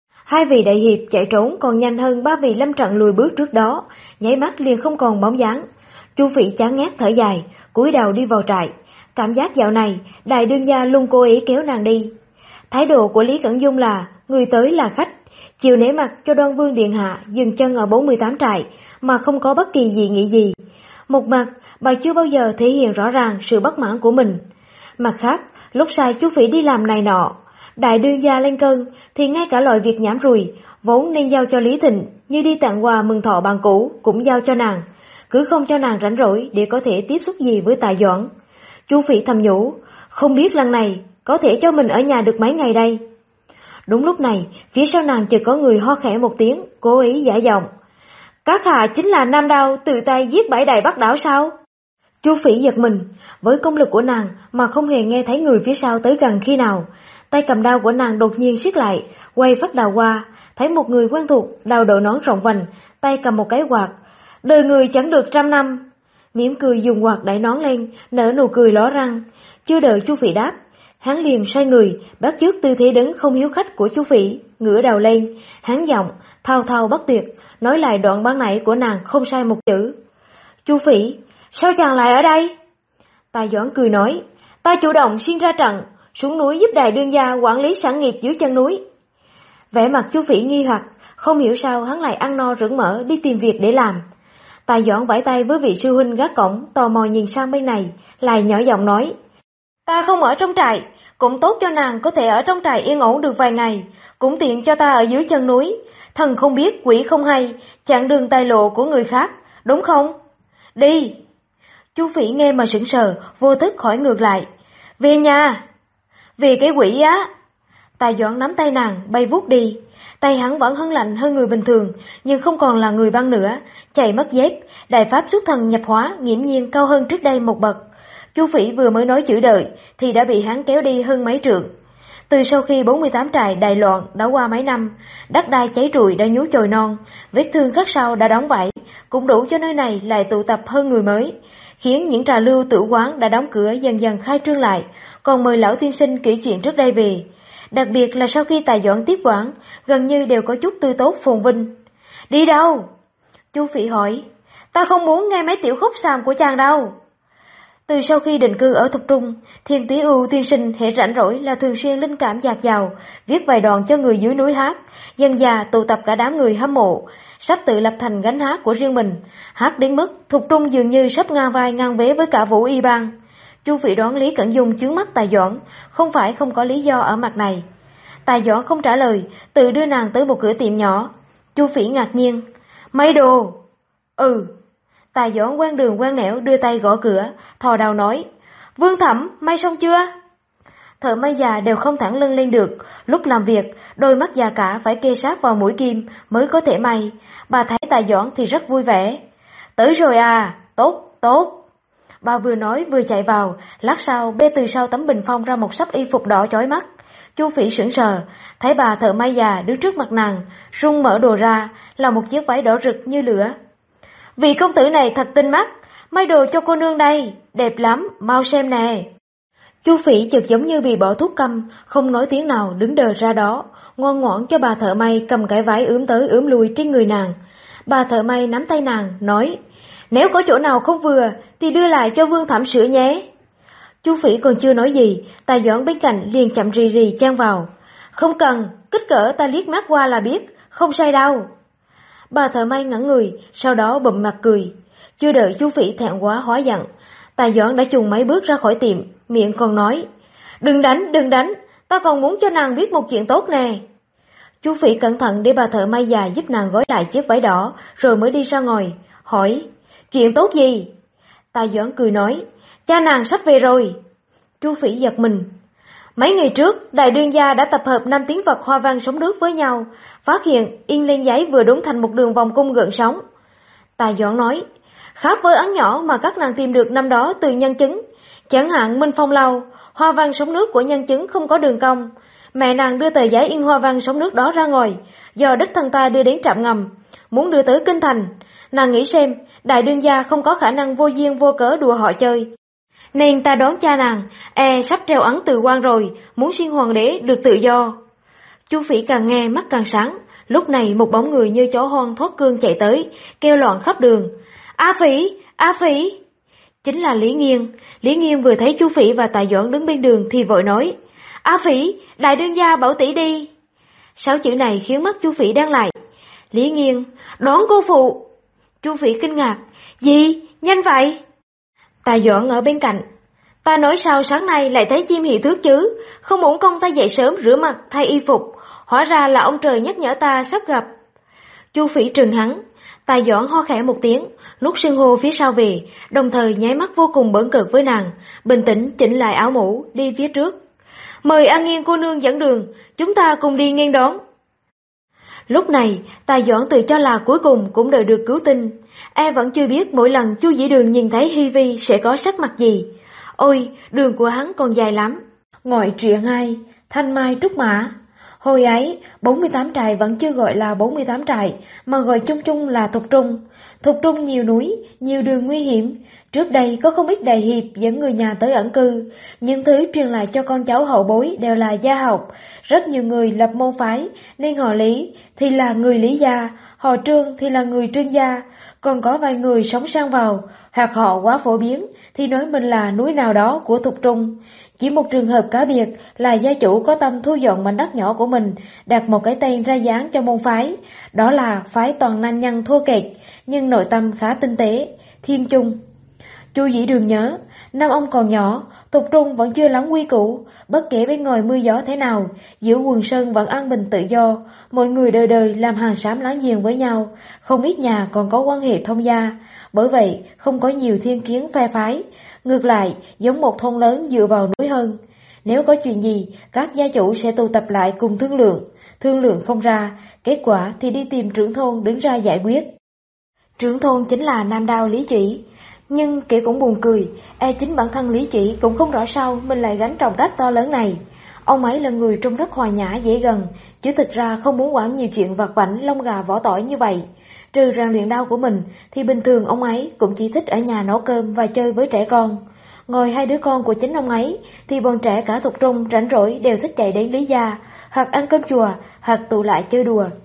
2 vị đại hiệp chạy trốn còn nhanh hơn 3 vị lâm trận lùi bước trước đó, nháy mắt liền không còn bóng dáng. Chu Phỉ chán ngắt thở dài, cúi đầu đi vào trại. Cảm giác dạo này, đại đương gia luôn cố ý kéo nàng đi. Thái độ của Lý Cẩn Dung là người tới là khách, chịu nể mặt cho Đoan Vương điện hạ dừng chân ở 48 trại mà không có bất kỳ gì nghĩ gì. Một mặt, bà chưa bao giờ thể hiện rõ ràng sự bất mãn của mình. Mặt khác, lúc sai Chu Phỉ đi làm này nọ, đại đương gia lên cơn thì ngay cả loại việc nhảm rùi vốn nên giao cho Lý Thịnh như đi tặng quà mừng thọ bạn cũ cũng giao cho nàng, cứ không cho nàng rảnh rỗi để có thể tiếp xúc gì với Tài Doãn. Chu Phỉ thầm nhủ, không biết lần này có thể cho mình ở nhà được mấy ngày đây. Đúng lúc này, phía sau nàng chợt có người ho khẽ một tiếng, cố ý giả giọng: "Các hạ chính là Nam Đao tự tay giết 7 đại Bắc Đảo sao?" Chu Phỉ giật mình, với công lực của nàng mà không hề nghe thấy người phía sau tới gần khi nào. Tay cầm đao của nàng đột nhiên siết lại, quay phát đào qua, thấy một người quen thuộc, đầu đội nón rộng vành, tay cầm một cái quạt. Đời người chẳng được 100 năm. Mỉm cười dùng quạt đẩy nón lên, nở nụ cười ló răng. Chưa đợi Chu Phỉ đáp, hắn liền xoay người, bắt chước tư thế đứng không hiếu khách của Chu Phỉ, ngửa đầu lên, hắn giọng thao thao bất tuyệt, nói lại đoạn ban nãy của nàng không sai một chữ. "Chu Phỉ, sao chàng lại ở đây?" Tài Doãn cười nói, "Ta chủ động xin ra trận, xuống núi giúp đại đương gia quản lý sản nghiệp dưới chân núi." Vẻ mặt Chu Phỉ nghi hoặc, không hiểu sao hắn lại ăn no rửng mỡ đi tìm việc để làm. Tài Doãn vẫy tay với vị sư huynh gác cổng, tò mò nhìn sang bên này, lại nhỏ giọng nói, "Ta không ở trong trại, cũng tốt cho nàng có thể ở trong trại yên ổn được vài ngày, cũng tiện cho ta ở dưới chân núi, thần không biết quỷ không hay, chặn đường tài lộ của người khác, đúng không? Đi." Chu Phỉ nghe mà sững sờ, vô thức hỏi ngược lại, "Về nhà?" "Về cái quỷ á." Tài Doãn nắm tay nàng bay vút đi, tay hắn vẫn hơn lạnh hơn người bình thường, nhưng không còn là người băng nữa, chạy mất dép, đại pháp xuất thần nhập hóa nghiễm nhiên cao hơn trước đây một bậc. Chu Phỉ vừa mới nói chữ đợi thì đã bị hắn kéo đi hơn mấy trượng. Từ sau khi 48 trại đại loạn đã qua mấy năm, đất đai cháy rụi đã nhú chồi non, vết thương khắc sâu đã đóng vảy, cũng đủ cho nơi này lại tụ tập hơn người mới, khiến những trà lưu tử quán đã đóng cửa dần dần khai trương lại, còn mời lão tiên sinh kể chuyện trước đây về. Đặc biệt là sau khi Tài Doãn tiếp quản, gần như đều có chút tươi tốt phồn vinh. "Đi đâu?" Chu Phỉ hỏi. Ta không muốn nghe mấy tiểu khúc xàm của chàng đâu. Từ sau khi định cư ở Thục Trung, Thiên Tí Ưu tiên sinh hệ rảnh rỗi là thường xuyên linh cảm dạt dào, viết vài đoạn cho người dưới núi hát, dần dà tụ tập cả đám người hâm mộ, sắp tự lập thành gánh hát của riêng mình, hát đến mức Thục Trung dường như sắp ngang vai ngang vế với cả Vũ Y Bang. Chu Phỉ đoán Lý Cẩn Dung chướng mắt Tài Doãn, không phải không có lý do ở mặt này. Tài Doãn không trả lời, tự đưa nàng tới một cửa tiệm nhỏ. Chu Phỉ ngạc nhiên. Mấy đồ? Ừ. Tài Doãn quen đường quen nẻo đưa tay gõ cửa, thò đầu nói. Vương Thẩm, may xong chưa? Thợ may già đều không thẳng lưng lên được, lúc làm việc, đôi mắt già cả phải kê sát vào mũi kim mới có thể may. Bà thấy Tài Doãn thì rất vui vẻ. Tới rồi à, tốt, tốt. Bà vừa nói vừa chạy vào, lát sau bê từ sau tấm bình phong ra một sắp y phục đỏ chói mắt. Chu Phỉ sững sờ, thấy bà thợ may già đứng trước mặt nàng, rung mở đồ ra, là một chiếc váy đỏ rực như lửa. Vị công tử này thật tinh mắt, may đồ cho cô nương đây, đẹp lắm, mau xem nè. Chu Phỉ chợt giống như bị bỏ thuốc căm, không nói tiếng nào đứng đờ ra đó, ngoan ngoãn cho bà thợ may cầm cái váy ướm tới ướm lui trên người nàng. Bà thợ may nắm tay nàng, nói, nếu có chỗ nào không vừa thì đưa lại cho Vương Thẩm sửa nhé. Chu Phỉ còn chưa nói gì, Tài Doãn bên cạnh liền chậm rì rì chen vào. Không cần, kích cỡ ta liếc mắt qua là biết, không sai đâu. Bà thợ may ngẩn người, sau đó bụm mặt cười. Chưa đợi Chu Phỉ thẹn quá hóa giận, Tài Doãn đã chùng mấy bước ra khỏi tiệm, miệng còn nói, đừng đánh, ta còn muốn cho nàng biết một chuyện tốt nè. Chu Phỉ cẩn thận để bà thợ may già giúp nàng gói lại chiếc váy đỏ, rồi mới đi ra ngoài, hỏi, chuyện tốt gì? Tài Doãn cười nói, cha nàng sắp về rồi. Chu Phỉ giật mình. Mấy ngày trước, Đại Đương gia đã tập hợp 5 tiếng vật hoa văn sóng nước với nhau, phát hiện in lên giấy vừa đúng thành một đường vòng cung gợn sóng. Tài Doãn nói, khác với ấn nhỏ mà các nàng tìm được năm đó từ nhân chứng, chẳng hạn Minh Phong Lâu, hoa văn sóng nước của nhân chứng không có đường cong. Mẹ nàng đưa tờ giấy in hoa văn sóng nước đó ra ngoài, do đích thân ta đưa đến trạm ngầm, muốn đưa tới kinh thành. Nàng nghĩ xem, Đại Đương gia không có khả năng vô duyên vô cớ đùa họ chơi, nên ta đoán cha nàng sắp treo ấn từ quan rồi, muốn xin hoàng đế được tự do. Chu Phỉ càng nghe mắt càng sáng. Lúc này một bóng người như chó hoang thoát cương chạy tới, kêu loạn khắp đường. A Phỉ, A Phỉ! Chính là Lý Nghiên. Lý Nghiên vừa thấy Chu Phỉ và Tài Doãn đứng bên đường thì vội nói, A Phỉ, Đại Đương gia bảo tỷ đi. 6 chữ này khiến mắt Chu Phỉ đen lại. Lý Nghiên, đón cô phụ. Chu Phỉ kinh ngạc, gì, nhanh vậy? Tài Doãn ở bên cạnh, ta nói sao sáng nay lại thấy chim hỉ thước chứ, không uổng công ta dậy sớm rửa mặt thay y phục, hóa ra là ông trời nhắc nhở ta sắp gặp. Chu Phỉ trừng hắn. Tài Doãn ho khẽ một tiếng, nuốt sưng hô phía sau về, đồng thời nháy mắt vô cùng bỡn cợt với nàng, bình tĩnh chỉnh lại áo mũ, đi phía trước. Mời An Nghiên cô nương dẫn đường, chúng ta cùng đi nghênh đón. Lúc này, Tài Doãn tự cho là cuối cùng cũng đợi được cứu tinh. Vẫn chưa biết mỗi lần Chu Dĩ Đường nhìn thấy Hi Vi sẽ có sắc mặt gì. Ôi, đường của hắn còn dài lắm. Ngoại truyện 2, Thanh Mai Trúc Mã. Hồi ấy, 48 trại vẫn chưa gọi là 48 trại, mà gọi chung chung là Thục Trung. Thục Trung nhiều núi, nhiều đường nguy hiểm. Trước đây có không ít đại hiệp dẫn người nhà tới ẩn cư. Những thứ truyền lại cho con cháu hậu bối đều là gia học. Rất nhiều người lập môn phái, nên họ Lý thì là người Lý gia, họ Trương thì là người Trương gia. Còn có vài người sống sang vào, hoặc họ quá phổ biến thì nói mình là núi nào đó của Thục Trung. Chỉ một trường hợp cá biệt là gia chủ có tâm thu dọn mảnh đất nhỏ của mình, đặt một cái tên ra dáng cho môn phái, đó là phái toàn nam nhân thô kệch, nhưng nội tâm khá tinh tế, Thiên Trung. Chu Dĩ Đường nhớ, năm ông còn nhỏ, Thục Trung vẫn chưa lắm quy củ, bất kể bên ngoài mưa gió thế nào, giữa quần sơn vẫn an bình tự do, mọi người đời đời làm hàng xóm láng giềng với nhau, không ít nhà còn có quan hệ thông gia, bởi vậy không có nhiều thiên kiến phe phái, ngược lại giống một thôn lớn dựa vào núi hơn. Nếu có chuyện gì, các gia chủ sẽ tụ tập lại cùng thương lượng không ra, kết quả thì đi tìm trưởng thôn đứng ra giải quyết. Trưởng thôn chính là Nam Đao Lý Chỉ. Nhưng kể cũng buồn cười, chính bản thân Lý Chỉ cũng không rõ sao mình lại gánh trọng trách to lớn này. Ông ấy là người trông rất hòa nhã dễ gần, chứ thực ra không muốn quản nhiều chuyện vặt vãnh lông gà vỏ tỏi như vậy. Trừ rèn luyện đao của mình thì bình thường ông ấy cũng chỉ thích ở nhà nấu cơm và chơi với trẻ con. Ngoài 2 đứa con của chính ông ấy thì bọn trẻ cả Thục Trung rảnh rỗi đều thích chạy đến Lý gia, hoặc ăn cơm chùa, hoặc tụ lại chơi đùa.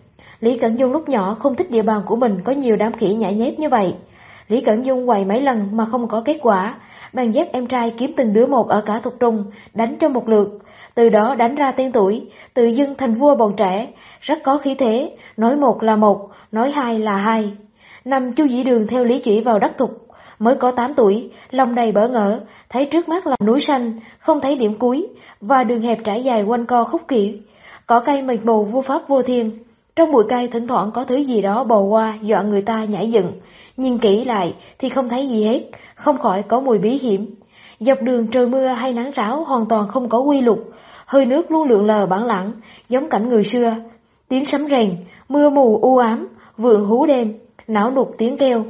Lý Cẩn Dung lúc nhỏ không thích địa bàn của mình có nhiều đám khỉ nhảy nhép như vậy. Lý Cẩn Dung quậy mấy lần mà không có kết quả, bèn dắt em trai kiếm từng đứa một ở cả Thục Trung, đánh cho một lượt, từ đó đánh ra tên tuổi, tự dưng thành vua bọn trẻ, rất có khí thế, nói một là một, nói hai là hai. Năm Chu Dĩ Đường theo Lý Chỉ vào đất Thục, mới có 8 tuổi, lòng đầy bỡ ngỡ, thấy trước mắt là núi xanh, không thấy điểm cuối, và đường hẹp trải dài quanh co khúc kỹ, cỏ cây mịt mù vô pháp vô thiên. Trong bụi cây thỉnh thoảng có thứ gì đó bò qua dọa người ta nhảy dựng, nhìn kỹ lại thì không thấy gì hết, không khỏi có mùi bí hiểm. Dọc đường trời mưa hay nắng ráo hoàn toàn không có quy luật, hơi nước luôn lượn lờ bản lẳng, giống cảnh người xưa. Tiếng sấm rền, mưa mù u ám, vượn hú đêm, não nụt tiếng kêu.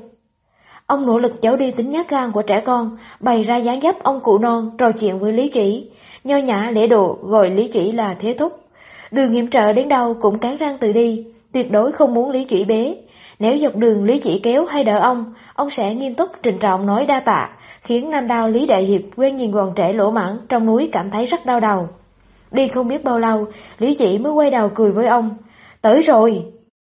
Ông nỗ lực giấu đi tính nhát gan của trẻ con, bày ra dáng dấp ông cụ non trò chuyện với Lý Chỉ, nho nhã lễ độ gọi Lý Chỉ là thế thúc. Đường hiểm trở đến đâu cũng cắn răng từ đi, tuyệt đối không muốn Lý Chỉ bế. Nếu dọc đường Lý Chỉ kéo hay đỡ ông sẽ nghiêm túc trịnh trọng nói đa tạ, khiến Nam Đao Lý Đại Hiệp quen nhìn bọn trẻ lỗ mãng trong núi cảm thấy rất đau đầu. Đi không biết bao lâu, Lý Chỉ mới quay đầu cười với ông. Tới rồi!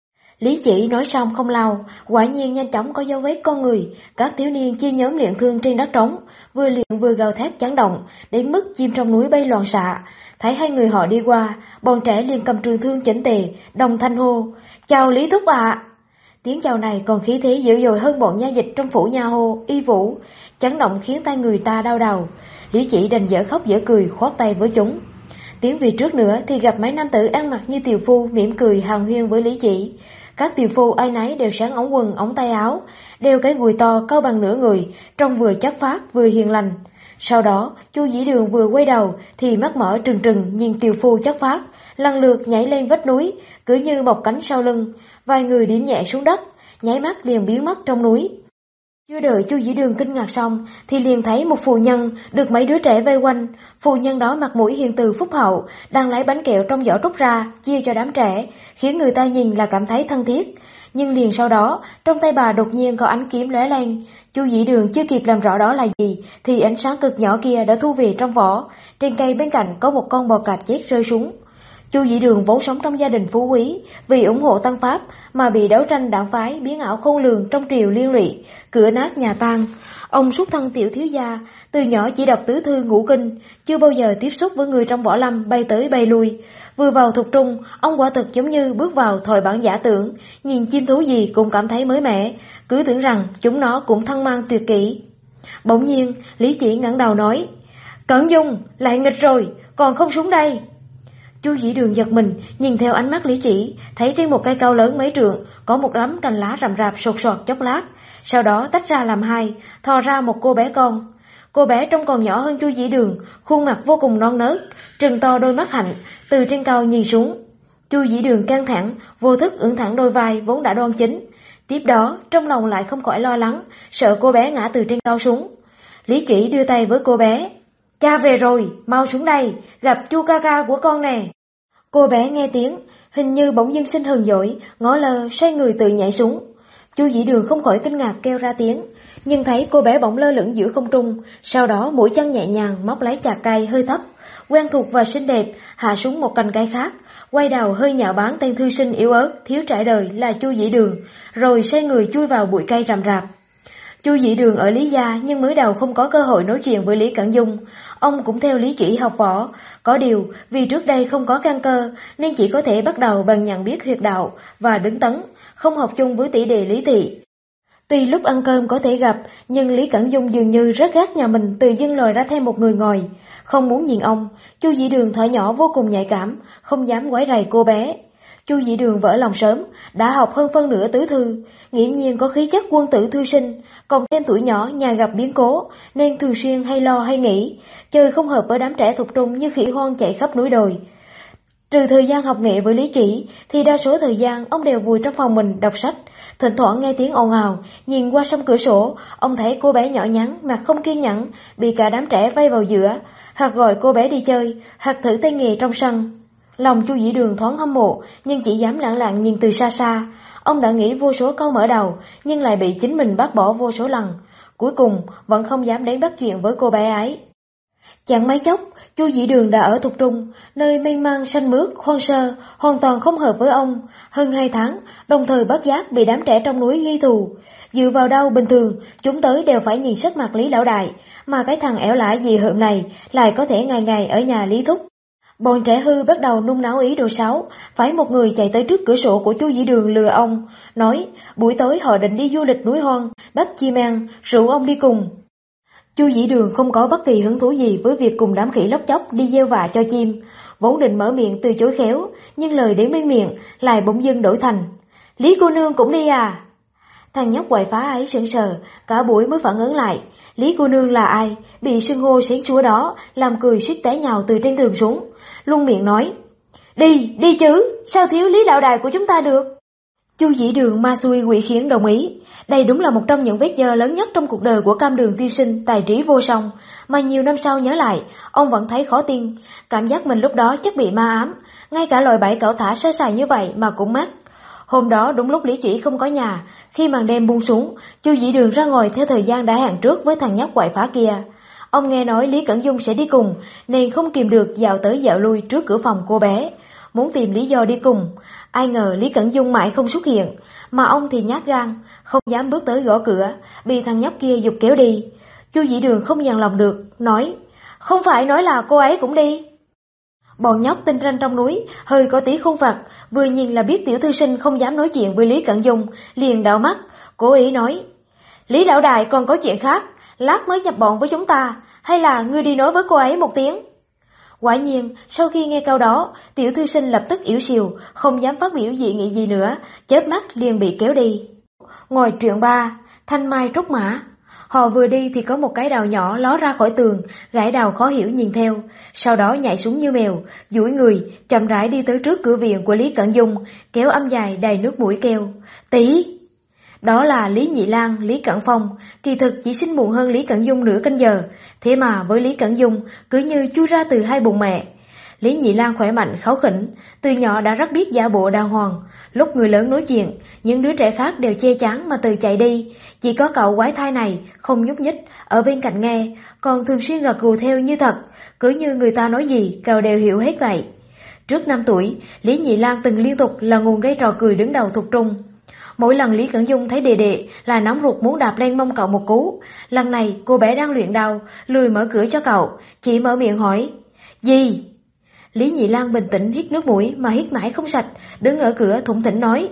Lý Chỉ nói xong không lâu, quả nhiên nhanh chóng có dấu vết con người, các thiếu niên chia nhóm luyện thương trên đất trống, vừa luyện vừa gào thét chấn động, đến mức chim trong núi bay loạn xạ. Thấy hai người họ đi qua, bọn trẻ liền cầm trường thương chỉnh tề, đồng thanh hô, chào Lý Thúc ạ! Tiếng chào này còn khí thế dữ dội hơn bọn nha dịch trong phủ nha hô, y vũ, chấn động khiến tay người ta đau đầu. Lý Chỉ đành dở khóc dở cười khoát tay với chúng. Tiến về trước nữa thì gặp mấy nam tử ăn mặc như tiều phu mỉm cười hàn huyên với Lý Chỉ. Các tiều phu ai nấy đều sáng ống quần ống tay áo, đeo cái gùi to cao bằng nửa người, trông vừa chất phác vừa hiền lành. Sau đó Chu Dĩ Đường vừa quay đầu thì mắt mở trừng trừng nhìn tiều phu chất phác, lần lượt nhảy lên vách núi, cứ như một cánh sau lưng. Vài người điểm nhẹ xuống đất, nháy mắt liền biến mất trong núi. Chưa đợi Chu Dĩ Đường kinh ngạc xong thì liền thấy một phụ nhân được mấy đứa trẻ vây quanh. Phụ nhân đó mặt mũi hiền từ phúc hậu, đang lấy bánh kẹo trong giỏ trút ra chia cho đám trẻ, khiến người ta nhìn là cảm thấy thân thiết. Nhưng liền sau đó, trong tay bà đột nhiên có ánh kiếm lóe lên. Chu Dĩ Đường chưa kịp làm rõ đó là gì thì ánh sáng cực nhỏ kia đã thu về trong vỏ. Trên cây bên cạnh có một con bò cạp chết rơi xuống. Chu Dĩ Đường vốn sống trong gia đình phú quý, vì ủng hộ Tăng Pháp mà bị đấu tranh đảng phái biến ảo khôn lường trong triều liên lụy, cửa nát nhà tan. Ông xuất thân tiểu thiếu gia, từ nhỏ chỉ đọc tứ thư ngũ kinh, chưa bao giờ tiếp xúc với người trong võ lâm bay tới bay lui. Vừa vào Thục Trung, ông quả thực giống như bước vào thời bản giả tưởng, nhìn chim thú gì cũng cảm thấy mới mẻ, cứ tưởng rằng chúng nó cũng thân mang tuyệt kỹ. Bỗng nhiên, Lý Chỉ ngẩng đầu nói, Cẩn Dung, lại nghịch rồi, còn không xuống đây. Chu Dĩ Đường giật mình, nhìn theo ánh mắt Lý Chỉ, thấy trên một cây cao lớn mấy trượng có một đám cành lá rậm rạp sột soạt chốc lát, sau đó tách ra làm hai, thò ra một cô bé con. Cô bé trông còn nhỏ hơn Chu Dĩ Đường, khuôn mặt vô cùng non nớt, trừng to đôi mắt hạnh, từ trên cao nhìn xuống. Chu Dĩ Đường căng thẳng, vô thức ưỡn thẳng đôi vai vốn đã đoan chính. Tiếp đó, trong lòng lại không khỏi lo lắng, sợ cô bé ngã từ trên cao xuống. Lý Chỉ đưa tay với cô bé. Cha về rồi, mau xuống đây, gặp Chu ca ca của con nè. Cô bé nghe tiếng, hình như bỗng dưng sinh hờn dỗi, ngó lơ, xoay người tự nhảy xuống. Chu Dĩ Đường không khỏi kinh ngạc kêu ra tiếng, nhưng thấy cô bé bỗng lơ lửng giữa không trung, sau đó mũi chân nhẹ nhàng móc lấy chạc cây hơi thấp, quen thuộc và xinh đẹp, hạ xuống một cành cây khác, quay đầu hơi nhạo báng tên thư sinh yếu ớt, thiếu trải đời là Chu Dĩ Đường, rồi xoay người chui vào bụi cây rậm rạp. Chu Dĩ Đường ở Lý gia nhưng mới đầu không có cơ hội nói chuyện với Lý Cẩn Dung. Ông cũng theo Lý Chỉ học võ, có điều vì trước đây không có căn cơ nên chỉ có thể bắt đầu bằng nhận biết huyệt đạo và đứng tấn, không học chung với tỷ đệ Lý Thị. Tuy lúc ăn cơm có thể gặp, nhưng Lý Cẩn Dung dường như rất ghét nhà mình tự dưng lòi ra thêm một người ngồi, không muốn nhìn ông. Chu Dĩ Đường thở nhỏ vô cùng nhạy cảm, không dám quấy rầy cô bé. Chu Dĩ Đường vỡ lòng sớm, đã học hơn phân nửa tứ thư, nghiễm nhiên có khí chất quân tử thư sinh, còn thêm tuổi nhỏ nhà gặp biến cố, nên thường xuyên hay lo hay nghĩ, chơi không hợp với đám trẻ Thục Trung như khỉ hoang chạy khắp núi đồi. Trừ thời gian học nghệ với Lý Chỉ, thì đa số thời gian ông đều vùi trong phòng mình đọc sách, thỉnh thoảng nghe tiếng ồn ào, nhìn qua sông cửa sổ, ông thấy cô bé nhỏ nhắn, mặt không kiên nhẫn, bị cả đám trẻ vây vào giữa, hoặc gọi cô bé đi chơi, hoặc thử tay nghề trong sân. Lòng Chu Dĩ Đường thoáng hâm mộ, nhưng chỉ dám lẳng lặng nhìn từ xa xa. Ông đã nghĩ vô số câu mở đầu, nhưng lại bị chính mình bác bỏ vô số lần. Cuối cùng, vẫn không dám đến bắt chuyện với cô bé ấy. Chẳng mấy chốc, Chu Dĩ Đường đã ở Thục Trung, nơi mênh mang xanh mướt, hoang sơ, hoàn toàn không hợp với ông. Hơn 2 tháng, đồng thời bất giác bị đám trẻ trong núi ghi thù. Dựa vào đâu bình thường, chúng tới đều phải nhìn sắc mặt Lý lão đại, mà cái thằng ẻo lả gì hợm này lại có thể ngày ngày ở nhà Lý thúc. Bọn trẻ hư bắt đầu nung náo ý đồ xấu, phải một người chạy tới trước cửa sổ của Chu Dĩ Đường lừa ông, nói buổi tối họ định đi du lịch núi hoang, bắp chim ăn, rủ ông đi cùng. Chu Dĩ Đường không có bất kỳ hứng thú gì với việc cùng đám khỉ lóc chóc đi gieo vạ cho chim, vốn định mở miệng từ chối khéo, nhưng lời đến bên miệng lại bỗng dưng đổi thành Lý cô nương cũng đi à? Thằng nhóc quậy phá ấy sững sờ, cả buổi mới phản ứng lại, Lý cô nương là ai, bị xưng hô xén xúa đó, làm cười suýt té nhào từ trên tường xuống, luôn miệng nói, đi chứ, sao thiếu Lý lão đại của chúng ta được? Chu Dĩ Đường ma xui quỷ khiến đồng ý, đây đúng là một trong những vết nhơ lớn nhất trong cuộc đời của Cam Đường tiên sinh tài trí vô song, mà nhiều năm sau nhớ lại, ông vẫn thấy khó tin, cảm giác mình lúc đó chắc bị ma ám, ngay cả loại bẫy cẩu thả sơ sài như vậy mà cũng mắc. Hôm đó đúng lúc Lý Chỉ không có nhà, khi màn đêm buông xuống, Chu Dĩ Đường ra ngồi theo thời gian đã hẹn trước với thằng nhóc quậy phá kia. Ông nghe nói Lý Cẩn Dung sẽ đi cùng, nên không kìm được dạo tới dạo lui trước cửa phòng cô bé, muốn tìm lý do đi cùng. Ai ngờ Lý Cẩn Dung mãi không xuất hiện, mà ông thì nhát gan, không dám bước tới gõ cửa, bị thằng nhóc kia giục kéo đi. Chu Dĩ Đường không dằn lòng được, nói, không phải nói là cô ấy cũng đi. Bọn nhóc tinh ranh trong núi, hơi có tí khôn vặt, vừa nhìn là biết tiểu thư sinh không dám nói chuyện với Lý Cẩn Dung, liền đảo mắt, cố ý nói, Lý lão đại còn có chuyện khác, lát mới nhập bọn với chúng ta, hay là ngươi đi nói với cô ấy một tiếng? Quả nhiên, sau khi nghe câu đó, tiểu thư sinh lập tức yếu xìu, không dám phát biểu dị nghị gì nữa, chớp mắt liền bị kéo đi. Ngồi truyện 3, Thanh Mai Trúc Mã. Họ vừa đi thì có một cái đào nhỏ ló ra khỏi tường, gãi đào khó hiểu nhìn theo, sau đó nhảy xuống như mèo, duỗi người, chậm rãi đi tới trước cửa viện của Lý Cẩn Dung, kéo âm dài đầy nước mũi kêu, Tỷ! Đó là Lý Nhị Lang, Lý Cẩn Phong, kỳ thực chỉ sinh muộn hơn Lý Cẩn Dung nửa canh giờ, thế mà với Lý Cẩn Dung cứ như chui ra từ hai bụng mẹ. Lý Nhị Lang khỏe mạnh kháu khỉnh, từ nhỏ đã rất biết giả bộ đàng hoàng, lúc người lớn nói chuyện, những đứa trẻ khác đều chê chán mà từ chạy đi, chỉ có cậu quái thai này không nhúc nhích ở bên cạnh nghe, còn thường xuyên gật gù theo như thật, cứ như người ta nói gì cậu đều hiểu hết vậy. Trước 5 tuổi, Lý Nhị Lang từng liên tục là nguồn gây trò cười đứng đầu Thục Trung. Mỗi lần Lý Cẩn Dung thấy đệ đệ là nóng ruột muốn đạp lên mông cậu một cú. Lần này cô bé đang luyện đau, lười mở cửa cho cậu, chỉ mở miệng hỏi, gì? Lý Nhị Lang bình tĩnh hít nước mũi mà hít mãi không sạch, đứng ở cửa thủng thỉnh nói,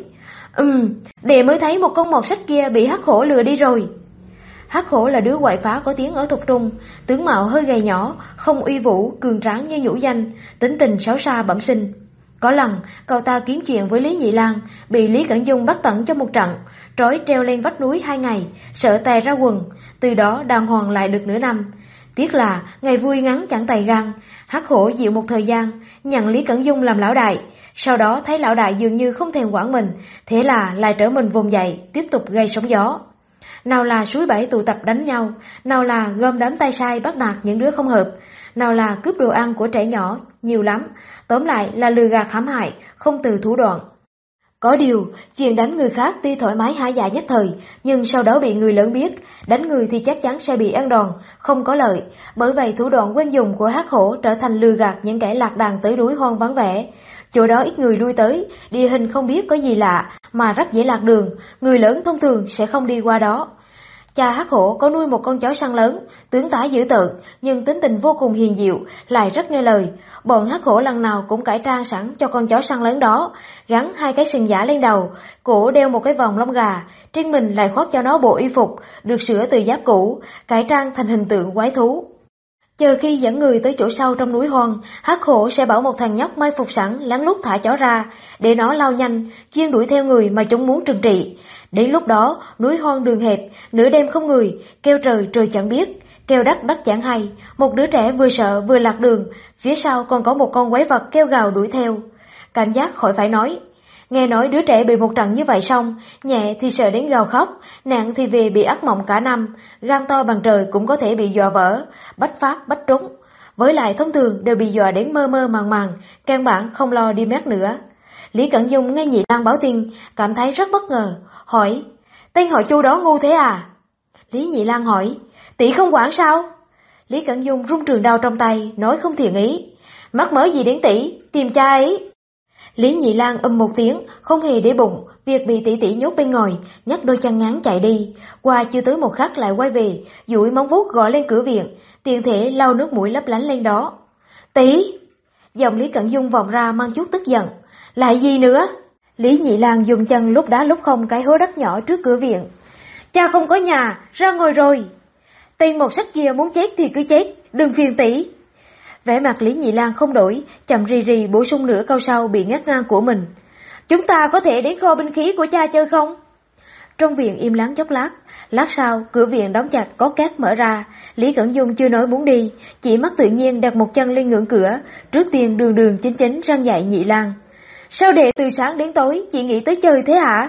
đệ mới thấy một con mọt sách kia bị Hắc Hổ lừa đi rồi. Hắc Hổ là đứa quậy phá có tiếng ở Thục Trung, tướng mạo hơi gầy nhỏ, không uy vũ, cường tráng như nhũ danh, tính tình xấu xa bẩm sinh. Có lần, cậu ta kiếm chuyện với Lý Nhị Lang, bị Lý Cẩn Dung bắt tận cho một trận, trói treo lên vách núi 2 ngày, sợ tè ra quần, từ đó đàng hoàng lại được nửa năm. Tiếc là ngày vui ngắn chẳng tày gan, Hắc Hổ dịu một thời gian, nhận Lý Cẩn Dung làm lão đại, sau đó thấy lão đại dường như không thèm quản mình, thế là lại trở mình vùng dậy, tiếp tục gây sóng gió. Nào là suối bẫy tụ tập đánh nhau, nào là gom đám tay sai bắt nạt những đứa không hợp, nào là cướp đồ ăn của trẻ nhỏ, nhiều lắm, tóm lại là lừa gạt hãm hại, không từ thủ đoạn. Có điều, chuyện đánh người khác tuy thoải mái hả dạ nhất thời, nhưng sau đó bị người lớn biết, đánh người thì chắc chắn sẽ bị ăn đòn, không có lợi, bởi vậy thủ đoạn quen dùng của Hắc Hổ trở thành lừa gạt những kẻ lạc đàn tới núi hoang vắng vẻ. Chỗ đó ít người lui tới, địa hình không biết có gì lạ, mà rất dễ lạc đường, người lớn thông thường sẽ không đi qua đó. Cha Hắc Hổ có nuôi một con chó săn lớn, tướng tá dữ tợn, nhưng tính tình vô cùng hiền dịu, lại rất nghe lời. Bọn Hắc Hổ lần nào cũng cải trang sẵn cho con chó săn lớn đó, gắn 2 cái sừng giả lên đầu, cổ đeo một cái vòng lông gà, trên mình lại khoác cho nó bộ y phục, được sửa từ giáp cũ, cải trang thành hình tượng quái thú. Chờ khi dẫn người tới chỗ sâu trong núi hoang, Hắc Hổ sẽ bảo một thằng nhóc mai phục sẵn lén lút thả chó ra, để nó lao nhanh, chuyên đuổi theo người mà chúng muốn trừng trị. Đến lúc đó, núi hoang đường hẹp, nửa đêm không người, kêu trời trời chẳng biết, kêu đất đất chẳng hay, một đứa trẻ vừa sợ vừa lạc đường, phía sau còn có một con quái vật kêu gào đuổi theo. Cảm giác khỏi phải nói. Nghe nói đứa trẻ bị một trận như vậy xong, nhẹ thì sợ đến gào khóc, nặng thì về bị ác mộng cả năm, gan to bằng trời cũng có thể bị dọa vỡ, bách phát bách trúng. Với lại thông thường đều bị dọa đến mơ mơ màng màng, căn bản không lo đi mét nữa. Lý Cẩn Dung nghe Nhị Lang báo tin, cảm thấy rất bất ngờ, hỏi, tên họ Chu đó ngu thế à? Lý Nhị Lang hỏi, tỷ không quản sao? Lý Cẩn Dung rung trường đao trong tay, nói không thiện ý. Mắc mớ gì đến tỷ, tìm cha ấy. Lý Nhị Lang một tiếng, không hề để bụng việc bị tỷ tỷ nhốt bên ngoài, nhấc đôi chân ngắn chạy đi. Qua chưa tới một khắc lại quay về, duỗi móng vuốt gõ lên cửa viện, tiện thể lau nước mũi lấp lánh lên đó. Tỷ! Giọng Lý Cẩn Dung vọng ra mang chút tức giận. Lại gì nữa? Lý Nhị Lang dùng chân lúc đá lúc không cái hố đất nhỏ trước cửa viện. Cha không có nhà, ra ngồi rồi. Tên một sách kia muốn chết thì cứ chết, đừng phiền tỷ. Vẻ mặt Lý Nhị Lang không đổi, chậm rì rì bổ sung nửa câu sau bị ngắt ngang của mình. Chúng ta có thể đến kho binh khí của cha chơi không? Trong viện im lắng chốc lát sau cửa viện đóng chặt có két mở ra. Lý Cẩn Dung chưa nói muốn đi, chỉ mắt tự nhiên đặt một chân lên ngưỡng cửa, trước tiên đường chính răn dạy Nhị Lang. Sao đệ từ sáng đến tối chỉ nghĩ tới chơi thế hả?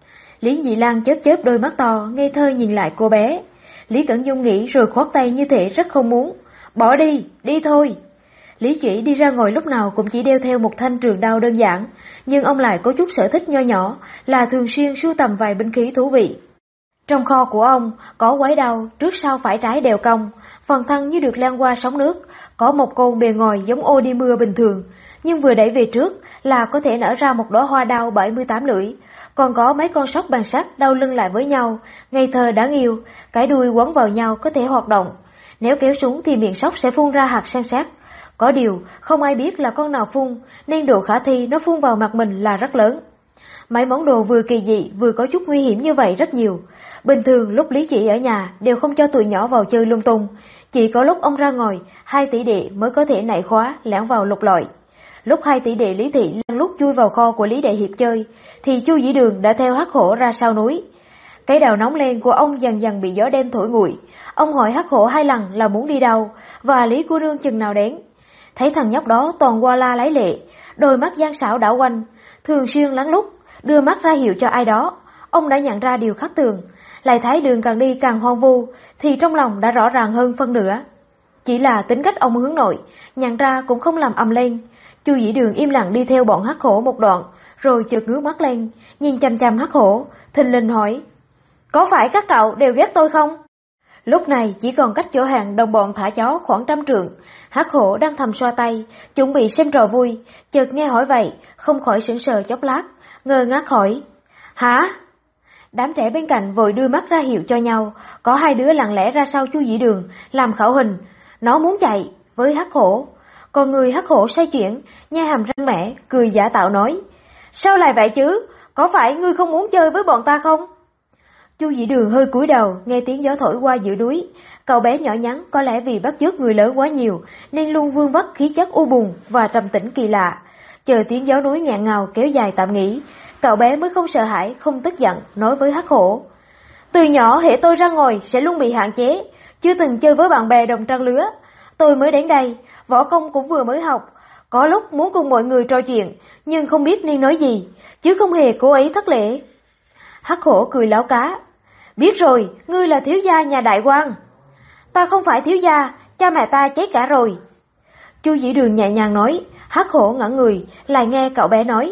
Lý Nhị Lang chớp đôi mắt to, ngây thơ nhìn lại cô bé. Lý Cẩn Dung nghĩ rồi khoát tay như thể rất không muốn. Bỏ đi, đi thôi. Lý Chỉ đi ra ngoài lúc nào cũng chỉ đeo theo một thanh trường đao đơn giản, nhưng ông lại có chút sở thích nho nhỏ là thường xuyên sưu tầm vài binh khí thú vị. Trong kho của ông có quái đao trước sau phải trái đều cong, phần thân như được lan qua sóng nước, có một côn bề ngoài giống ô đi mưa bình thường, nhưng vừa đẩy về trước là có thể nở ra một đóa hoa đao 78 lưỡi, còn có mấy con sóc bằng sắt đau lưng lại với nhau, ngây thơ đáng yêu, cái đuôi quấn vào nhau có thể hoạt động. Nếu kéo xuống thì miệng sóc sẽ phun ra hạt san sát. Có điều, không ai biết là con nào phun, nên độ khả thi nó phun vào mặt mình là rất lớn. Mấy món đồ vừa kỳ dị vừa có chút nguy hiểm như vậy rất nhiều. Bình thường lúc Lý Chỉ ở nhà đều không cho tụi nhỏ vào chơi lung tung. Chỉ có lúc ông ra ngoài, 2 tỷ đệ mới có thể nảy khóa, lẻn vào lục lọi. Lúc 2 tỷ đệ Lý Thị lăn lút chui vào kho của Lý Đại Hiệp chơi, thì Chu Dĩ Đường đã theo Hắc Hổ ra sau núi. Cái đầu nóng lên của ông dần dần bị gió đêm thổi nguội. Ông hỏi Hắc Hổ 2 lần là muốn đi đâu, và Lý cô nương chừng nào đến. Thấy thằng nhóc đó toàn qua la lấy lệ, đôi mắt gian xảo đảo quanh, thường xuyên lắng lút, đưa mắt ra hiệu cho ai đó. Ông đã nhận ra điều khác thường, lại thấy đường càng đi càng hoang vu, thì trong lòng đã rõ ràng hơn phân nửa. Chỉ là tính cách ông hướng nội, nhận ra cũng không làm ầm lên. Chu Dĩ Đường im lặng đi theo bọn Hắc Hổ một đoạn, rồi chợt ngước mắt lên, nhìn chằm chằm Hắc Hổ, thình lình hỏi: Có phải các cậu đều ghét tôi không? Lúc này chỉ còn cách chỗ hàng đồng bọn thả chó khoảng 100 trượng. Hắc Hổ đang thầm xoa tay, chuẩn bị xem trò vui, chợt nghe hỏi vậy, không khỏi sững sờ chốc lát, ngơ ngác hỏi: Hả? Đám trẻ bên cạnh vội đưa mắt ra hiệu cho nhau, có 2 đứa lặng lẽ ra sau Chu Dĩ Đường, làm khẩu hình, nó muốn chạy với Hắc Hổ. Còn người Hắc Hổ say chuyển, nhai hàm răng mẻ, cười giả tạo nói: Sao lại vậy chứ? Có phải ngươi không muốn chơi với bọn ta không? Chu Dĩ Đường hơi cúi đầu, nghe tiếng gió thổi qua giữa núi. Cậu bé nhỏ nhắn có lẽ vì bắt chước người lớn quá nhiều, nên luôn vương vắt khí chất u buồn và trầm tĩnh kỳ lạ. Chờ tiếng gió núi nghẹn ngào kéo dài tạm nghỉ, cậu bé mới không sợ hãi, không tức giận, nói với Hắc Hổ: Từ nhỏ hễ tôi ra ngoài sẽ luôn bị hạn chế, chưa từng chơi với bạn bè đồng trang lứa. Tôi mới đến đây, võ công cũng vừa mới học, có lúc muốn cùng mọi người trò chuyện, nhưng không biết nên nói gì, chứ không hề cố ý thất lễ. Hắc Hổ cười láo cá: Biết rồi, ngươi là thiếu gia nhà đại quan. Ta không phải thiếu gia, cha mẹ ta chết cả rồi. Chu Dĩ Đường nhẹ nhàng nói. Hắc Hổ ngẩn người, lại nghe cậu bé nói: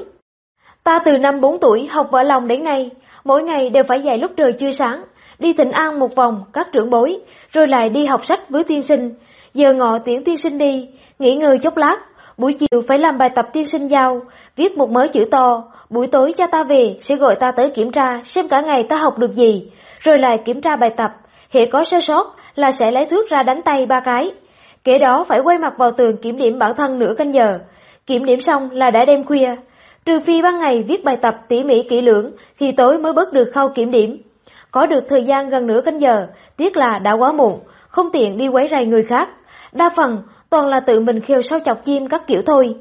Ta từ năm 4 tuổi học võ lòng đến nay, mỗi ngày đều phải dậy lúc trời chưa sáng, đi thỉnh an một vòng các trưởng bối, rồi lại đi học sách với tiên sinh. Giờ ngọ tiễn tiên sinh đi, nghỉ ngơi chốc lát, buổi chiều phải làm bài tập tiên sinh giao, viết một mớ chữ to. Buổi tối cha ta về sẽ gọi ta tới kiểm tra xem cả ngày ta học được gì, rồi lại kiểm tra bài tập, hễ có sơ sót là sẽ lấy thước ra đánh tay 3 cái. Kế đó phải quay mặt vào tường kiểm điểm bản thân nửa canh giờ, kiểm điểm xong là đã đêm khuya. Trừ phi ban ngày viết bài tập tỉ mỉ kỹ lưỡng thì tối mới bớt được khâu kiểm điểm. Có được thời gian gần nửa canh giờ, tiếc là đã quá muộn, không tiện đi quấy rầy người khác. Đa phần toàn là tự mình khêu sao chọc chim các kiểu thôi.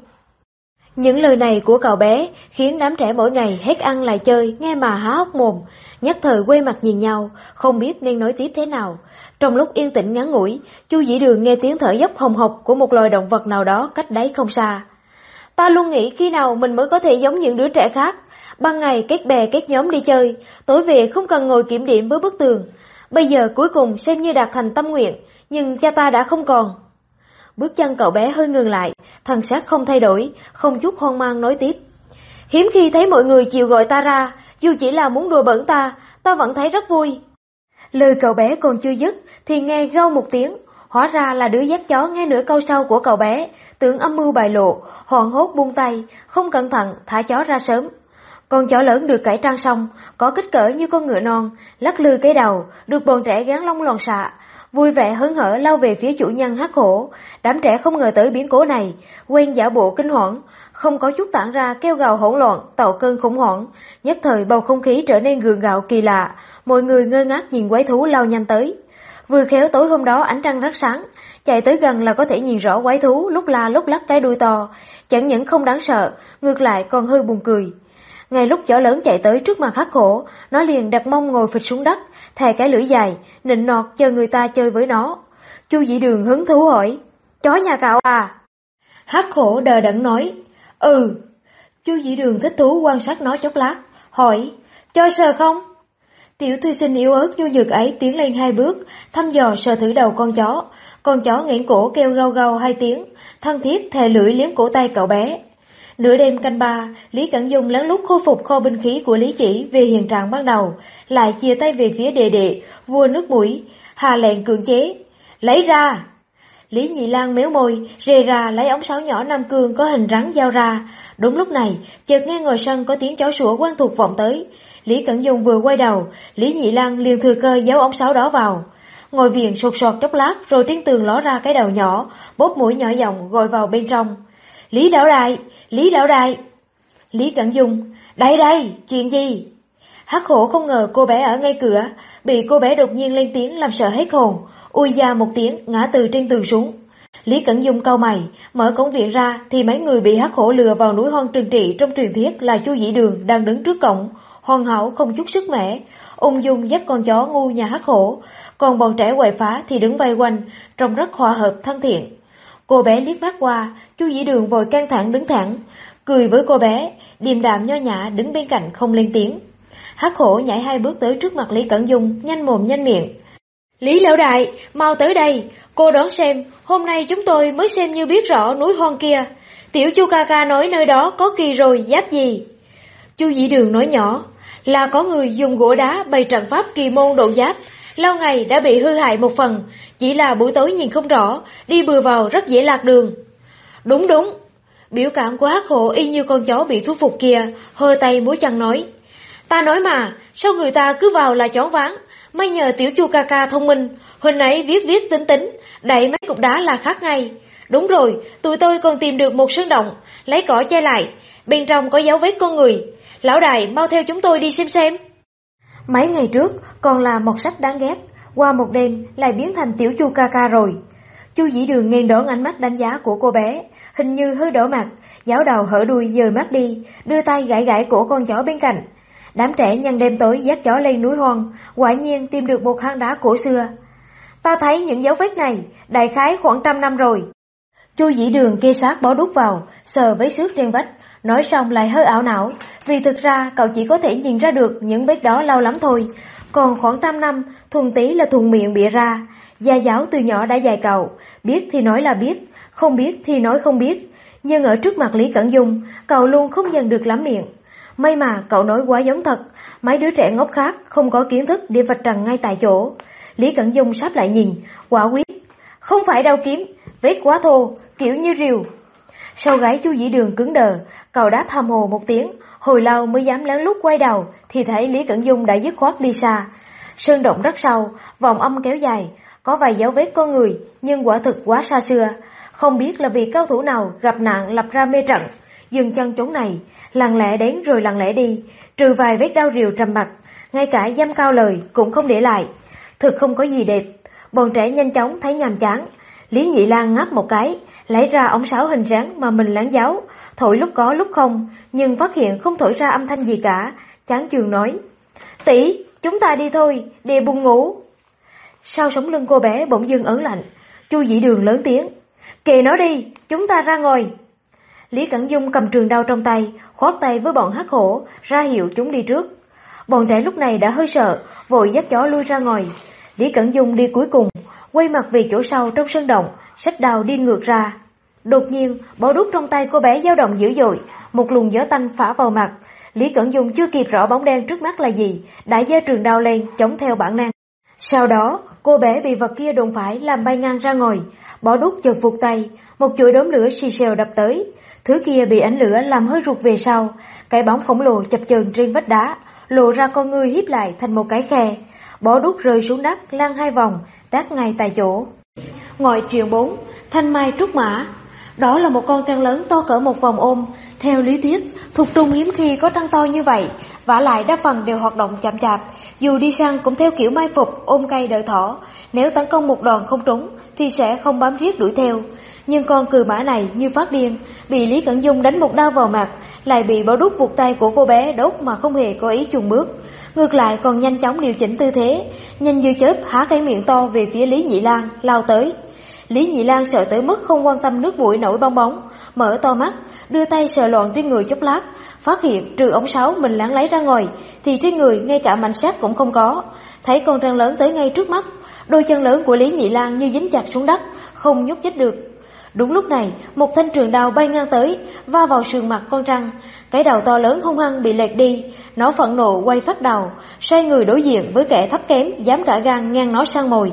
Những lời này của cậu bé khiến đám trẻ mỗi ngày hết ăn lại chơi, nghe mà há hốc mồm, nhất thời quay mặt nhìn nhau, không biết nên nói tiếp thế nào. Trong lúc yên tĩnh ngắn ngủi, Chu Dĩ Đường nghe tiếng thở dốc hồng hộc của một loài động vật nào đó cách đấy không xa. Ta luôn nghĩ khi nào mình mới có thể giống những đứa trẻ khác, ban ngày kết bè kết nhóm đi chơi, tối về không cần ngồi kiểm điểm với bức tường. Bây giờ cuối cùng xem như đạt thành tâm nguyện, nhưng cha ta đã không còn. Bước chân cậu bé hơi ngừng lại, thần sắc không thay đổi, không chút hoang mang nói tiếp. Hiếm khi thấy mọi người chịu gọi ta ra, dù chỉ là muốn đùa bỡn ta vẫn thấy rất vui. Lời cậu bé còn chưa dứt thì nghe gâu một tiếng, Hóa ra là đứa dắt chó nghe nửa câu sau của cậu bé, tưởng âm mưu bại lộ, hoảng hốt buông tay, không cẩn thận thả chó ra sớm. Con chó lớn được cải trang xong, có kích cỡ như con ngựa non, lắc lư cái đầu, được bọn trẻ gán lông loàn xạ, vui vẻ hớn hở lao về phía chủ nhân hắc hổ. Đám trẻ không ngờ tới biến cố này, quen giả bộ kinh hoảng, không có chút tản ra kêu gào hỗn loạn, tạo cơn khủng hoảng. Nhất thời bầu không khí trở nên gượng gạo kỳ lạ, mọi người ngơ ngác nhìn quái thú lao nhanh tới. Vừa khéo tối hôm đó ánh trăng rất sáng, chạy tới gần là có thể nhìn rõ quái thú lúc la lúc lắc cái đuôi to, chẳng những không đáng sợ, ngược lại còn hơi buồn cười. Ngay lúc chó lớn chạy tới trước mặt hắc hổ, nó liền đặt mông ngồi phịch xuống đất, thè cái lưỡi dài, nịnh nọt chờ người ta chơi với nó. Chu Dĩ Đường hứng thú hỏi, chó nhà cậu à? Hắc hổ đờ đẫn nói, ừ. Chu Dĩ Đường thích thú quan sát nó chốc lát, hỏi, cho sờ không? Tiểu thư sinh yếu ớt nhu nhược ấy tiến lên 2 bước, thăm dò sờ thử đầu con chó nghẽn cổ kêu gau gau 2 tiếng, thân thiết thè lưỡi liếm cổ tay cậu bé. Nửa đêm canh 3, Lý Cẩn Dung lén lút khôi phục kho binh khí của Lý Chỉ về hiện trạng ban đầu, lại chia tay về phía đệ đệ, vua nước mũi, hà lệnh cưỡng chế. Lấy ra! Lý Nhị Lang méo môi, rề ra lấy ống sáo nhỏ Nam Cương có hình rắn giao ra. Đúng lúc này, chợt nghe ngoài sân có tiếng chó sủa quen thuộc vọng tới. Lý Cẩn Dung vừa quay đầu, Lý Nhị Lang liền thừa cơ giấu ống sáo đó vào. Ngồi viện sột soạt chốc lát rồi trên tường ló ra cái đầu nhỏ, bóp mũi nhỏ giọng gọi vào bên trong. Lý lão đại, Lý lão đại. Lý Cẩn Dung, đây, chuyện gì? Hắc hổ không ngờ cô bé ở ngay cửa, bị cô bé đột nhiên lên tiếng làm sợ hết hồn, ui da một tiếng ngã từ trên tường xuống. Lý Cẩn Dung cau mày, mở cổng viện ra thì mấy người bị hắc hổ lừa vào núi hoang trừng trị trong truyền thuyết là Chu Dĩ Đường đang đứng trước cổng, hoàn hảo không chút sức mẻ, ung dung dắt con chó ngu nhà hắc hổ, còn bọn trẻ quậy phá thì đứng vây quanh, trông rất hòa hợp thân thiện. Cô bé liếc mắt qua, Chu Dĩ Đường vội căng thẳng đứng thẳng, cười với cô bé, điềm đạm nho nhã đứng bên cạnh không lên tiếng. Hắc hổ nhảy 2 bước tới trước mặt Lý Cẩn Dung, nhanh mồm nhanh miệng. Lý lão đại, mau tới đây, cô đoán xem, hôm nay chúng tôi mới xem như biết rõ núi hoang kia. Tiểu Chu ca ca nói nơi đó có kỳ rồi giáp gì? Chu Dĩ Đường nói nhỏ, là có người dùng gỗ đá bày trận pháp kỳ môn độ giáp, lâu ngày đã bị hư hại một phần, chỉ là buổi tối nhìn không rõ, đi bừa vào rất dễ lạc đường. Đúng, biểu cảm của hắc hổ y như con chó bị thuyết phục kia, hơ tay múa chân nói. Ta nói mà, sao người ta cứ vào là choáng váng, may nhờ tiểu Chu ca ca thông minh, hồi nãy viết tính, đẩy mấy cục đá là khác ngay. Đúng rồi, tụi tôi còn tìm được một sơn động, lấy cỏ che lại, bên trong có dấu vết con người. Lão đại, mau theo chúng tôi đi xem. Mấy ngày trước còn là một sách đáng ghét, qua một đêm lại biến thành tiểu Chu ca ca rồi. Chu Dĩ Đường nghiêng đón ánh mắt đánh giá của cô bé, hình như hơi đỏ mặt, giáo đầu hở đuôi dời mắt đi, đưa tay gãi cổ con chó bên cạnh. Đám trẻ nhân đêm tối dắt chó lên núi hoang, quả nhiên tìm được một hang đá cổ xưa. Ta thấy những dấu vết này, đại khái khoảng 100 năm rồi. Chu Dĩ Đường kê sát bó đuốc vào, sờ vết xước trên vách, nói xong lại hơi ảo não, vì thực ra cậu chỉ có thể nhìn ra được những vết đó lâu lắm thôi, còn khoảng 100 năm, thuần tí là thuần miệng bịa ra. Gia giáo từ nhỏ đã dạy cậu, biết thì nói là biết, không biết thì nói không biết, nhưng ở trước mặt Lý Cẩn Dung, cậu luôn không dần được lắm miệng. May mà cậu nói quá giống thật, mấy đứa trẻ ngốc khác không có kiến thức để vạch trần ngay tại chỗ. Lý Cẩn Dung sắp lại nhìn, quả quyết, không phải đao kiếm, vết quá thô, kiểu như rìu. Sau gáy Chu Dĩ Đường cứng đờ, cậu đáp hàm hồ một tiếng, hồi lâu mới dám lén lút quay đầu, thì thấy Lý Cẩn Dung đã dứt khoát đi xa. Sơn động rất sâu, vòng âm kéo dài, có vài dấu vết con người, nhưng quả thực quá xa xưa. Không biết là vì cao thủ nào gặp nạn lập ra mê trận, dừng chân chốn này, lặng lẽ đến rồi lặng lẽ đi, trừ vài vết đao rìu trầm mặc, ngay cả dăm cao lời cũng không để lại. Thực không có gì đẹp. Bọn trẻ nhanh chóng thấy nhàm chán. Lý Nhị Lang ngáp một cái, lấy ra ống sáo hình rắn mà mình lén giấu, thổi lúc có lúc không, nhưng phát hiện không thổi ra âm thanh gì cả, chán chường nói: "Tỷ, chúng ta đi thôi, để buồn ngủ." Sau sống lưng cô bé bỗng dưng ớn lạnh, Chu Dĩ Đường lớn tiếng: "Kệ nó đi, chúng ta ra ngoài." Lý Cẩn Dung cầm trường đao trong tay, khoát tay với bọn hắc hổ, ra hiệu chúng đi trước. Bọn trẻ lúc này đã hơi sợ, vội dắt chó lui ra ngoài. Lý Cẩn Dung đi cuối cùng, quay mặt về chỗ sau trong sân động, xách đao đi ngược ra. Đột nhiên, bó đuốc trong tay cô bé dao động dữ dội, một luồng gió tanh phả vào mặt. Lý Cẩn Dung chưa kịp rõ bóng đen trước mắt là gì, đã giơ trường đao lên chống theo bản năng. Sau đó, cô bé bị vật kia đụng phải làm bay ngang ra ngoài, bó đuốc chợt vụt tay, một chuỗi đốm lửa xì xèo đập tới. Thứ kia bị ánh lửa làm hơi rụt về sau, cái bóng khổng lồ chập chờn trên vách đá, lộ ra con ngươi híp lại thành một cái khe. Bó đuốc rơi xuống đất lăn 2 vòng, tát ngay tại chỗ. Ngồi triều 4, thanh mai trúc mã. Đó là một con trăng lớn to cỡ một vòng ôm. Theo lý thuyết, Thục Trung hiếm khi có trăng to như vậy, vả lại đa phần đều hoạt động chậm chạp, dù đi săn cũng theo kiểu mai phục, ôm cây đợi thỏ. Nếu tấn công một đòn không trúng thì sẽ không bám riết đuổi theo. Nhưng con cừ mã này như phát điên, bị Lý Cẩn Dung đánh một đao vào mặt, lại bị bó đuốc vụt tay của cô bé đốt mà không hề có ý chùn bước. Ngược lại còn nhanh chóng điều chỉnh tư thế, nhanh như chớp há cái miệng to về phía Lý Nhị Lang lao tới. Lý Nhị Lang sợ tới mức không quan tâm nước mũi nổi bong bóng, mở to mắt, đưa tay sờ loạn trên người chốc lát, phát hiện trừ ống sáo mình láng lấy ra ngoài thì trên người ngay cả mảnh sắt cũng không có. Thấy con trăng lớn tới ngay trước mắt, đôi chân lớn của Lý Nhị Lang như dính chặt xuống đất, không nhúc nhích được. Đúng lúc này, một thanh trường đao bay ngang tới, va vào sườn mặt con trăng. Cái đầu to lớn hung hăng bị lệch đi, nó phẫn nộ quay phát đầu, xoay người đối diện với kẻ thấp kém dám cả gan ngang nó sang mồi.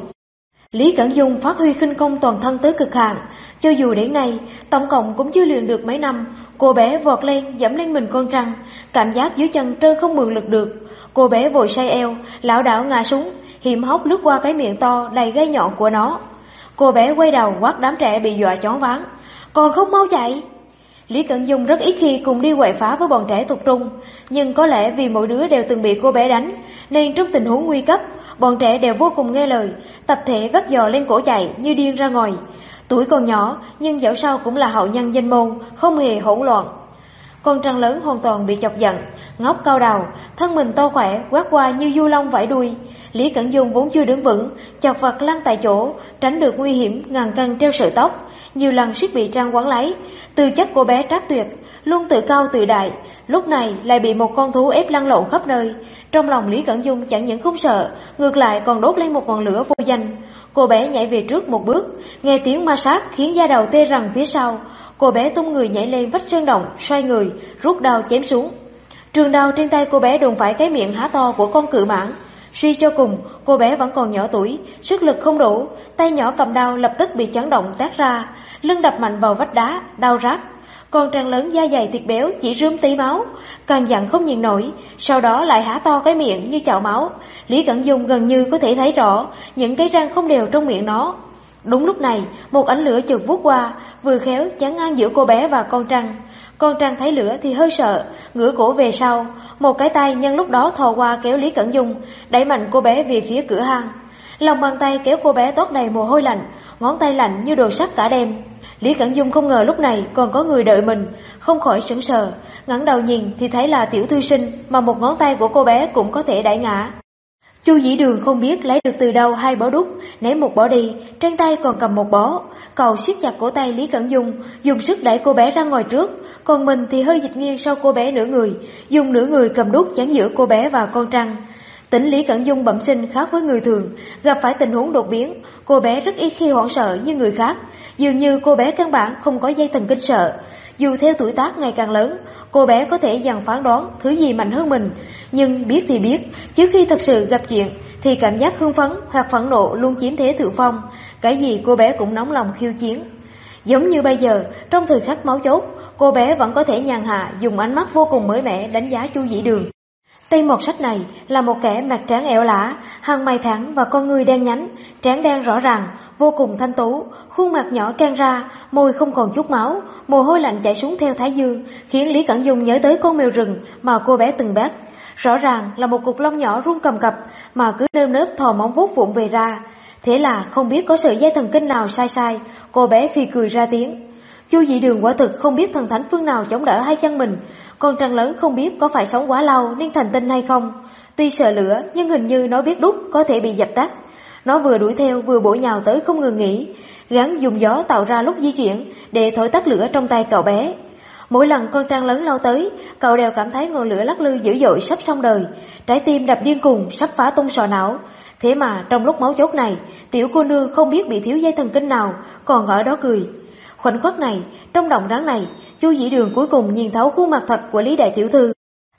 Lý Cẩn Dung phát huy khinh công toàn thân tới cực hạn, cho dù đến nay tổng cộng cũng chưa luyện được mấy năm. Cô bé vọt lên giẫm lên mình con trăng, cảm giác dưới chân trơn không mượn lực được. Cô bé vội say eo, lảo đảo ngã xuống, hiểm hóc lướt qua cái miệng to đầy gai nhọn của nó. Cô bé quay đầu quát đám trẻ bị dọa choáng váng: "Còn không mau chạy!" Lý Cẩn Dung rất ít khi cùng đi quậy phá với bọn trẻ Thục Trung, nhưng có lẽ vì mỗi đứa đều từng bị cô bé đánh, nên trong tình huống nguy cấp, bọn trẻ đều vô cùng nghe lời, tập thể vắt giò lên cổ chạy như điên ra ngoài. Tuổi còn nhỏ nhưng dẫu sao cũng là hậu nhân danh môn, không hề hỗn loạn. Con trăng lớn hoàn toàn bị chọc giận, ngóc cao đầu, thân mình to khỏe quét qua như du long vẫy đuôi. Lý Cẩn Dung vốn chưa đứng vững, chật vật lăn tại chỗ, tránh được nguy hiểm ngàn cân treo sợi tóc, nhiều lần suýt bị Trang quấn lấy. Tư chất cô bé trác tuyệt, luôn tự cao tự đại, lúc này lại bị một con thú ép lăn lộn khắp nơi. Trong lòng Lý Cẩn Dung chẳng những không sợ, ngược lại còn đốt lên một ngọn lửa vô danh. Cô bé nhảy về trước một bước, nghe tiếng ma sát khiến da đầu tê rần phía sau. Cô bé tung người nhảy lên vách sơn động, xoay người, rút đao chém xuống. Trường đao trên tay cô bé đụng phải cái miệng há to của con cự mãng. Suy cho cùng, cô bé vẫn còn nhỏ tuổi, sức lực không đủ, tay nhỏ cầm đao lập tức bị chấn động tát ra, lưng đập mạnh vào vách đá, đau rát. Con trăng lớn da dày thịt béo chỉ rướm tí máu, càng giận không nhìn nổi, sau đó lại há to cái miệng như chậu máu. Lý Cẩn Dung gần như có thể thấy rõ những cái răng không đều trong miệng nó. Đúng lúc này, một ánh lửa chợt vút qua, vừa khéo chắn ngang giữa cô bé và con trăng. Con trăng thấy lửa thì hơi sợ, ngửa cổ về sau, một cái tay nhân lúc đó thò qua kéo Lý Cẩn Dung, đẩy mạnh cô bé về phía cửa hang. Lòng bàn tay kéo cô bé toát đầy mồ hôi lạnh, ngón tay lạnh như đồ sắt cả đêm. Lý Cẩn Dung không ngờ lúc này còn có người đợi mình, không khỏi sững sờ, ngẩng đầu nhìn thì thấy là Tiểu Thư Sinh mà một ngón tay của cô bé cũng có thể đẩy ngã. Chu Dĩ Đường không biết lấy được từ đâu 2 bó đuốc, ném một bó đi, trên tay còn cầm một bó. Cậu siết chặt cổ tay Lý Cẩn Dung, dùng sức đẩy cô bé ra ngoài trước, còn mình thì hơi dịch nghiêng sau cô bé nửa người, dùng nửa người cầm đuốc chắn giữa cô bé và con trăng. Tính Lý Cẩn Dung bẩm sinh khác với người thường, gặp phải tình huống đột biến, cô bé rất ít khi hoảng sợ như người khác, dường như cô bé căn bản không có dây thần kinh sợ. Dù theo tuổi tác ngày càng lớn, cô bé có thể dần phán đoán thứ gì mạnh hơn mình, nhưng biết thì biết, trước khi thật sự gặp chuyện thì cảm giác hưng phấn hoặc phẫn nộ luôn chiếm thế thượng phong, cái gì cô bé cũng nóng lòng khiêu chiến. Giống như bây giờ, trong thời khắc máu chốt, cô bé vẫn có thể nhàn hạ dùng ánh mắt vô cùng mới mẻ đánh giá Chu Dĩ Đường. Tay một sách này là một kẻ mặt trán ẻo lả, hàng mày thẳng và con ngươi đen nhánh, trán đen rõ ràng, vô cùng thanh tú, khuôn mặt nhỏ căng ra, môi không còn chút máu, mồ hôi lạnh chảy xuống theo thái dương, khiến Lý Cẩn Dung nhớ tới con mèo rừng mà cô bé từng bắt. Rõ ràng là một cục lông nhỏ run cầm cập mà cứ nơm nớp thò móng vuốt vụng về ra. Thế là không biết có sợi dây thần kinh nào sai, cô bé phì cười ra tiếng. Chu Dĩ Đường quả thực không biết thần thánh phương nào chống đỡ hai chân mình. Con trăng lớn không biết có phải sống quá lâu nên thành tinh hay không. Tuy sợ lửa nhưng hình như nó biết đúc có thể bị dập tắt. Nó vừa đuổi theo vừa bổ nhào tới không ngừng nghỉ, gắng dùng gió tạo ra lúc di chuyển để thổi tắt lửa trong tay cậu bé. Mỗi lần con trăng lớn lao tới, cậu đều cảm thấy ngọn lửa lắc lư dữ dội sắp xong đời, trái tim đập điên cuồng sắp phá tung sọ não. Thế mà trong lúc máu chốt này, tiểu cô nương không biết bị thiếu dây thần kinh nào, còn ở đó cười. Khoảnh khắc này, trong động rắn này, Chu Dĩ Đường cuối cùng nhìn thấu khuôn mặt thật của Lý đại tiểu thư.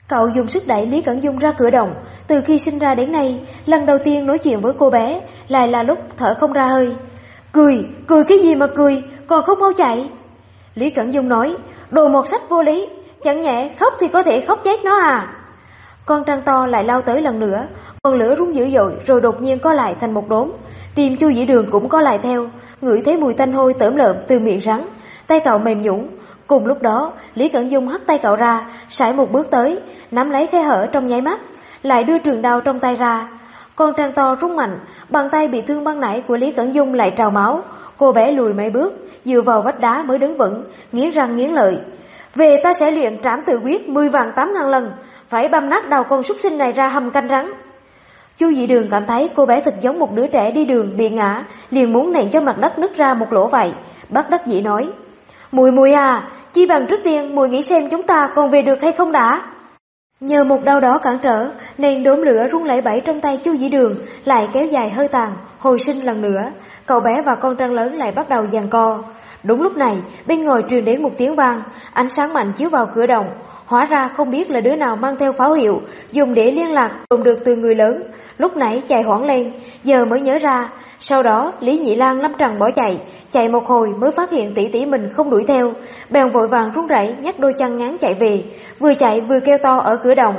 Cậu dùng sức đẩy Lý Cẩn Dung ra cửa động. Từ khi sinh ra đến nay, lần đầu tiên nói chuyện với cô bé lại là lúc thở không ra hơi. Cười cái gì mà cười, còn không mau chạy. Lý Cẩn Dung nói, đồ một sách vô lý, chẳng nhẽ khóc thì có thể khóc chết nó à. Con trăng to lại lao tới lần nữa, con lửa rung dữ dội rồi đột nhiên co lại thành một đốm. Tim Chu Dĩ Đường cũng co lại theo, ngửi thấy mùi tanh hôi tởm lợm từ miệng rắn, tay cậu mềm nhũn. Cùng lúc đó, Lý Cẩn Dung hất tay cậu ra, sải một bước tới, nắm lấy khe hở trong nháy mắt, lại đưa trường đao trong tay ra. Con trăng to rung mạnh, bàn tay bị thương ban nãy của Lý Cẩn Dung lại trào máu. Cô bé lùi mấy bước, dựa vào vách đá mới đứng vững, nghiến răng nghiến lợi. Về ta sẽ luyện trảm tự quyết 10 vạn 8.000 lần, phải băm nát đầu con súc sinh này ra hầm canh rắn. Chu Dĩ Đường cảm thấy cô bé thật giống một đứa trẻ đi đường bị ngã, liền muốn nện cho mặt đất nứt ra một lỗ vậy. Bất đắc dĩ nói, Mùi à, chi bằng trước tiên mùi nghĩ xem chúng ta còn về được hay không đã. Nhờ một đau đó cản trở, nên đốm lửa rung lẩy bẩy trong tay Chu Dĩ Đường lại kéo dài hơi tàn, hồi sinh lần nữa. Cậu bé và con trăng lớn lại bắt đầu giằng co. Đúng lúc này, bên ngoài truyền đến một tiếng vang, ánh sáng mạnh chiếu vào cửa động. Hóa ra không biết là đứa nào mang theo pháo hiệu, dùng để liên lạc đồn được từ người lớn. Lúc nãy chạy hoảng lên, giờ mới nhớ ra. Sau đó Lý Nhị Lang lâm trần bỏ chạy một hồi mới phát hiện tỷ tỷ mình không đuổi theo, bèn vội vàng run rẩy nhấc đôi chân ngắn chạy về, vừa chạy vừa kêu to ở cửa động,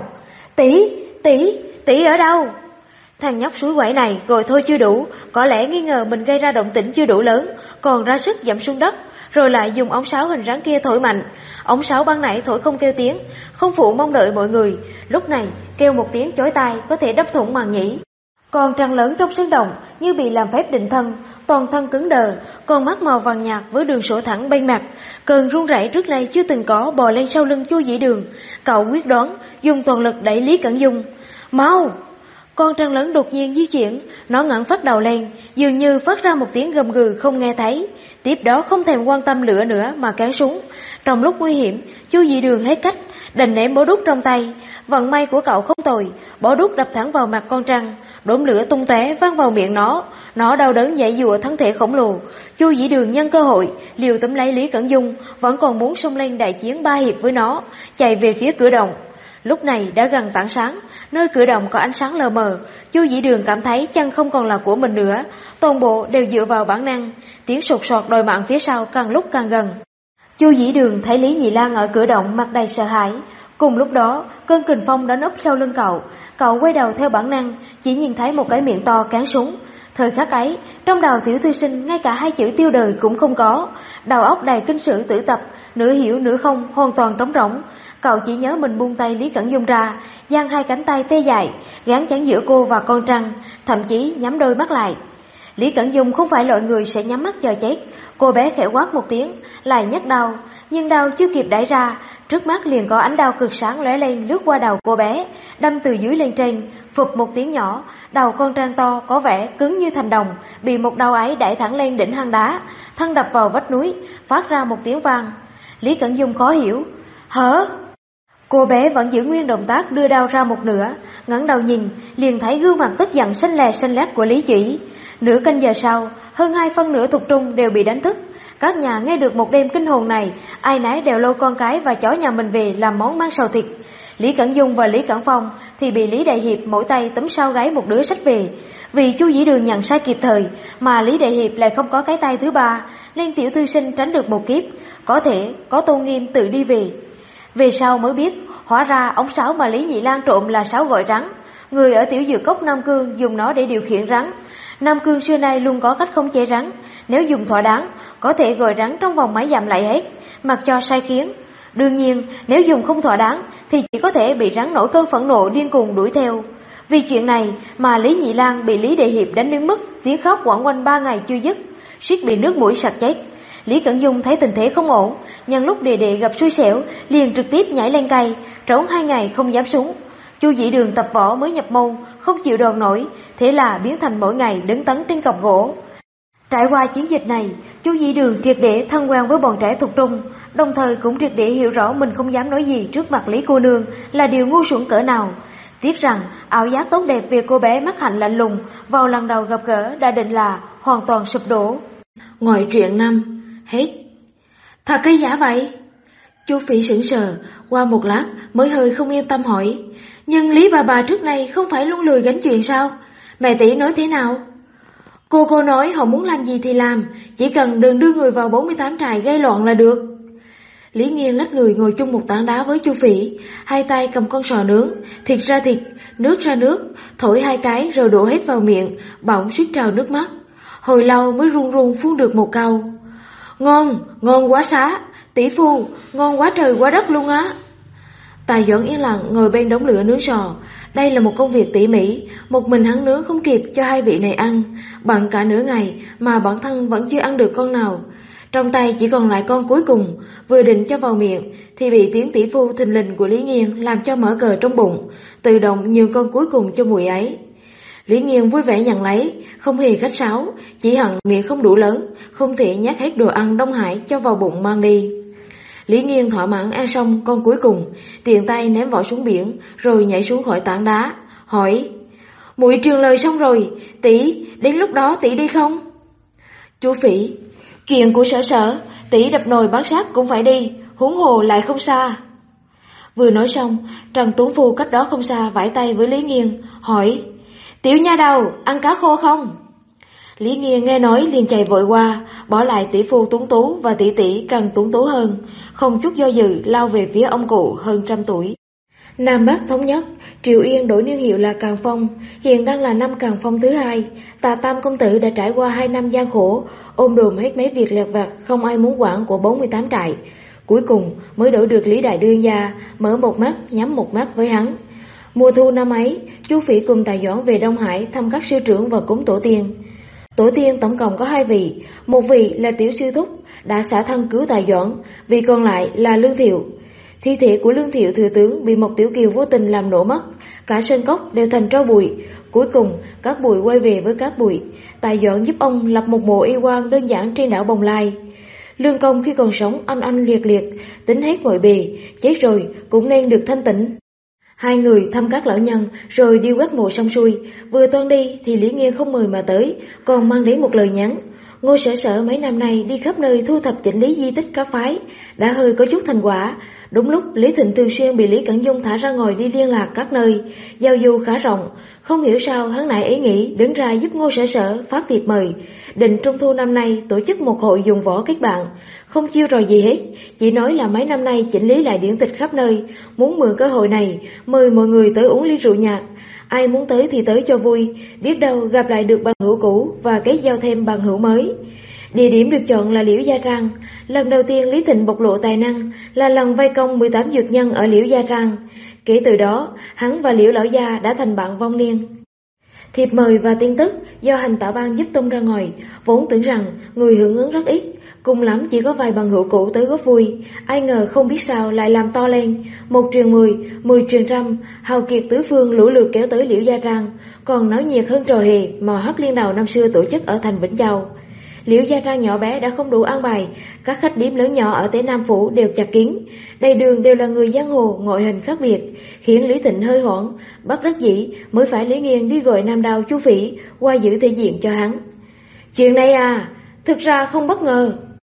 tỷ ở đâu? Thằng nhóc suối quẩy này gọi thôi chưa đủ, có lẽ nghi ngờ mình gây ra động tĩnh chưa đủ lớn, còn ra sức dẫm xuống đất, rồi lại dùng ống sáo hình rắn kia thổi mạnh. Ống sáo ban nãy thổi không kêu tiếng, không phụ mong đợi mọi người, lúc này kêu một tiếng chói tai có thể đâm thủng màng nhĩ. Con trăng lớn trong sân động như bị làm phép định thân, toàn thân cứng đờ, con mắt màu vàng nhạt với đường sổ thẳng bên mặt, cơn run rẩy trước nay chưa từng có bò lên sau lưng Chu Dĩ Đường. Cậu quyết đoán dùng toàn lực đẩy Lý Cẩn Dung. Mau! Con trăng lớn đột nhiên di chuyển, nó ngẩng phát đầu lên, dường như phát ra một tiếng gầm gừ không nghe thấy. Tiếp đó không thèm quan tâm lửa nữa mà cán súng. Trong lúc nguy hiểm, Chu Dĩ Đường hết cách, đành ném bó đuốc trong tay. Vận may của cậu không tồi, bó đuốc đập thẳng vào mặt con trăng, đốm lửa tung tóe văng vào miệng nó đau đớn giãy giụa thân thể khổng lồ. Chu Dĩ Đường nhân cơ hội liều túm lấy Lý Cẩn Dung, vẫn còn muốn xông lên đại chiến 3 hiệp với nó, chạy về phía cửa động. Lúc này đã gần tảng sáng, nơi cửa động có ánh sáng lờ mờ. Chu Dĩ Đường cảm thấy chân không còn là của mình nữa, toàn bộ đều dựa vào bản năng. Tiếng sột soạt đòi mạng phía sau càng lúc càng gần. Chu Dĩ Đường thấy Lý Nhị Lang ở cửa động mặt đầy sợ hãi. Cùng lúc đó, cơn kình phong đã núp sau lưng cậu quay đầu theo bản năng, chỉ nhìn thấy một cái miệng to cán súng. Thời khắc ấy, trong đầu tiểu thư sinh ngay cả 2 chữ tiêu đời cũng không có, đầu óc đầy kinh sử tử tập, nửa hiểu nửa không, hoàn toàn trống rỗng. Cậu chỉ nhớ mình buông tay Lý Cẩn Dung ra, giang 2 cánh tay tê dại, gán chắn giữa cô và con trăng, thậm chí nhắm đôi mắt lại. Lý Cẩn Dung không phải loại người sẽ nhắm mắt chờ chết. Cô bé khẽ quát một tiếng, lại nhấc đao, nhưng đao chưa kịp đẩy ra, trước mắt liền có ánh đao cực sáng lóe lên lướt qua đầu cô bé, đâm từ dưới lên trên, phụp một tiếng nhỏ, đầu con trăng to có vẻ cứng như thành đồng, bị một đao ấy đẩy thẳng lên đỉnh hang đá, thân đập vào vách núi, phát ra một tiếng vang. Lý Cẩn Dung khó hiểu, hở? Cô bé vẫn giữ nguyên động tác đưa đao ra một nửa, ngẩng đầu nhìn, liền thấy gương mặt tức giận xanh lét của Lý Chỉ. Nửa canh giờ sau, hơn 2/3 thuộc trung đều bị đánh thức. Các nhà nghe được một đêm kinh hồn này, ai nấy đều lôi con cái và chó nhà mình về làm món mang xào thịt. Lý Cẩn Dung và Lý Cẩn Phong thì bị Lý Đại Hiệp mỗi tay túm sau gáy một đứa xách về. Vì Chu Dĩ Đường nhận sai kịp thời, mà Lý Đại Hiệp lại không có cái tay thứ ba, nên tiểu thư sinh tránh được một kiếp, có thể có tôn nghiêm tự đi về. Về sau mới biết, hóa ra ống sáo mà Lý Nhị Lang trộm là sáo gọi rắn. Người ở tiểu dược cốc Nam Cương dùng nó để điều khiển rắn. Nam Cương xưa nay luôn có cách khống chế rắn, nếu dùng thỏa đáng, có thể gọi rắn trong vòng mấy dặm lại hết, mặc cho sai khiến. Đương nhiên, nếu dùng không thỏa đáng thì chỉ có thể bị rắn nổi cơn phẫn nộ điên cuồng đuổi theo. Vì chuyện này mà Lý Nhị Lang bị Lý Đại Hiệp đánh đến mức tiếng khóc quẩn quanh 3 ngày chưa dứt, suýt bị nước mũi sặc chết. Lý Cẩn Dung thấy tình thế không ổn, nhân lúc đệ đệ gặp xui xẻo, liền trực tiếp nhảy lên cây, trốn 2 ngày không dám xuống. Chu Dĩ Đường tập võ mới nhập môn, không chịu đòn nổi, thế là biến thành mỗi ngày đứng tấn trên cọc gỗ. Trải qua chiến dịch này, Chu Dĩ Đường triệt để thân quen với bọn trẻ thuộc trung, đồng thời cũng triệt để hiểu rõ mình không dám nói gì trước mặt Lý cô nương là điều ngu xuẩn cỡ nào. Tiếc rằng ảo giác tốt đẹp về cô bé mắt hạnh lạnh lùng vào lần đầu gặp gỡ đã định là hoàn toàn sụp đổ. Ngoại truyện 5 hết. Thật hay giả vậy? Chu Phỉ sững sờ, qua một lát mới hơi không yên tâm hỏi, nhưng Lý bà trước này không phải luôn lười gánh chuyện sao? Mẹ tỷ nói thế nào? Cô nói họ muốn làm gì thì làm, chỉ cần đừng đưa người vào 48 trại gây loạn là được. Lý Nghiên lách người ngồi chung một tảng đá với Chu Phỉ, hai tay cầm con sò nướng, thịt ra thịt, nước ra nước, thổi hai cái rồi đổ hết vào miệng, bỗng suýt trào nước mắt. Hồi lâu mới run run phun được một câu. Ngon quá xá, tỷ phu, ngon quá trời quá đất luôn á. Tài Doãn yên lặng ngồi bên đống lửa nướng sò. Đây là một công việc tỉ mỉ, một mình hắn nướng không kịp cho hai vị này ăn, bận cả nửa ngày mà bản thân vẫn chưa ăn được con nào. Trong tay chỉ còn lại con cuối cùng, vừa định cho vào miệng thì bị tiếng tỷ phu thình lình của Lý Nghiên làm cho mở cờ trong bụng, tự động nhường con cuối cùng cho muội ấy. Lý Nghiên vui vẻ nhận lấy, không hề khách sáo, chỉ hận miệng không đủ lớn, không thể nhét hết đồ ăn Đông Hải cho vào bụng mang đi. Lý Nghiên thỏa mãn ăn xong con cuối cùng, tiện tay ném vỏ xuống biển, rồi nhảy xuống khỏi tảng đá, hỏi: muội truyền lời xong rồi, tỷ, đến lúc đó tỷ đi không? Chu Phỉ: chuyện của Sở, tỷ đập nồi bán sát cũng phải đi, huống hồ lại không xa. Vừa nói xong, Trần Tuấn Phu cách đó không xa vẫy tay với Lý Nghiên, hỏi: tiểu nha đầu, ăn cá khô không? Lý Nghiên nghe nói liền chạy vội qua, bỏ lại tỷ phu tuấn tú và tỷ tỷ càng tuấn tú hơn, không chút do dự lao về phía ông cụ hơn 100 tuổi. Nam Bắc thống nhất, Triều Yên đổi niên hiệu là Càn Phong, hiện đang là năm Càn Phong thứ 2. Tà Tam công tử đã trải qua 2 năm gian khổ, ôm đồm hết mấy việc lặt vặt không ai muốn quản của 48 trại. Cuối cùng mới đổi được Lý Đại Đương gia mở một mắt nhắm một mắt với hắn. Mùa thu năm ấy, Chu Phỉ cùng Tài Doãn về Đông Hải thăm các sư trưởng và cúng tổ tiên. Tổ tiên tổng cộng có 2 vị, một vị là Tiểu Sư Thúc đã xả thân cứu Tài Doãn, vị còn lại là Lương Thiệu. Thi thể của Lương Thiệu thừa tướng bị một tiểu kiều vô tình làm nổ mất, cả sơn cốc đều thành tro bụi. Cuối cùng các bụi quay về với các bụi. Tài Doãn giúp ông lập một mộ y quan đơn giản trên đảo Bồng Lai. Lương Công khi còn sống anh liệt liệt, tính hết mọi bề, chết rồi cũng nên được thanh tịnh. Hai người thăm các lão nhân rồi đi quét mộ xong xuôi, vừa toan đi thì Lý Nghiên không mời mà tới, còn mang đến một lời nhắn. Ngô Sở mấy năm nay đi khắp nơi thu thập chỉnh lý di tích các phái, đã hơi có chút thành quả. Đúng lúc Lý Thịnh thường xuyên bị Lý Cẩn Dung thả ra ngoài đi liên lạc các nơi, giao du khá rộng. Không hiểu sao hắn nãy ý nghĩ đứng ra giúp Ngô Sở phát thiệp mời, định trung thu năm nay tổ chức một hội dùng võ kết bạn, không chiêu trò gì hết, chỉ nói là mấy năm nay chỉnh lý lại điển tịch khắp nơi, muốn mượn cơ hội này mời mọi người tới uống ly rượu nhạt. Ai muốn tới thì tới cho vui, biết đâu gặp lại được bằng hữu cũ và kết giao thêm bằng hữu mới. Địa điểm được chọn là Liễu Gia Trang. Lần đầu tiên Lý Thịnh bộc lộ tài năng là lần vây công 18 dược nhân ở Liễu Gia Trang. Kể từ đó, hắn và Liễu lão gia đã thành bạn vong niên. Thiệp mời và tin tức do hành tạo ban giúp tung ra ngoài, vốn tưởng rằng người hưởng ứng rất ít, cùng lắm chỉ có vài bằng hữu cũ tới góp vui. Ai ngờ không biết sao lại làm to lên, 1 truyền 10, 10 truyền 100, hào kiệt tứ phương lũ lượt kéo tới Liễu Gia Trang, còn náo nhiệt hơn trò hề mà Hắc Liên Đào năm xưa tổ chức ở thành Vĩnh Châu. Liễu Gia Trang nhỏ bé đã không đủ ăn bài, các khách điếm lớn nhỏ ở Tế Nam Phủ đều chặt kín, đầy đường đều là người giang hồ ngoại hình khác biệt, khiến Lý Thịnh hơi hoảng, bất đắc dĩ mới phải Lý Nghiên đi gọi Nam Đào Chu Phỉ qua giữ thể diện cho hắn. Chuyện này à, thực ra không bất ngờ.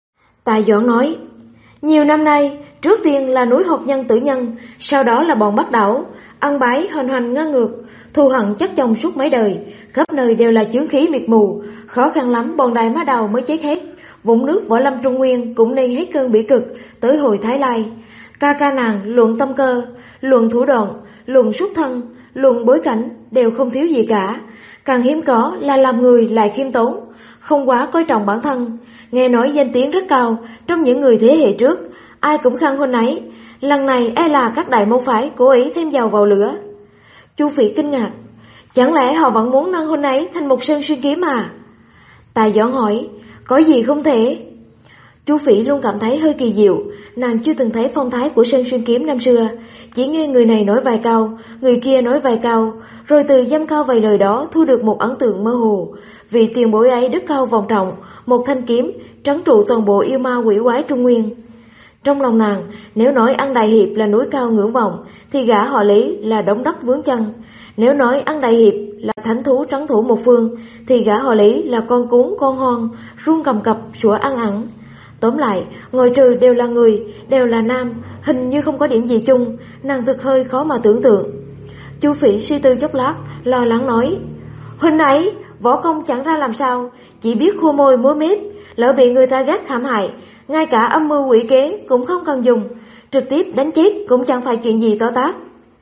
Tài Doãn nói, nhiều năm nay, trước tiên là núi Hột Nhân Tử Nhân, sau đó là bọn Bắc Đảo, ăn bái hoành ngang ngược, thù hận chất chồng suốt mấy đời, khắp nơi đều là chướng khí mịt mù, khó khăn lắm bọn Đại Mã Đầu mới chết hết. Vũng nước Võ Lâm Trung Nguyên cũng nên hết cơn bỉ cực tới hồi Thái Lai. Ca nàng luận tâm cơ, luận thủ đoạn, luận xuất thân, luận bối cảnh đều không thiếu gì cả. Càng hiếm có là làm người lại khiêm tốn, không quá coi trọng bản thân. Nghe nói danh tiếng rất cao trong những người thế hệ trước, ai cũng khăng khôn ấy. Lần này e là các đại môn phái cố ý thêm dầu vào lửa. Chu Phỉ kinh ngạc, chẳng lẽ họ vẫn muốn nâng hôn ấy thành một Sơn Xuyên Kiếm à? Tài Doãn hỏi, có gì không thể? Chu Phỉ luôn cảm thấy hơi kỳ diệu, nàng chưa từng thấy phong thái của Sơn Xuyên Kiếm năm xưa, chỉ nghe người này nói vài câu, người kia nói vài câu, rồi từ dăm câu vài lời đó thu được một ấn tượng mơ hồ. Vì tiền bối ấy đức cao vọng trọng, một thanh kiếm trấn trụ toàn bộ yêu ma quỷ quái Trung Nguyên. Trong lòng nàng, nếu nói Ân Đại Hiệp là núi cao ngưỡng vọng, thì gã họ Lý là đống đất vướng chân. Nếu nói Ân Đại Hiệp là thánh thú trấn thủ một phương, thì gã họ Lý là con cuốn con hon, run cầm cập sủa ăn ẳng. Tóm lại, ngoại trừ đều là người, đều là nam, hình như không có điểm gì chung, nàng thực hơi khó mà tưởng tượng. Chu Phỉ suy tư chốc lát, lo lắng nói: Huynh ấy, võ công chẳng ra làm sao, chỉ biết khua môi múa mép, lỡ bị người ta gắt hãm hại, ngay cả âm mưu quỷ kế cũng không cần dùng, trực tiếp đánh chết cũng chẳng phải chuyện gì to tát.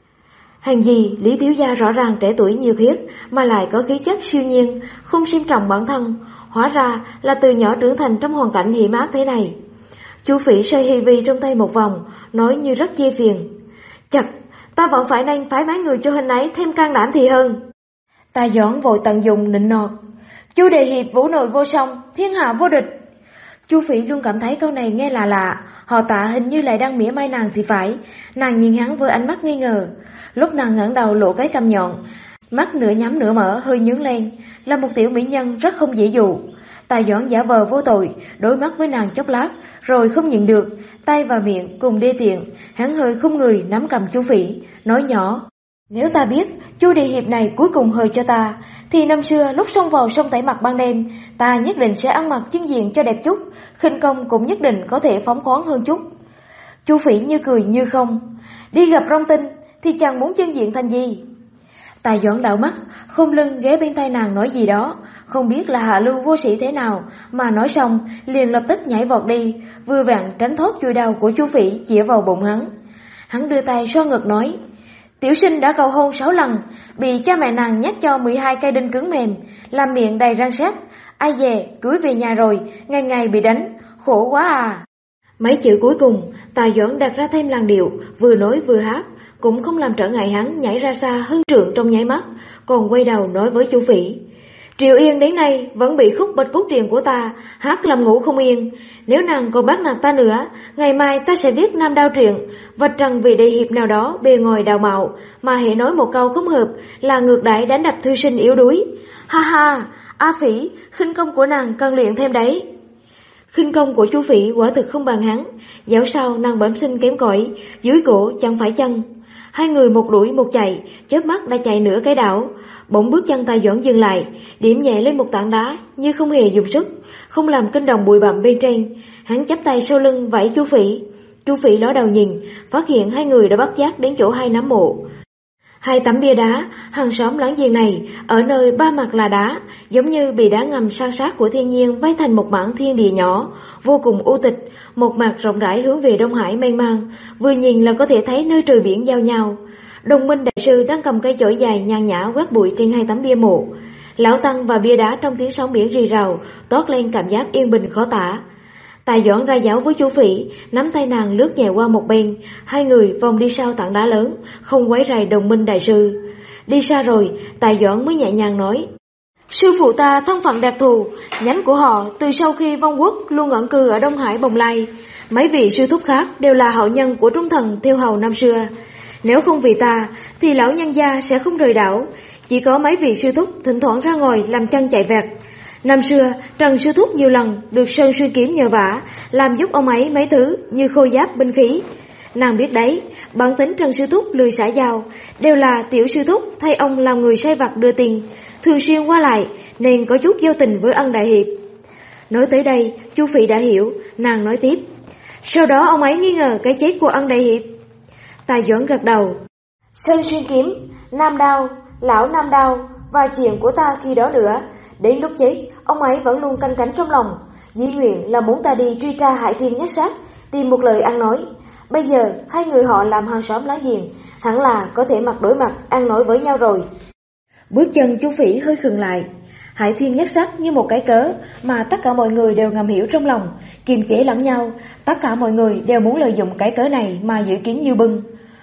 Hàng gì Lý thiếu gia rõ ràng trẻ tuổi nhiệt huyết, mà lại có khí chất siêu nhiên, không xem trọng bản thân, hóa ra là từ nhỏ trưởng thành trong hoàn cảnh hiểm ác thế này. Chu Phỉ xoay hi vi trong tay một vòng, nói như rất chê phiền: Chật, ta vẫn phải nên phái mấy người cho huynh ấy thêm can đảm thì hơn. Tài Doãn vội tận dụng nịnh nọt: Chu Đề Hiệp vũ nội vô song, thiên hạ vô địch. Chu Phỉ luôn cảm thấy câu này nghe lạ lạ, họ Tạ hình như lại đang mỉa mai nàng thì phải. Nàng nhìn hắn với ánh mắt nghi ngờ. Lúc nàng ngẩng đầu lộ cái cằm nhọn, mắt nửa nhắm nửa mở hơi nhướng lên, là một tiểu mỹ nhân rất không dễ dụ. Tài Doãn giả vờ vô tội, đối mắt với nàng chốc lát, rồi không nhịn được, tay và miệng cùng đê tiện, hắn hơi khum người nắm cầm Chu Phỉ, nói nhỏ: Nếu ta biết Chu Đề Hiệp này cuối cùng hời cho ta, thì năm xưa lúc xông vào sông tẩy mặt ban đêm, ta nhất định sẽ ăn mặc chân diện cho đẹp chút, khinh công cũng nhất định có thể phóng khoáng hơn chút. Chu Phỉ như cười như không: Đi gặp Rong Tinh thì chàng muốn chân diện thành gì? Tài Doãn đảo mắt, khom lưng ghé bên tai nàng nói gì đó, không biết là hạ lưu vô sĩ thế nào, mà nói xong liền lập tức nhảy vọt đi, vừa vặn tránh thoát chuôi đao của Chu Phỉ chĩa vào bụng hắn. Hắn đưa tay xoa ngực nói: Tiểu sinh đã cầu hôn 6 lần, bị cha mẹ nàng nhét cho 12 cây đinh cứng mềm, làm miệng đầy răng sắt, ai dè cưới về nhà rồi, ngày ngày bị đánh, khổ quá à. Mấy chữ cuối cùng, Tài Doãn đặt ra thêm làn điệu, vừa nói vừa hát, cũng không làm trở ngại hắn nhảy ra xa hơn trượng trong nháy mắt, còn quay đầu nói với Chu Phỉ: Triệu Yên đến nay vẫn bị khúc bạch cốt triền của ta hát làm ngủ không yên, nếu nàng còn bắt nạt ta nữa, ngày mai ta sẽ viết nam đao truyện, vạch trần vị Đề Hiệp nào đó bề ngoài đào mạo, mà hệ nói một câu không hợp là ngược đãi đánh đập thư sinh yếu đuối. Ha ha, A Phỉ, khinh công của nàng cần luyện thêm đấy. Khinh công của Chu Phỉ quả thực không bằng hắn, dạo sau nàng bẩm sinh kém cỏi, dưới cổ chẳng phải chân. Hai người một đuổi một chạy, chớp mắt đã chạy nửa cái đảo. Bỗng bước chân Tài Doãn dừng lại, điểm nhẹ lên một tảng đá như không hề dùng sức, không làm kinh động bụi bặm bên trên. Hắn chắp tay sau lưng vẫy Chu Phỉ. Chu Phỉ ló đầu nhìn, phát hiện hai người đã bắt giác đến chỗ hai nắm mộ. Hai tấm bia đá, hàng xóm láng giềng này, ở nơi ba mặt là đá, giống như bị đá ngầm san sát của thiên nhiên vây thành một mảng thiên địa nhỏ, vô cùng u tịch, một mặt rộng rãi hướng về Đông Hải mênh mang, vừa nhìn là có thể thấy nơi trời biển giao nhau. Đồng Minh đại sư đang cầm cây chổi dài nhàn nhã quét bụi trên hai tấm bia mộ. Lão tăng và bia đá trong tiếng sóng biển rì rào, toát lên cảm giác yên bình khó tả. Tài Doãn ra giáo với Chu Phỉ, nắm tay nàng lướt nhẹ qua một bên, hai người vòng đi sau tảng đá lớn, không quấy rầy Đồng Minh đại sư. Đi xa rồi, Tài Doãn mới nhẹ nhàng nói: Sư phụ ta thân phận đặc thù, nhánh của họ từ sau khi vong quốc luôn ẩn cư ở Đông Hải Bồng Lai. Mấy vị sư thúc khác đều là hậu nhân của trung thần theo hầu năm xưa. Nếu không vì ta, thì lão nhân gia sẽ không rời đảo, chỉ có mấy vị sư thúc thỉnh thoảng ra ngoài làm chân chạy vẹt. Năm xưa, Trần sư thúc nhiều lần được Sơn Xuyên Kiếm nhờ vả, làm giúp ông ấy mấy thứ như khôi giáp binh khí. Nàng biết đấy, bản tính Trần sư thúc lười xã giao, đều là tiểu sư thúc thay ông làm người sai vặt đưa tiền, thường xuyên qua lại nên có chút giao tình với Ân đại hiệp. Nói tới đây, Chu Phỉ đã hiểu, nàng nói tiếp: Sau đó ông ấy nghi ngờ cái chết của Ân đại hiệp. Tài Doãn gật đầu: Sơn Xuyên Kiếm, Nam Đao, lão Nam Đao và chuyện của ta khi đó nữa. Đến lúc chết, ông ấy vẫn luôn canh cánh trong lòng, dĩ nguyện là muốn ta đi truy tra Hải Thiên Nhất Sát, tìm một lời ăn nói. Bây giờ hai người họ làm hàng xóm láng giềng, hẳn là có thể mặt đối mặt ăn nói với nhau rồi. Bước chân Chu Phỉ hơi khựng lại. Hải Thiên Nhất Sát như một cái cớ mà tất cả mọi người đều ngầm hiểu trong lòng, kiềm chế lẫn nhau. Tất cả mọi người đều muốn lợi dụng cái cớ này mà dự kiến như bưng.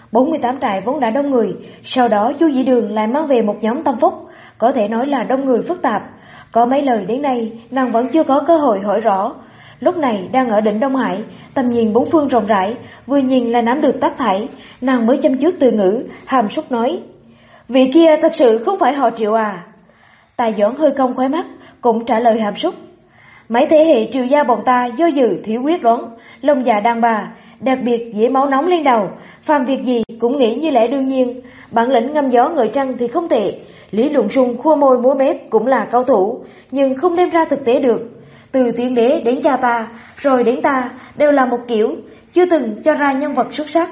48 trại vốn đã đông người, sau đó Chu Dĩ Đường lại mang về một nhóm tâm phúc, có thể nói là đông người phức tạp. Có mấy lời đến nay nàng vẫn chưa có cơ hội hỏi rõ. Lúc này đang ở đỉnh Đông Hải, tầm nhìn bốn phương rộng rãi, vừa nhìn là nắm được tất thảy, nàng mới châm trước từ ngữ, hàm xúc nói: Vị kia thật sự không phải họ Triệu à? Tài Doãn hơi cong khóe mắt, cũng trả lời hàm xúc: Mấy thế hệ Triệu gia bọn ta do dự thiếu quyết đoán, lòng dạ đàn bà, đặc biệt dễ máu nóng lên đầu, phàm việc gì cũng nghĩ như lẽ đương nhiên, bản lĩnh ngâm gió ngợi trăng thì không tệ, lý luận sung khua môi múa mép cũng là cao thủ, nhưng không đem ra thực tế được. Từ tiên đế đến cha ta, rồi đến ta, đều là một kiểu, chưa từng cho ra nhân vật xuất sắc.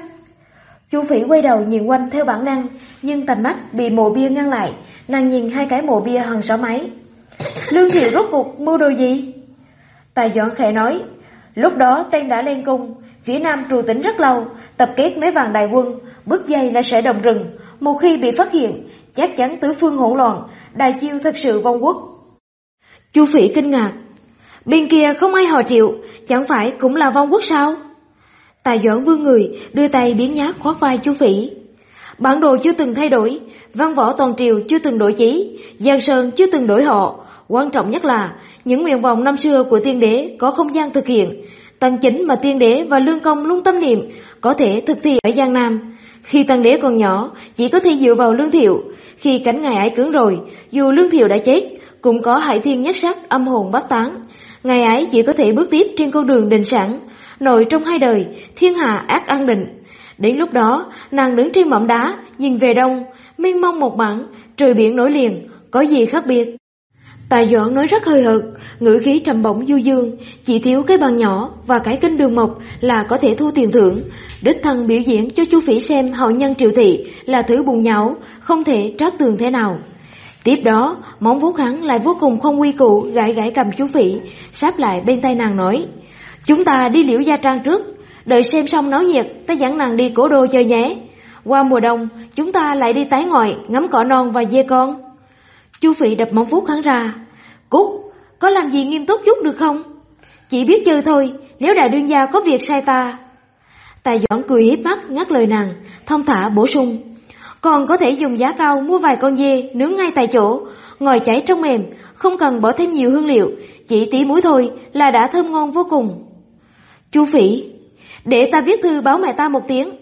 Chu Phỉ quay đầu nhìn quanh theo bản năng, nhưng tầm mắt bị mộ bia ngăn lại. Nàng nhìn hai cái mộ bia hằn sáu máy. Lương Thiệu rốt cuộc mưu đồ gì? Tài Doãn khẽ nói, lúc đó tên đã lên cung, phía nam trù tĩnh rất lâu, tập kết mấy vạn đại quân, bước dây là sẽ động rừng. Một khi bị phát hiện, chắc chắn tứ phương hỗn loạn, Đài Chiêu thật sự vong quốc. Chu Phỉ kinh ngạc, bên kia không ai họ Triệu, chẳng phải cũng là vong quốc sao? Tài Doãn vươn người, đưa tay biến nhát khoác vai Chu Phỉ. Bản đồ chưa từng thay đổi, văn võ toàn triều chưa từng đổi chí, Giang Sơn chưa từng đổi họ. Quan trọng nhất là những nguyện vọng năm xưa của tiên đế có không gian thực hiện. Tần chính mà tiên đế và Lương Công luôn tâm niệm có thể thực thi ở Giang Nam. Khi Tần đế còn nhỏ, chỉ có thể dựa vào Lương Thiệu. Khi cánh ngài ấy cứng rồi, dù Lương Thiệu đã chết, cũng có Hải Thiên Nhất Sắc âm hồn bát tán. Ngài ấy chỉ có thể bước tiếp trên con đường định sẵn. Nội trong hai đời, thiên hạ ác an định. Đến lúc đó, nàng đứng trên mỏm đá, nhìn về đông, mênh mông một mảng, trời biển nổi liền, có gì khác biệt? Tài Doãn nói rất hơi hợt, ngữ khí trầm bổng du dương, chỉ thiếu cái bàn nhỏ và cái kinh đường mộc là có thể thu tiền thưởng. Đích thân biểu diễn cho Chu Phỉ xem hậu nhân Triệu thị là thứ bùn nhão, không thể trát tường thế nào. Tiếp đó, móng vuốt hắn lại vô cùng không quy củ, gãi gãi cầm Chu Phỉ, sáp lại bên tay nàng nói, chúng ta đi Liễu Gia Trang trước, đợi xem xong náo nhiệt, ta dẫn nàng đi Cố Đô chơi nhé. Qua mùa đông, chúng ta lại đi tái ngoại, ngắm cỏ non và dê con. Chu Phỉ đập móng vuốt hắn ra. Cút, có làm gì nghiêm túc chút được không? Chỉ biết chơi thôi, nếu đại đương gia có việc sai ta. Tài Doãn cười hiếp mắt ngắt lời nàng, thông thả bổ sung. Còn có thể dùng giá cao mua vài con dê nướng ngay tại chỗ, ngồi cháy trong mềm, không cần bỏ thêm nhiều hương liệu, chỉ tí muối thôi là đã thơm ngon vô cùng. Chu Phỉ, để ta viết thư báo mẹ ta một tiếng,